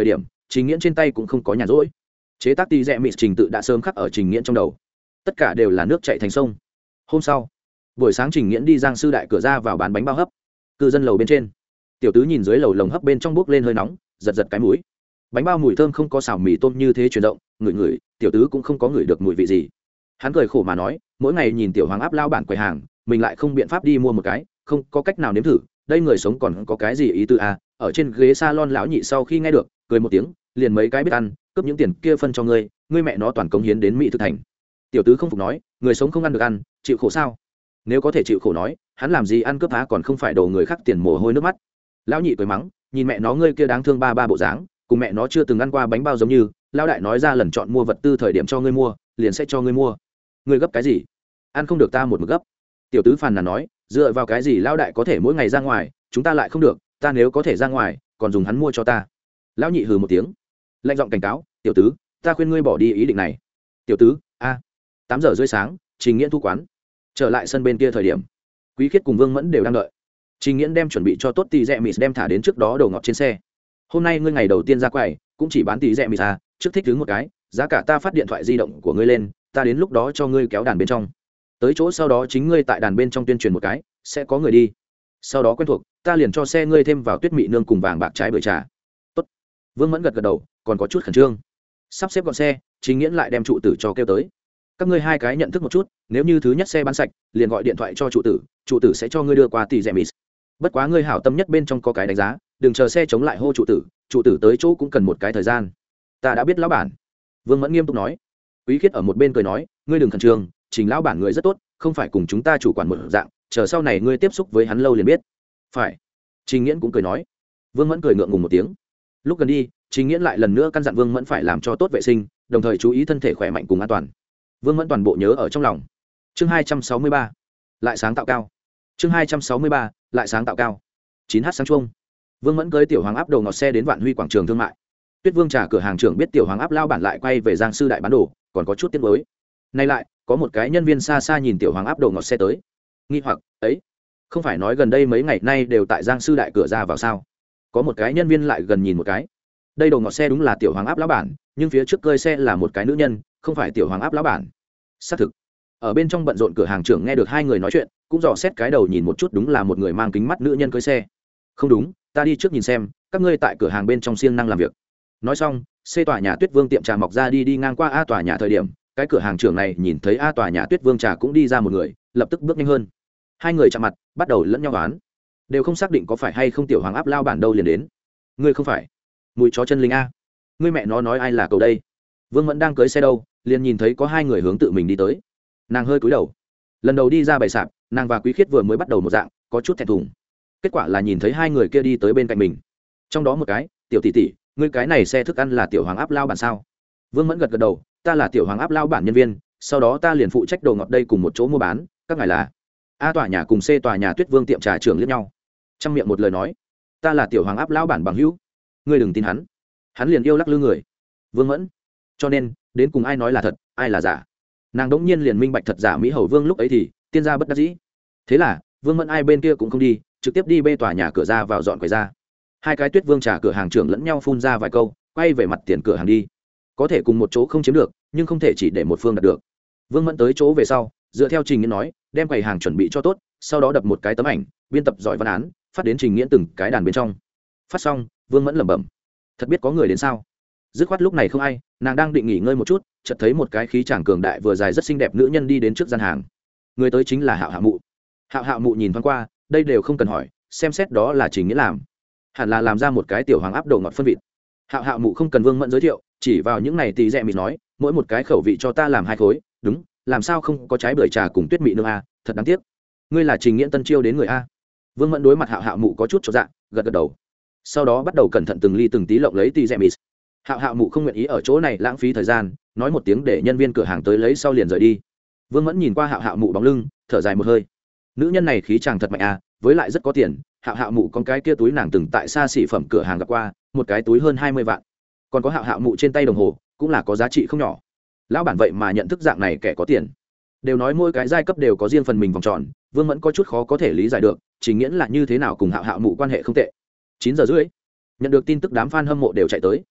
Trình Nghiễn trên tay cũng không có nhàn rỗi. Chế tác tí rẻ mịt trình tự đã sớm khắc ở Trình Nghiễn trong đầu, tất cả đều là nước chảy thành sông. Hôm sau buổi sáng, Trình Nghiễn đi Giang Sư Đại cửa ra vào bán bánh bao hấp. Cư dân lầu bên trên, tiểu tứ nhìn dưới lầu lồng hấp bên trong bốc lên hơi nóng, giật giật cái mũi. Bánh bao mùi thơm không có xào mì tôm như thế truyền động, ngửi ngửi, tiểu tứ cũng không có ngửi được mùi vị gì. Hắn cười khổ mà nói, mỗi ngày nhìn tiểu hoàng áp lao bản quầy hàng, mình lại không biện pháp đi mua một cái, không có cách nào nếm thử, đây người sống còn có cái gì ý tư à? Ở trên ghế salon lão nhị sau khi nghe được, cười một tiếng, liền mấy cái biết ăn, cướp những tiền kia phân cho ngươi, ngươi mẹ nó toàn cống hiến đến mỹ thực thành. Tiểu tứ không phục nói, người sống không ăn được ăn, chịu khổ sao? Nếu có thể chịu khổ nói, hắn làm gì ăn cướp há còn không phải đồ người khác tiền mồ hôi nước mắt. Lão nhị cười mắng, nhìn mẹ nó ngươi kia đáng thương ba bộ dáng, cùng mẹ nó chưa từng ăn qua bánh bao giống như. Lão đại nói ra lần chọn mua vật tư thời điểm cho ngươi mua, liền sẽ cho ngươi mua. Ngươi gấp cái gì? Ăn không được ta một mực gấp. Tiểu tứ phàn nàn nói, dựa vào cái gì lão đại có thể mỗi ngày ra ngoài, chúng ta lại không được, ta nếu có thể ra ngoài, còn dùng hắn mua cho ta. Lão nhị hừ một tiếng, lạnh giọng cảnh cáo, tiểu tứ, ta khuyên ngươi bỏ đi ý định này. Tiểu tứ, a. 8 giờ rưỡi sáng, Trình Nghiễn thu quán. Trở lại sân bên kia thời điểm, Quý Khiết cùng Vương Mẫn đều đang đợi. Trình Nghiễn đem chuẩn bị cho tốt tí rẻ mịt đem thả đến trước đó đầu ngọt trên xe. Hôm nay ngươi ngày đầu tiên ra quầy, cũng chỉ bán tí rẻ mịt à, trước thích đứng một cái, giá cả ta phát điện thoại di động của ngươi lên, ta đến lúc đó cho ngươi kéo đàn bên trong. Tới chỗ sau đó chính ngươi tại đàn bên trong tuyên truyền một cái, sẽ có người đi. Sau đó quen thuộc, ta liền cho xe ngươi thêm vào tuyết mị nương cùng vàng bạc trái bưởi trà. Tốt. Vương Mẫn gật gật đầu, còn có chút khẩn trương. Sắp xếp gọn xe, Trình Nghiễn lại đem trụ tử cho kêu tới. Các ngươi hai cái nhận thức một chút, nếu như thứ nhất xe bán sạch, liền gọi điện thoại cho trụ tử sẽ cho ngươi đưa qua tỷ rẻ mịt. Bất quá ngươi hảo tâm nhất bên trong có cái đánh giá, đừng chờ xe chống lại hô trụ tử tới chỗ cũng cần một cái thời gian. Ta đã biết lão bản. Vương Mẫn nghiêm túc nói. Quý Khiết ở một bên cười nói, ngươi đừng khẩn trương, Trình lão bản người rất tốt, không phải cùng chúng ta chủ quản một dạng, chờ sau này ngươi tiếp xúc với hắn lâu liền biết. Phải. Trình Nghiễn cũng cười nói. Vương Mẫn cười ngượng ngùng một tiếng. Lúc gần đi, Trình Nghiễn lại lần nữa căn dặn Vương Mẫn phải làm cho tốt vệ sinh, đồng thời chú ý thân thể khỏe mạnh cùng an toàn. Vương Mẫn toàn bộ nhớ ở trong lòng. Chương 263, lại sáng tạo cao. Chương 263, lại sáng tạo cao. 9h sáng chuông. Vương Mẫn cưới tiểu hoàng áp đầu ngọt xe đến Vạn Huy quảng trường thương mại. Tuyết Vương Trà cửa hàng trưởng biết tiểu hoàng áp lao bản lại quay về Giang Sư Đại bán đồ, còn có chút tiếc nuối. Nay lại, có một cái nhân viên xa xa nhìn tiểu hoàng áp đầu ngọt xe tới, nghi hoặc, ấy, không phải nói gần đây mấy ngày nay đều tại Giang Sư Đại cửa ra vào sao? Có một cái nhân viên lại gần nhìn một cái. Đây đầu ngọt xe đúng là tiểu hoàng áp lão bản, nhưng phía trước cơi xe là một cái nữ nhân, không phải tiểu hoàng áp lão bản. Xác thực. Ở bên trong bận rộn cửa hàng trưởng nghe được hai người nói chuyện, cũng dò xét cái đầu nhìn một chút, đúng là một người mang kính mắt nữ nhân cưỡi xe. Không đúng, ta đi trước nhìn xem, các ngươi tại cửa hàng bên trong siêng năng làm việc. Nói xong, C tòa nhà Tuyết Vương tiệm trà mọc ra đi ngang qua A tòa nhà thời điểm, cái cửa hàng trưởng này nhìn thấy A tòa nhà Tuyết Vương trà cũng đi ra một người, lập tức bước nhanh hơn. Hai người chạm mặt, bắt đầu lẫn nhau đoán, đều không xác định có phải hay không tiểu hoàng áp lao bản đâu liền đến. Ngươi không phải? Mùi chó chân linh a. Ngươi mẹ nó nói ai là cậu đây? Vương Mẫn đang cưỡi xe đâu, liền nhìn thấy có hai người hướng tự mình đi tới. Nàng hơi cúi đầu. Lần đầu đi ra bày sạp, nàng và Quý Khiết vừa mới bắt đầu một dạng, có chút thẹn thùng. Kết quả là nhìn thấy hai người kia đi tới bên cạnh mình. Trong đó một cái, tiểu tỷ tỷ, ngươi cái này xe thức ăn là tiểu hoàng áp lao bản sao? Vương Mẫn gật gật đầu, ta là tiểu hoàng áp lao bản nhân viên, sau đó ta liền phụ trách đồ ngọt đây cùng một chỗ mua bán, các ngài là? A tòa nhà cùng C tòa nhà Tuyết Vương tiệm trà trưởng liếc nhau. Trong miệng một lời nói, ta là tiểu hoàng áp lao bản bằng hữu, ngươi đừng tin hắn, hắn liền yêu lắc lư người. Vương Mẫn, cho nên đến cùng ai nói là thật, ai là giả? Nàng đống nhiên liền minh bạch thật giả Mỹ Hầu Vương lúc ấy thì tiên gia bất đắc dĩ. Thế là Vương Mẫn ai bên kia cũng không đi, trực tiếp đi bê tòa nhà cửa ra vào dọn quầy ra. Hai cái Tuyết Vương trà cửa hàng trưởng lẫn nhau phun ra vài câu, quay về mặt tiền cửa hàng đi. Có thể cùng một chỗ không chiếm được, nhưng không thể chỉ để một phương đạt được. Vương Mẫn tới chỗ về sau, dựa theo Trình Nghiễn nói, đem quầy hàng chuẩn bị cho tốt, sau đó đập một cái tấm ảnh, biên tập giỏi văn án, phát đến Trình Nghiễn từng cái đàn bên trong. Phát xong, Vương Mẫn lẩm bẩm, thật biết có người đến sao? Dứt khoát lúc này không ai, nàng đang định nghỉ ngơi một chút, chợt thấy một cái khí chàng cường đại vừa dài rất xinh đẹp nữ nhân đi đến trước gian hàng. Người tới chính là Hạo Hạo Mụ. Hạo Hạo Mụ nhìn thoáng qua, đây đều không cần hỏi, xem xét đó là Trình Nghiễn làm. Hẳn là làm ra một cái tiểu hoàng áp đồ ngọt phân vịt. Hạo Hạo Mụ không cần Vương Mẫn giới thiệu, chỉ vào những này tí rẻ mịt nói, mỗi một cái khẩu vị cho ta làm 2 khối, đúng, làm sao không có trái bưởi trà cùng tuyết mị nương a, thật đáng tiếc. Ngươi là Trình Nghiễn tân chiêu đến người a? Vương Mẫn đối mặt Hạo Hạo Mụ có chút chột dạ, gật gật đầu. Sau đó bắt đầu cẩn thận từng ly từng tí lộng lấy tí rẻ mịt. Hạo Hạo Mụ không nguyện ý ở chỗ này lãng phí thời gian, nói một tiếng để nhân viên cửa hàng tới lấy sau liền rời đi. Vương Mẫn nhìn qua Hạo Hạo Mụ bóng lưng, thở dài một hơi. Nữ nhân này khí chàng thật mạnh a, với lại rất có tiền. Hạo Hạo Mụ con cái kia túi nàng từng tại xa xỉ phẩm cửa hàng gặp qua, một cái túi hơn 20 vạn. Còn có Hạo Hạo Mụ trên tay đồng hồ, cũng là có giá trị không nhỏ. Lão bản vậy mà nhận thức dạng này kẻ có tiền. Đều nói mỗi cái giai cấp đều có riêng phần mình vòng tròn, Vương Mẫn có chút khó có thể lý giải được, Trình Nghiễn là như thế nào cùng Hạo Hạo Mụ quan hệ không tệ. 9 giờ rưỡi, nhận được tin tức đám fan hâm mộ đều chạy tới.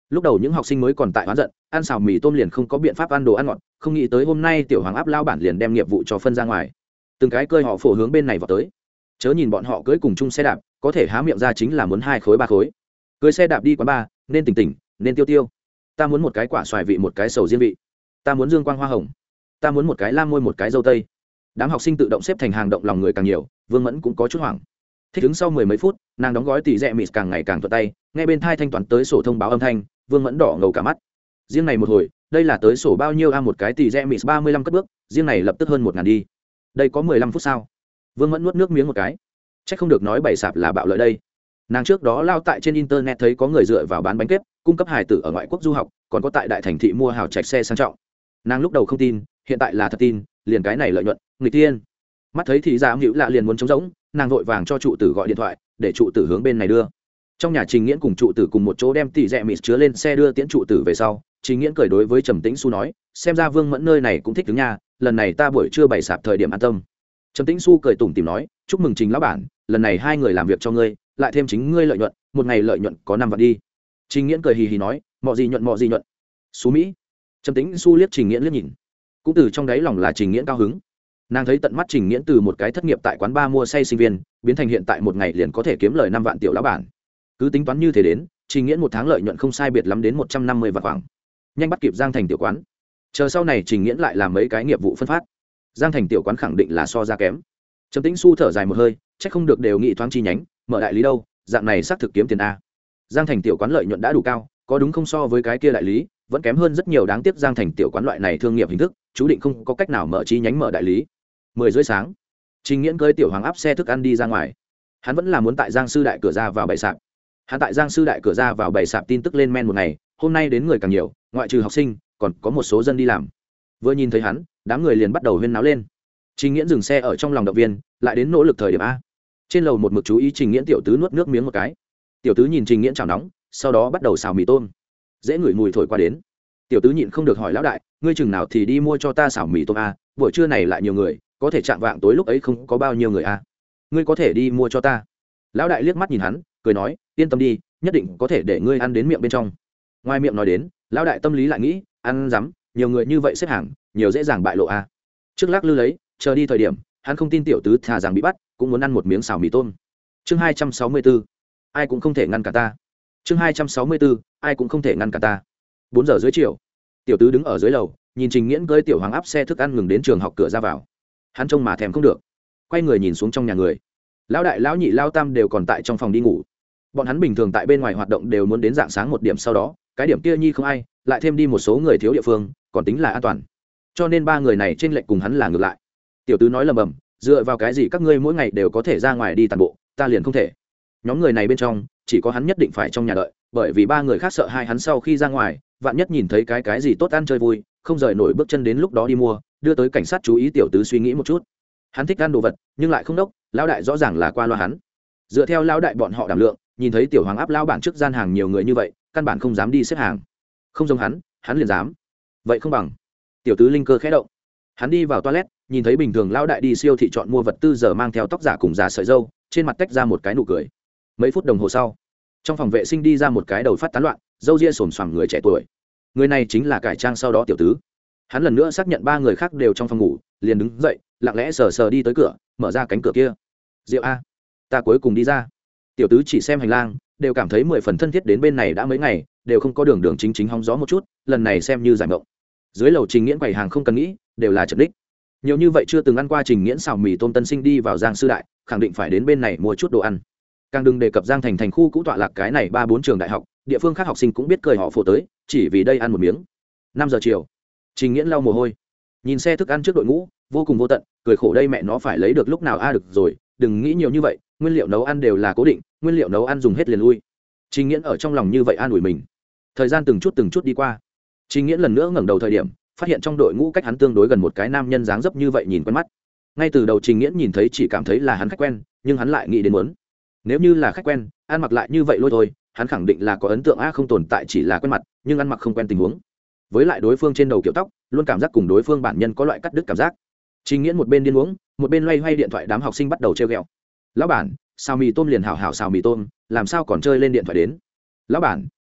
Lúc đầu những học sinh mới còn tại oán giận ăn xào mì tôm liền không có biện pháp ăn đồ ăn ngọt, không nghĩ tới hôm nay tiểu hoàng áp lao bản liền đem nghiệp vụ cho phân ra ngoài, từng cái cơi họ phổ hướng bên này vào tới. Chớ nhìn bọn họ cưỡi cùng chung xe đạp, có thể há miệng ra chính là muốn 2 khối 3 khối. Cưỡi xe đạp đi quán bar nên tỉnh tỉnh, nên tiêu tiêu. Ta muốn một cái quả xoài vị, một cái sầu riêng vị. Ta muốn dương quang hoa hồng. Ta muốn một cái lam môi, một cái dâu tây. Đám học sinh tự động xếp thành hàng, động lòng người càng nhiều, Vương Mẫn cũng có chút hoảng. Thích ứng sau 10 mấy phút, nàng đóng gói tỉ rẹ mịt càng ngày càng thuận tay, nghe bên thai thanh toán tới sổ thông báo âm thanh, Vương Mẫn đỏ ngầu cả mắt. Riêng này một hồi, đây là tới sổ bao nhiêu một cái tỉ rẹ mịt 35 cất bước, riêng này lập tức hơn 1000 đi. Đây có 15 phút sao? Vương Mẫn nuốt nước miếng một cái. Chắc không được nói bày sạp là bạo lợi đây. Nàng trước đó lao tại trên internet thấy có người dựa vào bán bánh kép, cung cấp hài tử ở ngoại quốc du học, còn có tại đại thành thị mua hào trạch xe sang trọng. Nàng lúc đầu không tin, hiện tại là thật tin, liền cái này lợi nhuận, nghịch tiên. Mắt thấy thì Giám Hữu lạ liền muốn trống rỗng, nàng vội vàng cho trụ tử gọi điện thoại, để trụ tử hướng bên này đưa. Trong nhà Trình Nghiễn cùng trụ tử cùng một chỗ đem tỉ rẹ mịt chứa lên xe đưa tiễn trụ tử về sau, Trình Nghiễn cười đối với Trầm Tĩnh Xu nói, xem ra Vương Mẫn nơi này cũng thích đứng nha, lần này ta buổi trưa bày sạp thời điểm an tâm. Trầm Tĩnh Xu cười tủm tỉm nói, chúc mừng Trình lão bản, lần này 2 người làm việc cho ngươi, lại thêm chính ngươi lợi nhuận, một ngày lợi nhuận có 5 vạn đi. Trình Nghiễn cười hì hì nói, mọi gì nhuận. Xú Mỹ. Trầm Tĩnh Xu liếc Trình Nghiễn liếc nhìn, cũng từ trong đáy lòng là Trình Nghiễn cao hứng. Nàng thấy tận mắt Trình Nghiễn từ một cái thất nghiệp tại quán bar mua say sinh viên, biến thành hiện tại một ngày liền có thể kiếm lời 5 vạn tiểu lão bản. Cứ tính toán như thế đến, Trình Nghiễn một tháng lợi nhuận không sai biệt lắm đến 150 vạn khoảng. Nhanh bắt kịp Giang Thành tiểu quán. Chờ sau này Trình Nghiễn lại làm mấy cái nghiệp vụ phân phát. Giang Thành tiểu quán khẳng định là so ra kém. Trầm Tĩnh Xu thở dài một hơi, chắc không được đều nghị thoáng chi nhánh, mở đại lý đâu, dạng này xác thực kiếm tiền a. Giang Thành tiểu quán lợi nhuận đã đủ cao, có đúng không, so với cái kia đại lý, vẫn kém hơn rất nhiều, đáng tiếc Giang Thành tiểu quán loại này thương nghiệp hình thức, chú định không có cách nào mở chi nhánh mở đại lý. 10 rưỡi sáng, Trình Nghiễn cưỡi tiểu hoàng áp xe thức ăn đi ra ngoài. Hắn vẫn là muốn tại Giang sư đại cửa ra vào bày sạp. Hắn tại Giang sư đại cửa ra vào bày sạp tin tức lên men một ngày, hôm nay đến người càng nhiều, ngoại trừ học sinh, còn có một số dân đi làm. Vừa nhìn thấy hắn, đám người liền bắt đầu huyên náo lên. Trình Nghiễn dừng xe ở trong lòng động viên, lại đến nỗ lực thời điểm a. Trên lầu một mực chú ý Trình Nghiễn tiểu tứ nuốt nước miếng một cái. Tiểu tứ nhìn Trình Nghiễn chảo nóng, sau đó bắt đầu xào mì tôm. Dễ ngửi mùi thổi qua đến. Tiểu tứ nhịn không được hỏi lão đại, ngươi chừng nào thì đi mua cho ta xào mì tôm a, buổi trưa này lại nhiều người, có thể chạm vạng tối lúc ấy không có bao nhiêu người a. Ngươi có thể đi mua cho ta. Lão đại liếc mắt nhìn hắn, cười nói, yên tâm đi, nhất định có thể để ngươi ăn đến miệng bên trong. Ngoài miệng nói đến, lão đại tâm lý lại nghĩ, ăn dám, nhiều người như vậy xếp hàng, nhiều dễ dàng bại lộ a. Trước lắc lư lấy, chờ đi thời điểm, hắn không tin tiểu tứ thà rằng bị bắt, cũng muốn ăn một miếng xào mì tôm. Chương 264, ai cũng không thể ngăn cả ta. Chương 264, ai cũng không thể ngăn cả ta. 4 giờ dưới chiều, tiểu tứ đứng ở dưới lầu, nhìn Trình Nghiễn cưỡi tiểu hoàng áp xe thức ăn ngừng đến trường học cửa ra vào. Hắn trông mà thèm không được, quay người nhìn xuống trong nhà người. Lão đại, lão nhị, lão tam đều còn tại trong phòng đi ngủ. Bọn hắn bình thường tại bên ngoài hoạt động đều muốn đến dạng sáng 1 điểm, sau đó cái điểm kia nhi không ai, lại thêm đi một số người thiếu địa phương, còn tính là an toàn. Cho nên 3 người này trên lệch cùng hắn là ngược lại. Tiểu tứ nói lầm bầm, dựa vào cái gì các ngươi mỗi ngày đều có thể ra ngoài đi tàn bộ, ta liền không thể. Nhóm người này bên trong chỉ có hắn nhất định phải trong nhà đợi, bởi vì 3 người khác sợ hai hắn sau khi ra ngoài, vạn nhất nhìn thấy cái gì tốt ăn chơi vui, không rời nổi bước chân đến lúc đó đi mua, đưa tới cảnh sát chú ý. Tiểu tứ suy nghĩ một chút, hắn thích ăn đồ vật nhưng lại không đốc, lão đại rõ ràng là qua loa hắn. Dựa theo lão đại bọn họ đảm lượng, nhìn thấy tiểu hoàng áp lão bản trước gian hàng nhiều người như vậy, căn bản không dám đi xếp hàng. Không giống hắn liền dám. Vậy không bằng. Tiểu tứ linh cơ khẽ động, hắn đi vào toilet, nhìn thấy bình thường lão đại đi siêu thị chọn mua vật tư giờ mang theo tóc giả cùng giả sợi râu, trên mặt tách ra một cái nụ cười. Mấy phút đồng hồ sau, trong phòng vệ sinh đi ra một cái đầu phát tán loạn, râu ria xồm xoàm người trẻ tuổi. Người này chính là cải trang sau đó tiểu tứ. Hắn lần nữa xác nhận 3 người khác đều trong phòng ngủ, liền đứng dậy, lặng lẽ sờ sờ đi tới cửa, mở ra cánh cửa kia. Diệu a, ta cuối cùng đi ra. Tiểu tứ chỉ xem hành lang, đều cảm thấy 10 phần thân thiết, đến bên này đã mấy ngày, đều không có đường đường chính chính hóng gió một chút, lần này xem như giải mộng. Dưới lầu Trình Nghiễn quầy hàng không cần nghĩ, đều là trận đích. Nhiều như vậy chưa từng ăn qua Trình Nghiễn xào mì tôm tân sinh đi vào Giang sư đại, khẳng định phải đến bên này mua chút đồ ăn. Càng đừng đề cập Giang Thành thành khu cũ tọa lạc cái này 3-4 trường đại học, địa phương khác học sinh cũng biết cười họ phổ tới, chỉ vì đây ăn một miếng. 5 giờ chiều, Trình Nghiễn lau mồ hôi, nhìn xe thức ăn trước đội ngũ, vô cùng vô tận, cười khổ đây mẹ nó phải lấy được lúc nào a. Được rồi, đừng nghĩ nhiều như vậy, nguyên liệu nấu ăn đều là cố định, nguyên liệu nấu ăn dùng hết liền lui. Trình Nghiễn ở trong lòng như vậy an ủi mình. Thời gian từng chút đi qua. Trình Nghiễn lần nữa ngẩng đầu thời điểm, phát hiện trong đội ngũ cách hắn tương đối gần một cái nam nhân dáng dấp như vậy nhìn quen mắt. Ngay từ đầu Trình Nghiễn nhìn thấy chỉ cảm thấy là hắn khách quen, nhưng hắn lại nghĩ đến muốn, nếu như là khách quen, ăn mặc lại như vậy lôi thôi, hắn khẳng định là có ấn tượng a. Không tồn tại chỉ là quen mặt, nhưng ăn mặc không quen tình huống. Với lại đối phương trên đầu kiểu tóc, luôn cảm giác cùng đối phương bản nhân có loại cắt đứt cảm giác. Trình Nghiễn một bên điên uống, một bên loay hoay điện thoại, đám học sinh bắt đầu trêu ghẹo. Lão bản, xào mì tôm liền hảo hảo xào mì tôm, làm sao còn chơi lên điện thoại đến? Lão bản,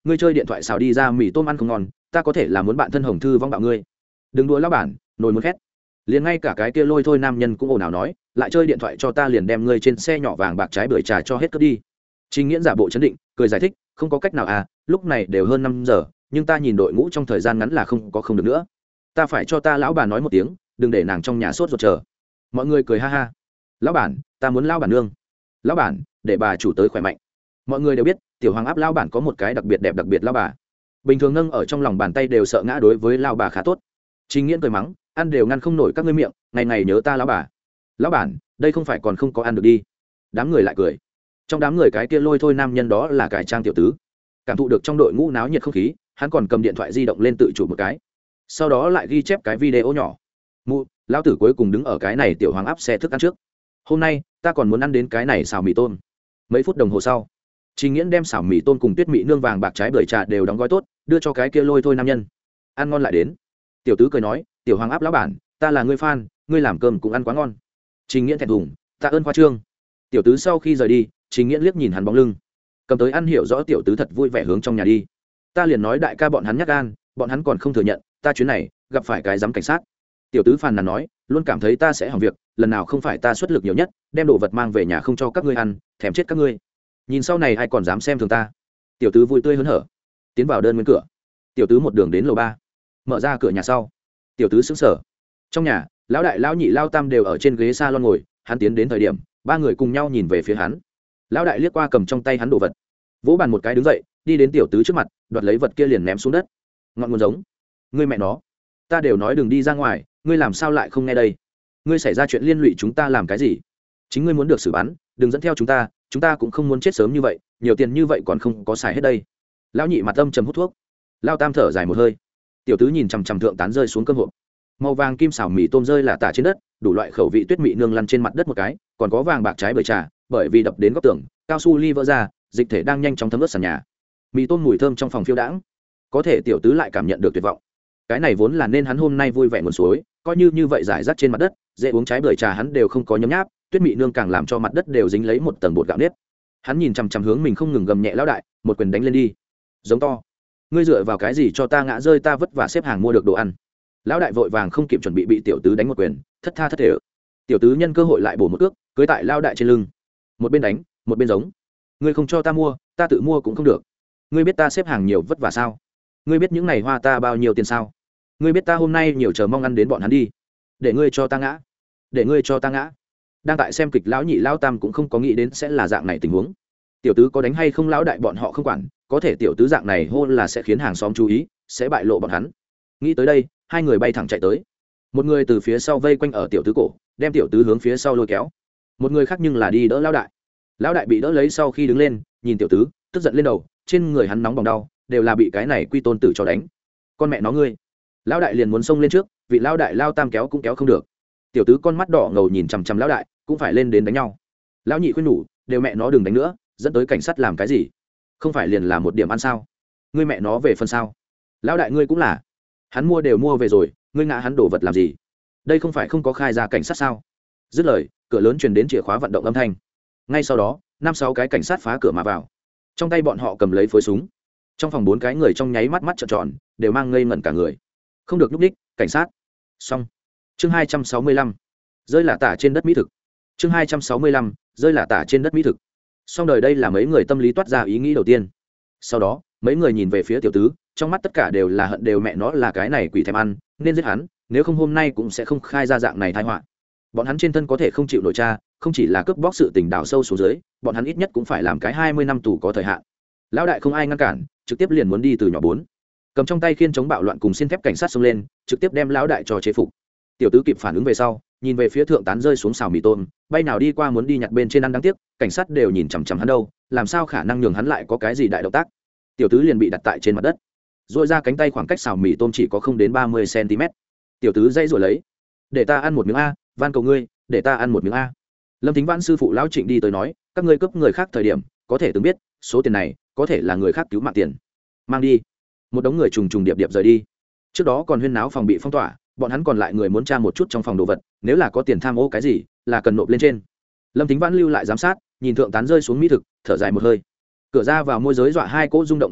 ngươi chơi điện thoại xào đi ra mì tôm ăn không ngon, ta có thể là muốn bạn thân Hồng Thư vong bạo ngươi. Đừng đùa lão bản, nồi muốn khét. Liền ngay cả cái kia lôi thôi nam nhân cũng ồn ào nói, lại chơi điện thoại cho ta liền đem ngươi trên xe nhỏ vàng bạc trái bưởi trà cho hết cướp đi. Trình Nghiễn giả bộ chấn định, cười giải thích, không có cách nào à, lúc này đều hơn 5 giờ, nhưng ta nhìn đội ngũ trong thời gian ngắn là không được nữa. Ta phải cho ta lão bà nói một tiếng, đừng để nàng trong nhà sốt ruột chờ. Mọi người cười ha ha. Lão bản, ta muốn lão bản nương. Lão bản, để bà chủ tới khỏe mạnh. Mọi người đều biết, tiểu hoàng áp lão bản có một cái đặc biệt đẹp đặc biệt lão bà. Bình thường nâng ở trong lòng bàn tay đều sợ ngã, đối với lão bà khá tốt. Trình Nghiễn cười mắng, ăn đều ngăn không nổi các ngươi miệng, ngày ngày nhớ ta lão bà. Lão bản, đây không phải còn không có ăn được đi. Đám người lại cười. Trong đám người cái kia lôi thôi nam nhân đó là cải trang tiểu tứ. Cảm thụ được trong đội ngũ náo nhiệt không khí, hắn còn cầm điện thoại di động lên tự chụp một cái, sau đó lại ghi chép cái video nhỏ. Mụ, lão tử cuối cùng đứng ở cái này tiểu hoàng áp xe thức ăn trước. Hôm nay ta còn muốn ăn đến cái này xào mì tôm. Mấy phút đồng hồ sau, Trình Nghiễn đem xào mì tôm cùng tuyết mị nương vàng bạc trái bưởi trà đều đóng gói tốt, đưa cho cái kia lôi thôi nam nhân. Ăn ngon lại đến. Tiểu tứ cười nói, tiểu hoàng áp lão bản, ta là ngươi fan, ngươi làm cơm cũng ăn quá ngon. Trình Nghiễn thẹn thùng, tạ ơn khoa trương. Tiểu tứ sau khi rời đi, Trình Nghiễn liếc nhìn hắn bóng lưng, cầm tới ăn, hiểu rõ tiểu tứ thật vui vẻ hướng trong nhà đi. Ta liền nói đại ca bọn hắn nhát gan, bọn hắn còn không thừa nhận, ta chuyến này gặp phải cái giám cảnh sát. Tiểu tứ phàn nàn nói, luôn cảm thấy ta sẽ hỏng việc, lần nào không phải ta xuất lực nhiều nhất, đem đồ vật mang về nhà không cho các ngươi ăn, thèm chết các ngươi. Nhìn sau này ai còn dám xem thường ta. Tiểu tứ vui tươi hớn hở tiến vào đơn nguyên cửa. Tiểu tứ một đường đến lầu 3, mở ra cửa nhà sau. Tiểu tứ sững sờ. Trong nhà, lão đại, lão nhị, lão tam đều ở trên ghế salon ngồi. Hắn tiến đến thời điểm, ba người cùng nhau nhìn về phía hắn. Lão đại liếc qua cầm trong tay hắn đồ vật, vỗ bàn một cái đứng dậy, đi đến tiểu tứ trước mặt, đoạt lấy vật kia liền ném xuống đất. Ngọn nguồn giống, ngươi mẹ nó, ta đều nói đừng đi ra ngoài, ngươi làm sao lại không nghe đây? Ngươi xảy ra chuyện liên lụy chúng ta làm cái gì? Chính ngươi muốn được xử bắn, đừng dẫn theo chúng ta cũng không muốn chết sớm như vậy, nhiều tiền như vậy còn không có xài hết đây. Lão nhị mặt âm trầm hút thuốc. Lão tam thở dài một hơi. Tiểu tứ nhìn chằm chằm thượng tán rơi xuống cơm hộp, màu vàng kim xào mì tôm rơi là tả trên đất, đủ loại khẩu vị tuyết mị nương lăn trên mặt đất một cái, còn có vàng bạc trái bưởi trà, bởi vì đập đến góc tường, cao su ly vỡ ra, dịch thể đang nhanh chóng thấm ướt sàn nhà. Mì tôm mùi thơm trong phòng phiêu đãng, có thể tiểu tứ lại cảm nhận được tuyệt vọng. Cái này vốn là nên hắn hôm nay vui vẻ nguồn suối, coi như vậy giải rác trên mặt đất, dễ uống trái bưởi trà hắn đều không có nhấm nháp, tuyết mị nương càng làm cho mặt đất đều dính lấy một tầng bột gạo nếp. Hắn nhìn chằm chằm hướng mình không ngừng gầm nhẹ lão đại, một quyền đánh lên đi. Giống to, ngươi dựa vào cái gì cho ta ngã rơi, ta vất vả xếp hàng mua được đồ ăn. Lão đại vội vàng không kịp chuẩn bị tiểu tứ đánh một quyền, thất tha thất thể. Tiểu tứ nhân cơ hội lại bổ một cước, cưỡi tại lão đại trên lưng, một bên đánh một bên giống, ngươi không cho ta mua, ta tự mua cũng không được. Ngươi biết ta xếp hàng nhiều vất vả sao? Ngươi biết những ngày hoa ta bao nhiêu tiền sao? Ngươi biết ta hôm nay nhiều chờ mong ăn đến bọn hắn đi, để ngươi cho ta ngã, để ngươi cho ta ngã. Đang tại xem kịch lão nhị lão tam cũng không có nghĩ đến sẽ là dạng này tình huống. Tiểu tứ có đánh hay không lão đại bọn họ không quản, có thể tiểu tứ dạng này hôn là sẽ khiến hàng xóm chú ý, sẽ bại lộ bọn hắn. Nghĩ tới đây, hai người bay thẳng chạy tới. Một người từ phía sau vây quanh ở tiểu tứ cổ, đem tiểu tứ hướng phía sau lôi kéo. Một người khác nhưng là đi đỡ lão đại. Lão đại bị đỡ lấy sau khi đứng lên, nhìn tiểu tứ, tức giận lên đầu, trên người hắn nóng bỏng đau, đều là bị cái này quy tôn tử cho đánh. Con mẹ nó ngươi! Lão đại liền muốn xông lên trước, vị lão đại lao tam kéo cũng kéo không được. Tiểu tứ con mắt đỏ ngầu nhìn chằm chằm lão đại, cũng phải lên đến đánh nhau. Lão nhị khuyên nhủ, đều mẹ nó đừng đánh nữa, dẫn tới cảnh sát làm cái gì? Không phải liền là một điểm ăn sao? Ngươi mẹ nó về phân sao? Lão đại ngươi cũng là, hắn mua đều mua về rồi, ngươi ngã hắn đổ vật làm gì? Đây không phải không có khai ra cảnh sát sao? Dứt lời, cửa lớn truyền đến chìa khóa vận động âm thanh. Ngay sau đó, 5-6 cái cảnh sát phá cửa mà vào, trong tay bọn họ cầm lấy phối súng. Trong phòng 4 cái người trong nháy mắt mắt trợn tròn, đều mang ngây ngẩn cả người, không được nhúc nhích. Cảnh sát xong. Chương 265, rơi là tả trên đất mỹ thực. Chương 265, rơi là tả trên đất mỹ thực. Xong đời, đây là mấy người tâm lý toát ra ý nghĩ đầu tiên. Sau đó mấy người nhìn về phía tiểu tứ, trong mắt tất cả đều là hận, đều mẹ nó là cái này quỷ thèm ăn, nên giết hắn, nếu không hôm nay cũng sẽ không khai ra dạng này tai họa. Bọn hắn trên thân có thể không chịu nổi tra, không chỉ là cướp bóc sự tình đào sâu xuống dưới, bọn hắn ít nhất cũng phải làm cái 20 năm tù có thời hạn. Lão đại không ai ngăn cản, trực tiếp liền muốn đi từ nhỏ 4, cầm trong tay khiên chống bạo loạn cùng xiên thép cảnh sát xông lên, trực tiếp đem lão đại cho chế phục. Tiểu tứ kịp phản ứng về sau, nhìn về phía thượng tán rơi xuống xào mì tôm, bay nào đi qua muốn đi nhặt bên trên ăn, đáng tiếc cảnh sát đều nhìn chằm chằm hắn đâu, làm sao khả năng nhường hắn lại có cái gì đại động tác. Tiểu tứ liền bị đặt tại trên mặt đất, dội ra cánh tay, khoảng cách xào mì tôm chỉ có không đến 30 cm. Tiểu tứ dây rồi lấy, để ta ăn một miếng a, van cầu ngươi, để ta ăn một miếng a. Lâm Thính Vãn sư phụ lão Trịnh đi tới nói, các ngươi cướp người khác thời điểm có thể từng biết số tiền này có thể là người khác cứu mạng tiền, mang đi. Một đống người trùng trùng điệp điệp rời đi. Trước đó còn huyên náo phòng bị phong tỏa, bọn hắn còn lại người muốn tra một chút trong phòng đồ vật, nếu là có tiền tham ô cái gì là cần nộp lên trên. Lâm Thính Vãn lưu lại giám sát, nhìn thượng tán rơi xuống mỹ thực, thở dài một hơi. Cửa ra vào môi giới dọa hai cỗ rung động,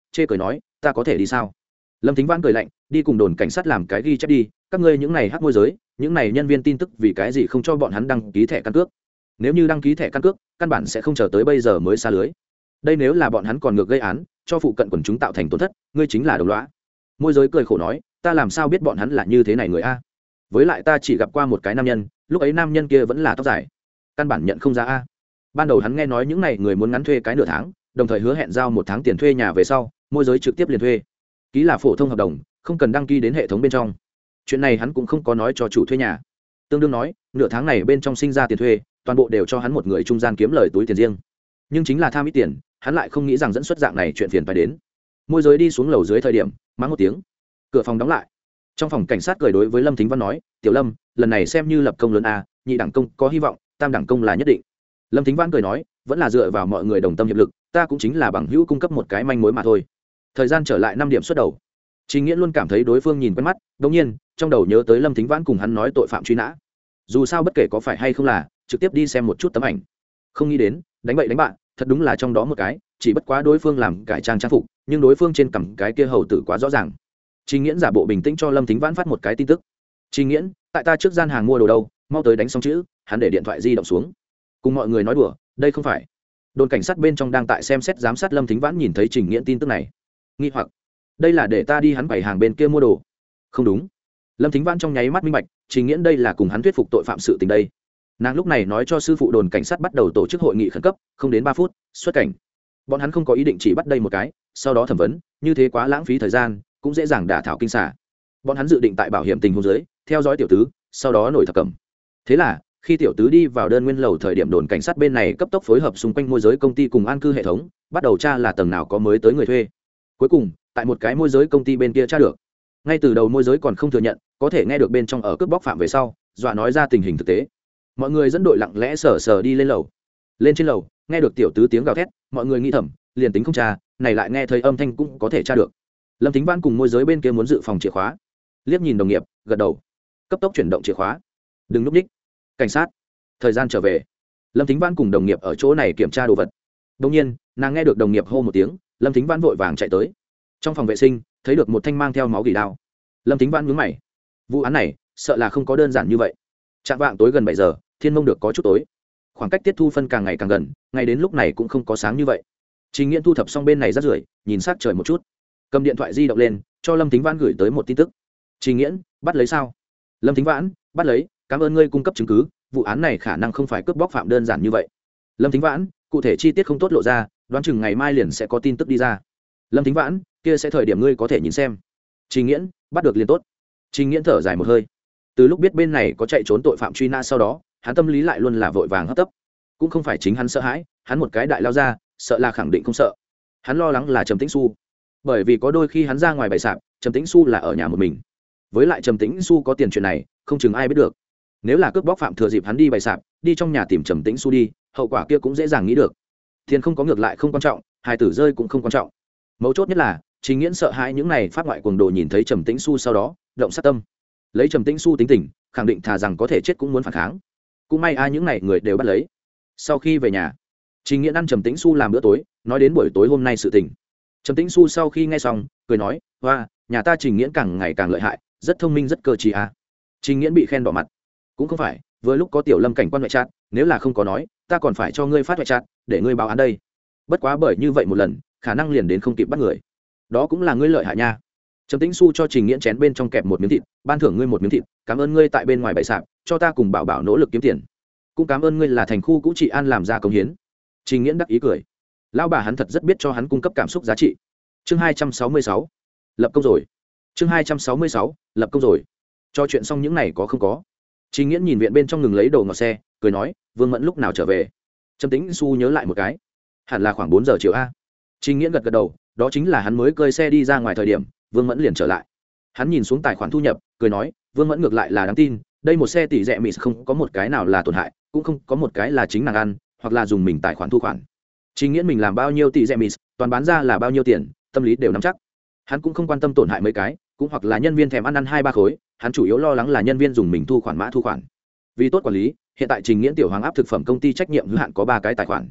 chê cười nói ta có thể đi sao? Lâm Thính Vãn cười lạnh, đi cùng đồn cảnh sát làm cái ghi chép đi, các ngươi những này hắc môi giới, những này nhân viên tin tức vì cái gì không cho bọn hắn đăng ký thẻ căn cước? Nếu như đăng ký thẻ căn cước, căn bản sẽ không chờ tới bây giờ mới xa lưới. Đây nếu là bọn hắn còn ngược gây án, cho phụ cận quần chúng tạo thành tổn thất, ngươi chính là đồng lõa. Môi giới cười khổ nói, ta làm sao biết bọn hắn là như thế này người a? Với lại ta chỉ gặp qua một cái nam nhân, lúc ấy nam nhân kia vẫn là tóc dài, căn bản nhận không ra a. Ban đầu hắn nghe nói những này người muốn ngắn thuê cái nửa tháng, đồng thời hứa hẹn giao 1 tháng tiền thuê nhà về sau, môi giới trực tiếp liền thuê, ký là phổ thông hợp đồng, không cần đăng ký đến hệ thống bên trong. Chuyện này hắn cũng không có nói cho chủ thuê nhà, tương đương nói nửa tháng này bên trong sinh ra tiền thuê toàn bộ đều cho hắn một người trung gian kiếm lời túi tiền riêng. Nhưng chính là tham ít tiền, hắn lại không nghĩ rằng dẫn xuất dạng này chuyện phiền phải đến. Môi giới đi xuống lầu dưới thời điểm mắng một tiếng, cửa phòng đóng lại. Trong phòng cảnh sát cười đối với Lâm Thính Văn nói, tiểu Lâm, lần này xem như lập công lớn a, nhị đẳng công có hy vọng, tam đẳng công là nhất định. Lâm Thính Văn cười nói, vẫn là dựa vào mọi người đồng tâm hiệp lực, ta cũng chính là bằng hữu cung cấp một cái manh mối mà thôi. Thời gian trở lại 5 điểm xuất đầu. Trình Nghĩa luôn cảm thấy đối phương nhìn quen mắt, đột nhiên trong đầu nhớ tới Lâm Thính Vãn cùng hắn nói tội phạm truy nã. Dù sao bất kể có phải hay không là, trực tiếp đi xem một chút tấm ảnh. Không nghĩ đến, đánh bậy đánh bạn, thật đúng là trong đó một cái, chỉ bất quá đối phương làm cải trang trang phục, nhưng đối phương trên cằm cái kia hầu tử quá rõ ràng. Trình Nghĩa giả bộ bình tĩnh cho Lâm Thính Vãn phát một cái tin tức. Trình Nghĩa, tại ta trước gian hàng mua đồ đâu, mau tới đánh xong chữ. Hắn để điện thoại di động xuống, cùng mọi người nói đùa, đây không phải. Đồn cảnh sát bên trong đang tại xem xét giám sát Lâm Thính Vãn nhìn thấy Trình Nghĩa tin tức này, nghi hoặc, đây là để ta đi hắn bày hàng bên kia mua đồ. Không đúng. Lâm Thính Vãn trong nháy mắt minh bạch, Trình Nghĩa đây là cùng hắn thuyết phục tội phạm sự tình đây. Nàng lúc này nói cho sư phụ đồn cảnh sát bắt đầu tổ chức hội nghị khẩn cấp, không đến 3 phút xuất cảnh. Bọn hắn không có ý định chỉ bắt đây một cái, sau đó thẩm vấn, như thế quá lãng phí thời gian, cũng dễ dàng đả thảo kinh xả. Bọn hắn dự định tại bảo hiểm tình huống dưới theo dõi tiểu tứ, sau đó nổi thập cẩm. Thế là khi tiểu tứ đi vào đơn nguyên lầu thời điểm, đồn cảnh sát bên này cấp tốc phối hợp xung quanh môi giới công ty cùng an cư hệ thống, bắt đầu tra là tầng nào có mới tới người thuê. Cuối cùng tại một cái môi giới công ty bên kia tra được. Ngay từ đầu môi giới còn không thừa nhận, có thể nghe được bên trong ở cướp bóc phạm về sau, dọa nói ra tình hình thực tế. Mọi người dẫn đội lặng lẽ sờ sờ đi lên lầu. Lên trên lầu, nghe được tiểu tứ tiếng gào thét, mọi người nghĩ thầm, liền tính không tra, này lại nghe thấy âm thanh cũng có thể tra được. Lâm Thính Văn cùng môi giới bên kia muốn dự phòng chìa khóa, liếc nhìn đồng nghiệp, gật đầu, cấp tốc chuyển động chìa khóa. Đừng núp ních. Cảnh sát. Thời gian trở về. Lâm Thính Văn cùng đồng nghiệp ở chỗ này kiểm tra đồ vật. Đột nhiên, nàng nghe được đồng nghiệp hô một tiếng, Lâm Thính Văn vội vàng chạy tới. Trong phòng vệ sinh, thấy được một thanh mang theo máu gỉ đao. Lâm Thính Văn nhướng mày. Vụ án này, sợ là không có đơn giản như vậy. Trạng vạng tối gần 7 giờ, thiên mông được có chút tối. Khoảng cách tiết thu phân càng ngày càng gần, ngay đến lúc này cũng không có sáng như vậy. Trình Nghiễn thu thập xong bên này rác rưởi, nhìn sát trời một chút, cầm điện thoại di động lên, cho Lâm Thính Vãn gửi tới một tin tức. Trình Nghiễn, bắt lấy sao? Lâm Thính Vãn, bắt lấy, cảm ơn ngươi cung cấp chứng cứ, vụ án này khả năng không phải cướp bóc phạm đơn giản như vậy. Lâm Thính Vãn, cụ thể chi tiết không tốt lộ ra, đoán chừng ngày mai liền sẽ có tin tức đi ra. Lâm Thính Vãn, kia sẽ thời điểm ngươi có thể nhìn xem. Trình Nghiễn, bắt được liền tốt. Trình Nghiễn thở dài một hơi. Từ lúc biết bên này có chạy trốn tội phạm truy nã sau đó, hắn tâm lý lại luôn là vội vàng hấp tấp. Cũng không phải chính hắn sợ hãi, hắn một cái đại lao ra, sợ là khẳng định không sợ. Hắn lo lắng là Trầm Tĩnh Xu, bởi vì có đôi khi hắn ra ngoài bày sạp, Trầm Tĩnh Xu là ở nhà một mình. Với lại Trầm Tĩnh Xu có tiền chuyện này, không chừng ai biết được. Nếu là cướp bóc phạm thừa dịp hắn đi bày sạp, đi trong nhà tìm Trầm Tĩnh Xu đi, hậu quả kia cũng dễ dàng nghĩ được. Tiền không có ngược lại không quan trọng, hài tử rơi cũng không quan trọng. Mấu chốt nhất là Trình Nghiễn sợ hãi những này pháp ngoại cuồng đồ nhìn thấy Trầm Tĩnh Xu sau đó động sát tâm. Lấy Trầm Tĩnh Xu tính tình, khẳng định thà rằng có thể chết cũng muốn phản kháng. Cũng may ai những này người đều bắt lấy. Sau khi về nhà, Trình Nghiễn ăn Trầm Tĩnh Xu làm bữa tối, nói đến buổi tối hôm nay sự tình. Trầm Tĩnh Xu sau khi nghe xong, cười nói, hoa, nhà ta Trình Nghiễn càng ngày càng lợi hại, rất thông minh rất cơ trí à. Trình Nghiễn bị khen đỏ mặt. Cũng không phải, vừa lúc có tiểu Lâm cảnh quan ngoại chat, nếu là không có nói, ta còn phải cho ngươi phát ngoại chat, để ngươi báo án đây. Bất quá bởi như vậy một lần, khả năng liền đến không kịp bắt người. Đó cũng là ngươi lợi hại nha. Trầm Tĩnh Xu cho Trình Nghiễn chén bên trong kẹp một miếng thịt, ban thưởng ngươi một miếng thịt, cảm ơn ngươi tại bên ngoài bày sạp, cho ta cùng Bảo Bảo nỗ lực kiếm tiền. Cũng cảm ơn ngươi là thành khu cũ trị an làm ra công hiến. Trình Nghiễn đắc ý cười. Lão bà hắn thật rất biết cho hắn cung cấp cảm xúc giá trị. Chương 266, lập công rồi. Chương 266, lập công rồi. Cho chuyện xong những này có không có. Trình Nghiễn nhìn viện bên trong ngừng lấy đồ ngọt xe, cười nói, Vương Mẫn lúc nào trở về? Trầm Tĩnh Xu nhớ lại một cái, hẳn là khoảng 4 giờ chiều a. Trình Nghiễn gật gật đầu, đó chính là hắn mới cơi xe đi ra ngoài thời điểm, Vương Mẫn liền trở lại. Hắn nhìn xuống tài khoản thu nhập, cười nói, Vương Mẫn ngược lại là đáng tin, đây một xe tỷ rẻ mịt không có một cái nào là tổn hại, cũng không có một cái là chính nàng ăn, hoặc là dùng mình tài khoản thu khoản. Trình Nghiễn mình làm bao nhiêu tỷ rẻ mịt, toàn bán ra là bao nhiêu tiền, tâm lý đều nắm chắc. Hắn cũng không quan tâm tổn hại mấy cái, cũng hoặc là nhân viên thèm ăn 2-3 khối, hắn chủ yếu lo lắng là nhân viên dùng mình thu khoản mã thu khoản. Vì tốt quản lý, hiện tại Trình Nghiễn tiểu hoàng áp thực phẩm công ty trách nhiệm hữu hạn có 3 cái tài khoản.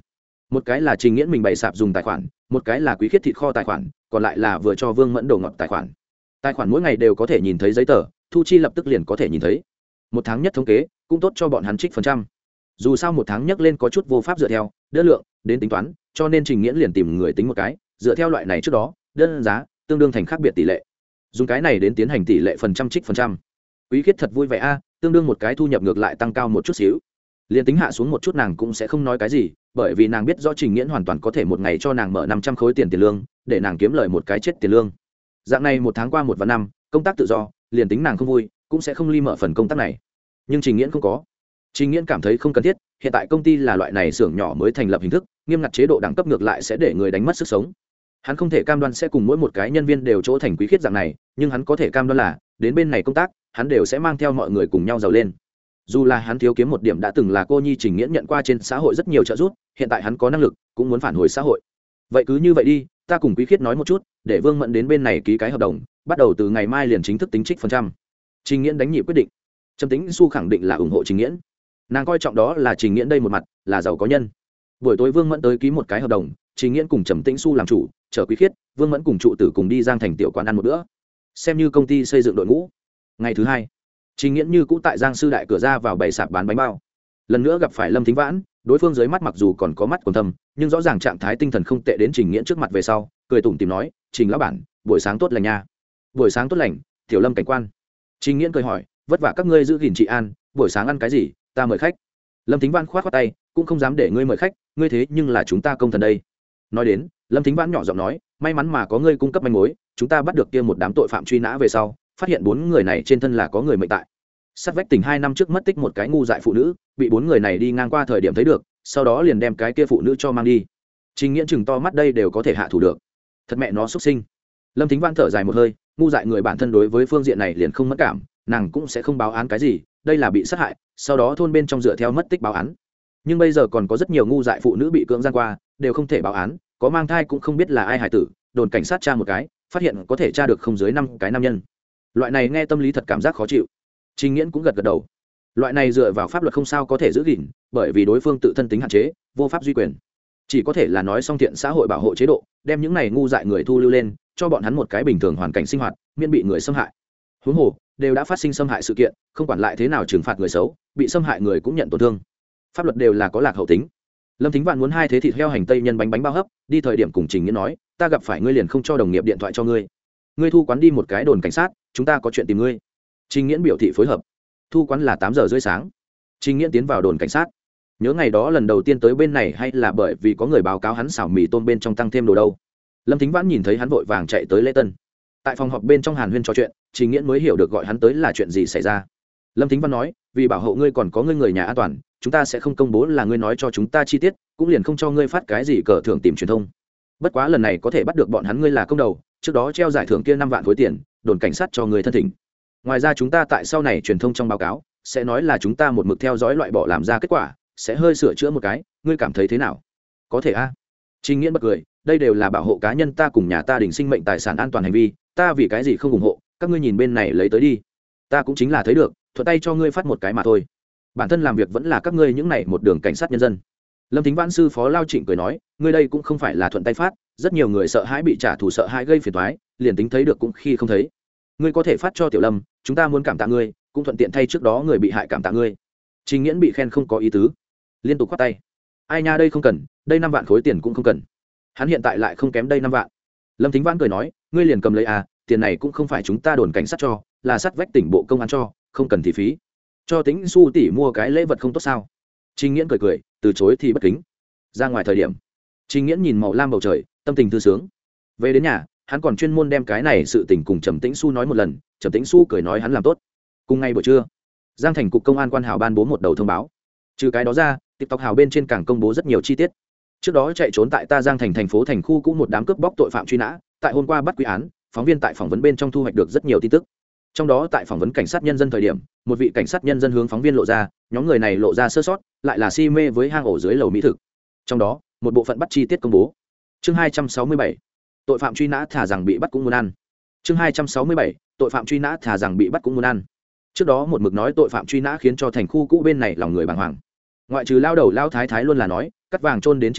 một cái là Trình Nghiễn mình bày sạp dùng tài khoản, một cái là Quý Khiết thịt kho tài khoản, còn lại là vừa cho Vương Mẫn đồ ngọt tài khoản. Tài khoản mỗi ngày đều có thể nhìn thấy giấy tờ, thu chi lập tức liền có thể nhìn thấy. Một tháng nhất thống kế cũng tốt cho bọn hắn trích phần trăm. Dù sao một tháng nhắc lên có chút vô pháp dựa theo đơn lượng đến tính toán, cho nên Trình Nghiễn liền tìm người tính một cái, dựa theo loại này trước đó đơn giá tương đương thành khác biệt tỷ lệ, dùng cái này đến tiến hành tỷ lệ phần trăm trích phần trăm. Quý Khiết thật vui vẻ a, tương đương một cái thu nhập ngược lại tăng cao một chút xíu. Liền tính hạ xuống một chút nàng cũng sẽ không nói cái gì, bởi vì nàng biết rõ Trình Nghiễn hoàn toàn có thể một ngày cho nàng mở 500 khối tiền lương, để nàng kiếm lời một cái chết tiền lương. Dạng này một tháng qua 1 và 5, công tác tự do, liền tính nàng không vui, cũng sẽ không ly mở phần công tác này. Nhưng Trình Nghiễn không có. Trình Nghiễn cảm thấy không cần thiết, hiện tại công ty là loại này xưởng nhỏ mới thành lập hình thức, nghiêm ngặt chế độ đẳng cấp ngược lại sẽ để người đánh mất sức sống. Hắn không thể cam đoan sẽ cùng mỗi một cái nhân viên đều chỗ thành Quý Khiết dạng này, nhưng hắn có thể cam đoan là đến bên này công tác, hắn đều sẽ mang theo mọi người cùng nhau giàu lên. Dù là hắn thiếu kiếm một điểm đã từng là cô nhi, Trình Nghiễn nhận qua trên xã hội rất nhiều trợ giúp, hiện tại hắn có năng lực cũng muốn phản hồi xã hội. Vậy cứ như vậy đi, ta cùng Quý Khiết nói một chút, để Vương Mẫn đến bên này ký cái hợp đồng, bắt đầu từ ngày mai liền chính thức tính trích phần trăm. Trình Nghiễn đánh nhịp quyết định. Trầm Tĩnh Xu khẳng định là ủng hộ Trình Nghiễn. Nàng coi trọng đó là Trình Nghiễn đây một mặt là giàu có nhân. Buổi tối Vương Mẫn tới ký một cái hợp đồng, Trình Nghiễn cùng Trầm Tĩnh Xu làm chủ, chở Quý Khiết, Vương Mẫn cùng trụ tử cùng đi Giang Thành tiểu quán ăn một bữa, xem như công ty xây dựng đội ngũ. Ngày thứ hai, Trình Nghiễn như cũ tại Giang Sư Đại cửa ra vào bày sạp bán bánh bao. Lần nữa gặp phải Lâm Thính Vãn, đối phương dưới mắt mặc dù còn có mắt còn thâm, nhưng rõ ràng trạng thái tinh thần không tệ, đến Trình Nghiễn trước mặt về sau, cười tủm tỉm nói: "Trình lão bản, buổi sáng tốt lành nha." "Buổi sáng tốt lành." Tiểu Lâm cảnh quan. Trình Nghiễn cười hỏi: "Vất vả các ngươi giữ gìn trị an, buổi sáng ăn cái gì, ta mời khách." Lâm Thính Vãn khoát khoát tay, cũng không dám để ngươi mời khách, ngươi thế nhưng là chúng ta công thần đây. Nói đến, Lâm Thính Vãn nhỏ giọng nói: "May mắn mà có ngươi cung cấp manh mối, chúng ta bắt được kia một đám tội phạm truy nã về sau, phát hiện 4 người này trên thân là có người mệnh tại. Sát vách tỉnh 2 năm trước mất tích một cái ngu dại phụ nữ, bị 4 người này đi ngang qua thời điểm thấy được, sau đó liền đem cái kia phụ nữ cho mang đi." Trình Nghiễn chừng to mắt, đây đều có thể hạ thủ được, thật mẹ nó xuất sinh. Lâm Thính Vãn thở dài một hơi, ngu dại người bản thân đối với phương diện này liền không mất cảm, nàng cũng sẽ không báo án cái gì, đây là bị sát hại, sau đó thôn bên trong dựa theo mất tích báo án. Nhưng bây giờ còn có rất nhiều ngu dại phụ nữ bị cưỡng gian qua, đều không thể báo án, có mang thai cũng không biết là ai hại tử, đồn cảnh sát tra một cái, phát hiện có thể tra được không dưới 5 cái nam nhân. Loại này nghe tâm lý thật cảm giác khó chịu. Trình Nghiễn cũng gật gật đầu. Loại này dựa vào pháp luật không sao có thể giữ gìn, bởi vì đối phương tự thân tính hạn chế, vô pháp duy quyền. Chỉ có thể là nói xong thiện xã hội bảo hộ chế độ, đem những này ngu dại người thu lưu lên, cho bọn hắn một cái bình thường hoàn cảnh sinh hoạt, miễn bị người xâm hại. Huống hồ, đều đã phát sinh xâm hại sự kiện, không quản lại thế nào trừng phạt người xấu, bị xâm hại người cũng nhận tổn thương. Pháp luật đều là có lạc hậu tính. Lâm Thính Vạn muốn 2 thế thịt heo hành tây nhân bánh bao hấp, đi thời điểm cùng Trình Nghiễn nói, ta gặp phải ngươi liền không cho đồng nghiệp điện thoại cho ngươi. Ngươi thu quán đi một cái đồn cảnh sát, chúng ta có chuyện tìm ngươi. Trình Nghiễn biểu thị phối hợp. Thu quán là 8 giờ rưỡi sáng. Trình Nghiễn tiến vào đồn cảnh sát. Nhớ ngày đó lần đầu tiên tới bên này hay là bởi vì có người báo cáo hắn xào mì tôm bên trong tăng thêm đồ đâu. Lâm Thính Vãn nhìn thấy hắn vội vàng chạy tới lễ tân. Tại phòng họp bên trong hàn huyên trò chuyện, Trình Nghiễn mới hiểu được gọi hắn tới là chuyện gì xảy ra. Lâm Thính Vãn nói, vì bảo hộ ngươi còn có ngươi người nhà an toàn, chúng ta sẽ không công bố là ngươi nói cho chúng ta chi tiết, cũng liền không cho ngươi phát cái gì cờ thưởng tìm truyền thông. Bất quá lần này có thể bắt được bọn hắn, ngươi là công đầu, trước đó treo giải thưởng kia 5 vạn khối tiền, đồn cảnh sát cho ngươi thân thỉnh. Ngoài ra chúng ta tại sau này truyền thông trong báo cáo sẽ nói là chúng ta một mực theo dõi loại bỏ làm ra kết quả, sẽ hơi sửa chữa một cái, ngươi cảm thấy thế nào? Có thể a? Trình Nghiễn bật cười, đây đều là bảo hộ cá nhân ta cùng nhà ta đình sinh mệnh tài sản an toàn hành vi, ta vì cái gì không ủng hộ, các ngươi nhìn bên này lấy tới đi. Ta cũng chính là thấy được, thuận tay cho ngươi phát một cái mà thôi. Bản thân làm việc vẫn là các ngươi những này một đường cảnh sát nhân dân. Lâm Thính Vãn sư phó Lao Trịnh cười nói, ngươi đây cũng không phải là thuận tay phát, rất nhiều người sợ hãi bị trả thù, sợ hãi gây phiền toái, liền tính thấy được cũng khi không thấy. Ngươi có thể phát cho Tiểu Lâm, chúng ta muốn cảm tạ ngươi, cũng thuận tiện thay trước đó người bị hại cảm tạ ngươi. Trình Nghiễn bị khen không có ý tứ, liên tục khoát tay. Ai nha, đây không cần, đây 5 vạn khối tiền cũng không cần. Hắn hiện tại lại không kém đây 5 vạn. Lâm Thính Vãn cười nói, ngươi liền cầm lấy à, tiền này cũng không phải chúng ta đồn cảnh sát cho, là sát vách tỉnh bộ công an cho, không cần thì phí. Cho Tĩnh Xu tỷ mua cái lễ vật không tốt sao? Trình Nghiễn cười cười, từ chối thì bất kính. Ra ngoài thời điểm, Trình Nghiễn nhìn màu lam bầu trời, tâm tình thư sướng. Về đến nhà, hắn còn chuyên môn đem cái này sự tình cùng Trầm Tĩnh Xu nói một lần, Trầm Tĩnh Xu cười nói hắn làm tốt. Cùng ngày buổi trưa, Giang Thành cục công an quan hào ban bố một đầu thông báo. Trừ cái đó ra, TikTok hào bên trên càng công bố rất nhiều chi tiết. Trước đó chạy trốn tại ta Giang Thành thành phố thành khu cũ một đám cướp bóc tội phạm truy nã, tại hôm qua bắt quy án, phóng viên tại phỏng vấn bên trong thu hoạch được rất nhiều tin tức. Trong đó tại phỏng vấn cảnh sát nhân dân thời điểm, một vị cảnh sát nhân dân hướng phóng viên lộ ra, nhóm người này lộ ra sơ sót, lại là si mê với hang ổ dưới lầu mỹ thực. Trong đó, một bộ phận bắt chi tiết công bố. Chương 267. Tội phạm truy nã thả rằng bị bắt cũng muốn ăn. Chương 267. Tội phạm truy nã thả rằng bị bắt cũng muốn ăn. Trước đó một mực nói tội phạm truy nã khiến cho thành khu cũ bên này lòng người bàng hoàng. Ngoại trừ lao đầu lao thái thái luôn là nói, cắt vàng chôn đến trên cổ,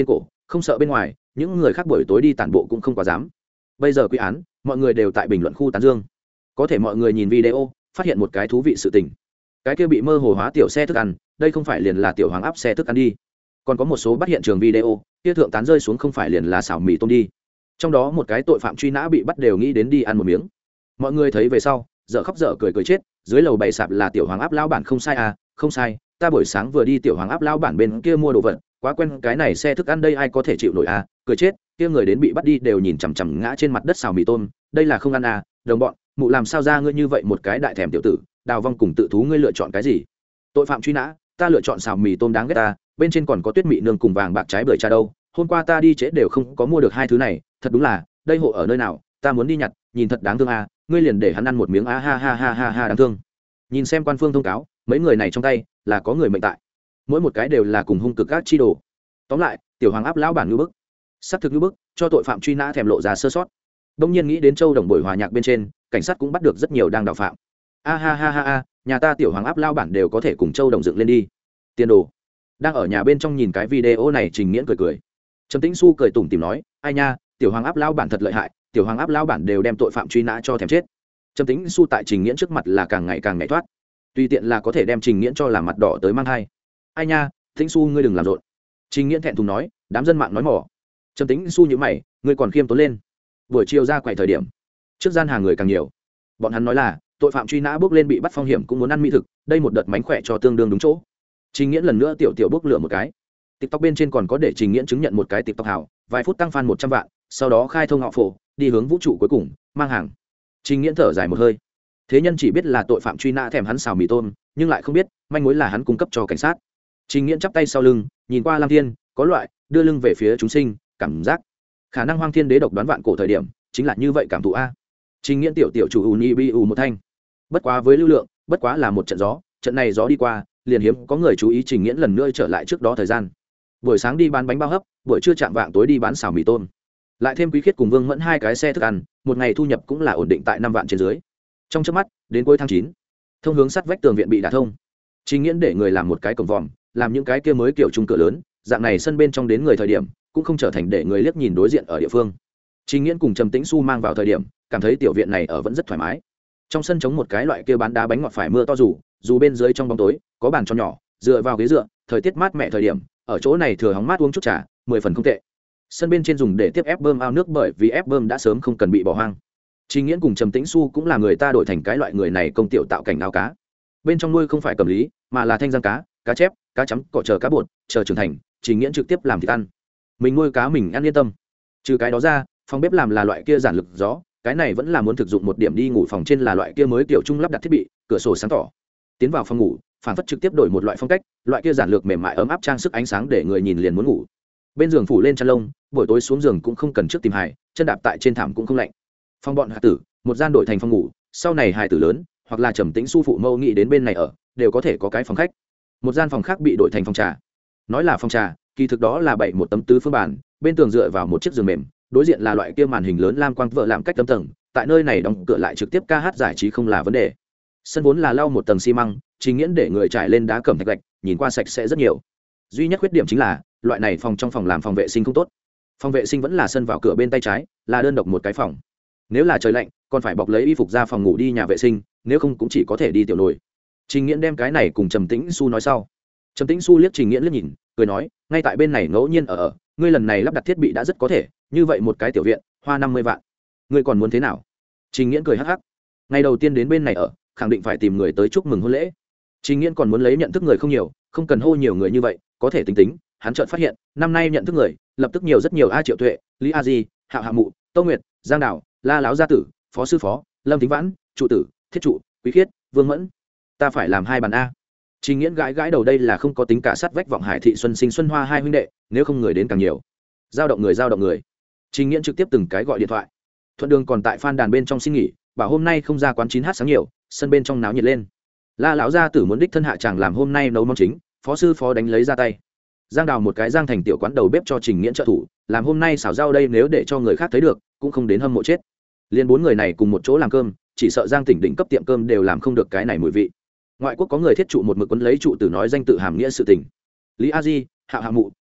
không sợ bên ngoài những người khác buổi tối đi tản bộ cũng không quá dám. Bây giờ quy án mọi người đều tại bình luận khu tán dương, có thể mọi người nhìn video phát hiện một cái thú vị sự tình, cái kia bị mơ hồ hóa tiểu xe thức ăn đây không phải liền là tiểu hoàng áp xe thức ăn đi. Còn có một số bắt hiện trường video kia thượng tán rơi xuống không phải liền là xào mì tôm đi. Trong đó một cái tội phạm truy nã bị bắt đều nghĩ đến đi ăn một miếng. Mọi người thấy về sau dở khóc dở cười cười chết. Dưới lầu bày sạp là tiểu hoàng áp lao bản không sai à, không sai, ta buổi sáng vừa đi tiểu hoàng áp lao bản bên kia mua đồ vật, quá quen cái này xe thức ăn đây ai có thể chịu nổi à, cười chết. Kia người đến bị bắt đi đều nhìn chằm chằm ngã trên mặt đất xào mì tôm, đây là không ăn à, đồng bọn, mụ làm sao ra ngươi như vậy một cái đại thèm tiểu tử, đào vong cùng tự thú ngươi lựa chọn cái gì? Tội phạm truy nã, ta lựa chọn xào mì tôm đáng ghét ta, bên trên còn có tuyết mị nương cùng vàng bạc trái bưởi trà đâu, hôm qua ta đi trễ đều không có mua được hai thứ này, thật đúng là, đây hộ ở nơi nào, ta muốn đi nhặt, nhìn thật đáng thương à, ngươi liền để hắn ăn một miếng ha ha ha ha ha đáng thương. Nhìn xem quan phương thông cáo, mấy người này trong tay là có người mệnh tại, mỗi một cái đều là cùng hung cực các chi đồ. Tóm lại, tiểu hoàng áp lão bản ngư bức, xác thực ngư bức, cho tội phạm truy nã thèm lộ ra sơ sót. Đông nhiên nghĩ đến Châu Đồng buổi hòa nhạc bên trên, cảnh sát cũng bắt được rất nhiều đang đạo phạm. Ha ha ha ha, nhà ta tiểu hoàng áp lão bản đều có thể cùng Châu Đồng dựng lên đi. Tiền đồ. Đang ở nhà bên trong nhìn cái video này Trình Nghiễn cười cười. Trầm Tĩnh Xu cười tủm tỉm nói, ai nha, tiểu hoàng áp lão bản thật lợi hại, tiểu hoàng áp lão bản đều đem tội phạm truy nã cho thèm chết. Trầm Tĩnh Xu tại Trình Nghiễn trước mặt là càng ngày càng nhảy thoát, tùy tiện là có thể đem Trình Nghiễn cho làm mặt đỏ tới mang thai. Ai nha, Tĩnh Xu ngươi đừng làm rộn. Trình Nghiễn thẹn thùng nói, đám dân mạng nói mỏ. Trầm Tĩnh Xu nhíu mày, ngươi còn khiêm tốn lên. Buổi chiều ra quầy thời điểm, trước gian hàng người càng nhiều. Bọn hắn nói là tội phạm truy nã bước lên bị bắt phong hiểm cũng muốn ăn mỹ thực, đây một đợt mánh khỏe cho tương đương đúng chỗ. Trình Nghiễn lần nữa tiểu bước lửa một cái. TikTok bên trên còn có để Trình Nghiễn chứng nhận một cái TikTok hảo, vài phút tăng fan 100 vạn, sau đó khai thông họ phổ, đi hướng vũ trụ cuối cùng, mang hàng. Trình Nghiễn thở dài một hơi. Thế nhân chỉ biết là tội phạm truy nã thèm hắn xào mì tôm, nhưng lại không biết manh mối là hắn cung cấp cho cảnh sát. Trình Nghiễn chắp tay sau lưng, nhìn qua Lam Thiên, có loại đưa lưng về phía chúng sinh, cảm giác khả năng Hoang Thiên Đế độc đoán vạn cổ thời điểm, chính là như vậy cảm thụ a. Trình Nghiễn tiểu chủ uni bi một thanh. Bất quá với lưu lượng, bất quá là một trận gió, trận này gió đi qua, liền hiếm có người chú ý Trình Nghiễn lần nữa trở lại trước đó thời gian. Buổi sáng đi bán bánh bao hấp, buổi trưa chạm vạng tối đi bán xào mì tôm. Lại thêm Quý Khiết cùng Vương Mẫn hai cái xe thức ăn, một ngày thu nhập cũng là ổn định tại 5 vạn trên dưới. Trong chớp mắt, đến cuối tháng 9, thông hướng sắt vách tường viện bị đả thông. Trình Nghiễn để người làm một cái cổng vòm, làm những cái kia mới kiểu chung cửa lớn, dạng này sân bên trong đến người thời điểm, cũng không trở thành để người liếc nhìn đối diện ở địa phương. Trình Nghiễn cùng Trầm Tĩnh Xu mang vào thời điểm, cảm thấy tiểu viện này ở vẫn rất thoải mái. Trong sân trống một cái loại kia bán đá bánh ngọt phải mưa to dù bên dưới trong bóng tối, có bàn cho nhỏ, dựa vào ghế dựa, thời tiết mát mẻ thời điểm, ở chỗ này thừa hóng mát uống chút trà, 10 phần không tệ. Sân bên trên dùng để tiếp ép bơm ao nước bởi vì ép bơm đã sớm không cần bị bỏ hoang. Trình Nghiễn cùng Trầm Tĩnh Xu cũng là người ta đổi thành cái loại người này công tiểu tạo cảnh ao cá. Bên trong nuôi không phải cầm lý, mà là thanh giang cá, cá chép, cá chấm, cọ chờ cá bột, chờ trưởng thành, Trình Nghiễn trực tiếp làm thịt ăn. Mình nuôi cá mình ăn yên tâm. Trừ cái đó ra, phòng bếp làm là loại kia giản lực gió, cái này vẫn là muốn thực dụng một điểm đi ngủ phòng trên là loại kia mới kiểu chung lắp đặt thiết bị, cửa sổ sáng tỏ. Tiến vào phòng ngủ, phản phất trực tiếp đổi một loại phong cách, loại kia giản lược mềm mại ấm áp trang sức ánh sáng để người nhìn liền muốn ngủ. Bên giường phủ lên chăn lông, buổi tối xuống giường cũng không cần trước tìm hài, chân đạp tại trên thảm cũng không lạnh. Phòng bọn hạ tử, một gian đổi thành phòng ngủ, sau này hài tử lớn, hoặc là Trầm Tĩnh Xu phụ mâu nghĩ đến bên này ở, đều có thể có cái phòng khách. Một gian phòng khác bị đổi thành phòng trà. Nói là phòng trà, kỳ thực đó là bày một tấm tứ phương bàn, bên tường dựa vào một chiếc giường mềm, đối diện là loại kia màn hình lớn lam quang vợ làm cách tấm tầng, tại nơi này đóng cửa lại trực tiếp ca hát giải trí không là vấn đề. Sân vốn là lau một tầng xi măng, Trình Nghiễn để người trải lên đá cẩm thạch gạch, nhìn qua sạch sẽ rất nhiều. Duy nhất khuyết điểm chính là loại này phòng trong phòng làm phòng vệ sinh không tốt. Phòng vệ sinh vẫn là sân vào cửa bên tay trái, là đơn độc một cái phòng. Nếu là trời lạnh, còn phải bọc lấy y phục ra phòng ngủ đi nhà vệ sinh, nếu không cũng chỉ có thể đi tiểu nồi. Trình Nghiễn đem cái này cùng Trầm Tĩnh Xu nói sau. Trầm Tĩnh Xu liếc Trình Nghiễn liếc nhìn, cười nói, ngay tại bên này ngẫu nhiên ở, ngươi lần này lắp đặt thiết bị đã rất có thể, như vậy một cái tiểu viện, hoa 50 vạn. Ngươi còn muốn thế nào? Trình Nghiễn cười hắc hắc. Ngày đầu tiên đến bên này ở, khẳng định phải tìm người tới chúc mừng hôn lễ. Trình Nghiễn còn muốn lấy nhận thức người không nhiều, không cần hô nhiều người như vậy, có thể tính tính, hắn chợt phát hiện, năm nay nhận thức người, lập tức nhiều rất nhiều A Triệu Tuệ, Lý A Di, Hạo Hạ Mụ, Tô Nguyệt, Giang Đào, La Láo gia tử, Phó sư phó, Lâm Thính Vãn, trụ tử, Thiết trụ, Quý Khiết, Vương Mẫn. Ta phải làm 2 bàn a. Trình Nghiễn gãi gãi đầu, đây là không có tính cả sát vách Vọng Hải thị Xuân Sinh Xuân Hoa hai huynh đệ, nếu không người đến càng nhiều. Giao động người. Trình Nghiễn trực tiếp từng cái gọi điện thoại. Thuận đường còn tại Phan đàn bên trong xin nghỉ, bảo hôm nay không ra quán 9h sáng nhiều, sân bên trong náo nhiệt lên. La lão gia tử muốn đích thân hạ chàng làm hôm nay nấu món chính, Phó sư phó đánh lấy ra tay. Giang Đào một cái Giang thành tiểu quán đầu bếp cho Trình Nghiễn trợ thủ, làm hôm nay xào rau đây, nếu để cho người khác thấy được, cũng không đến hâm mộ chết. Liên 4 người này cùng một chỗ làm cơm, chỉ sợ Giang tỉnh đỉnh cấp tiệm cơm đều làm không được cái này mùi vị. Ngoại quốc có người thiết trụ một mực quấn lấy trụ tử nói danh tự hàm nghĩa sự tình. Lý A Di, Hạo Hạ Mụ,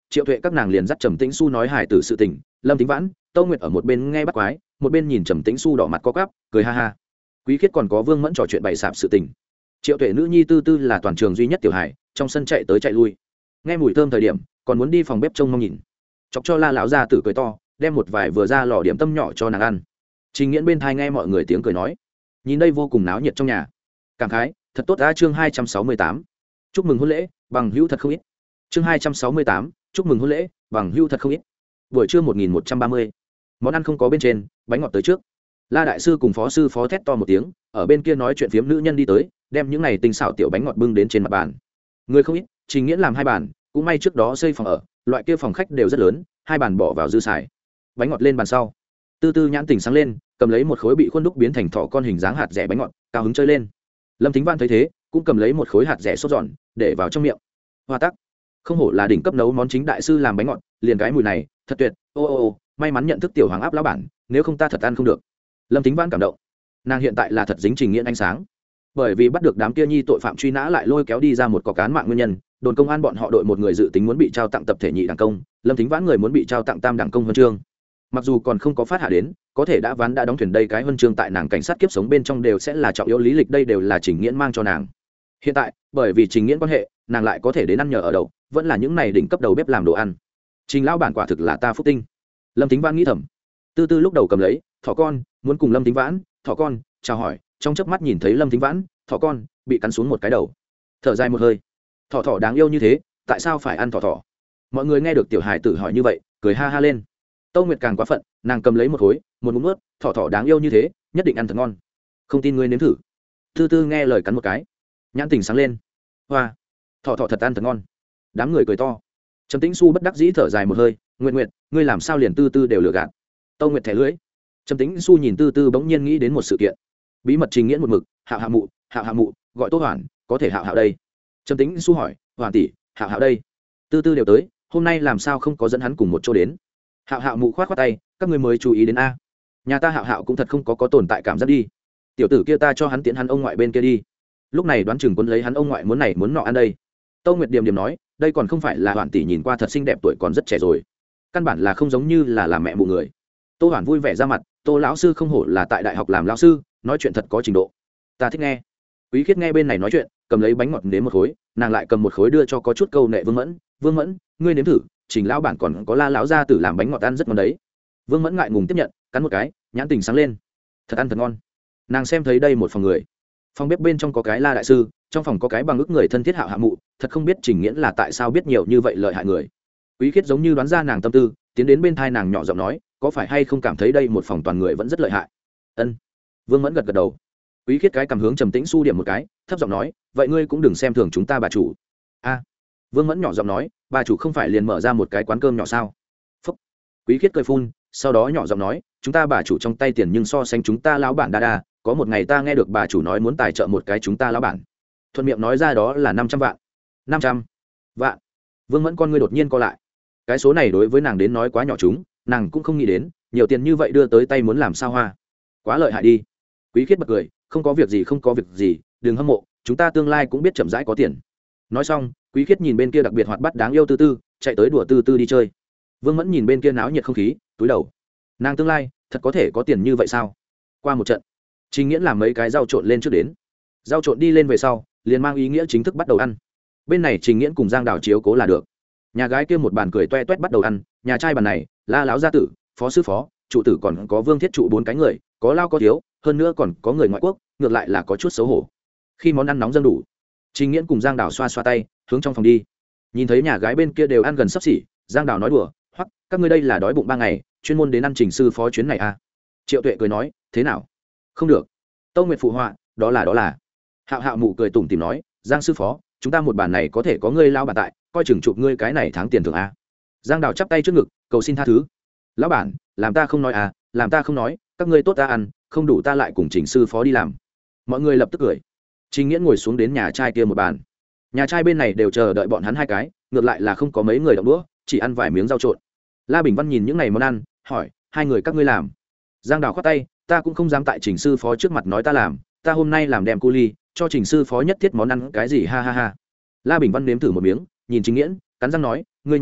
Triệu Tuệ các nàng liền dắt Trầm Tĩnh Xu nói hài tử sự tình, Lâm Tính Vãn, Tâu Nguyệt ở một bên nghe bắt quái, một bên nhìn Trầm Tĩnh Xu đỏ mặt co quắp, cười ha ha. Quý Khiết còn có Vương Mẫn trò chuyện bày sạp sự tình. Triệu Tuệ nữ nhi Tư Tư là toàn trường duy nhất tiểu hài, trong sân chạy tới chạy lui. Nghe mùi thơm thời điểm, còn muốn đi phòng bếp trông mong nhìn. Chọc cho La lão gia tử cười to, đem một vài vừa ra lò điểm tâm nhỏ cho nàng ăn. Trình Nghiễn bên thai nghe mọi người tiếng cười nói, nhìn đây vô cùng náo nhiệt trong nhà. Cảm khái, thật tốt. Chương 268. Chúc mừng hôn lễ, bằng hữu thật không ít. Chương 268. Chúc mừng hôn lễ, bằng hữu thật không ít. Buổi trưa 1130. Món ăn không có bên trên, bánh ngọt tới trước. La đại sư cùng phó sư phó thét to một tiếng, ở bên kia nói chuyện phiếm nữ nhân đi tới, đem những này tinh xảo tiểu bánh ngọt bưng đến trên mặt bàn. Người không ít, Trình Nghiễn làm 2 bàn, cũng may trước đó xây phòng ở, loại kia phòng khách đều rất lớn, 2 bàn bỏ vào dư xài. Bánh ngọt lên bàn sau, Tư Tư nhãn tỉnh sáng lên, cầm lấy một khối bị khuôn đúc biến thành thỏ con hình dáng hạt rẻ bánh ngọt, cao hứng chơi lên. Lâm Thính Văn thấy thế, cũng cầm lấy một khối hạt rẻ sốt giòn, để vào trong miệng. Hoa tắc, không hổ là đỉnh cấp nấu món chính đại sư làm bánh ngọt, liền cái mùi này, thật tuyệt. Ô, may mắn nhận thức tiểu hoàng áp lão bản, nếu không ta thật ăn không được. Lâm Thính Văn cảm động, nàng hiện tại là thật dính Trình Nghiễn ánh sáng, bởi vì bắt được đám kia nhi tội phạm truy nã lại lôi kéo đi ra một cọc án mạng nguyên nhân, đồn công an bọn họ đội một người dự tính muốn bị trao tặng tập thể nhị đẳng công, Lâm Thính Vãn người muốn bị trao tặng tam đẳng công huân chương. Mặc dù còn không có phát hạ đến, có thể đã ván đã đóng thuyền, đây cái huân chương tại nàng cảnh sát kiếp sống bên trong đều sẽ là trọng yếu lý lịch, đây đều là Trình Nghiễn mang cho nàng. Hiện tại, bởi vì Trình Nghiễn quan hệ, nàng lại có thể đến ăn nhờ ở đậu, vẫn là những này đỉnh cấp đầu bếp làm đồ ăn. Trình lão bản quả thực là ta phúc tinh. Lâm Thính Vãn nghĩ thầm. Tư Tư lúc đầu cầm lấy thỏ con, muốn cùng Lâm Thính Vãn, thỏ con chào hỏi, trong chớp mắt nhìn thấy Lâm Thính Vãn, thỏ con bị cắn xuống một cái đầu, thở dài một hơi. Thỏ đáng yêu như thế, tại sao phải ăn thỏ? Mọi người nghe được tiểu hài tử hỏi như vậy, cười ha ha lên. Tâu Nguyệt càng quá phận, nàng cầm lấy một khối, một ngụm nuốt, thỏ đáng yêu như thế, nhất định ăn thật ngon. Không tin ngươi nếm thử. Tư Tư nghe lời cắn một cái, nhãn tình sáng lên. Hoa, thỏ thật ăn thật ngon. Đám người cười to. Trầm Tĩnh Xu bất đắc dĩ thở dài một hơi, Nguyệt, ngươi làm sao liền Tư Tư đều lừa gạt? Tâu Nguyệt thẻ lưỡi. Trầm Tĩnh Xu nhìn Tư Tư bỗng nhiên nghĩ đến một sự kiện. Bí mật Trình Nghiễn một mực, Hạo mụ, gọi Tô Hoản, có thể Hạo đây. Trầm Tĩnh Xu hỏi, Hoản tỷ, Hạo đây. Tư Tư đều tới, hôm nay làm sao không có dẫn hắn cùng một chỗ đến? Hạo mụ khoát tay, các ngươi mới chú ý đến a. Nhà ta Hạo cũng thật không có tồn tại cảm giác đi. Tiểu tử kia ta cho hắn tiễn hắn ông ngoại bên kia đi. Lúc này đoán chừng quân lấy hắn ông ngoại muốn này muốn nọ ăn đây. Tô Nguyệt Điềm nói, đây còn không phải là Hoản tỷ nhìn qua thật xinh đẹp, tuổi còn rất trẻ rồi, căn bản là không giống như là làm mẹ mụ người. Tô Hoản vui vẻ ra mặt, Tô lão sư không hổ là tại đại học làm lão sư, nói chuyện thật có trình độ, ta thích nghe. Quý Khiết nghe bên này nói chuyện, cầm lấy bánh ngọt nếm một khối, nàng lại cầm một khối đưa cho có chút câu nệ Vương Mẫn, ngươi nếm thử, Trình lão bản còn có La lão gia tử làm bánh ngọt ăn rất ngon đấy. Vương Mẫn ngại ngùng tiếp nhận, cắn một cái, nhãn tình sáng lên, thật ăn thật ngon. Nàng xem thấy đây một phòng người, phòng bếp bên trong có cái La đại sư, trong phòng có cái bằng ức người thân thiết Hạo mụ, thật không biết Trình Nghiễn là tại sao biết nhiều như vậy lợi hại người. Quý Khiết giống như đoán ra nàng tâm tư, tiến đến bên thai nàng nhỏ giọng nói, có phải hay không cảm thấy đây một phòng toàn người vẫn rất lợi hại? Ân. Vương Mẫn gật đầu. Quý Khiết cái cầm hướng Trầm Tĩnh Xu điểm một cái, thấp giọng nói, vậy ngươi cũng đừng xem thường chúng ta bà chủ. A. Vương Mẫn nhỏ giọng nói, bà chủ không phải liền mở ra một cái quán cơm nhỏ sao? Phúc. Quý Khiết cười phun, sau đó nhỏ giọng nói, chúng ta bà chủ trong tay tiền nhưng so sánh chúng ta lão bản đa, có một ngày ta nghe được bà chủ nói muốn tài trợ một cái chúng ta lão bản. Thuận miệng nói ra đó là 500 vạn. 500 vạn. Vương Mẫn con ngươi đột nhiên co lại. Cái số này đối với nàng đến nói quá nhỏ chúng, nàng cũng không nghĩ đến, nhiều tiền như vậy đưa tới tay muốn làm sao hoa. Quá lợi hại đi. Quý Khiết bật cười, không có việc gì, đừng hâm mộ, chúng ta tương lai cũng biết chậm rãi có tiền. Nói xong, Quý Khiết nhìn bên kia đặc biệt hoạt bát đáng yêu Tư Tư, chạy tới đùa Tư Tư đi chơi. Vương Mẫn nhìn bên kia náo nhiệt không khí, túi đầu. Nàng tương lai thật có thể có tiền như vậy sao? Qua một trận, Trình Nghiễn làm mấy cái rau trộn lên trước đến. Rau trộn đi lên về sau, liền mang ý nghĩa chính thức bắt đầu ăn. Bên này Trình Nghiễn cùng Giang Đào chiếu cố là được. Nhà gái kia một bàn cười toe toét bắt đầu ăn, nhà trai bàn này, La lão gia tử, phó sư phó, trụ tử còn có Vương Thiết trụ 4 cái người, có lao có thiếu, hơn nữa còn có người ngoại quốc, ngược lại là có chút xấu hổ. Khi món ăn nóng dâng đủ, Trình Nghiễn cùng Giang Đào xoa xoa tay, hướng trong phòng đi. Nhìn thấy nhà gái bên kia đều ăn gần sắp xỉ, Giang Đào nói đùa, "Hoắc, các ngươi đây là đói bụng 3 ngày, chuyên môn đến ăn Trình sư phó chuyến này à?" Triệu Tuệ cười nói, "Thế nào? Không được." Tâu Nguyệt phụ họa, đó là." Hạo mụ cười tủm tỉm nói, "Giang sư phó, chúng ta một bàn này có thể có ngươi lao bản tại, coi chừng chụp ngươi cái này tháng tiền thưởng à?" Giang Đào chắp tay trước ngực, cầu xin tha thứ. "Lão bản, làm ta không nói à, làm ta không nói, các ngươi tốt ta ăn, không đủ ta lại cùng Trình sư phó đi làm." Mọi người lập tức cười. Trình Nghiễn ngồi xuống đến nhà trai kia một bàn. Nhà trai bên này đều chờ đợi bọn hắn 2 cái, ngược lại là không có mấy người động đũa, chỉ ăn vài miếng rau trộn. La Bình Văn nhìn những này món ăn, hỏi, 2 người các ngươi làm? Giang Đào khoát tay, ta cũng không dám tại Trình sư phó trước mặt nói ta làm, ta hôm nay làm đem cu ly, cho Trình sư phó nhất thiết món ăn cái gì ha ha ha. La Bình Văn nếm thử một miếng, nhìn Trình Nghiễn, cắn răng nói, ngươi nhà,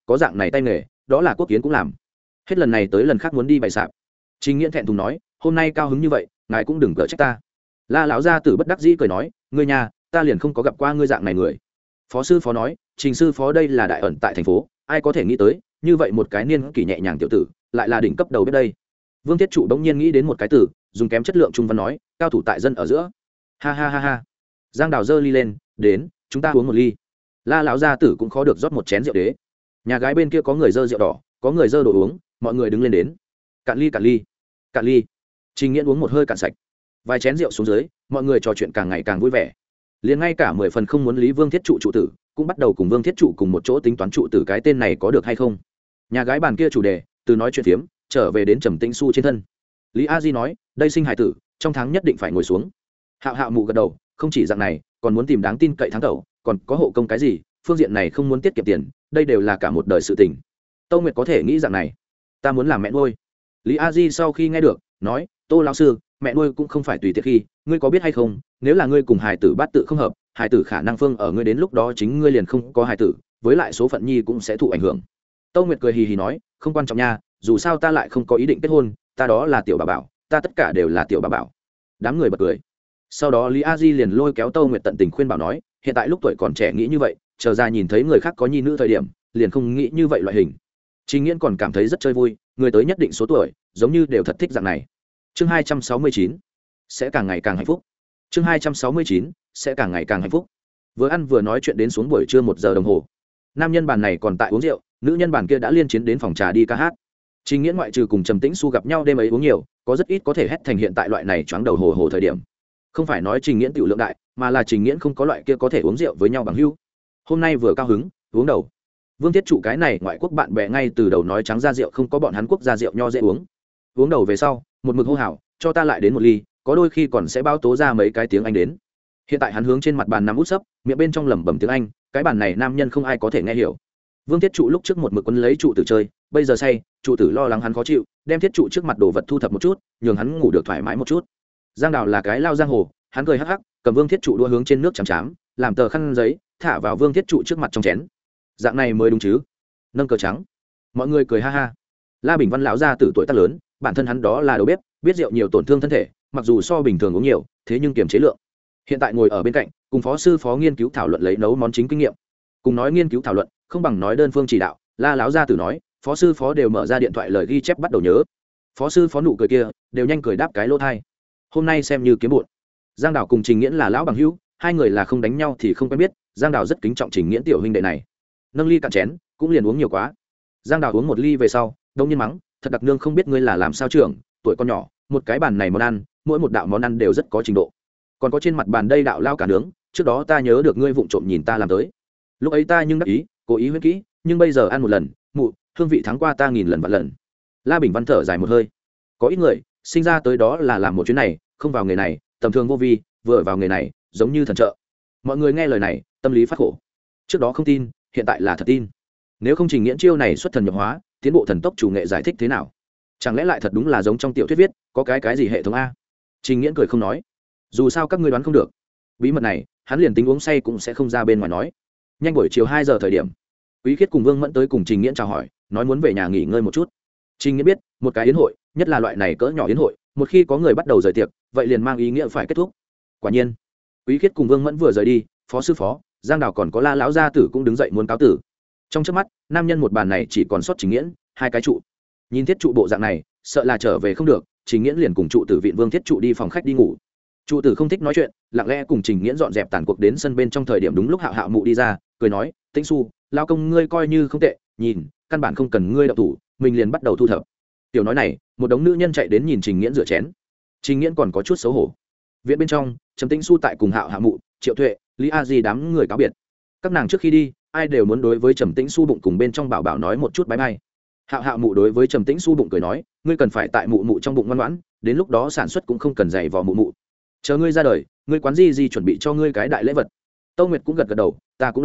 có dạng này tay nghề đó là quốc kiến cũng làm. Hết lần này tới lần khác muốn đi bày sạp. Trình Nghiễn thẹn thùng nói, hôm nay cao hứng như vậy ngài cũng đừng cỡ trách ta. La lão gia tử bất đắc dĩ cười nói, ngươi nhà ta liền không có gặp qua ngươi dạng này người. Phó sư phó nói, Trình sư phó đây là đại ẩn tại thành phố, ai có thể nghĩ tới như vậy một cái niên kỷ nhẹ nhàng tiểu tử lại là đỉnh cấp đầu biết đây. Vương Thiết Trụ bỗng nhiên nghĩ đến một cái từ dùng kém chất lượng trung văn nói, cao thủ tại dân ở giữa. Ha ha ha ha. Giang Đào giơ ly lên, đến chúng ta uống một ly. La lão gia tử cũng khó được rót một chén rượu đế. Nhà gái bên kia có người dơ rượu đỏ, có người dơ đồ uống, mọi người đứng lên đến. Cạn ly cạn ly cạn ly. Trình Nghiễn uống một hơi cạn sạch. Vài chén rượu xuống dưới, mọi người trò chuyện càng ngày càng vui vẻ. Liền ngay cả 10 phần không muốn lý Vương Thiết Trụ trụ tử cũng bắt đầu cùng Vương Thiết Trụ cùng một chỗ tính toán trụ tử cái tên này có được hay không. Nhà gái bàn kia chủ đề từ nói chuyện phiếm trở về đến Trầm Tĩnh Xu trên thân. Lý A Di nói, đây sinh hài tử trong tháng nhất định phải ngồi xuống. Hạo Hạo mụ gật đầu, không chỉ dạng này còn muốn tìm đáng tin cậy thắng tẩu, còn có hộ công cái gì, phương diện này không muốn tiết kiệm tiền, đây đều là cả một đời sự tình. Tâu Nguyệt có thể nghĩ dạng này, ta muốn làm mẹ nuôi. Lý A Di sau khi nghe được nói, Tô lão sư, mẹ nuôi cũng không phải tùy tiện khi, ngươi có biết hay không, nếu là ngươi cùng hài tử bát tự không hợp, hài tử khả năng phương ở ngươi đến lúc đó chính ngươi liền không có hài tử, với lại số phận nhi cũng sẽ thụ ảnh hưởng. Tâu Nguyệt cười hì hì nói, không quan trọng nha, dù sao ta lại không có ý định kết hôn, ta đó là tiểu bà bảo, ta tất cả đều là tiểu bà bảo. Đám người bật cười. Sau đó Lý A Di liền lôi kéo Tâu Nguyệt tận tình khuyên bảo nói, hiện tại lúc tuổi còn trẻ nghĩ như vậy, chờ ra nhìn thấy người khác có nhi nữ thời điểm, liền không nghĩ như vậy loại hình. Trình Nghiễn còn cảm thấy rất chơi vui, người tới nhất định số tuổi, giống như đều thật thích dạng này. Chương 269 sẽ càng ngày càng hạnh phúc. Chương 269 sẽ càng ngày càng hạnh phúc. Vừa ăn vừa nói chuyện đến xuống buổi trưa 1 giờ đồng hồ. Nam nhân bàn này còn tại uống rượu, nữ nhân bàn kia đã liên chiến đến phòng trà đi ca hát. Trình Nghiễn ngoại trừ cùng Trầm Tĩnh Xu gặp nhau đêm ấy uống nhiều, có rất ít có thể hét thành hiện tại loại này choáng đầu hồ hồ thời điểm. Không phải nói Trình Nghiễn tiểu lượng đại, mà là Trình Nghiễn không có loại kia có thể uống rượu với nhau bằng hữu. Hôm nay vừa cao hứng, uống đầu. Vương Thiết Trụ cái này ngoại quốc bạn bè ngay từ đầu nói trắng ra rượu không có bọn hắn quốc gia rượu nho dễ uống. Uống đầu về sau, một mực hô hào, cho ta lại đến một ly, có đôi khi còn sẽ báo tố ra mấy cái tiếng Anh đến. Hiện tại hắn hướng trên mặt bàn nằm út sấp, miệng bên trong lẩm bẩm tiếng Anh, cái bàn này nam nhân không ai có thể nghe hiểu. Vương Thiết Trụ lúc trước một mực quấn lấy trụ tử chơi, bây giờ say, trụ tử lo lắng hắn khó chịu, đem Thiết Trụ trước mặt đồ vật thu thập một chút, nhường hắn ngủ được thoải mái một chút. Giang Đào là cái lao giang hồ, hắn cười hắc hắc, cầm Vương Thiết Trụ đua hướng trên nước chằm chám, làm tờ khăn giấy, thả vào Vương Thiết Trụ trước mặt trong chén. Dạng này mới đúng chứ? Nâng cờ trắng. Mọi người cười ha ha. La Bình Văn lão gia tử tuổi tác lớn, bản thân hắn đó là đầu bếp, biết rượu nhiều tổn thương thân thể, mặc dù so bình thường uống nhiều, thế nhưng kiềm chế lượng. Hiện tại ngồi ở bên cạnh, cùng phó sư phó nghiên cứu thảo luận lấy nấu món chính kinh nghiệm. Cùng nói nghiên cứu thảo luận, không bằng nói đơn phương chỉ đạo. La lão gia tử nói, phó sư phó đều mở ra điện thoại lời ghi chép bắt đầu nhớ. Phó sư phó nụ cười kia, đều nhanh cười đáp cái lỗ thai. Hôm nay xem như kiếm bộn. Giang Đào cùng Trình Nghiễn là lão bằng hữu, hai người là không đánh nhau thì không quen biết. Giang Đào rất kính trọng Trình Nghiễn tiểu huynh đệ này. Nâng ly cạn chén, cũng liền uống nhiều quá. Giang Đào uống một ly về sau, đông nhiên mắng, thật đặc nương không biết ngươi là làm sao trưởng, tuổi con nhỏ, một cái bàn này món ăn, mỗi một đạo món ăn đều rất có trình độ. Còn có trên mặt bàn đây đạo lao cả nướng, trước đó ta nhớ được ngươi vụng trộm nhìn ta làm tới. Lúc ấy ta nhưng đắc ý, cố ý huyễn kỹ, nhưng bây giờ ăn một lần, mụ, hương vị thắng qua ta 1000 lần vạn lần. La Bình Văn thở dài một hơi. Có ít người, sinh ra tới đó là làm một chuyến này, không vào nghề này, tầm thường vô vi, vừa vào nghề này, giống như thần trợ. Mọi người nghe lời này, tâm lý phát khổ. Trước đó không tin, hiện tại là thật tin. Nếu không Trình Nghiễn chiêu này xuất thần nhập hóa, tiến bộ thần tốc chủ nghệ giải thích thế nào? Chẳng lẽ lại thật đúng là giống trong tiểu thuyết viết, có cái gì hệ thống a? Trình Nghiễn cười không nói. Dù sao các ngươi đoán không được. Bí mật này, hắn liền tính uống say cũng sẽ không ra bên ngoài nói. Nhanh buổi chiều 2 giờ thời điểm, Quý Khiết cùng Vương Mẫn tới cùng Trình Nghiễn chào hỏi, nói muốn về nhà nghỉ ngơi một chút. Trình Nghiễn biết, một cái yến hội, nhất là loại này cỡ nhỏ yến hội, một khi có người bắt đầu rời tiệc, vậy liền mang ý nghĩa phải kết thúc. Quả nhiên, Quý Khiết cùng Vương Mẫn vừa rời đi, phó sư phó, Giang Đào còn có La lão gia tử cũng đứng dậy muốn cáo tử. Trong chớp mắt, nam nhân một bàn này chỉ còn sót Trình Nghiễn, 2 cái trụ. Nhìn Thiết Trụ bộ dạng này, sợ là trở về không được, Trình Nghiễn liền cùng trụ tử viện Vương Thiết Trụ đi phòng khách đi ngủ. Trụ tử không thích nói chuyện, lặng lẽ cùng Trình Nghiễn dọn dẹp tàn cuộc đến sân bên trong thời điểm đúng lúc Hạo Hạo mụ đi ra, cười nói, Tĩnh Xu, lao công ngươi coi như không tệ, nhìn, căn bản không cần ngươi động thủ, mình liền bắt đầu thu thập. Tiểu nói này, một đống nữ nhân chạy đến nhìn Trình Nghiễn rửa chén. Trình Nghiễn còn có chút xấu hổ. Viện bên trong, Trầm Tĩnh Xu tại cùng Hạo Hạo mụ, Triệu Tuệ, Lý A Di đám người cáo biệt. Các nàng trước khi đi, ai đều muốn đối với Trầm Tĩnh Xu bụng cùng bên trong bảo bảo nói một chút bye bye. Hạo Hạo mụ đối với Trầm Tĩnh Xu bụng cười nói, ngươi cần phải tại mụ mụ trong bụng ngoan ngoãn, đến lúc đó sản xuất cũng không cần dày vò mụ mụ. Chờ ngươi ra đời, ngươi quán gì chuẩn bị cho ngươi cái đại lễ vật. Tâu Nguyệt cũng gật gật đầu,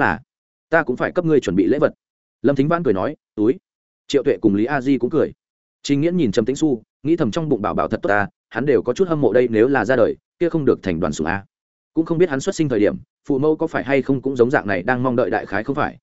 ta cũng phải cấp ngươi chuẩn bị lễ vật. Lâm Thính Vãn cười nói, túi. Triệu Tuệ cùng Lý A Di cũng cười. Trình Nghiễn nhìn Trầm Tĩnh Xu, nghĩ thầm trong bụng bảo bảo thật tốt ta, hắn đều có chút hâm mộ đây, nếu là ra đời, kia không được thành đoàn sủng a. Cũng không biết hắn xuất sinh thời điểm, phụ mẫu có phải hay không cũng giống dạng này đang mong đợi, đại khái không phải,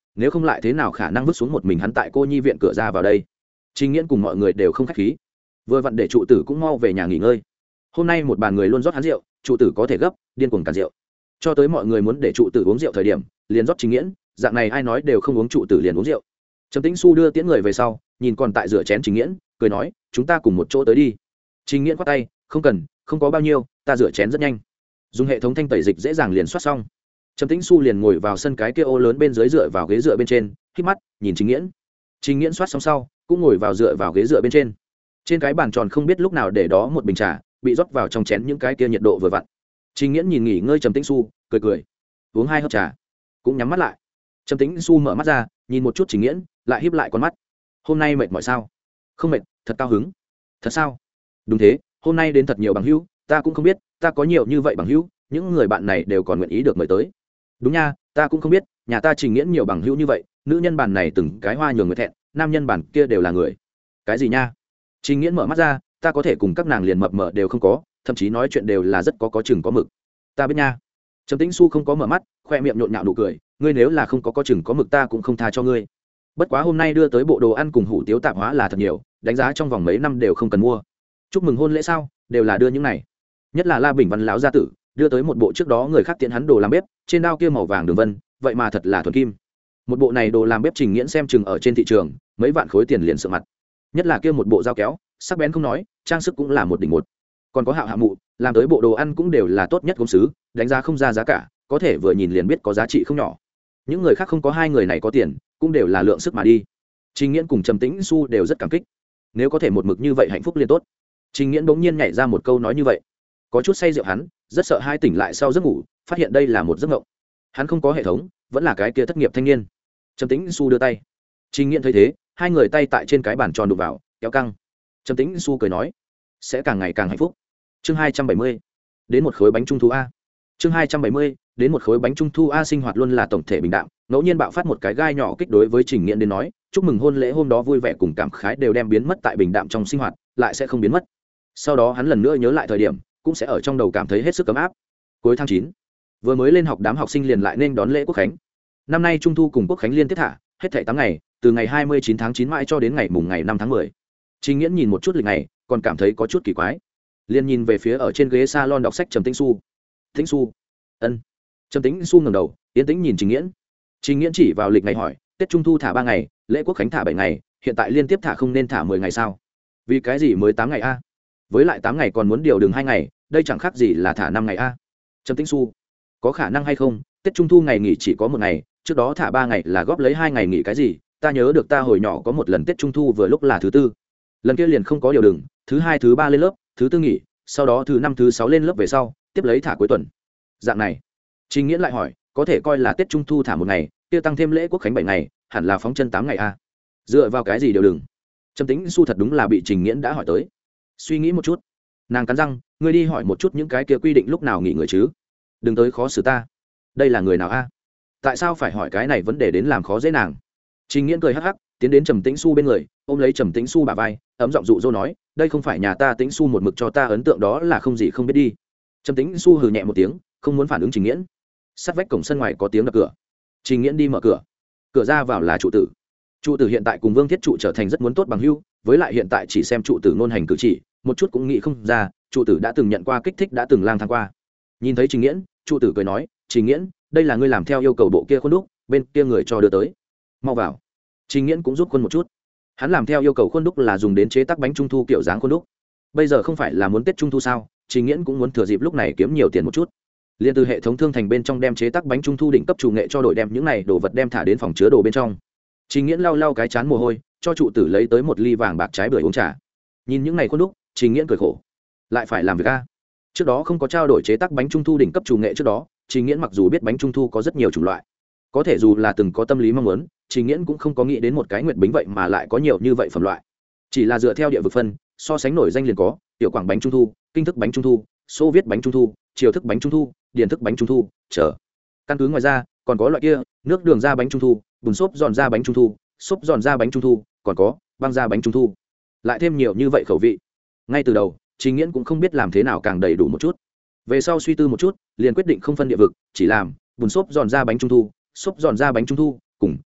nếu không lại thế nào khả năng vứt xuống một mình hắn tại cô nhi viện cửa ra vào đây. Trình Nghiễn cùng mọi người đều không khách khí, vừa vặn để trụ tử cũng mau về nhà nghỉ ngơi. Hôm nay một bàn người luôn rót hắn rượu, trụ tử có thể gấp điên cuồng cạn rượu, cho tới mọi người muốn để trụ tử uống rượu thời điểm liền rót Trình Nghiễn, dạng này ai nói đều không uống trụ tử liền uống rượu. Trầm Tĩnh Xu đưa tiễn người về sau, nhìn còn tại rửa chén Trình Nghiễn, cười nói chúng ta cùng một chỗ tới đi. Trình Nghiễn khoát tay, không cần, không có bao nhiêu, ta rửa chén rất nhanh, dùng hệ thống thanh tẩy dịch dễ dàng liền soát xong. Trầm Tĩnh Xu liền ngồi vào sân cái kia ô lớn bên dưới, dựa vào ghế dựa bên trên, hít mắt nhìn Trình Nghiễn. Trình Nghiễn soát xong sau cũng ngồi vào dựa vào ghế dựa bên trên. Trên cái bàn tròn không biết lúc nào để đó một bình trà bị rót vào trong chén, những cái kia nhiệt độ vừa vặn. Trình Nghiễn nhìn nghỉ ngơi Trầm Tĩnh Xu, cười cười uống 2 hớp trà cũng nhắm mắt lại. Trầm Tĩnh Xu mở mắt ra nhìn một chút Trình Nghiễn, lại híp lại con mắt. Hôm nay mệt mỏi sao? Không mệt, thật cao hứng. Thật sao? Đúng thế, hôm nay đến thật nhiều bằng hữu, ta cũng không biết ta có nhiều như vậy bằng hữu, những người bạn này đều còn nguyện ý được mời tới. Đúng nha, ta cũng không biết nhà ta Trình Nghiễn nhiều bằng hữu như vậy, nữ nhân bàn này từng cái hoa nhường người thẹn, nam nhân bàn kia đều là người. Cái gì nha? Trình Nghiễn mở mắt ra, ta có thể cùng các nàng liền mập mờ đều không có, thậm chí nói chuyện đều là rất có chừng có mực. Ta biết nha. Trầm Tĩnh Xu không có mở mắt, khoe miệng nhộn nhạo nụ cười, ngươi nếu là không có chừng có mực ta cũng không tha cho ngươi. Bất quá hôm nay đưa tới bộ đồ ăn cùng hủ tiếu tạp hóa là thật nhiều, đánh giá trong vòng mấy năm đều không cần mua. Chúc mừng hôn lễ sao, đều là đưa những này. Nhất là La Bình Văn lão gia tử, đưa tới một bộ trước đó người khác tiện hắn đồ làm bếp, trên đao kia màu vàng đường vân, vậy mà thật là thuần kim. Một bộ này đồ làm bếp Trình Nghiễn xem chừng ở trên thị trường mấy vạn khối tiền liền sợ mặt. Nhất là kia một bộ dao kéo, sắc bén không nói, trang sức cũng là một đỉnh một. Còn có Hạo Hạ Mụ, làm tới bộ đồ ăn cũng đều là tốt nhất gốm sứ, đánh giá không ra giá cả, có thể vừa nhìn liền biết có giá trị không nhỏ. Những người khác không có hai người này có tiền, cũng đều là lượng sức mà đi. Trình Nghiễn cùng Trầm Tĩnh Xu đều rất cảm kích, nếu có thể một mực như vậy hạnh phúc liền tốt. Trình Nghiễn bỗng nhiên nhảy ra một câu nói như vậy, có chút say rượu hắn, rất sợ hai tỉnh lại sau giấc ngủ, phát hiện đây là một giấc mộng. Hắn không có hệ thống, vẫn là cái kia thất nghiệp thanh niên. Trầm Tĩnh Xu đưa tay, Trình Nghiễn thấy thế, hai người tay tại trên cái bàn tròn đụng vào, kéo căng. Trầm Tĩnh Xu cười nói, sẽ càng ngày càng hạnh phúc. Chương 270, đến một khối bánh trung thu a. Chương 270, đến một khối bánh trung thu a. Sinh hoạt luôn là tổng thể bình đạm, ngẫu nhiên bạo phát một cái gai nhỏ kích đối với Trình Nghiễn đến nói, chúc mừng hôn lễ hôm đó vui vẻ cùng cảm khái đều đem biến mất tại bình đạm trong sinh hoạt, lại sẽ không biến mất. Sau đó hắn lần nữa nhớ lại thời điểm, cũng sẽ ở trong đầu cảm thấy hết sức ấm áp. Cuối tháng 9, vừa mới lên học đám học sinh liền lại nên đón lễ quốc khánh. Năm nay trung thu cùng quốc khánh liên tiếp thả, hết thảy 8 ngày, từ ngày 29 tháng 9 mãi cho đến ngày mùng ngày 5 tháng 10. Trình Nghiễn nhìn một chút lịch này, còn cảm thấy có chút kỳ quái. Liền nhìn về phía ở trên ghế salon đọc sách Trầm Tĩnh Xu. Tĩnh Xu. Ân. Trầm Tĩnh Xu ngẩng đầu, yên tĩnh nhìn Trình Nghiễn. Trình Nghiễn chỉ vào lịch này hỏi, Tết Trung thu thả 3 ngày, lễ quốc khánh thả 7 ngày, hiện tại liên tiếp thả không nên thả 10 ngày sao? Vì cái gì mới 8 ngày a? Với lại 8 ngày còn muốn điều đường 2 ngày, đây chẳng khác gì là thả 5 ngày a. Trầm Tĩnh Xu, có khả năng hay không, Tết Trung thu ngày nghỉ chỉ có 1 ngày, trước đó thả 3 ngày là góp lấy 2 ngày nghỉ cái gì? Ta nhớ được ta hồi nhỏ có một lần Tết Trung thu vừa lúc là thứ tư. Lần kia liền không có điều đường, thứ 2 thứ 3 lên lớp, thứ 4 nghỉ, sau đó thứ 5 thứ 6 lên lớp về sau, tiếp lấy thả cuối tuần. Dạng này. Trình Nghiễn lại hỏi, có thể coi là Tết Trung thu thả 1 ngày, kia tăng thêm lễ quốc khánh 7 ngày, hẳn là phóng chân 8 ngày a. Dựa vào cái gì điều đừng? Trầm Tĩnh Xu thật đúng là bị Trình Nghiễn đã hỏi tới. Suy nghĩ một chút, nàng cắn răng, ngươi đi hỏi một chút những cái kia quy định lúc nào nghỉ người chứ, đừng tới khó xử ta. Đây là người nào a? Tại sao phải hỏi cái này vấn đề đến làm khó dễ nàng? Trình Nghiễn cười hắc hắc, tiến đến Trầm Tĩnh Xu bên người, ôm lấy Trầm Tĩnh Xu bả vai, ấm giọng dụ dỗ nói, đây không phải nhà ta Tĩnh Xu một mực cho ta ấn tượng đó là không gì không biết đi. Trầm Tĩnh Xu hừ nhẹ một tiếng, không muốn phản ứng Trình Nghiễn. Sát vách cổng sân ngoài có tiếng đập cửa. Trình Nghiễn đi mở cửa. Cửa ra vào là trụ tử. Trụ tử hiện tại cùng Vương Thiết Trụ trở thành rất muốn tốt bằng hữu, với lại hiện tại chỉ xem trụ tử ngôn hành cử chỉ, một chút cũng nghĩ không ra, trụ tử đã từng nhận qua kích thích, đã từng lang thang qua. Nhìn thấy Trình Nghiễn, trụ tử cười nói, Trình Nghiễn, đây là ngươi làm theo yêu cầu bộ kia khuôn đúc, bên kia người cho đưa tới. Mau vào. Trình Nghiễn cũng giúp khuôn một chút. Hắn làm theo yêu cầu khuôn đúc là dùng đến chế tác bánh trung thu kiểu dáng khuôn đúc. Bây giờ không phải là muốn Tết Trung thu sao, Trình Nghiễn cũng muốn thừa dịp lúc này kiếm nhiều tiền một chút. Liên từ hệ thống thương thành bên trong đem chế tác bánh trung thu đỉnh cấp chủ nghệ cho đội đem những này đồ vật đem thả đến phòng chứa đồ bên trong. Trình Nghiễn lau lau cái chán mồ hôi, cho trụ tử lấy tới một ly vàng bạc trái bưởi uống trà. Nhìn những này khuôn đúc, Trình Nghiễn cười khổ. Lại phải làm việc a. Trước đó không có trao đổi chế tác bánh trung thu đỉnh cấp chủ nghệ trước đó, Trình Nghiễn mặc dù biết bánh trung thu có rất nhiều chủng loại, có thể dù là từng có tâm lý mong muốn, Trình Nghiễn cũng không có nghĩ đến một cái nguyệt bính vậy mà lại có nhiều như vậy phẩm loại. Chỉ là dựa theo địa vực phân, so sánh nổi danh liền có tiểu quảng bánh trung thu, kinh thức bánh trung thu, xô viết bánh trung thu, triều thức bánh trung thu, điền thức bánh trung thu chờ. Căn cứ ngoài ra còn có loại kia nước đường ra bánh trung thu, bùn xốp giòn ra bánh trung thu, xốp giòn ra bánh trung thu, còn có băng ra bánh trung thu, lại thêm nhiều như vậy khẩu vị. Ngay từ đầu Trình Nghiễn cũng không biết làm thế nào càng đầy đủ một chút, về sau suy tư một chút liền quyết định không phân địa vực, chỉ làm bùn xốp giòn ra bánh trung thu, xốp giòn ra bánh trung thu cùng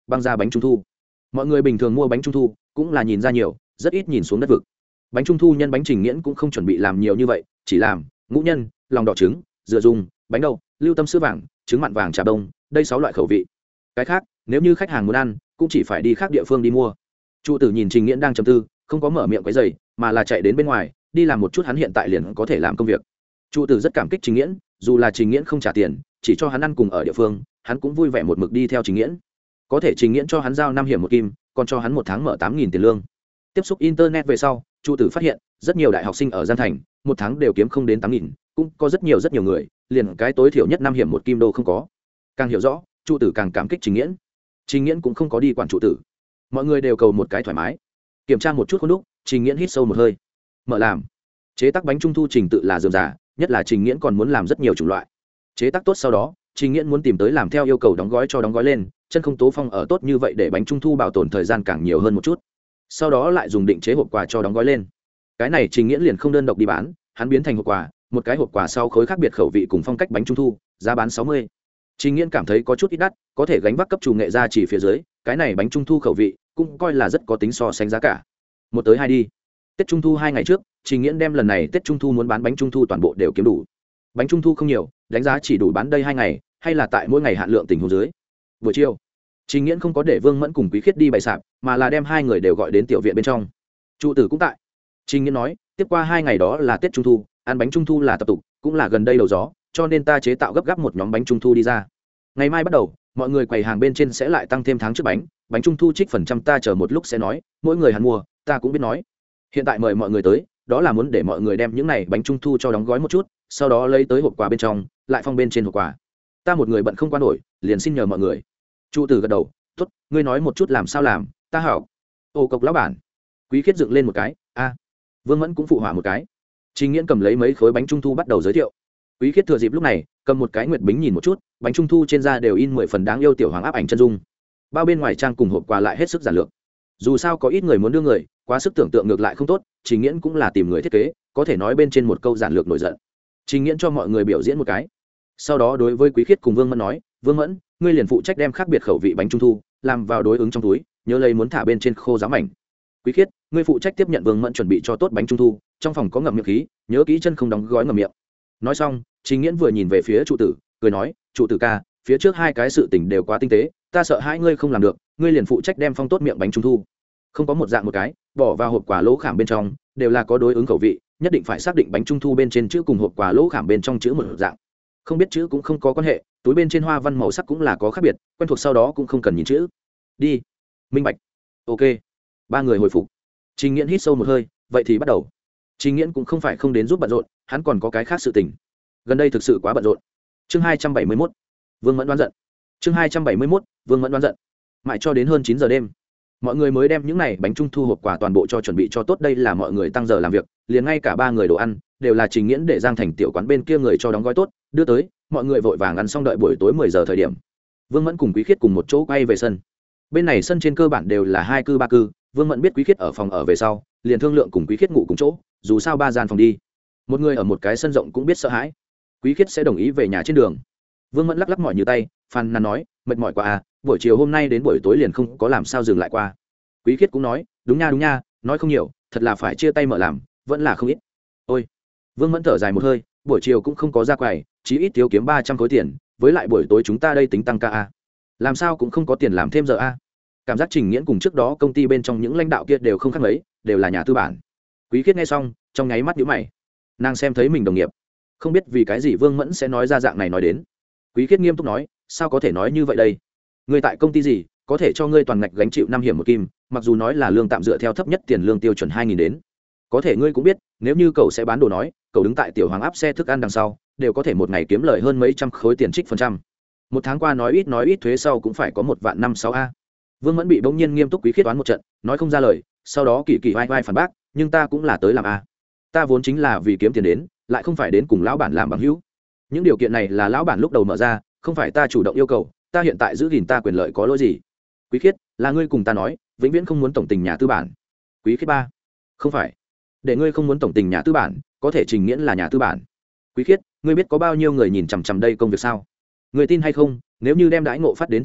băng ra bánh trung thu. Mọi người bình thường mua bánh trung thu cũng là nhìn ra nhiều, rất ít nhìn xuống đất vực. Bánh trung thu nhân bánh Trình Nghiễn cũng không chuẩn bị làm nhiều như vậy, chỉ làm ngũ nhân, lòng đỏ trứng, dừa dung, bánh đậu, lưu tâm sữa vàng, trứng mặn vàng trà bông, đây 6 loại khẩu vị. Cái khác, nếu như khách hàng muốn ăn, cũng chỉ phải đi khác địa phương đi mua. Trụ tử nhìn Trình Nghiễn đang trầm tư, không có mở miệng quấy rầy, mà là chạy đến bên ngoài, đi làm một chút hắn hiện tại liền có thể làm công việc. Trụ tử rất cảm kích Trình Nghiễn, dù là Trình Nghiễn không trả tiền, chỉ cho hắn ăn cùng ở địa phương, hắn cũng vui vẻ một mực đi theo Trình Nghiễn. Có thể Trình Nghiễn cho hắn giao 5 hiểm 1 kim, còn cho hắn 1 tháng mở 8.000 tiền lương. Tiếp xúc internet về sau, Trụ tử phát hiện, rất nhiều đại học sinh ở Giang Thành, 1 tháng đều kiếm không đến 8.000, cũng có rất nhiều người, liền cái tối thiểu nhất 5 hiểm 1 kim đô không có. Càng hiểu rõ, Trụ tử càng cảm kích Trình Nghiễn. Trình Nghiễn cũng không có đi quản Trụ tử. Mọi người đều cầu một cái thoải mái. Kiểm tra một chút khuôn đúc, Trình Nghiễn hít sâu một hơi. Mở làm. Chế tác bánh trung thu trình tự là rườm rà, nhất là Trình Nghiễn còn muốn làm rất nhiều chủng loại. Chế tác tốt sau đó, Trình Nghiễn muốn tìm tới làm theo yêu cầu đóng gói cho đóng gói lên, chân không tố phong ở tốt như vậy để bánh trung thu bảo tồn thời gian càng nhiều hơn một chút. Sau đó lại dùng định chế hộp quà cho đóng gói lên. Cái này Trình Nghiễn liền không đơn độc đi bán, hắn biến thành hộp quà, một cái hộp quà sau khối khác biệt khẩu vị cùng phong cách bánh trung thu, giá bán 60. Trình Nghiễn cảm thấy có chút ít đắt, có thể gánh vác cấp chủ nghệ ra chỉ phía dưới, cái này bánh trung thu khẩu vị cũng coi là rất có tính so sánh giá cả. 1 tới 2 đi. Tết trung thu 2 ngày trước, Trình Nghiễn đem lần này Tết trung thu muốn bán bánh trung thu toàn bộ đều kiếm đủ. Bánh trung thu không nhiều, đánh giá chỉ đủ bán đây 2 ngày, hay là tại mỗi ngày hạn lượng tình huống dưới. Buổi chiều, Trình Nghiễn không có để Vương Mẫn cùng Quý Khiết đi bày sạp, mà là đem 2 người đều gọi đến tiểu viện bên trong. Trụ tử cũng tại. Trình Nghiễn nói, tiếp qua 2 ngày đó là Tết trung thu, ăn bánh trung thu là tập tục, cũng là gần đây đầu gió, cho nên ta chế tạo gấp gáp một nhóm bánh trung thu đi ra. Ngày mai bắt đầu, mọi người quầy hàng bên trên sẽ lại tăng thêm tháng trước bánh trung thu trích phần trăm ta chờ một lúc sẽ nói, mỗi người hắn mua, ta cũng biết nói. Hiện tại mời mọi người tới, đó là muốn để mọi người đem những này bánh trung thu cho đóng gói một chút, sau đó lấy tới hộp quà bên trong, lại phong bên trên hộp quà. Ta một người bận không qua nổi, liền xin nhờ mọi người. Trụ tử gật đầu, tốt, ngươi nói một chút làm sao làm, ta hảo. Ô cộc lão bản. Quý Khiết dựng lên một cái, a. Vương Mẫn cũng phụ họa một cái. Trình Nghiễn cầm lấy mấy khối bánh trung thu bắt đầu giới thiệu. Quý Khiết thừa dịp lúc này, cầm một cái nguyệt bính nhìn một chút, bánh trung thu trên da đều in 10 phần đáng yêu tiểu hoàng áp ảnh chân dung. Bao bên ngoài trang cùng hộp quà lại hết sức giản lược. Dù sao có ít người muốn đưa người, quá sức tưởng tượng ngược lại không tốt, Trình Nghiễn cũng là tìm người thiết kế, có thể nói bên trên một câu giản lược nổi giận. Trình Nghiễn cho mọi người biểu diễn một cái. Sau đó đối với Quý Khiết cùng Vương Mẫn nói, Vương Mẫn, ngươi liền phụ trách đem khác biệt khẩu vị bánh trung thu làm vào đối ứng trong túi, nhớ lấy muốn thả bên trên khô giáo mảnh. Quý Khiết, ngươi phụ trách tiếp nhận Vương Mẫn chuẩn bị cho tốt bánh trung thu, trong phòng có ngậm miệng khí, nhớ kỹ chân không đóng gói ngậm miệng. Nói xong, Trình Nghiễn vừa nhìn về phía trụ tử, cười nói, trụ tử ca, phía trước 2 cái sự tình đều quá tinh tế, ta sợ hai ngươi không làm được, ngươi liền phụ trách đem phong tốt miệng bánh trung thu, không có một dạng một cái bỏ vào hộp quà lỗ khảm bên trong đều là có đối ứng khẩu vị, nhất định phải xác định bánh trung thu bên trên chữ cùng hộp quà lỗ khảm bên trong chữ một dạng, không biết chữ cũng không có quan hệ, túi bên trên hoa văn màu sắc cũng là có khác biệt, quen thuộc sau đó cũng không cần nhìn chữ. Đi. Minh bạch. Ok. 3 người hồi phục. Trình Nghiễn hít sâu một hơi, vậy thì bắt đầu. Trình Nghiễn cũng không phải không đến giúp bận rộn, hắn còn có cái khác sự tình. Gần đây thực sự quá bận rộn. Chương 271. Vương Mẫn đoán giận. Chương 271. Vương Mẫn đoán giận. Mãi cho đến hơn 9 giờ đêm, mọi người mới đem những này bánh trung thu hộp quà toàn bộ cho chuẩn bị cho tốt, đây là mọi người tăng giờ làm việc, liền ngay cả 3 người đồ ăn đều là Trình Nghiễn để Giang Thành tiểu quán bên kia người cho đóng gói tốt, đưa tới, mọi người vội vàng ăn xong đợi buổi tối 10 giờ thời điểm. Vương Mẫn cùng Quý Khiết cùng một chỗ quay về sân. Bên này sân trên cơ bản đều là 2 cư 3 cư, Vương Mẫn biết Quý Khiết ở phòng ở về sau, liền thương lượng cùng Quý Khiết ngủ cùng chỗ, dù sao 3 gian phòng đi, một người ở một cái sân rộng cũng biết sợ hãi. Quý Khiết sẽ đồng ý về nhà trên đường. Vương Mẫn lắc lắc mỏi như tay, phàn nàn nói, mệt mỏi quá à, buổi chiều hôm nay đến buổi tối liền không có làm sao dừng lại qua. Quý Khiết cũng nói, đúng nha, nói không nhiều, thật là phải chia tay mở làm, vẫn là không ít. Ôi. Vương Mẫn thở dài một hơi, buổi chiều cũng không có ra quầy, chí ít thiếu kiếm 300 khối tiền, với lại buổi tối chúng ta đây tính tăng ca a. Làm sao cũng không có tiền làm thêm giờ a. Cảm giác Trình Nghiễn cùng trước đó công ty bên trong những lãnh đạo kia đều không khác mấy, đều là nhà tư bản. Quý Khiết nghe xong, trong nháy mắt nhíu mày. Nàng xem thấy mình đồng nghiệp, không biết vì cái gì Vương Mẫn sẽ nói ra dạng này nói đến. Quý Khiết nghiêm túc nói, sao có thể nói như vậy đây? Ngươi tại công ty gì, có thể cho ngươi toàn ngạch gánh chịu 5 hiểm 1 kim, mặc dù nói là lương tạm dựa theo thấp nhất tiền lương tiêu chuẩn 2.000 đến. Có thể ngươi cũng biết, nếu như cậu sẽ bán đồ nói, cậu đứng tại tiểu hoàng áp xe thức ăn đằng sau, đều có thể một ngày kiếm lời hơn mấy trăm khối tiền trích phần trăm. Một tháng qua nói ít thuế sau cũng phải có 1.506.000 a. Vương Mẫn bị bỗng nhiên nghiêm túc Quý Khiết toán một trận, nói không ra lời, sau đó kỳ vai phản bác, nhưng ta cũng là tới làm a. Ta vốn chính là vì kiếm tiền đến, lại không phải đến cùng lão bản làm bằng hữu. Những điều kiện này là lão bản lúc đầu mở ra, không phải ta chủ động yêu cầu, ta hiện tại giữ gìn ta quyền lợi có lỗi gì? Quý Khiết, là ngươi cùng ta nói, vĩnh viễn không muốn tổng tình nhà tư bản. Quý Khiết 3. Không phải. Để ngươi không muốn tổng tình nhà tư bản, có thể Trình Nghiễn là nhà tư bản. Quý Khiết, ngươi biết có bao nhiêu người nhìn chằm chằm đây công việc sao? Ngươi tin hay không, nếu như đem đãi ngộ phát đến trên mạng,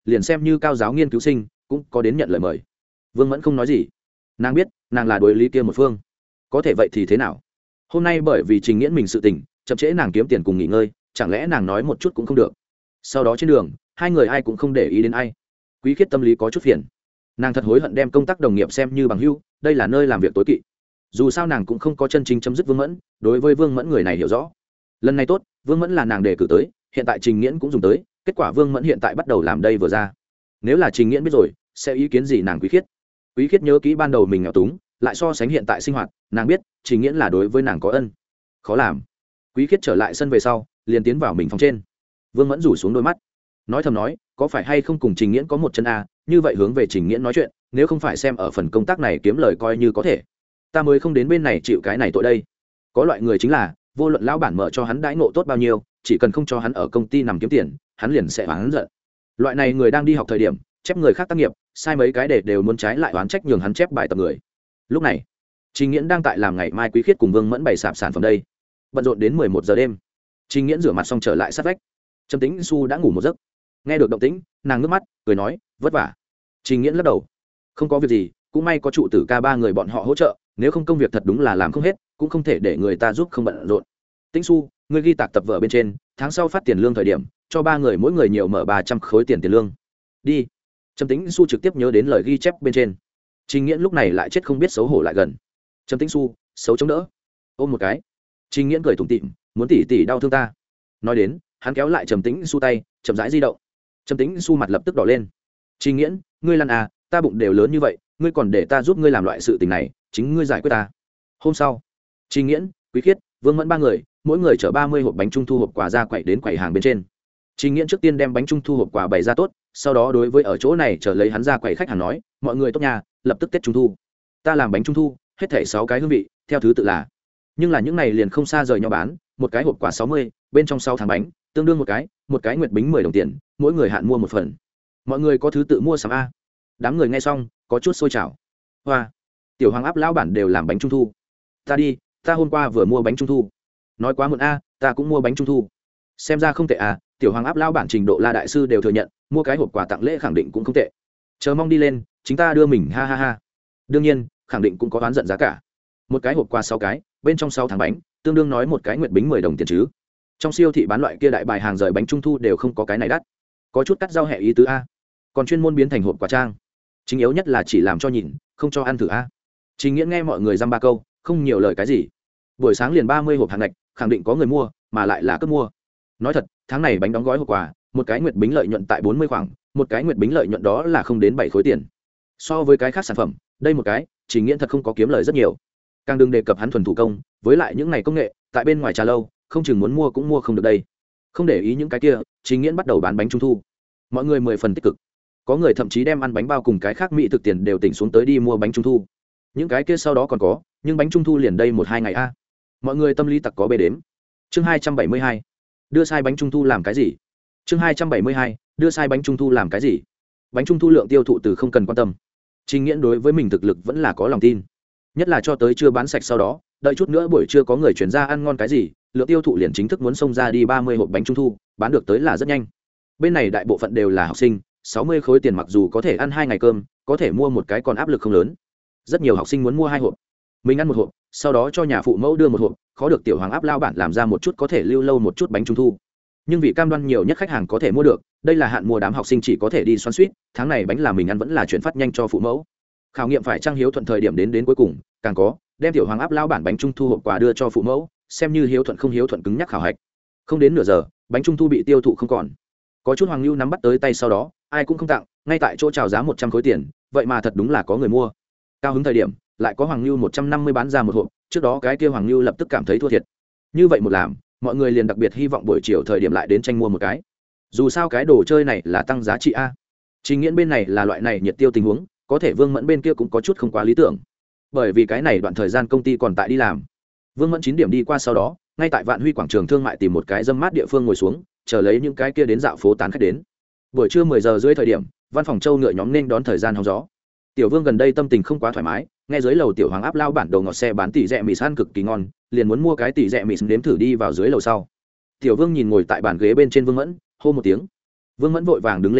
liền xem như cao giáo nghiên cứu sinh cũng có đến nhận lời mời. Vương Mẫn không nói gì, nàng biết nàng là đối lý kia một phương, có thể vậy thì thế nào? Hôm nay bởi vì Trình Nghiễn mình sự tình chậm trễ nàng kiếm tiền cùng nghỉ ngơi, chẳng lẽ nàng nói một chút cũng không được? Sau đó trên đường hai người ai cũng không để ý đến ai. Quý Khiết tâm lý có chút phiền, nàng thật hối hận đem công tác đồng nghiệp xem như bằng hữu, đây là nơi làm việc tối kỵ. Dù sao nàng cũng không có chân chính chấm dứt Vương Mẫn, đối với Vương Mẫn người này hiểu rõ. Lần này tốt, Vương Mẫn là nàng đề cử tới, hiện tại Trình Nghiễn cũng dùng tới, kết quả Vương Mẫn hiện tại bắt đầu làm đây vừa ra. Nếu là Trình Nghiễn biết rồi sẽ ý kiến gì nàng? Quý Khiết nhớ kỹ ban đầu mình nghèo túng, lại so sánh hiện tại sinh hoạt, nàng biết Trình Nghiễn là đối với nàng có ân. Khó làm. Quý Khiết trở lại sân về sau liền tiến vào mình phòng trên. Vương Mẫn rủ xuống đôi mắt, nói thầm nói, có phải hay không cùng Trình Nghiễn có một chân a? Như vậy hướng về Trình Nghiễn nói chuyện, nếu không phải xem ở phần công tác này kiếm lời coi như có thể, ta mới không đến bên này chịu cái này tội đây. Có loại người chính là vô luận lão bản mở cho hắn đãi ngộ tốt bao nhiêu, chỉ cần không cho hắn ở công ty nằm kiếm tiền, hắn liền sẽ oán giận. Loại này người đang đi học thời điểm chép người khác tác nghiệp, sai mấy cái để đều muốn trái lại oán trách nhường hắn chép bài tập người. Lúc này Trình Nghiễn đang tại làm ngày mai Quý Khiết cùng Vương Mẫn bày sạp sản phẩm đây, bận rộn đến 11 giờ đêm. Trình Nghiễn rửa mặt xong trở lại sát vách, Trầm Tĩnh Xu đã ngủ một giấc, nghe được động tĩnh nàng ngước mắt cười nói vất vả. Trình Nghiễn lắc đầu, không có việc gì, cũng may có trụ tử ca ba người bọn họ hỗ trợ, nếu không công việc thật đúng là làm không hết, cũng không thể để người ta giúp không bận rộn. Tĩnh Xu, ngươi ghi tạc tập vở bên trên, tháng sau phát tiền lương thời điểm cho ba người mỗi người nhiều mở 300 khối tiền lương. Đi. Trầm Tĩnh Xu trực tiếp nhớ đến lời ghi chép bên trên. Trình Nghiễn lúc này lại chết không biết xấu hổ lại gần. Trầm Tĩnh Xu, xấu chống đỡ, ôm một cái. Trình Nghiễn cười tủm tỉm, muốn tỉ tỉ đau thương ta. Nói đến, hắn kéo lại Trầm Tĩnh Xu tay, chậm rãi di động. Trầm Tĩnh Xu mặt lập tức đỏ lên. Trình Nghiễn, ngươi lăn à, ta bụng đều lớn như vậy, ngươi còn để ta giúp ngươi làm loại sự tình này, chính ngươi giải quyết ta. Hôm sau, Trình Nghiễn, Quý Khiết, Vương Mẫn ba người, mỗi người chở 30 hộp bánh trung thu hộp quà ra quầy đến quầy hàng bên trên. Trình Nghiễn trước tiên đem bánh trung thu hộp quà bày ra tốt, sau đó đối với ở chỗ này chờ lấy hắn ra quầy khách hàng nói, mọi người tốt nhà, lập tức Tết Trung thu. Ta làm bánh trung thu, hết thảy 6 cái hương vị, theo thứ tự là. Nhưng là những này liền không xa rời nhau bán, một cái hộp quà 60, bên trong 6 tháng bánh, tương đương một cái nguyệt bính 10 đồng tiền, mỗi người hạn mua một phần. Mọi người có thứ tự mua sắm a. Đám người nghe xong, có chút sôi trào. Hoa, tiểu Hoàng áp lão bản đều làm bánh trung thu. Ta đi, ta hôm qua vừa mua bánh trung thu. Nói quá muộn a, ta cũng mua bánh trung thu. Xem ra không tệ à, tiểu Hoàng áp lão bản trình độ La đại sư đều thừa nhận, mua cái hộp quà tặng lễ khẳng định cũng không tệ. Chờ mong đi lên, chính ta đưa mình ha ha ha. Đương nhiên, khẳng định cũng có oán giận giá cả. Một cái hộp quà 6 cái, bên trong 6 tháng bánh, tương đương nói một cái nguyệt bính 10 đồng tiền chứ. Trong siêu thị bán loại kia đại bài hàng rời bánh trung thu đều không có cái này đắt. Có chút cắt rau hẹ ý tứ a. Còn chuyên môn biến thành hộp quà trang. Chính yếu nhất là chỉ làm cho nhìn, không cho ăn thử a. Trình Nghiễn nghe mọi người dăm ba câu, không nhiều lời cái gì. Buổi sáng liền 30 hộp hàng ngạch, khẳng định có người mua, mà lại là cướp mua. Nói thật, tháng này bánh đóng gói hộp quà, một cái nguyệt bính lợi nhuận tại 40 khoảng, một cái nguyệt bính lợi nhuận đó là không đến 7 khối tiền. So với cái khác sản phẩm, đây một cái, Trình Nghiễn thật không có kiếm lời rất nhiều. Càng đừng đề cập hắn thuần thủ công, với lại những ngày công nghệ, tại bên ngoài trà lâu, không chừng muốn mua cũng mua không được đây. Không để ý những cái kia, Trình Nghiễn bắt đầu bán bánh trung thu. Mọi người 10 phần tích cực. Có người thậm chí đem ăn bánh bao cùng cái khác mỹ thực tiền đều tỉnh xuống tới đi mua bánh trung thu. Những cái kia sau đó còn có, nhưng bánh trung thu liền đây 1-2 ngày a. Mọi người tâm lý tặc có bề đếm. Chương 272. Đưa sai bánh trung thu làm cái gì? Chương 272. Đưa sai bánh trung thu làm cái gì? Bánh trung thu lượng tiêu thụ từ không cần quan tâm. Trình Nghiễn đối với mình thực lực vẫn là có lòng tin. Nhất là cho tới chưa bán sạch sau đó, đợi chút nữa buổi trưa có người chuyển ra ăn ngon cái gì, lượng tiêu thụ liền chính thức muốn xông ra đi 30 hộp bánh trung thu, bán được tới là rất nhanh. Bên này đại bộ phận đều là học sinh, 60 khối tiền mặc dù có thể ăn 2 ngày cơm, có thể mua một cái còn áp lực không lớn. Rất nhiều học sinh muốn mua 2 hộp, mình ăn 1 hộp, sau đó cho nhà phụ mẫu đưa 1 hộp, khó được tiểu Hoàng áp lao bản làm ra một chút có thể lưu lâu một chút bánh trung thu. Nhưng vì cam đoan nhiều nhất khách hàng có thể mua được, đây là hạn mua, đám học sinh chỉ có thể đi xoắn suýt, tháng này bánh là mình ăn vẫn là chuyển phát nhanh cho phụ mẫu. Khảo nghiệm phải trang hiếu thuận thời điểm đến cuối cùng, càng có đem tiểu Hoàng áp lao bản bánh trung thu hộp quà đưa cho phụ mẫu, xem như hiếu thuận không hiếu thuận cứng nhắc khảo hạch. Không đến nửa giờ, bánh trung thu bị tiêu thụ không còn. Có chút Hoàng Lưu nắm bắt tới tay sau đó, ai cũng không tặng, ngay tại chỗ chào giá 100 khối tiền, vậy mà thật đúng là có người mua. Cao hứng thời điểm, lại có Hoàng Lưu 150 bán ra một hộp, trước đó cái kia Hoàng Lưu lập tức cảm thấy thua thiệt. Như vậy một làm, mọi người liền đặc biệt hy vọng buổi chiều thời điểm lại đến tranh mua một cái. Dù sao cái đồ chơi này là tăng giá trị a. Trình Nghiễn bên này là loại này nhiệt tiêu tình huống, có thể Vương Mẫn bên kia cũng có chút không quá lý tưởng. Bởi vì cái này đoạn thời gian công ty còn tại đi làm. Vương Mẫn 9 điểm đi qua sau đó, ngay tại Vạn Huy quảng trường thương mại tìm một cái dâm mát địa phương ngồi xuống, chờ lấy những cái kia đến dạo phố tán khách đến. Buổi trưa 10 giờ rưỡi thời điểm, văn phòng Châu ngựa nhóm nên đón thời gian hóng gió. Tiểu Vương gần đây tâm tình không quá thoải mái, nghe dưới lầu tiểu Hoàng áp lao bản đầu ngọt xe bán tỉ rẹ mì san cực kỳ ngon, liền muốn mua cái tỉ rẹ mì nếm thử đi vào dưới lầu sau. Tiểu Vương nhìn ngồi tại bàn ghế bên trên Vương Mẫn, hô một tiếng. Vương Mẫn vội vàng đứng lên đến,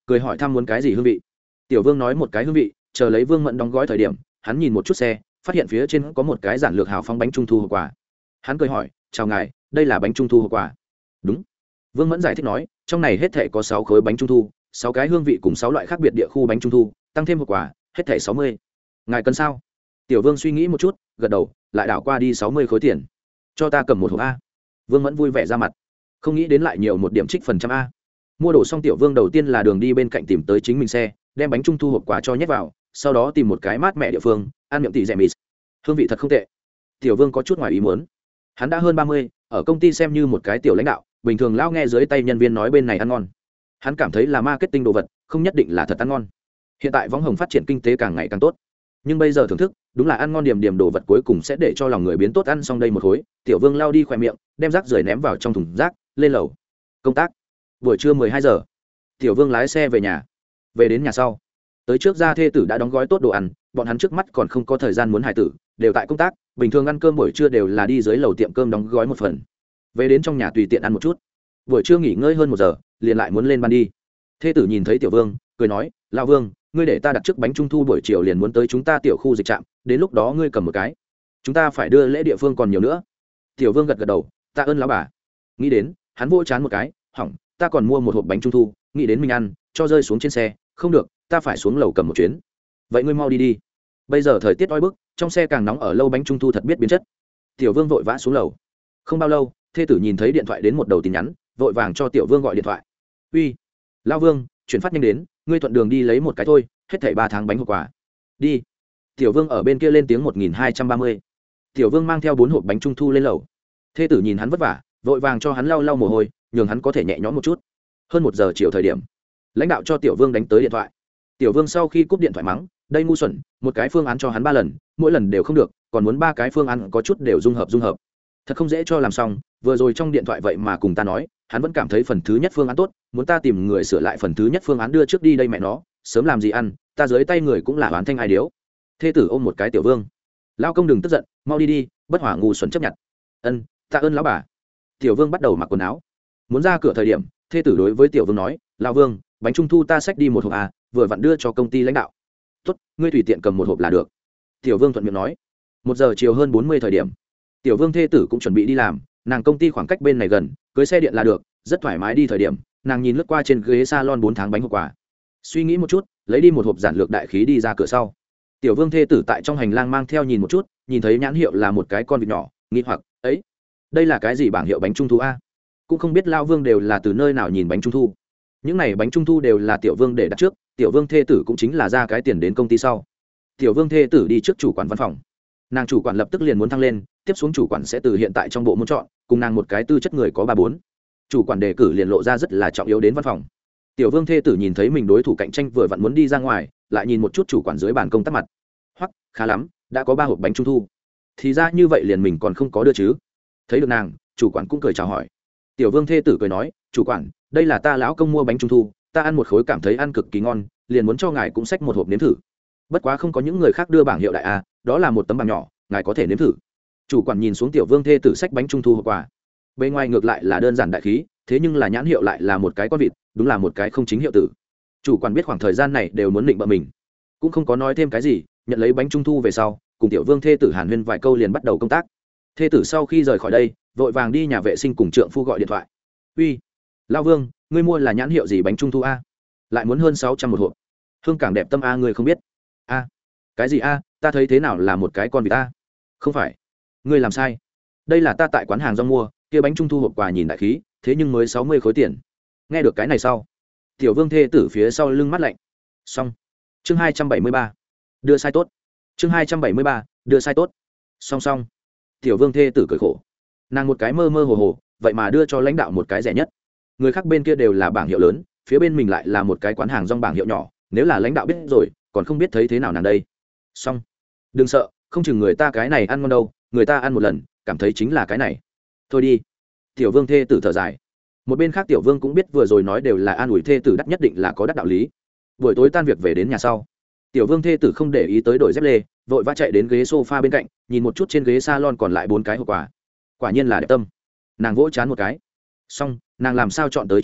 cười hỏi thăm muốn cái gì hương vị. Tiểu Vương nói một cái hương vị, chờ lấy Vương Mẫn đóng gói thời điểm, hắn nhìn một chút xe, phát hiện phía trên có một cái giản lược hào phóng bánh trung thu hộp quà. Hắn cười hỏi, chào ngài, đây là bánh trung thu hộp quà. Đúng. Vương Mẫn giải thích nói, trong này hết thảy có 6 khối bánh trung thu, 6 cái hương vị cùng 6 loại khác biệt địa khu bánh trung thu, tăng thêm hộp quà, hết thảy 60. Ngài cần sao? Tiểu Vương suy nghĩ một chút, gật đầu, lại đảo qua đi 60 khối tiền. Cho ta cầm một hộp a. Vương Mẫn vui vẻ ra mặt, không nghĩ đến lại nhiều một điểm trích phần trăm a. Mua đồ xong Tiểu Vương đầu tiên là đường đi bên cạnh tìm tới chính mình xe, đem bánh trung thu hộp quà cho nhét vào, sau đó tìm một cái mát mẻ địa phương, ăn miệng tỉ rẻ mì. Hương vị thật không tệ. Tiểu Vương có chút ngoài ý muốn. Hắn đã hơn 30, ở công ty xem như một cái tiểu lãnh đạo, bình thường lao nghe dưới tay nhân viên nói bên này ăn ngon. Hắn cảm thấy là marketing đồ vật, không nhất định là thật ăn ngon. Hiện tại võng hồng phát triển kinh tế càng ngày càng tốt, nhưng bây giờ thưởng thức, đúng là ăn ngon điểm điểm đồ vật cuối cùng sẽ để cho lòng người biến tốt. Ăn xong đây một khối, Tiểu Vương lao đi khỏe miệng, đem rác rưởi ném vào trong thùng rác, lên lầu. Công tác. Buổi trưa 12 giờ, Tiểu Vương lái xe về nhà. Về đến nhà sau, tới trước gia thê tử đã đóng gói tốt đồ ăn, bọn hắn trước mắt còn không có thời gian muốn hài tử, đều tại công tác, bình thường ăn cơm buổi trưa đều là đi dưới lầu tiệm cơm đóng gói một phần. Về đến trong nhà tùy tiện ăn một chút. Buổi trưa nghỉ ngơi hơn 1 giờ, liền lại muốn lên ban đi. Thê tử nhìn thấy Tiểu Vương, cười nói, lão Vương, ngươi để ta đặt trước bánh trung thu buổi chiều liền muốn tới chúng ta tiểu khu dịch trạm, đến lúc đó ngươi cầm một cái. Chúng ta phải đưa lễ địa phương còn nhiều nữa. Tiểu Vương gật gật đầu, tạ ơn lão bà. Nghĩ đến, hắn vỗ chán một cái, hỏng, ta còn mua một hộp bánh trung thu, nghĩ đến mình ăn, cho rơi xuống trên xe, không được, ta phải xuống lầu cầm một chuyến. Vậy ngươi mau đi đi. Bây giờ thời tiết oi bức, trong xe càng nóng, ở lâu bánh trung thu thật biết biến chất. Tiểu Vương vội vã xuống lầu. Không bao lâu, thê tử nhìn thấy điện thoại đến một đầu tin nhắn, vội vàng cho Tiểu Vương gọi điện thoại. Uy, lão Vương, chuyển phát nhanh đến, ngươi thuận đường đi lấy một cái thôi, hết thảy 3 tháng bánh hộp quà. Đi. Tiểu Vương ở bên kia lên tiếng 1230. Tiểu Vương mang theo 4 hộp bánh trung thu lên lầu. Thê tử nhìn hắn vất vả, vội vàng cho hắn lau lau mồ hôi, nhường hắn có thể nhẹ nhõm một chút. Hơn 1 giờ chiều thời điểm, lãnh đạo cho Tiểu Vương đánh tới điện thoại. Tiểu Vương sau khi cúp điện thoại mắng, đây ngu xuẩn, một cái phương án cho hắn 3 lần, mỗi lần đều không được, còn muốn 3 cái phương án có chút đều dung hợp. Thật không dễ cho làm xong, vừa rồi trong điện thoại vậy mà cùng ta nói, hắn vẫn cảm thấy phần thứ nhất phương án tốt, muốn ta tìm người sửa lại phần thứ nhất phương án đưa trước đi đây mẹ nó, sớm làm gì ăn, ta dưới tay người cũng là oán thanh ai điếu. Thê tử ôm một cái Tiểu Vương, lao công đừng tức giận, mau đi đi, bất hỏa ngu xuẩn chấp nhận. Ân, tạ ơn lão bà. Tiểu Vương bắt đầu mặc quần áo, muốn ra cửa thời điểm, thê tử đối với Tiểu Vương nói, lão Vương, bánh trung thu ta xách đi một hộp à, vừa vặn đưa cho công ty lãnh đạo. Tốt, ngươi tùy tiện cầm một hộp là được. Tiểu Vương thuận miệng nói. 1 giờ chiều hơn 40 thời điểm, Tiểu Vương thê tử cũng chuẩn bị đi làm, nàng công ty khoảng cách bên này gần, cưới xe điện là được, rất thoải mái. Đi thời điểm, nàng nhìn lướt qua trên ghế salon 4 tháng bánh hộp quà, suy nghĩ một chút, lấy đi một hộp giản lược đại khí đi ra cửa sau. Tiểu Vương thê tử tại trong hành lang mang theo nhìn một chút, nhìn thấy nhãn hiệu là một cái con vịt nhỏ, nghi hoặc, ấy, đây là cái gì bảng hiệu bánh trung thu a? Cũng không biết lao Vương đều là từ nơi nào nhìn bánh trung thu. Những này bánh trung thu đều là Tiểu Vương để đặt trước, Tiểu Vương thê tử cũng chính là ra cái tiền đến công ty sau. Tiểu Vương thê tử đi trước chủ quản văn phòng, nàng chủ quản lập tức liền muốn thăng lên, tiếp xuống chủ quản sẽ từ hiện tại trong bộ muốn chọn, cùng nàng một cái tư chất người có 3-4. Chủ quản đề cử liền lộ ra rất là trọng yếu đến văn phòng. Tiểu Vương thê tử nhìn thấy mình đối thủ cạnh tranh vừa vặn muốn đi ra ngoài, lại nhìn một chút chủ quản dưới bàn công tác mặt, hoặc khá lắm, đã có 3 hộp bánh trung thu, thì ra như vậy liền mình còn không có đưa chứ. Thấy được nàng, chủ quản cũng cười chào hỏi. Tiểu Vương thê tử cười nói, chủ quản, đây là ta lão công mua bánh trung thu, ta ăn một khối cảm thấy ăn cực kỳ ngon, liền muốn cho ngài cũng xách một hộp nếm thử. Bất quá không có những người khác đưa bảng hiệu đại a, đó là một tấm bảng nhỏ, ngài có thể nếm thử. Chủ quản nhìn xuống Tiểu Vương thê tử xách bánh trung thu hộp quà, bên ngoài ngược lại là đơn giản đại khí, thế nhưng là nhãn hiệu lại là một cái con vịt, đúng là một cái không chính hiệu tử. Chủ quản biết khoảng thời gian này đều muốn định bợ mình, cũng không có nói thêm cái gì, nhận lấy bánh trung thu về sau, cùng Tiểu Vương thê tử hàn huyên vài câu liền bắt đầu công tác. Thê tử sau khi rời khỏi đây, vội vàng đi nhà vệ sinh cùng trượng phu gọi điện thoại. Uy, lão Vương, ngươi mua là nhãn hiệu gì bánh trung thu a? Lại muốn hơn 600 một hộp. Hương Cảng đẹp tâm a, ngươi không biết? A, cái gì a? Ta thấy thế nào là một cái con vịt a? Không phải, ngươi làm sai. Đây là ta tại quán hàng rong mua, kia bánh trung thu hộp quà nhìn đại khí, thế nhưng mới 60 khối tiền. Nghe được cái này sau, Tiểu Vương thê tử phía sau lưng mắt lạnh. Xong. Chương 273. Đưa sai tốt. Chương 273. Đưa sai tốt. Song. Tiểu Vương thê tử cười khổ. Nàng một cái mơ mơ hồ hồ, vậy mà đưa cho lãnh đạo một cái rẻ nhất. Người khác bên kia đều là bảng hiệu lớn, phía bên mình lại là một cái quán hàng rong bảng hiệu nhỏ, nếu là lãnh đạo biết rồi, còn không biết thấy thế nào nàng đây. Xong. Đừng sợ, không chừng người ta cái này ăn ngon đâu, người ta ăn một lần, cảm thấy chính là cái này. Thôi đi. Tiểu Vương thê tử thở dài. Một bên khác Tiểu Vương cũng biết vừa rồi nói đều là an ủi thê tử đắt, nhất định là có đắt đạo lý. Buổi tối tan việc về đến nhà sau, Tiểu Vương thê tử không để ý tới đổi dép lê, vội vã chạy đến ghế sofa bên cạnh, nhìn một chút trên ghế salon còn lại 4 cái hộp quà. Quả nhiên là đẹp tâm. Nàng vỗ chán một cái. Xong, nàng làm sao chọn tới chọn lui,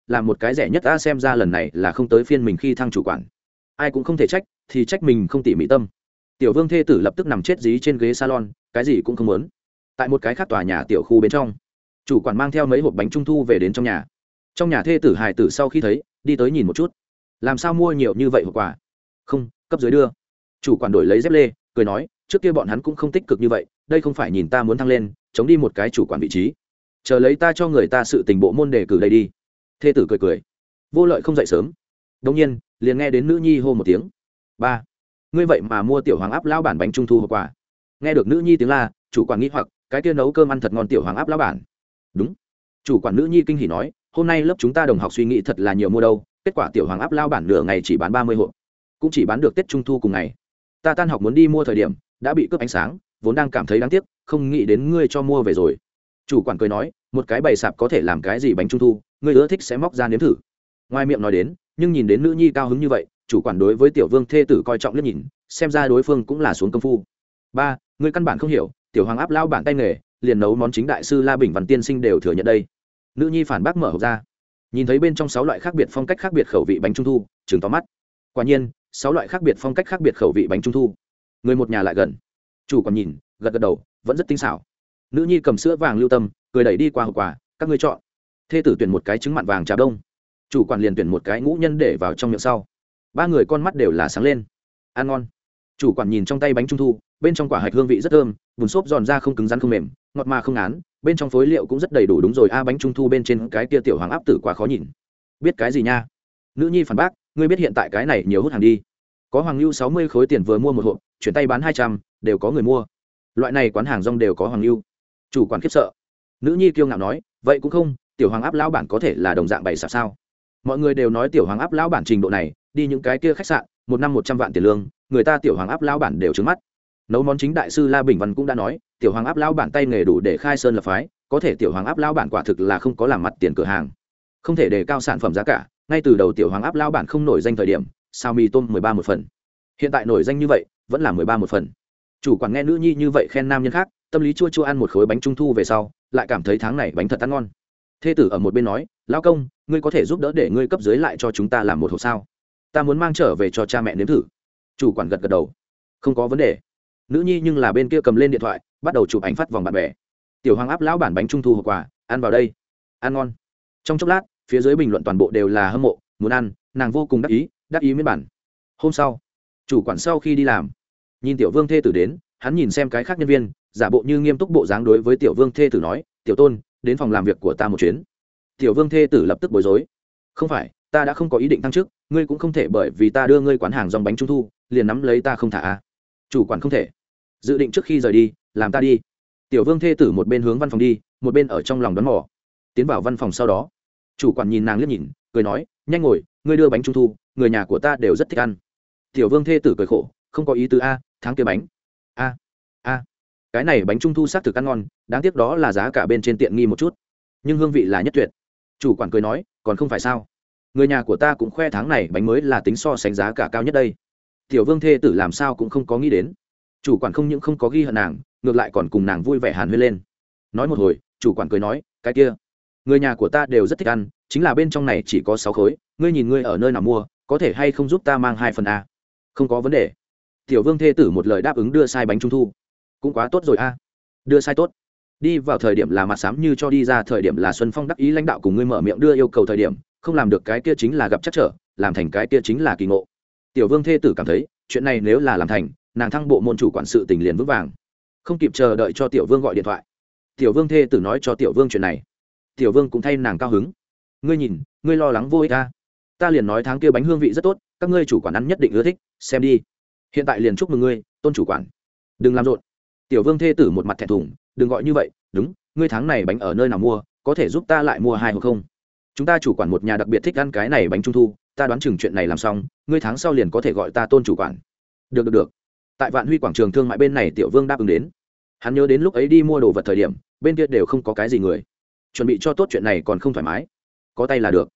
làm một cái rẻ nhất ta, xem ra lần này là không tới phiên mình khi thăng chủ quản. Ai cũng không thể trách, thì trách mình không tỉ mỉ tâm. Tiểu vương thê tử lập tức nằm chết dí trên ghế salon, cái gì cũng không muốn. Tại một cái khác tòa nhà tiểu khu bên trong, chủ quản mang theo mấy hộp bánh trung thu về đến trong nhà. Trong nhà thê tử hài tử sau khi thấy, đi tới nhìn một chút, làm sao mua nhiều như vậy hộp quà? Không, cấp dưới đưa. Chủ quản đổi lấy dép lê, cười nói, trước kia bọn hắn cũng không tích cực như vậy, đây không phải nhìn ta muốn thăng lên, chống đi một cái chủ quản vị trí, chờ lấy ta cho người ta sự tình bộ môn đề cử đây đi. Thê tử cười cười. Vô Lợi không dậy sớm, đông nhiên liền nghe đến nữ nhi hô một tiếng, ba, ngươi vậy mà mua tiểu hoàng áp lão bản bánh trung thu hộp quà? Nghe được nữ nhi tiếng la, chủ quản nghĩ hoặc, cái kia nấu cơm ăn thật ngon tiểu hoàng áp lão bản. Đúng. Chủ quản nữ nhi kinh hỉ nói, hôm nay lớp chúng ta đồng học suy nghĩ thật là nhiều mua đâu, kết quả tiểu hoàng áp lão bản nửa ngày chỉ bán 30 hộp, cũng chỉ bán được Tết Trung thu cùng ngày. Ta tan học muốn đi mua thời điểm, đã bị cướp ánh sáng, vốn đang cảm thấy đáng tiếc, không nghĩ đến ngươi cho mua về rồi. Chủ quản cười nói, một cái bày sạp có thể làm cái gì bánh trung thu, ngươi ưa thích sẽ móc ra nếm thử. Ngoài miệng nói đến, nhưng nhìn đến nữ nhi cao hứng như vậy, chủ quản đối với tiểu vương thê tử coi trọng liếc nhìn, xem ra đối phương cũng là xuống công phu. Ba, ngươi căn bản không hiểu, tiểu hoàng áp lão bản tay nghề, liền nấu món chính đại sư La Bình Văn tiên sinh đều thừa nhận đây. Nữ nhi phản bác mở hộp ra, nhìn thấy bên trong 6 loại khác biệt phong cách khác biệt khẩu vị bánh trung thu, trừng to mắt. Quả nhiên, 6 loại khác biệt phong cách khác biệt khẩu vị bánh trung thu. Người một nhà lại gần. Chủ còn nhìn, gật gật đầu, vẫn rất tinh xảo. Nữ nhi cầm sữa vàng lưu tâm, cười đẩy đi qua hộp quà, các ngươi chọn. Thê tử tuyển một cái trứng mặn vàng trà đông, chủ quản liền tuyển một cái ngũ nhân để vào trong miệng sau. Ba người con mắt đều là sáng lên. Ăn ngon. Chủ quản nhìn trong tay bánh trung thu, bên trong quả hạch hương vị rất thơm, bùn xốp giòn ra không cứng rắn không mềm, ngọt mà không ngán, bên trong phối liệu cũng rất đầy đủ. Đúng rồi a, bánh trung thu bên trên cái kia tiểu hoàng áp tử quá khó nhìn. Biết cái gì nha? Nữ nhi phản bác, ngươi biết hiện tại cái này nhiều hút hàng đi. Có hoàng lưu 60 khối tiền vừa mua một hộp, chuyển tay bán 200, đều có người mua. Loại này quán hàng rong đều có hoàng lưu. Chủ quản khiếp sợ. Nữ nhi kiêu ngạo nói, vậy cũng không, tiểu hoàng áp lão bản có thể là đồng dạng bày sạp sao? Mọi người đều nói tiểu hoàng áp lão bản trình độ này, đi những cái kia khách sạn, một năm 100 vạn tiền lương, người ta tiểu hoàng áp lão bản đều trướng mắt. Nấu món chính đại sư La Bình Văn cũng đã nói, tiểu hoàng áp lão bản tay nghề đủ để khai sơn lập phái, có thể tiểu hoàng áp lão bản quả thực là không có làm mặt tiền cửa hàng, không thể đề cao sản phẩm giá cả. Ngay từ đầu tiểu hoàng áp lão bản không nổi danh thời điểm, sao mì tôm 13 một phần, hiện tại nổi danh như vậy, vẫn là 13 một phần. Chủ quản nghe nữ nhi như vậy khen nam nhân khác, tâm lý chua chua, ăn một khối bánh trung thu về sau, lại cảm thấy tháng này bánh thật ăn ngon. Thê tử ở một bên nói, lão công, ngươi có thể giúp đỡ để ngươi cấp dưới lại cho chúng ta làm một hộp sao? Ta muốn mang trở về cho cha mẹ nếm thử. Chủ quản gật gật đầu, không có vấn đề. Nữ nhi nhưng là bên kia cầm lên điện thoại, bắt đầu chụp ảnh phát vòng bạn bè. Tiểu hoàng áp lão bản bánh trung thu hộp quà, ăn vào đây, ăn ngon. Trong chốc lát, phía dưới bình luận toàn bộ đều là hâm mộ, muốn ăn, nàng vô cùng đắc ý miễn bản. Hôm sau, chủ quản sau khi đi làm, nhìn tiểu vương thê tử đến, hắn nhìn xem cái khác nhân viên, giả bộ như nghiêm túc bộ dáng đối với tiểu vương thê tử nói, tiểu tôn, đến phòng làm việc của ta một chuyến. Tiểu vương thê tử lập tức bối rối, không phải, ta đã không có ý định thăng chức, ngươi cũng không thể bởi vì ta đưa ngươi quán hàng dòng bánh trung thu liền nắm lấy ta không thả a. Chủ quản không thể, dự định trước khi rời đi, làm ta đi. Tiểu vương thê tử một bên hướng văn phòng đi, một bên ở trong lòng đoán mò. Tiến vào văn phòng sau đó, chủ quản nhìn nàng liếc nhìn, cười nói, nhanh ngồi, ngươi đưa bánh trung thu, người nhà của ta đều rất thích ăn. Tiểu vương thê tử cười khổ, không có ý tứ a, tháng kia bánh a, cái này bánh trung thu xác thực ăn ngon, đáng tiếc đó là giá cả bên trên tiện nghi một chút, nhưng hương vị là nhất tuyệt. Chủ quản cười nói, còn không phải sao, người nhà của ta cũng khoe tháng này bánh mới là tính so sánh giá cả cao nhất đây. Tiểu vương thê tử làm sao cũng không có nghĩ đến, chủ quản không những không có ghi hận nàng, ngược lại còn cùng nàng vui vẻ hàn huyên lên. Nói một hồi, chủ quản cười nói, cái kia, người nhà của ta đều rất thích ăn, chính là bên trong này chỉ có 6 khối, ngươi nhìn ngươi ở nơi nào mua, có thể hay không giúp ta mang 2 phần a? Không có vấn đề. Tiểu vương thê tử một lời đáp ứng, đưa sai bánh trung thu, cũng quá tốt rồi a. Đưa sai tốt. Đi vào thời điểm là mặt xám như cho, đi ra thời điểm là xuân phong đắc ý. Lãnh đạo cùng ngươi mở miệng đưa yêu cầu thời điểm, không làm được cái kia chính là gặp trắc trở, làm thành cái kia chính là kỳ ngộ. Tiểu vương thê tử cảm thấy, chuyện này nếu là làm thành, nàng thăng bộ môn chủ quản sự tình liền vững vàng. Không kịp chờ đợi cho tiểu vương gọi điện thoại. Tiểu vương thê tử nói cho tiểu vương chuyện này, tiểu vương cũng thay nàng cao hứng. Ngươi nhìn, ngươi lo lắng vô ích ta liền nói tháng kia bánh hương vị rất tốt, các ngươi chủ quản ăn nhất định ưa thích, xem đi. Hiện tại liền chúc mừng ngươi, tôn chủ quản. Đừng làm rộn. Tiểu vương thê tử một mặt thẹn thùng, đừng gọi như vậy. Đúng, ngươi tháng này bánh ở nơi nào mua, có thể giúp ta lại mua 2 hộp không? Chúng ta chủ quản một nhà đặc biệt thích ăn cái này bánh trung thu, ta đoán chừng chuyện này làm xong, ngươi tháng sau liền có thể gọi ta tôn chủ quản. Được. Tại Vạn Huy quảng trường thương mại bên này, tiểu vương đáp ứng đến. Hắn nhớ đến lúc ấy đi mua đồ vật thời điểm, bên kia đều không có cái gì người, chuẩn bị cho tốt chuyện này còn không thoải mái, có tay là được.